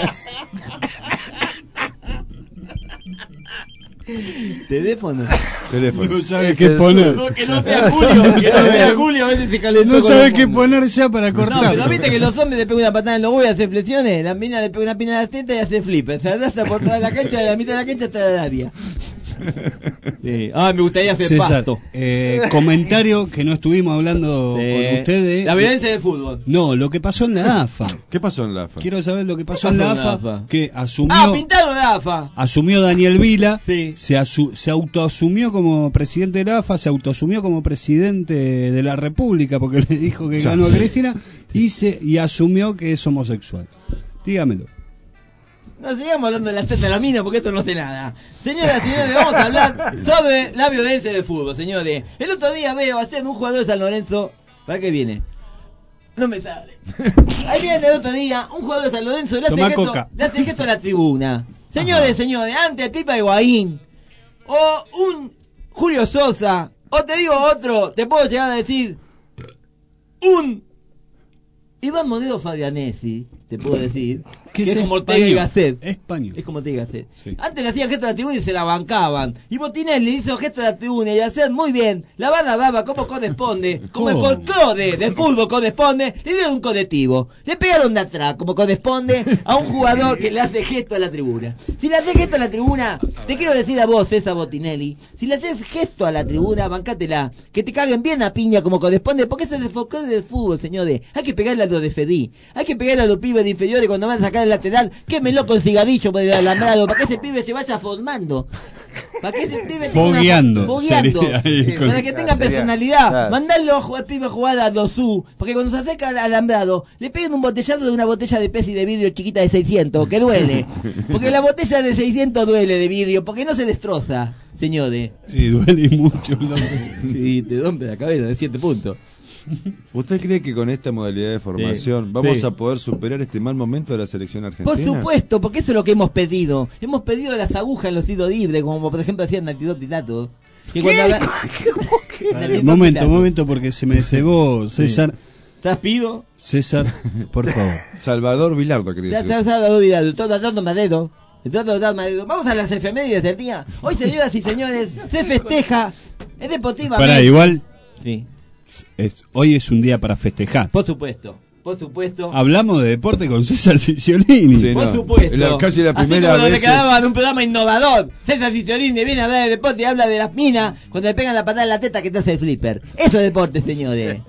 Speaker 7: Teléfono.
Speaker 3: No sabe qué poner.
Speaker 7: No, que no sea Julio, que no sea Julio, a veces se calentó
Speaker 3: No
Speaker 7: con
Speaker 3: sabe
Speaker 7: los
Speaker 3: qué
Speaker 7: hombres.
Speaker 3: poner ya para
Speaker 7: No,
Speaker 3: cortar.
Speaker 7: pero viste que los hombres le pegan una patada en los huevos y hacen flexiones, la mina le pega una pina en las tetas y hace flipper. Se arrastra por toda la cancha, de la mitad de la cancha hasta el área. Sí. Ah, me gustaría hacer
Speaker 3: César,
Speaker 7: pasto.
Speaker 3: comentario que no estuvimos hablando con usted de...
Speaker 7: La violencia del fútbol.
Speaker 3: No, lo que pasó en la AFA.
Speaker 14: ¿Qué pasó en la AFA?
Speaker 3: Quiero saber lo que pasó
Speaker 7: ¿Qué
Speaker 3: en la
Speaker 7: pasó en la
Speaker 3: AFA,
Speaker 7: AFA?
Speaker 3: que asumió...
Speaker 7: Ah, pintaron la AFA.
Speaker 3: Asumió Daniel Vila,
Speaker 7: Sí.
Speaker 3: se autoasumió como presidente de la AFA, se autoasumió como presidente de la República porque le dijo que ganó a Cristina y asumió que es homosexual. Dígamelo.
Speaker 7: No sigamos hablando de las tetas de la mina porque esto no sé nada. Señoras y señores, vamos a hablar sobre la violencia del fútbol, señores. El otro día veo hacer un jugador de San Lorenzo. ¿Para qué viene? No me sale. Ahí viene el otro día un jugador de San Lorenzo y le
Speaker 3: Tomá
Speaker 7: hace
Speaker 3: coca.
Speaker 7: gesto a la tribuna. Señores, señores, antes el Pipa Higuaín o un Julio Sosa o te digo otro, te puedo llegar a decir un Iván Monero Fabianesi, te puedo decir, que es como Ortega y Gasset.
Speaker 3: Español.
Speaker 7: Es como Ortega y Gasset.
Speaker 3: Sí.
Speaker 7: Antes le hacían gesto a la tribuna y se la bancaban. Y Botinelli hizo gesto a la tribuna y hacer muy bien la barra brava como corresponde, como el
Speaker 3: ¿Cómo?
Speaker 7: folclore del fútbol corresponde, le dieron un colectivo. Le pegaron de atrás como corresponde a un jugador que le hace gesto a la tribuna. Si le haces gesto a la tribuna, te quiero decir a vos, César Botinelli, si le haces gesto a la tribuna, bancátela, que te caguen bien a piña como corresponde, porque eso es el folclore del fútbol, señores. Hay que pegarle a los de Fedí, hay que pegarle a los pibes de inferiores cuando van a sacar el lateral, quémelo con cigarrillo por el alambrado, para que ese pibe se vaya formando. Para que ese pibe tenga
Speaker 3: Fogueando,
Speaker 7: fogueando.
Speaker 3: sería ahí con-
Speaker 7: Para que tenga
Speaker 21: sería,
Speaker 7: personalidad.
Speaker 21: claro.
Speaker 7: Mandalo a jugar pibe a jugar a dosú, porque cuando se acerca al alambrado, le peguen un botellazo de una botella de pez y de vidrio chiquita de 600, que duele. Porque la botella de 600 duele de vidrio, porque no se destroza, señores.
Speaker 3: Sí, duele mucho.
Speaker 7: Sí, te rompe la cabeza de 7 puntos.
Speaker 14: ¿Usted cree que con esta modalidad de formación
Speaker 7: Sí.
Speaker 14: vamos
Speaker 7: Sí.
Speaker 14: a poder superar este mal momento de la selección argentina?
Speaker 7: Por supuesto, porque eso es lo que hemos pedido. Hemos pedido las agujas en los tiros libres, como por ejemplo hacían Natividad Pilato. Que cuando haga-
Speaker 3: Momento, porque se me cebó César.
Speaker 7: ¿Estás pido?
Speaker 3: César, por favor.
Speaker 14: Salvador Vilardo, quería
Speaker 7: Ya
Speaker 14: decir.
Speaker 7: se ha olvidado, todo tratando madero. Vamos a las efemérides del día. Hoy, señoras y señores, se festeja deportivamente.
Speaker 3: Pará, igual.
Speaker 7: Sí,
Speaker 3: Hoy es un día para festejar.
Speaker 7: por supuesto. Por supuesto.
Speaker 3: Hablamos de deporte con César Ciciolini.
Speaker 14: Sí,
Speaker 7: Por
Speaker 14: no.
Speaker 7: supuesto.
Speaker 14: Casi la
Speaker 7: Así
Speaker 14: primera
Speaker 7: como nos
Speaker 14: vez.
Speaker 7: declaraban un programa innovador. César Ciciolini viene a hablar de deporte y habla de las minas cuando le pegan la patada en la teta que te hace el flipper. Eso es deporte, señores.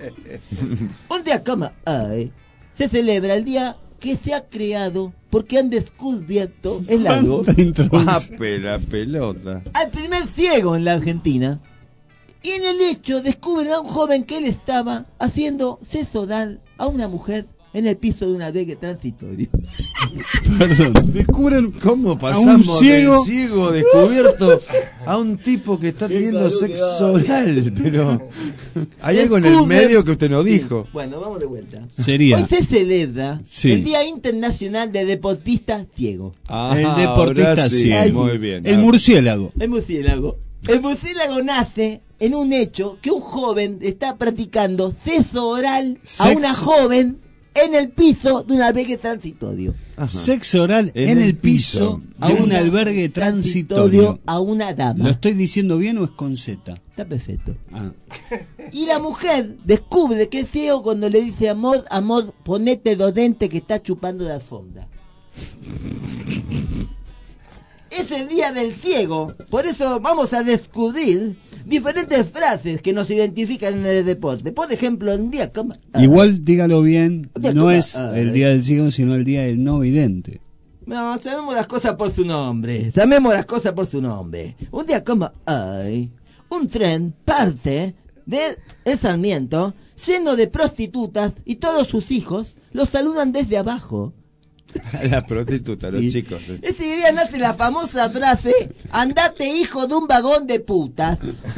Speaker 7: Un día como hoy se celebra el día que se ha creado porque han descubierto el lago
Speaker 14: Pape, la pelota.
Speaker 7: al primer ciego en la Argentina. Y en el hecho descubren a un joven que él estaba haciendo sexo oral a una mujer en el piso de una vegue transitoria.
Speaker 3: Perdón, descubren
Speaker 14: ¿Cómo
Speaker 3: a un
Speaker 14: pasamos
Speaker 3: ciego.
Speaker 14: del ciego descubierto a un tipo que está teniendo sexo oral? Pero hay algo en el
Speaker 7: Descubren-
Speaker 14: medio que usted no dijo.
Speaker 7: Bueno, vamos de vuelta.
Speaker 3: Sería
Speaker 7: Hoy se celebra
Speaker 3: Sí.
Speaker 7: el Día Internacional de Deportista Ciego.
Speaker 14: Ah,
Speaker 3: el deportista
Speaker 14: ahora sí,
Speaker 3: ciego.
Speaker 14: muy bien.
Speaker 3: El murciélago.
Speaker 7: El murciélago. El murciélago nace en un hecho que un joven está practicando sexo oral a
Speaker 3: Sexo.
Speaker 7: una joven en el piso de un albergue transitorio.
Speaker 3: Sexo oral en el piso de un albergue transitorio.
Speaker 7: A una dama.
Speaker 3: ¿Lo estoy diciendo bien o es con Z?
Speaker 7: Está perfecto.
Speaker 3: Ah.
Speaker 7: Y la mujer descubre que es ciego cuando le dice: amor, amor, ponete los dentes que está chupando la sonda. Es el día del ciego, por eso vamos a descubrir diferentes frases que nos identifican en el deporte. Por ejemplo, un día como...
Speaker 3: Igual dígalo bien,
Speaker 7: Ya
Speaker 3: no
Speaker 7: toca-
Speaker 3: es el día del ciego, sino el día del no vidente.
Speaker 7: No, llamemos las cosas por su nombre. Llamemos las cosas por su nombre. Un día como hoy, un tren parte de El Sarmiento lleno de prostitutas y todos sus hijos los saludan desde abajo.
Speaker 14: La prostituta, los chicos.
Speaker 7: Ese día nace la famosa frase: andate hijo de un vagón de putas.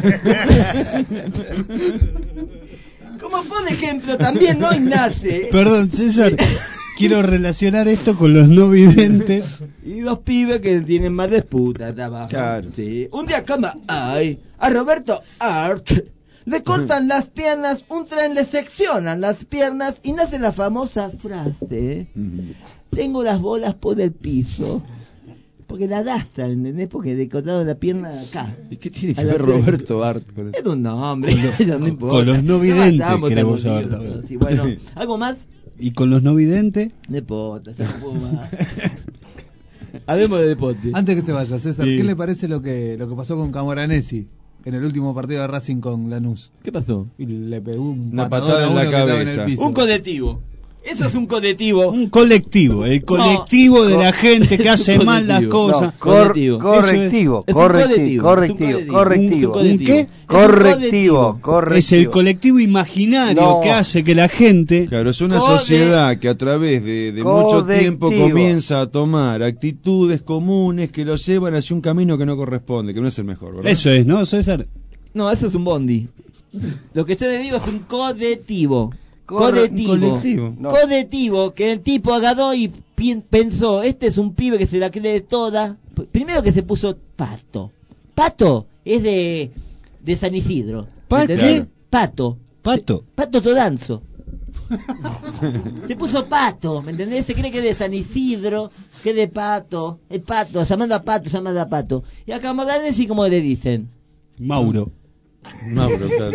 Speaker 7: Como por ejemplo también hoy nace...
Speaker 3: Perdón, César, quiero relacionar esto con los no videntes.
Speaker 7: Y dos pibes que tienen más disputas abajo.
Speaker 14: Claro.
Speaker 7: Sí. Un día como hoy, a Roberto Art le cortan las piernas, un tren le seccionan las piernas y nace la famosa frase: tengo las bolas por el piso. Porque la dastra, ¿entendés? Porque le cortaron la pierna de acá.
Speaker 14: ¿Y qué tiene que ver Roberto Art con eso?
Speaker 7: Es un nombre, no importa.
Speaker 3: Con los no videntes
Speaker 7: vayamos
Speaker 3: queremos
Speaker 7: tan
Speaker 3: saber
Speaker 7: jodidos,
Speaker 3: también.
Speaker 7: sí, bueno, ¿algo más?
Speaker 3: ¿Y con los no videntes?
Speaker 7: Deporte, se fuma. Hablemos de deporte.
Speaker 12: Antes que se vaya, César,
Speaker 3: Sí.
Speaker 12: ¿qué le parece lo que pasó con Camoranesi en el último partido de Racing con Lanús?
Speaker 7: ¿Qué pasó?
Speaker 12: Y le pegó
Speaker 14: Una
Speaker 12: patadón
Speaker 14: patada
Speaker 12: a
Speaker 14: en
Speaker 12: uno
Speaker 14: la
Speaker 12: que estaba
Speaker 14: cabeza.
Speaker 12: el piso.
Speaker 7: Un colectivo. Eso es un colectivo.
Speaker 3: Un colectivo, el colectivo de la gente que hace mal las cosas.
Speaker 21: Correctivo,
Speaker 7: Es un
Speaker 21: correctivo,
Speaker 7: colectivo,
Speaker 21: correctivo,
Speaker 7: es un
Speaker 21: correctivo.
Speaker 3: ¿Un qué?
Speaker 21: Correctivo, correctivo.
Speaker 3: Es el colectivo imaginario
Speaker 21: No.
Speaker 3: que hace que la gente...
Speaker 14: Claro, es una
Speaker 21: Code-
Speaker 14: sociedad que a través de mucho tiempo
Speaker 21: Codectivo.
Speaker 14: comienza a tomar actitudes comunes que lo llevan hacia un camino que no corresponde, que no es el mejor, ¿verdad?
Speaker 3: Eso es, ¿no, César?
Speaker 7: No, eso es un bondi. Lo que yo le digo es un colectivo.
Speaker 14: Un
Speaker 7: Colectivo.
Speaker 14: colectivo.
Speaker 21: No.
Speaker 7: Colectivo, que el tipo agarró y pensó: este es un pibe que se la cree toda. Primero que se puso Pato. Pato es de San Isidro.
Speaker 3: ¿Pa
Speaker 7: ¿entendés?
Speaker 3: qué?
Speaker 7: Pato.
Speaker 3: Pato.
Speaker 7: Pato Todanzo. Se puso Pato, ¿me entendés? Se cree que es de San Isidro, que es de Pato. El Pato, llamando a Pato. Y acá Modanesi, ¿cómo le dicen?
Speaker 3: Mauro.
Speaker 14: Mauro, claro.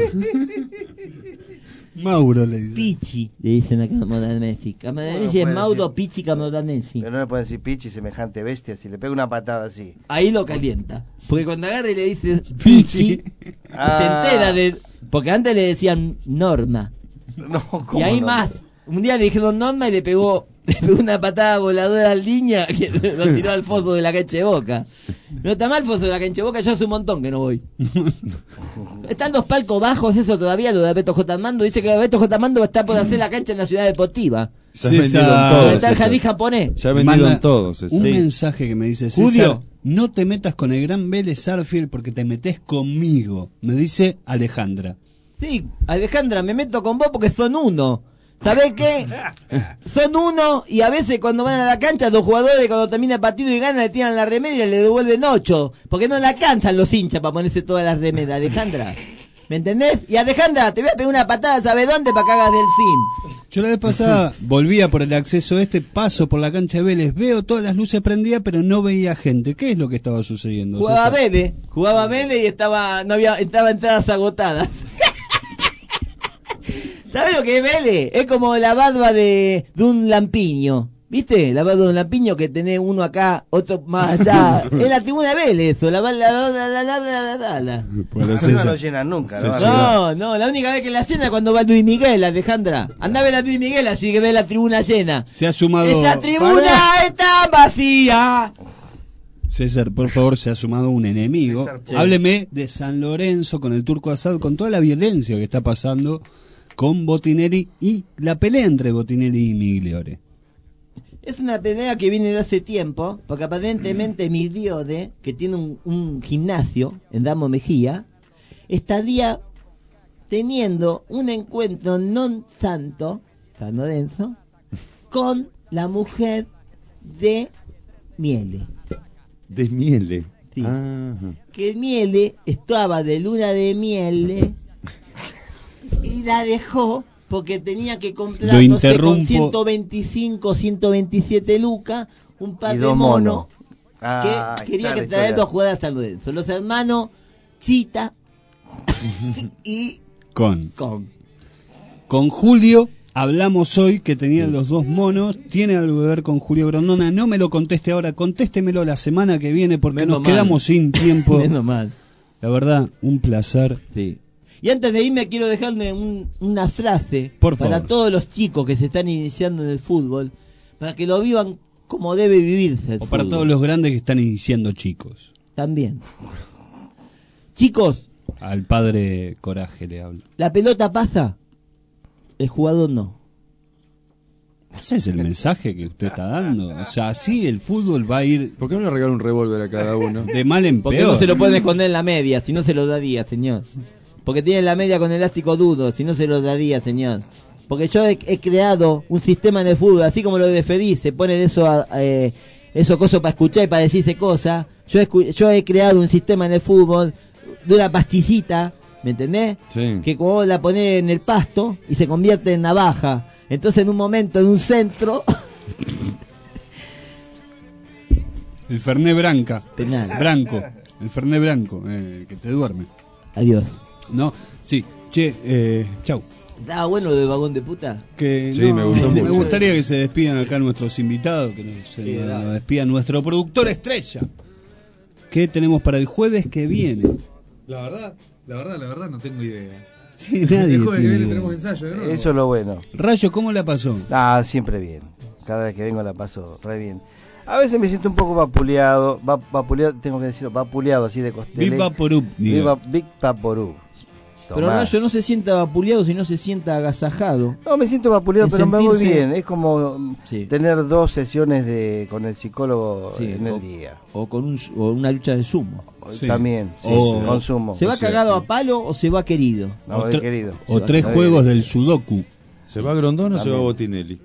Speaker 3: Mauro le dice.
Speaker 7: Pichi, le dicen acá a Modanesi. Modanesi es
Speaker 21: puede
Speaker 7: Mauro
Speaker 21: decir.
Speaker 7: Pichi Camodanesi.
Speaker 21: Pero no le pueden decir pichi, semejante bestia, si le pega una patada así.
Speaker 7: Ahí lo calienta. Porque cuando agarra y le dice Pichi,
Speaker 21: Ah.
Speaker 7: se entera de... Porque antes le decían Norma.
Speaker 21: No, ¿cómo
Speaker 7: Y ahí
Speaker 21: no?
Speaker 7: más. Un día le dijeron Norma y le pegó una patada voladora al niña que lo tiró al foso de la cancha de Boca. No está mal el foso de la cancha de Boca, yo hace un montón que no voy. Están los palcos bajos, eso todavía lo de Beto J. Armando. Dice que Beto J. Armando está por hacer la cancha en la ciudad deportiva.
Speaker 14: Ya vendieron
Speaker 3: César.
Speaker 14: todo,
Speaker 7: Está el
Speaker 14: César.
Speaker 7: jardín japonés.
Speaker 14: Ya vendieron
Speaker 3: Manda
Speaker 14: todos. César.
Speaker 3: Un
Speaker 14: Sí.
Speaker 3: mensaje que me dice César:
Speaker 7: Julio.
Speaker 3: no te metas con el gran Vélez Arfield porque te metes conmigo, me dice Alejandra.
Speaker 7: Sí, Alejandra, me meto con vos porque son uno. ¿Sabés qué? Son uno y a veces cuando van a la cancha los jugadores cuando termina el partido y ganan le tiran la remera y le devuelven 8. Porque no la alcanzan los hinchas para ponerse todas las remeras, Alejandra. ¿Me entendés? Y Alejandra, te voy a pegar una patada, ¿sabes dónde? Para que hagas delfín.
Speaker 3: Yo la vez pasada volvía por el acceso paso por la cancha de Vélez, veo todas las luces prendidas pero no veía gente. ¿Qué es lo que estaba sucediendo?
Speaker 7: Jugaba
Speaker 3: César?
Speaker 7: Vélez y estaba entradas agotadas. ¿Sabes lo que es Vélez? Es como la barba de un lampiño. ¿Viste? La barba de un lampiño que tenés uno acá, otro más allá. Es la tribuna de Vélez, eso. La.
Speaker 21: Pero no lo llenan nunca, ¿no?
Speaker 7: No, la única vez que la llena es cuando va Luis Miguel, Alejandra. Andá a ver a Luis Miguel así que ve la tribuna llena.
Speaker 3: Se ha sumado...
Speaker 7: ¡Esta tribuna
Speaker 3: Pará.
Speaker 7: está vacía!
Speaker 3: César, por favor, se ha sumado un enemigo.
Speaker 21: César, sí.
Speaker 3: Hábleme de San Lorenzo con el Turco Asad, con toda la violencia que está pasando con Botinelli y la pelea entre Botinelli y Migliore.
Speaker 7: Es una pelea que viene de hace tiempo, porque aparentemente Migliore, que tiene un gimnasio en Damo Mejía, estaría teniendo un encuentro non santo, San Lorenzo, con la mujer de Miele.
Speaker 14: De Miele.
Speaker 7: Sí. Que Miele estaba de luna de miel y la dejó porque tenía que comprar,
Speaker 3: Lo
Speaker 7: no sé, con
Speaker 3: interrumpo.
Speaker 7: 125, 127 lucas, un par
Speaker 21: Y
Speaker 7: de
Speaker 21: dos
Speaker 7: monos
Speaker 21: monos.
Speaker 7: que quería
Speaker 21: está
Speaker 7: que
Speaker 21: la
Speaker 7: traer
Speaker 21: historia.
Speaker 7: 2 jugadas San Lorenzo. Los hermanos Chita y
Speaker 3: Con Julio hablamos hoy que tenía los 2 monos. ¿Tiene algo que ver con Julio Grondona? No me lo conteste ahora, contéstemelo la semana que viene porque
Speaker 7: Menos
Speaker 3: nos
Speaker 7: mal.
Speaker 3: quedamos sin tiempo.
Speaker 7: Menos mal.
Speaker 3: La verdad, un placer.
Speaker 7: Sí. Y antes de irme quiero dejarle una frase
Speaker 3: Por
Speaker 7: para
Speaker 3: favor.
Speaker 7: todos los chicos que se están iniciando en el fútbol, para que lo vivan como debe vivirse el
Speaker 3: O para
Speaker 7: fútbol.
Speaker 3: todos los grandes que están iniciando chicos.
Speaker 7: También. Chicos,
Speaker 3: Al padre Coraje le hablo.
Speaker 7: la pelota pasa, el jugador no.
Speaker 3: Ese es el mensaje que usted está dando. O sea, así el fútbol va a ir.
Speaker 14: ¿Por qué no le regala un revólver a cada uno?
Speaker 3: De mal en
Speaker 7: Porque
Speaker 3: peor.
Speaker 7: no se lo pueden esconder en la media, si no se lo daría, señor. Porque tiene la media con elástico duro, si no se lo daría, señor. Porque yo he creado un sistema en el fútbol, así como lo de Fedí, se ponen eso cosas para escuchar y para decirse cosas. Yo he creado un sistema en el fútbol de una pastillita, ¿me entendés?
Speaker 14: Sí.
Speaker 7: Que como vos la ponés en el pasto y se convierte en navaja. Entonces en un momento, en un centro...
Speaker 3: El Fernet Branca.
Speaker 7: Penal.
Speaker 3: Branco. El Fernet Branco, que te duerme.
Speaker 7: Adiós.
Speaker 3: No, sí. Che, chau.
Speaker 7: ¿Estaba bueno lo del vagón de puta?
Speaker 3: Que
Speaker 14: Sí, me gustó
Speaker 3: me
Speaker 14: mucho.
Speaker 3: gustaría que se despidan acá nuestros invitados, que nos despida nuestro productor estrella. ¿Qué tenemos para el jueves que viene?
Speaker 12: La verdad, no tengo idea.
Speaker 3: Sí, nadie
Speaker 12: El jueves que
Speaker 3: tiene
Speaker 12: viene
Speaker 3: idea.
Speaker 12: tenemos ensayo, ¿no?
Speaker 21: Eso es lo bueno.
Speaker 3: Rayo, ¿cómo la pasó?
Speaker 21: Ah, siempre bien. Cada vez que vengo la paso re bien. A veces me siento un poco vapuleado, tengo que decirlo, vapuleado así de costelé.
Speaker 3: Big Vaporub, diga.
Speaker 21: Big Vaporub.
Speaker 7: Pero
Speaker 21: Tomá.
Speaker 7: Rayo no se sienta vapuleado, sino se sienta agasajado.
Speaker 21: No, me siento vapuleado,
Speaker 7: Y
Speaker 21: pero me voy
Speaker 7: sentirse-
Speaker 21: bien. Es como
Speaker 7: Sí.
Speaker 21: tener 2 sesiones con el psicólogo
Speaker 7: Sí,
Speaker 21: en
Speaker 7: o-
Speaker 21: el día.
Speaker 7: O con o una lucha de sumo.
Speaker 3: Sí.
Speaker 21: También, sí,
Speaker 3: O-
Speaker 21: consumo.
Speaker 7: ¿Se va cagado a palo o se va querido?
Speaker 21: No,
Speaker 3: o,
Speaker 21: de
Speaker 3: tre-
Speaker 21: querido.
Speaker 3: o
Speaker 21: Se
Speaker 3: 3
Speaker 21: va-
Speaker 3: juegos del Sudoku.
Speaker 14: ¿Se va Grondona o se va
Speaker 21: También.
Speaker 14: Botinelli?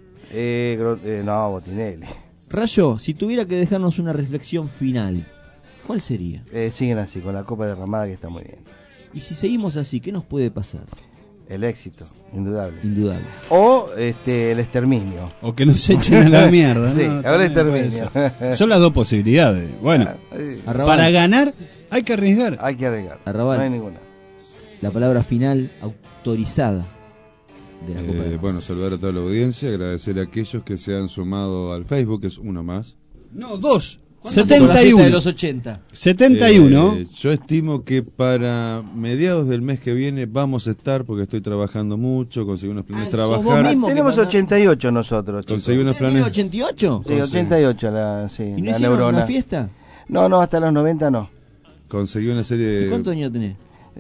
Speaker 21: No, Botinelli.
Speaker 7: Rayo, si tuviera que dejarnos una reflexión final, ¿cuál sería?
Speaker 21: Siguen así, con la copa derramada que está muy bien.
Speaker 7: Y si seguimos así, ¿qué nos puede pasar?
Speaker 21: El éxito, indudable.
Speaker 7: Indudable.
Speaker 21: O el exterminio.
Speaker 3: O que nos echen a la mierda.
Speaker 21: Sí,
Speaker 3: ¿no?
Speaker 21: ahora
Speaker 3: También
Speaker 21: exterminio.
Speaker 3: puede ser. Son las 2 posibilidades. Bueno,
Speaker 7: Arrabal.
Speaker 3: para ganar hay que arriesgar.
Speaker 21: Hay que arriesgar.
Speaker 7: Arrabal.
Speaker 21: No hay ninguna.
Speaker 7: La palabra final autorizada de la Copa de
Speaker 14: Bueno, saludar a toda la audiencia, agradecer a aquellos que se han sumado al Facebook, que es uno más.
Speaker 3: No, 2.
Speaker 7: ¿Cuándo fue la fiesta
Speaker 3: 71.
Speaker 7: de los 80?
Speaker 3: 71.
Speaker 14: Yo estimo que para mediados del mes que viene vamos a estar, porque estoy trabajando mucho, conseguí unos planes de
Speaker 7: sos vos
Speaker 14: trabajar.
Speaker 7: mismo.
Speaker 21: Tenemos 88 nosotros.
Speaker 14: Conseguí
Speaker 21: chicos.
Speaker 14: unos
Speaker 7: ¿Tiene
Speaker 14: planes.
Speaker 7: 88?
Speaker 21: Sí, 88 sí,
Speaker 7: ¿Y no
Speaker 21: la
Speaker 7: hicieron
Speaker 21: neurona.
Speaker 7: una fiesta?
Speaker 21: No, hasta los 90 no.
Speaker 14: Conseguí una serie
Speaker 7: ¿Y
Speaker 14: de.
Speaker 7: cuántos años tenés?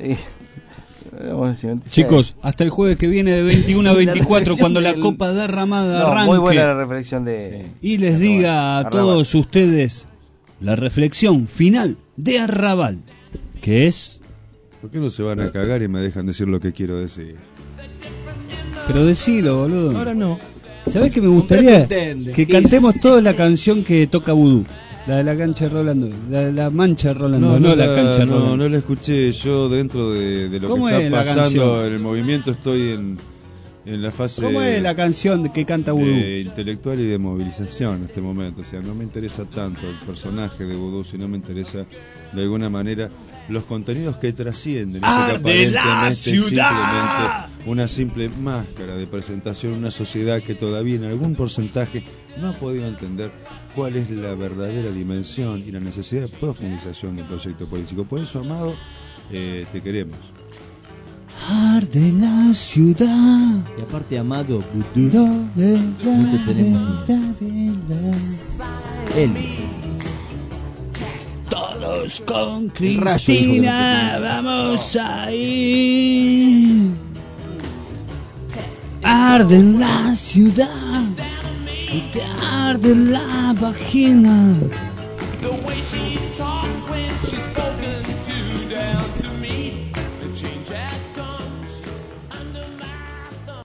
Speaker 21: Vamos a decir, 26.
Speaker 3: Chicos, hasta el jueves que viene de 21 a 24,
Speaker 7: reflexión
Speaker 3: cuando la
Speaker 7: del-
Speaker 3: copa derramada
Speaker 21: No,
Speaker 3: arranque.
Speaker 21: muy buena la reflexión de...
Speaker 3: Y les diga a
Speaker 21: Arrabal.
Speaker 3: todos ustedes la reflexión final de Arrabal, que es...
Speaker 14: ¿Por qué no se van a cagar y me dejan decir lo que quiero decir?
Speaker 3: Pero decilo, boludo.
Speaker 7: Ahora no.
Speaker 3: ¿Sabés que me gustaría
Speaker 7: pretende?
Speaker 3: que cantemos toda la canción que toca Vudú? La de la cancha de Rolando, la de la mancha de Rolando, no, la cancha de Rolando.
Speaker 14: no la escuché. Yo dentro de lo
Speaker 3: ¿Cómo
Speaker 14: que
Speaker 3: es
Speaker 14: está
Speaker 3: la
Speaker 14: pasando
Speaker 3: canción?
Speaker 14: en el movimiento estoy en la fase
Speaker 3: ¿Cómo es la canción que canta Vudú?
Speaker 14: intelectual y de movilización en este momento. O sea, no me interesa tanto el personaje de Vudú, sino me interesa de alguna manera los contenidos que trascienden eso que
Speaker 3: ¡Arde la
Speaker 14: aparentemente es
Speaker 3: ciudad!
Speaker 14: simplemente una simple máscara de presentación, una sociedad que todavía en algún porcentaje no ha podido entender cuál es la verdadera dimensión y la necesidad de profundización del proyecto político. Por eso, Amado, te queremos.
Speaker 3: Arde la ciudad.
Speaker 7: Y aparte, Amado, no te tenemos miedo. Él.
Speaker 3: Todos con
Speaker 7: El rayo,
Speaker 3: Cristina,
Speaker 7: hijo de
Speaker 3: vamos a ir. Arde en la ciudad y te arde la vagina.
Speaker 5: The way she talks when she's spoken